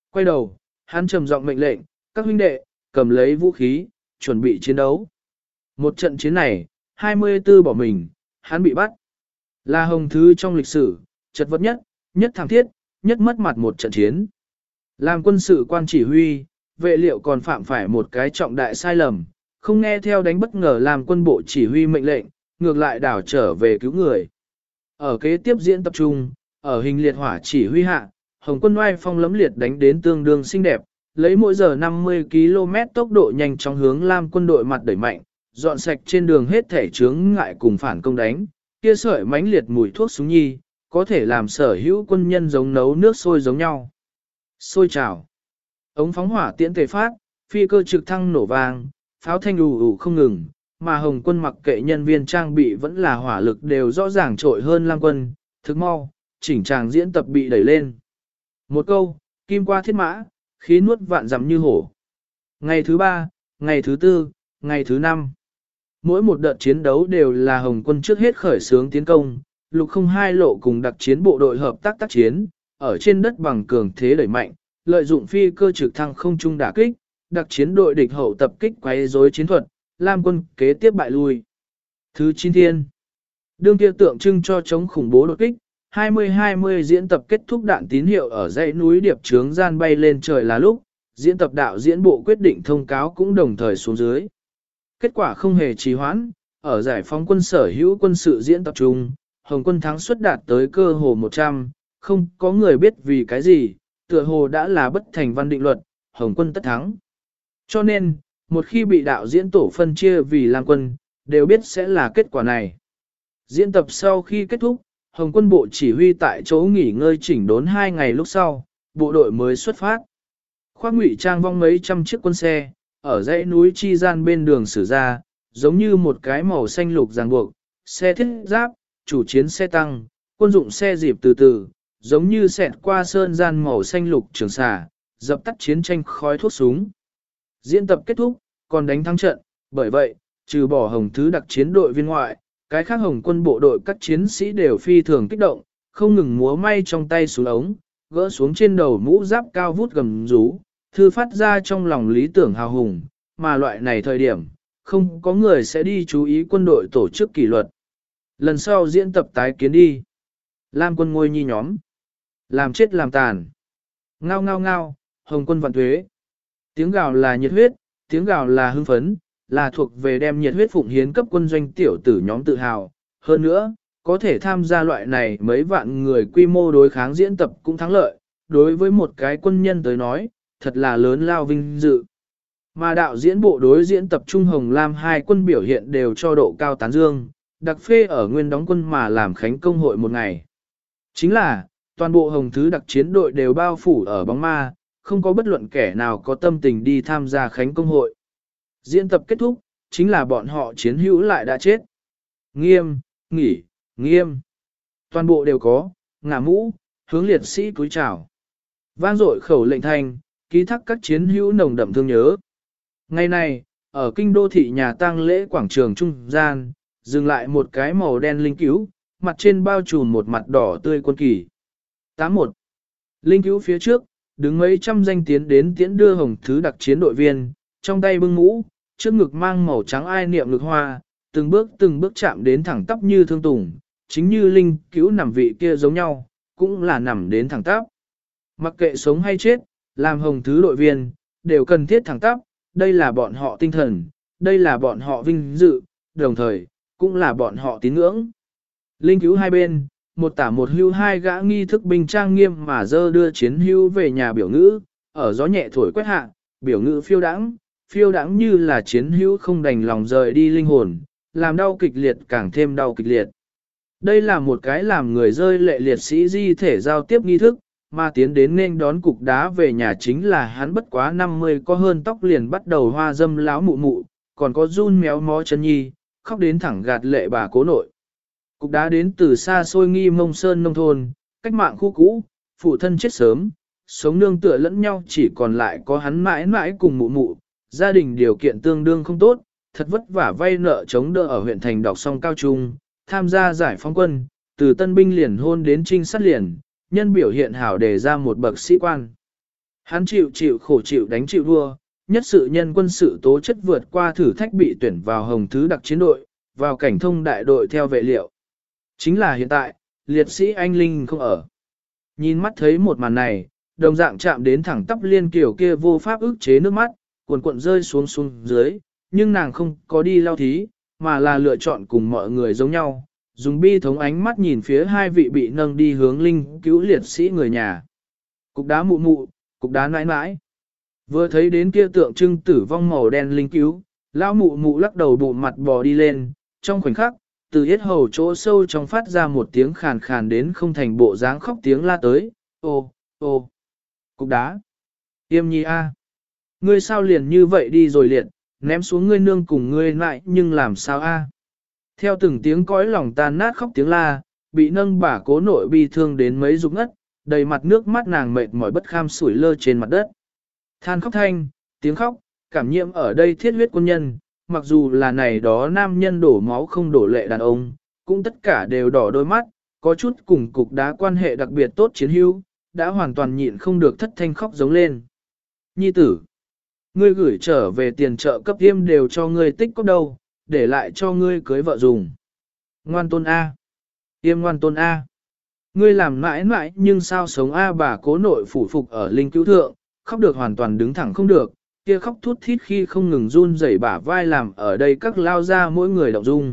Quay đầu, hắn trầm giọng mệnh lệnh, các huynh đệ, cầm lấy vũ khí, chuẩn bị chiến đấu. Một trận chiến này, hai mươi tư bỏ mình, hắn bị bắt. Là hồng thứ trong lịch sử, chật vật nhất, nhất thảm thiết, nhất mất mặt một trận chiến. Làm quân sự quan chỉ huy, vệ liệu còn phạm phải một cái trọng đại sai lầm, không nghe theo đánh bất ngờ làm quân bộ chỉ huy mệnh lệnh, ngược lại đảo trở về cứu người. Ở kế tiếp diễn tập trung, ở hình liệt hỏa chỉ huy hạ, Hồng quân oai phong lấm liệt đánh đến tương đương xinh đẹp, lấy mỗi giờ năm mươi ki lô mét tốc độ nhanh chóng hướng Lam quân đội mặt đẩy mạnh, dọn sạch trên đường hết thể chướng ngại cùng phản công đánh, kia sợi mãnh liệt mùi thuốc súng nhi, có thể làm sở hữu quân nhân giống nấu nước sôi giống nhau. Sôi trào. Ống phóng hỏa tiễn tề phát, phi cơ trực thăng nổ vang, pháo thanh ù ù không ngừng, mà Hồng quân mặc kệ nhân viên trang bị vẫn là hỏa lực đều rõ ràng trội hơn Lam quân, thức mau, chỉnh tràng diễn tập bị đẩy lên. Một câu, kim qua thiết mã, khí nuốt vạn dặm như hổ. Ngày thứ ba, ngày thứ tư, ngày thứ năm. Mỗi một đợt chiến đấu đều là Hồng quân trước hết khởi xướng tiến công, lục không hai lộ cùng đặc chiến bộ đội hợp tác tác chiến, ở trên đất bằng cường thế đẩy mạnh, lợi dụng phi cơ trực thăng không trung đả kích, đặc chiến đội địch hậu tập kích quấy rối chiến thuật, Lam quân kế tiếp bại lui. Thứ chín thiên. Đương kia tượng trưng cho chống khủng bố đột kích, hai mươi hai mươi diễn tập kết thúc đạn tín hiệu ở dãy núi điệp trướng gian bay lên trời là lúc, diễn tập đạo diễn bộ quyết định thông cáo cũng đồng thời xuống dưới. Kết quả không hề trì hoãn, ở giải phóng quân sở hữu quân sự diễn tập trung, Hồng quân thắng suất đạt tới cơ hồ một trăm, không có người biết vì cái gì, tựa hồ đã là bất thành văn định luật, Hồng quân tất thắng. Cho nên, một khi bị đạo diễn tổ phân chia vì Lam quân, đều biết sẽ là kết quả này. Diễn tập sau khi kết thúc, Hồng quân bộ chỉ huy tại chỗ nghỉ ngơi chỉnh đốn hai ngày lúc sau, bộ đội mới xuất phát. Khoác ngụy trang vong mấy trăm chiếc quân xe, ở dãy núi chi gian bên đường xử ra, giống như một cái màu xanh lục ràng buộc, xe thiết giáp, chủ chiến xe tăng, quân dụng xe dịp từ từ, giống như xẹt qua sơn gian màu xanh lục trường xà, dập tắt chiến tranh khói thuốc súng. Diễn tập kết thúc, còn đánh thắng trận, bởi vậy, trừ bỏ Hồng thứ đặc chiến đội viên ngoại, cái khác Hồng quân bộ đội các chiến sĩ đều phi thường kích động, không ngừng múa may trong tay xuống ống, gỡ xuống trên đầu mũ giáp cao vút gầm rú, thư phát ra trong lòng lý tưởng hào hùng, mà loại này thời điểm, không có người sẽ đi chú ý quân đội tổ chức kỷ luật. Lần sau diễn tập tái kiến đi. Lam quân ngôi nhi nhóm. Làm chết làm tàn. Ngao ngao ngao, Hồng quân vạn thuế. Tiếng gào là nhiệt huyết, tiếng gào là hưng phấn, là thuộc về đem nhiệt huyết phụng hiến cấp quân doanh tiểu tử nhóm tự hào. Hơn nữa, có thể tham gia loại này mấy vạn người quy mô đối kháng diễn tập cũng thắng lợi. Đối với một cái quân nhân tới nói, thật là lớn lao vinh dự. Mà đạo diễn bộ đối diễn tập Trung Hồng Lam hai quân biểu hiện đều cho độ cao tán dương, đặc phê ở nguyên đóng quân mà làm khánh công hội một ngày. Chính là, toàn bộ Hồng thứ đặc chiến đội đều bao phủ ở bóng ma, không có bất luận kẻ nào có tâm tình đi tham gia khánh công hội. Diễn tập kết thúc, chính là bọn họ chiến hữu lại đã chết. Nghiêm, nghỉ, nghiêm. Toàn bộ đều có, ngả mũ, hướng liệt sĩ cúi chào. Vang dội khẩu lệnh thành, ký thác các chiến hữu nồng đậm thương nhớ. Ngày này, ở kinh đô thị nhà tang lễ quảng trường trung gian, dừng lại một cái màu đen linh cứu, mặt trên bao trùm một mặt đỏ tươi quân kỳ. tám một. Linh cứu phía trước, đứng mấy trăm danh tiến đến tiễn đưa Hồng thứ đặc chiến đội viên, trong tay bưng mũ, trước ngực mang màu trắng ai niệm ngực hoa, từng bước từng bước chạm đến thẳng tắp như thương tùng, chính như linh cứu nằm vị kia giống nhau, cũng là nằm đến thẳng tắp. Mặc kệ sống hay chết, làm Hồng thứ đội viên, đều cần thiết thẳng tắp, đây là bọn họ tinh thần, đây là bọn họ vinh dự, đồng thời, cũng là bọn họ tín ngưỡng. Linh cứu hai bên, một tả một hưu hai gã nghi thức binh trang nghiêm mà dơ đưa chiến hưu về nhà biểu ngữ, ở gió nhẹ thổi quét hạ, biểu ngữ phiêu đãng, phiêu đãng như là chiến hưu không đành lòng rời đi linh hồn, làm đau kịch liệt càng thêm đau kịch liệt. Đây là một cái làm người rơi lệ liệt sĩ di thể giao tiếp nghi thức, mà tiến đến nên đón cục đá về nhà chính là hắn bất quá năm mươi có hơn tóc liền bắt đầu hoa dâm láo mụ mụ, còn có run méo mó chân nhi, khóc đến thẳng gạt lệ bà cố nội. Cục đá đến từ xa xôi nghi mông sơn nông thôn, cách mạng khu cũ, phụ thân chết sớm, sống nương tựa lẫn nhau chỉ còn lại có hắn mãi mãi cùng mụ mụ, gia đình điều kiện tương đương không tốt, thật vất vả vay nợ chống đỡ ở huyện thành đọc xong cao trung, tham gia giải phóng quân, từ tân binh liền hôn đến trinh sát liền, nhân biểu hiện hảo đề ra một bậc sĩ quan. Hắn chịu chịu khổ chịu đánh chịu đua, nhất sự nhân quân sự tố chất vượt qua thử thách bị tuyển vào hồng thứ đặc chiến đội, vào cảnh thông đại đội theo vệ liệu. Chính là hiện tại, liệt sĩ anh Linh không ở. Nhìn mắt thấy một màn này, đồng dạng chạm đến thẳng tắp liên kiểu kia vô pháp ức chế nước mắt, cuộn cuộn rơi xuống xuống dưới, nhưng nàng không có đi lao thí, mà là lựa chọn cùng mọi người giống nhau, dùng bi thống ánh mắt nhìn phía hai vị bị nâng đi hướng linh cứu liệt sĩ người nhà. Cục đá mụ mụ, cục đá nãi nãi. Vừa thấy đến kia tượng trưng tử vong màu đen linh cứu, lão mụ mụ lắc đầu bụng mặt bò đi lên, trong khoảnh khắc, từ yết hầu chỗ sâu trong phát ra một tiếng khàn khàn đến không thành bộ dáng khóc tiếng la tới, ô, ô, cục đá. Yêm nhi a, ngươi sao liền như vậy đi rồi liệt, ném xuống ngươi nương cùng ngươi lại nhưng làm sao a? Theo từng tiếng cõi lòng tan nát khóc tiếng la, bị nâng bả cố nội bi thương đến mấy rụng ngất, đầy mặt nước mắt nàng mệt mỏi bất kham sủi lơ trên mặt đất. Than khóc thanh, tiếng khóc, cảm nhiễm ở đây thiết huyết quân nhân, mặc dù là này đó nam nhân đổ máu không đổ lệ đàn ông, cũng tất cả đều đỏ đôi mắt, có chút cùng cục đá quan hệ đặc biệt tốt chiến hữu, đã hoàn toàn nhịn không được thất thanh khóc giống lên. Nhi tử, ngươi gửi trở về tiền trợ cấp tiêm đều cho ngươi tích có đâu, để lại cho ngươi cưới vợ dùng. Ngoan tôn A. Tiêm ngoan tôn A. Ngươi làm mãi mãi nhưng sao sống A bà cố nội phủ phục ở linh cứu thượng, khóc được hoàn toàn đứng thẳng không được, kia khóc thút thít khi không ngừng run rẩy bả vai làm ở đây các lao ra mỗi người động dung.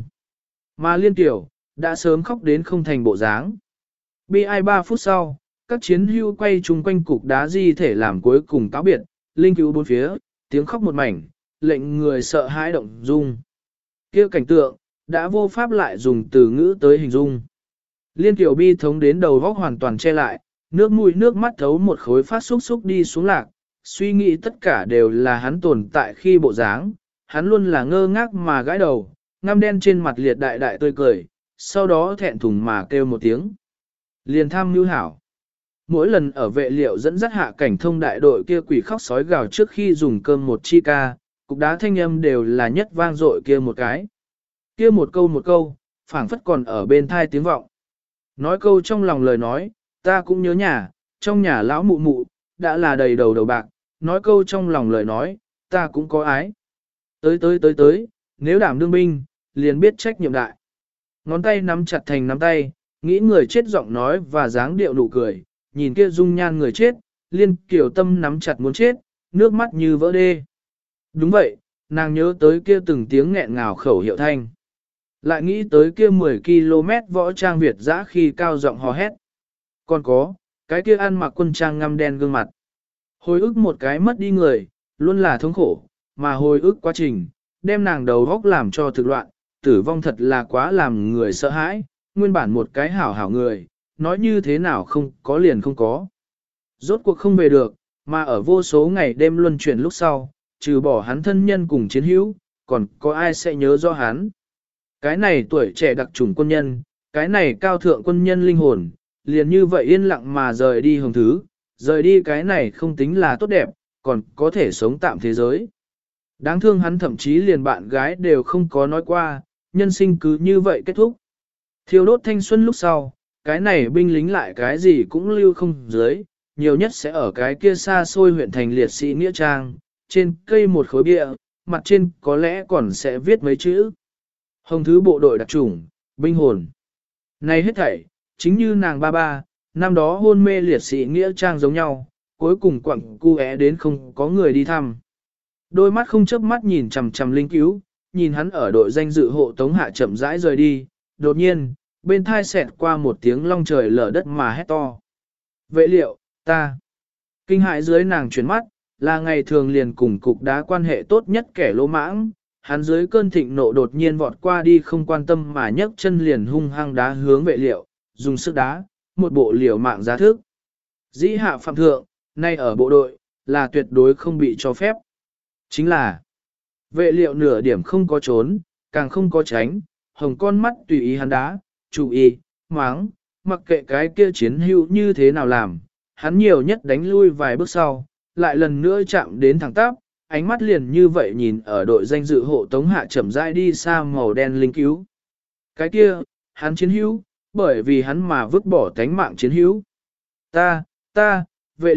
Mà liên tiểu, đã sớm khóc đến không thành bộ dáng. Bi ai ba phút sau, các chiến hưu quay chung quanh cục đá di thể làm cuối cùng cáo biệt, linh cứu bốn phía, tiếng khóc một mảnh, lệnh người sợ hãi động dung. Kia cảnh tượng, đã vô pháp lại dùng từ ngữ tới hình dung. Liên tiểu bi thống đến đầu vóc hoàn toàn che lại, nước mũi nước mắt thấu một khối phát xúc xúc đi xuống lạc, suy nghĩ tất cả đều là hắn tồn tại khi bộ dáng, hắn luôn là ngơ ngác mà gãi đầu, ngăm đen trên mặt liệt đại đại tươi cười, sau đó thẹn thùng mà kêu một tiếng. Liền tham mưu hảo. Mỗi lần ở vệ liệu dẫn dắt hạ cảnh thông đại đội kia quỷ khóc sói gào trước khi dùng cơm một chi ca, cục đá thanh âm đều là nhất vang dội kia một cái. Kia một câu một câu, phảng phất còn ở bên thai tiếng vọng. Nói câu trong lòng lời nói, ta cũng nhớ nhà, trong nhà lão mụ mụ, đã là đầy đầu đầu bạc, nói câu trong lòng lời nói, ta cũng có ái. Tới tới tới tới, nếu đảm đương binh, liền biết trách nhiệm đại. Ngón tay nắm chặt thành nắm tay, nghĩ người chết giọng nói và dáng điệu nụ cười, nhìn kia dung nhan người chết, liên kiểu tâm nắm chặt muốn chết, nước mắt như vỡ đê. Đúng vậy, nàng nhớ tới kia từng tiếng nghẹn ngào khẩu hiệu thanh. Lại nghĩ tới kia mười ki lô mét võ trang Việt dã khi cao giọng hò hét. Còn có, cái kia ăn mặc quân trang ngăm đen gương mặt. Hồi ức một cái mất đi người, luôn là thống khổ, mà hồi ức quá trình, đem nàng đầu góc làm cho thực loạn, tử vong thật là quá làm người sợ hãi, nguyên bản một cái hảo hảo người, nói như thế nào không có liền không có. Rốt cuộc không về được, mà ở vô số ngày đêm luân chuyển lúc sau, trừ bỏ hắn thân nhân cùng chiến hữu, còn có ai sẽ nhớ do hắn. Cái này tuổi trẻ đặc chủng quân nhân, cái này cao thượng quân nhân linh hồn, liền như vậy yên lặng mà rời đi hồng thứ, rời đi cái này không tính là tốt đẹp, còn có thể sống tạm thế giới. Đáng thương hắn thậm chí liền bạn gái đều không có nói qua, nhân sinh cứ như vậy kết thúc. Thiêu đốt thanh xuân lúc sau, cái này binh lính lại cái gì cũng lưu không dưới, nhiều nhất sẽ ở cái kia xa xôi huyện thành liệt sĩ Nghĩa Trang, trên cây một khối bia, mặt trên có lẽ còn sẽ viết mấy chữ. Hồng thứ bộ đội đặc chủng, binh hồn. Này hết thảy, chính như nàng ba ba, năm đó hôn mê liệt sĩ Nghĩa Trang giống nhau, cuối cùng quặng cu é đến không có người đi thăm. Đôi mắt không chớp mắt nhìn chằm chằm linh cứu, nhìn hắn ở đội danh dự hộ tống hạ chậm rãi rời đi, đột nhiên, bên thai xẹt qua một tiếng long trời lở đất mà hét to. Vệ liệu, ta. Kinh hại dưới nàng chuyển mắt, là ngày thường liền cùng cục đá quan hệ tốt nhất kẻ lỗ mãng, hắn dưới cơn thịnh nộ đột nhiên vọt qua đi không quan tâm mà nhấc chân liền hung hăng đá hướng vệ liệu, dùng sức đá, một bộ liều mạng giá thức. Dĩ hạ phạm thượng, nay ở bộ đội, là tuyệt đối không bị cho phép. Chính là, vệ liệu nửa điểm không có trốn, càng không có tránh, hồng con mắt tùy ý hắn đá, chú ý, máng, mặc kệ cái kia chiến hữu như thế nào làm, hắn nhiều nhất đánh lui vài bước sau, lại lần nữa chạm đến thẳng tắp, ánh mắt liền như vậy nhìn ở đội danh dự hộ tống hạ chậm rãi đi xa màu đen linh cứu. Cái kia, hắn chiến hữu, bởi vì hắn mà vứt bỏ tánh mạng chiến hữu. Ta, ta, vệ liệu,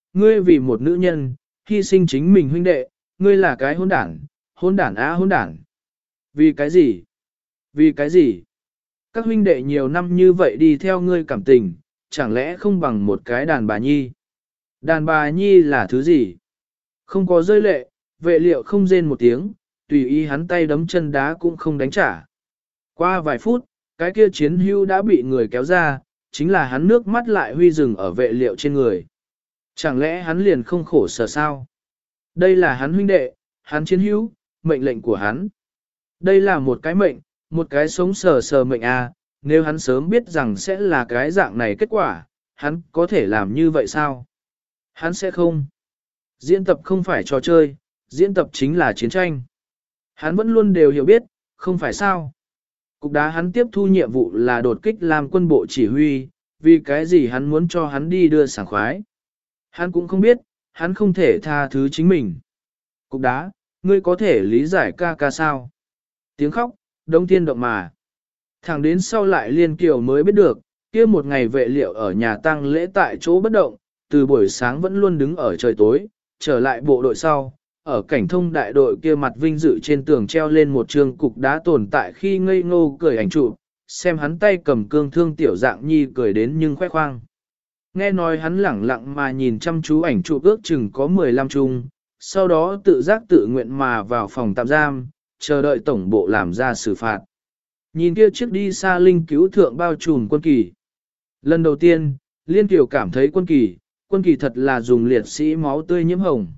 ngươi vì một nữ nhân, hy sinh chính mình huynh đệ, ngươi là cái hỗn đản, hỗn đản á hỗn đản. Vì cái gì? Vì cái gì? Các huynh đệ nhiều năm như vậy đi theo ngươi cảm tình, chẳng lẽ không bằng một cái đàn bà nhi? Đàn bà nhi là thứ gì? Không có rơi lệ, vệ liệu không rên một tiếng, tùy ý hắn tay đấm chân đá cũng không đánh trả. Qua vài phút, cái kia chiến hưu đã bị người kéo ra, chính là hắn nước mắt lại huy rừng ở vệ liệu trên người. Chẳng lẽ hắn liền không khổ sở sao? Đây là hắn huynh đệ, hắn chiến hữu, mệnh lệnh của hắn. Đây là một cái mệnh, một cái sống sờ sờ mệnh à, nếu hắn sớm biết rằng sẽ là cái dạng này kết quả, hắn có thể làm như vậy sao? Hắn sẽ không. Diễn tập không phải trò chơi, diễn tập chính là chiến tranh. Hắn vẫn luôn đều hiểu biết, không phải sao. Cục đá hắn tiếp thu nhiệm vụ là đột kích làm quân bộ chỉ huy, vì cái gì hắn muốn cho hắn đi đưa sảng khoái. Hắn cũng không biết, hắn không thể tha thứ chính mình. Cục đá, ngươi có thể lý giải ca ca sao? Tiếng khóc, đông thiên động mà. Thẳng đến sau lại Liên Kiều mới biết được, kia một ngày vệ liệu ở nhà tang lễ tại chỗ bất động, từ buổi sáng vẫn luôn đứng ở trời tối, trở lại bộ đội sau, ở cảnh thông đại đội kia mặt vinh dự trên tường treo lên một trường cục đá tồn tại khi ngây ngô cười ảnh chụp, xem hắn tay cầm cương thương tiểu dạng nhi cười đến nhưng khoe khoang. Nghe nói hắn lẳng lặng mà nhìn chăm chú ảnh chụp ước chừng có mười lăm chung, sau đó tự giác tự nguyện mà vào phòng tạm giam, chờ đợi tổng bộ làm ra xử phạt. Nhìn kia chiếc đi xa linh cứu thượng bao trùm quân kỳ. Lần đầu tiên, Liên Kiều cảm thấy quân kỳ, quân kỳ thật là dùng liệt sĩ máu tươi nhiễm hồng.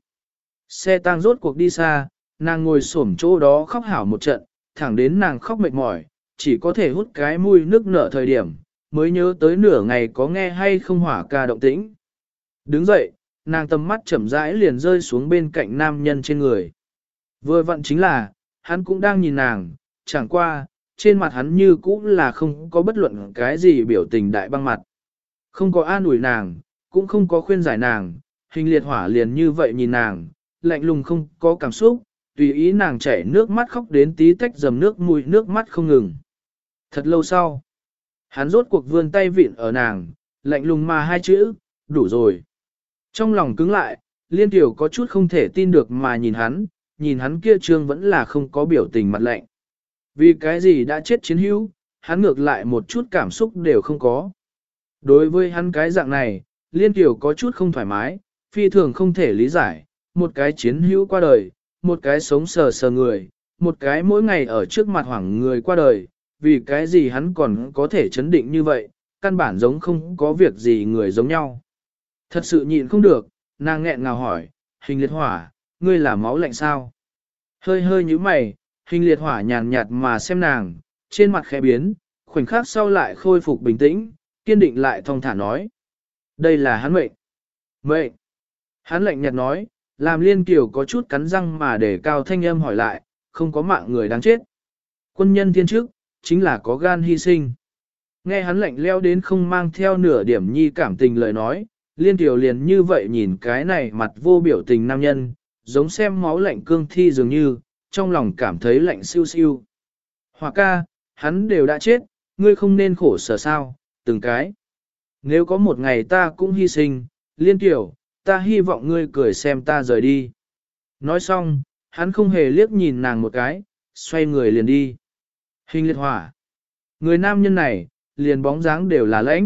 Xe tang rốt cuộc đi xa, nàng ngồi xổm chỗ đó khóc hảo một trận, thẳng đến nàng khóc mệt mỏi, chỉ có thể hút cái mũi nước nở thời điểm, mới nhớ tới nửa ngày có nghe hay không hỏa ca động tĩnh. Đứng dậy, nàng tầm mắt chậm rãi liền rơi xuống bên cạnh nam nhân trên người. Vừa vặn chính là, hắn cũng đang nhìn nàng, chẳng qua, trên mặt hắn như cũ là không có bất luận cái gì biểu tình đại băng mặt. Không có an ủi nàng, cũng không có khuyên giải nàng, hình liệt hỏa liền như vậy nhìn nàng, lạnh lùng không có cảm xúc, tùy ý nàng chảy nước mắt khóc đến tí tách dầm nước mũi nước mắt không ngừng. Thật lâu sau, hắn rốt cuộc vươn tay vịn ở nàng, lạnh lùng mà hai chữ, đủ rồi. Trong lòng cứng lại, Liên Tiểu có chút không thể tin được mà nhìn hắn, nhìn hắn kia trương vẫn là không có biểu tình mặt lạnh. Vì cái gì đã chết chiến hữu, hắn ngược lại một chút cảm xúc đều không có. Đối với hắn cái dạng này, Liên Tiểu có chút không thoải mái, phi thường không thể lý giải, một cái chiến hữu qua đời, một cái sống sờ sờ người, một cái mỗi ngày ở trước mặt hoảng người qua đời, vì cái gì hắn còn có thể chấn định như vậy, căn bản giống không có việc gì người giống nhau. Thật sự nhịn không được, nàng nghẹn ngào hỏi, hình liệt hỏa, ngươi là máu lạnh sao? Hơi hơi như mày, hình liệt hỏa nhàn nhạt mà xem nàng, trên mặt khẽ biến, khoảnh khắc sau lại khôi phục bình tĩnh, kiên định lại thong thả nói. Đây là hắn mệnh. Mệnh. Hắn lạnh nhạt nói, làm Liên Kiều có chút cắn răng mà để cao thanh âm hỏi lại, không có mạng người đáng chết. Quân nhân thiên chức, chính là có gan hy sinh. Nghe hắn lạnh leo đến không mang theo nửa điểm nhi cảm tình lời nói, Liên Kiều liền như vậy nhìn cái này mặt vô biểu tình nam nhân, giống xem máu lạnh cương thi dường như, trong lòng cảm thấy lạnh siêu siêu. Hỏa ca, hắn đều đã chết, ngươi không nên khổ sở sao, từng cái. Nếu có một ngày ta cũng hy sinh, Liên Kiều, ta hy vọng ngươi cười xem ta rời đi. Nói xong, hắn không hề liếc nhìn nàng một cái, xoay người liền đi. Hình liệt hỏa. Người nam nhân này, liền bóng dáng đều là lãnh.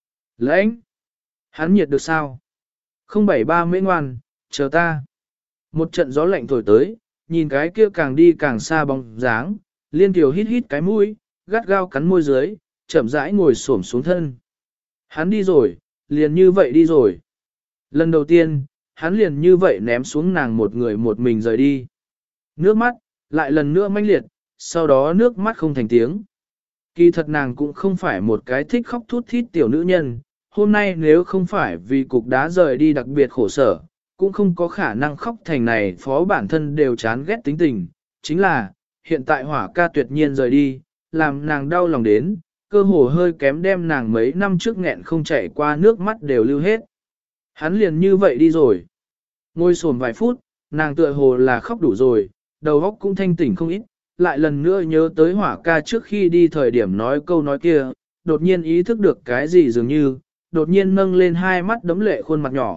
Lãnh. Hắn nhiệt được sao? không bảy ba mễ ngoan, chờ ta. Một trận gió lạnh thổi tới, nhìn cái kia càng đi càng xa bóng dáng, Liên Kiều hít hít cái mũi, gắt gao cắn môi dưới, chậm rãi ngồi xổm xuống thân. Hắn đi rồi, liền như vậy đi rồi. Lần đầu tiên, hắn liền như vậy ném xuống nàng một người một mình rời đi. Nước mắt, lại lần nữa mãnh liệt, sau đó nước mắt không thành tiếng. Kỳ thật nàng cũng không phải một cái thích khóc thút thít tiểu nữ nhân, hôm nay nếu không phải vì cục đá rời đi đặc biệt khổ sở, cũng không có khả năng khóc thành này phó bản thân đều chán ghét tính tình. Chính là, hiện tại hỏa ca tuyệt nhiên rời đi, làm nàng đau lòng đến, cơ hồ hơi kém đem nàng mấy năm trước nghẹn không chảy qua nước mắt đều lưu hết. Hắn liền như vậy đi rồi. Ngồi xổm vài phút, nàng tựa hồ là khóc đủ rồi, đầu óc cũng thanh tỉnh không ít, lại lần nữa nhớ tới hỏa ca trước khi đi thời điểm nói câu nói kia, đột nhiên ý thức được cái gì dường như, đột nhiên nâng lên hai mắt đấm lệ khuôn mặt nhỏ,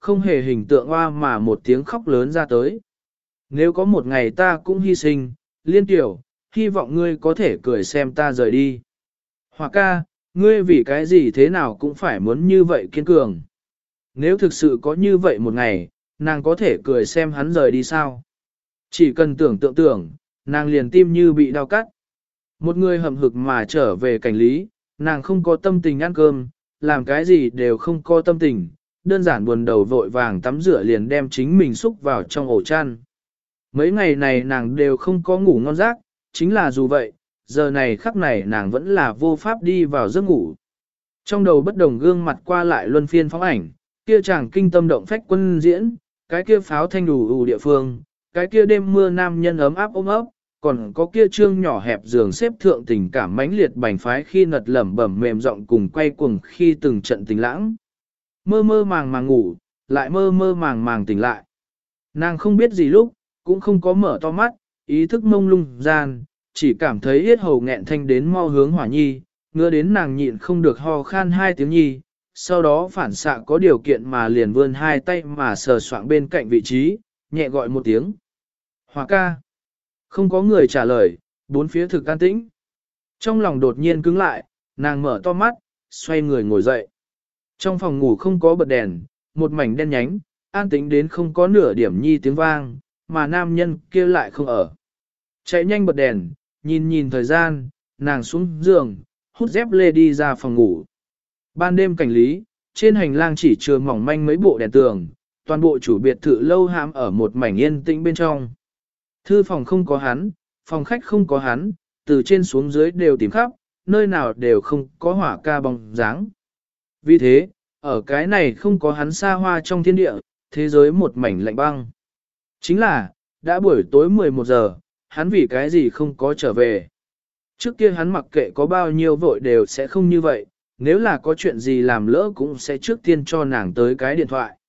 không hề hình tượng hoa mà một tiếng khóc lớn ra tới. Nếu có một ngày ta cũng hy sinh, Liên Tiểu, hy vọng ngươi có thể cười xem ta rời đi. Hỏa ca, ngươi vì cái gì thế nào cũng phải muốn như vậy kiên cường. Nếu thực sự có như vậy một ngày, nàng có thể cười xem hắn rời đi sao? Chỉ cần tưởng tượng tưởng, nàng liền tim như bị đau cắt. Một người hầm hực mà trở về cảnh lý, nàng không có tâm tình ăn cơm, làm cái gì đều không có tâm tình, đơn giản buồn đầu vội vàng tắm rửa liền đem chính mình xúc vào trong ổ chăn. Mấy ngày này nàng đều không có ngủ ngon giấc, chính là dù vậy, giờ này khắc này nàng vẫn là vô pháp đi vào giấc ngủ. Trong đầu bất đồng gương mặt qua lại luân phiên phóng ảnh, kia chàng kinh tâm động phách quân diễn, cái kia pháo thanh đủ ủ địa phương, cái kia đêm mưa nam nhân ấm áp ôm ấp, còn có kia trương nhỏ hẹp giường xếp thượng tình cảm mãnh liệt bành phái khi nật lẩm bẩm mềm giọng cùng quay cuồng khi từng trận tình lãng. Mơ mơ màng màng ngủ, lại mơ mơ màng màng tỉnh lại. Nàng không biết gì lúc, cũng không có mở to mắt, ý thức mông lung gian, chỉ cảm thấy yết hầu nghẹn thanh đến mau hướng hỏa nhi, ngứa đến nàng nhịn không được ho khan hai tiếng nhi, sau đó phản xạ có điều kiện mà liền vươn hai tay mà sờ soạng bên cạnh vị trí, nhẹ gọi một tiếng. Hỏa ca. Không có người trả lời, bốn phía thực an tĩnh. Trong lòng đột nhiên cứng lại, nàng mở to mắt, xoay người ngồi dậy. Trong phòng ngủ không có bật đèn, một mảnh đen nhánh, an tĩnh đến không có nửa điểm nhi tiếng vang, mà nam nhân kia lại không ở. Chạy nhanh bật đèn, nhìn nhìn thời gian, nàng xuống giường, hút dép lê đi ra phòng ngủ. Ban đêm cảnh lý, trên hành lang chỉ chừa mỏng manh mấy bộ đèn tường, toàn bộ chủ biệt thự lâu hãm ở một mảnh yên tĩnh bên trong. Thư phòng không có hắn, phòng khách không có hắn, từ trên xuống dưới đều tìm khắp, nơi nào đều không có hỏa ca bóng dáng. Vì thế, ở cái này không có hắn xa hoa trong thiên địa, thế giới một mảnh lạnh băng. Chính là, đã buổi tối mười một giờ, hắn vì cái gì không có trở về. Trước kia hắn mặc kệ có bao nhiêu vội đều sẽ không như vậy, nếu là có chuyện gì làm lỡ cũng sẽ trước tiên cho nàng tới cái điện thoại.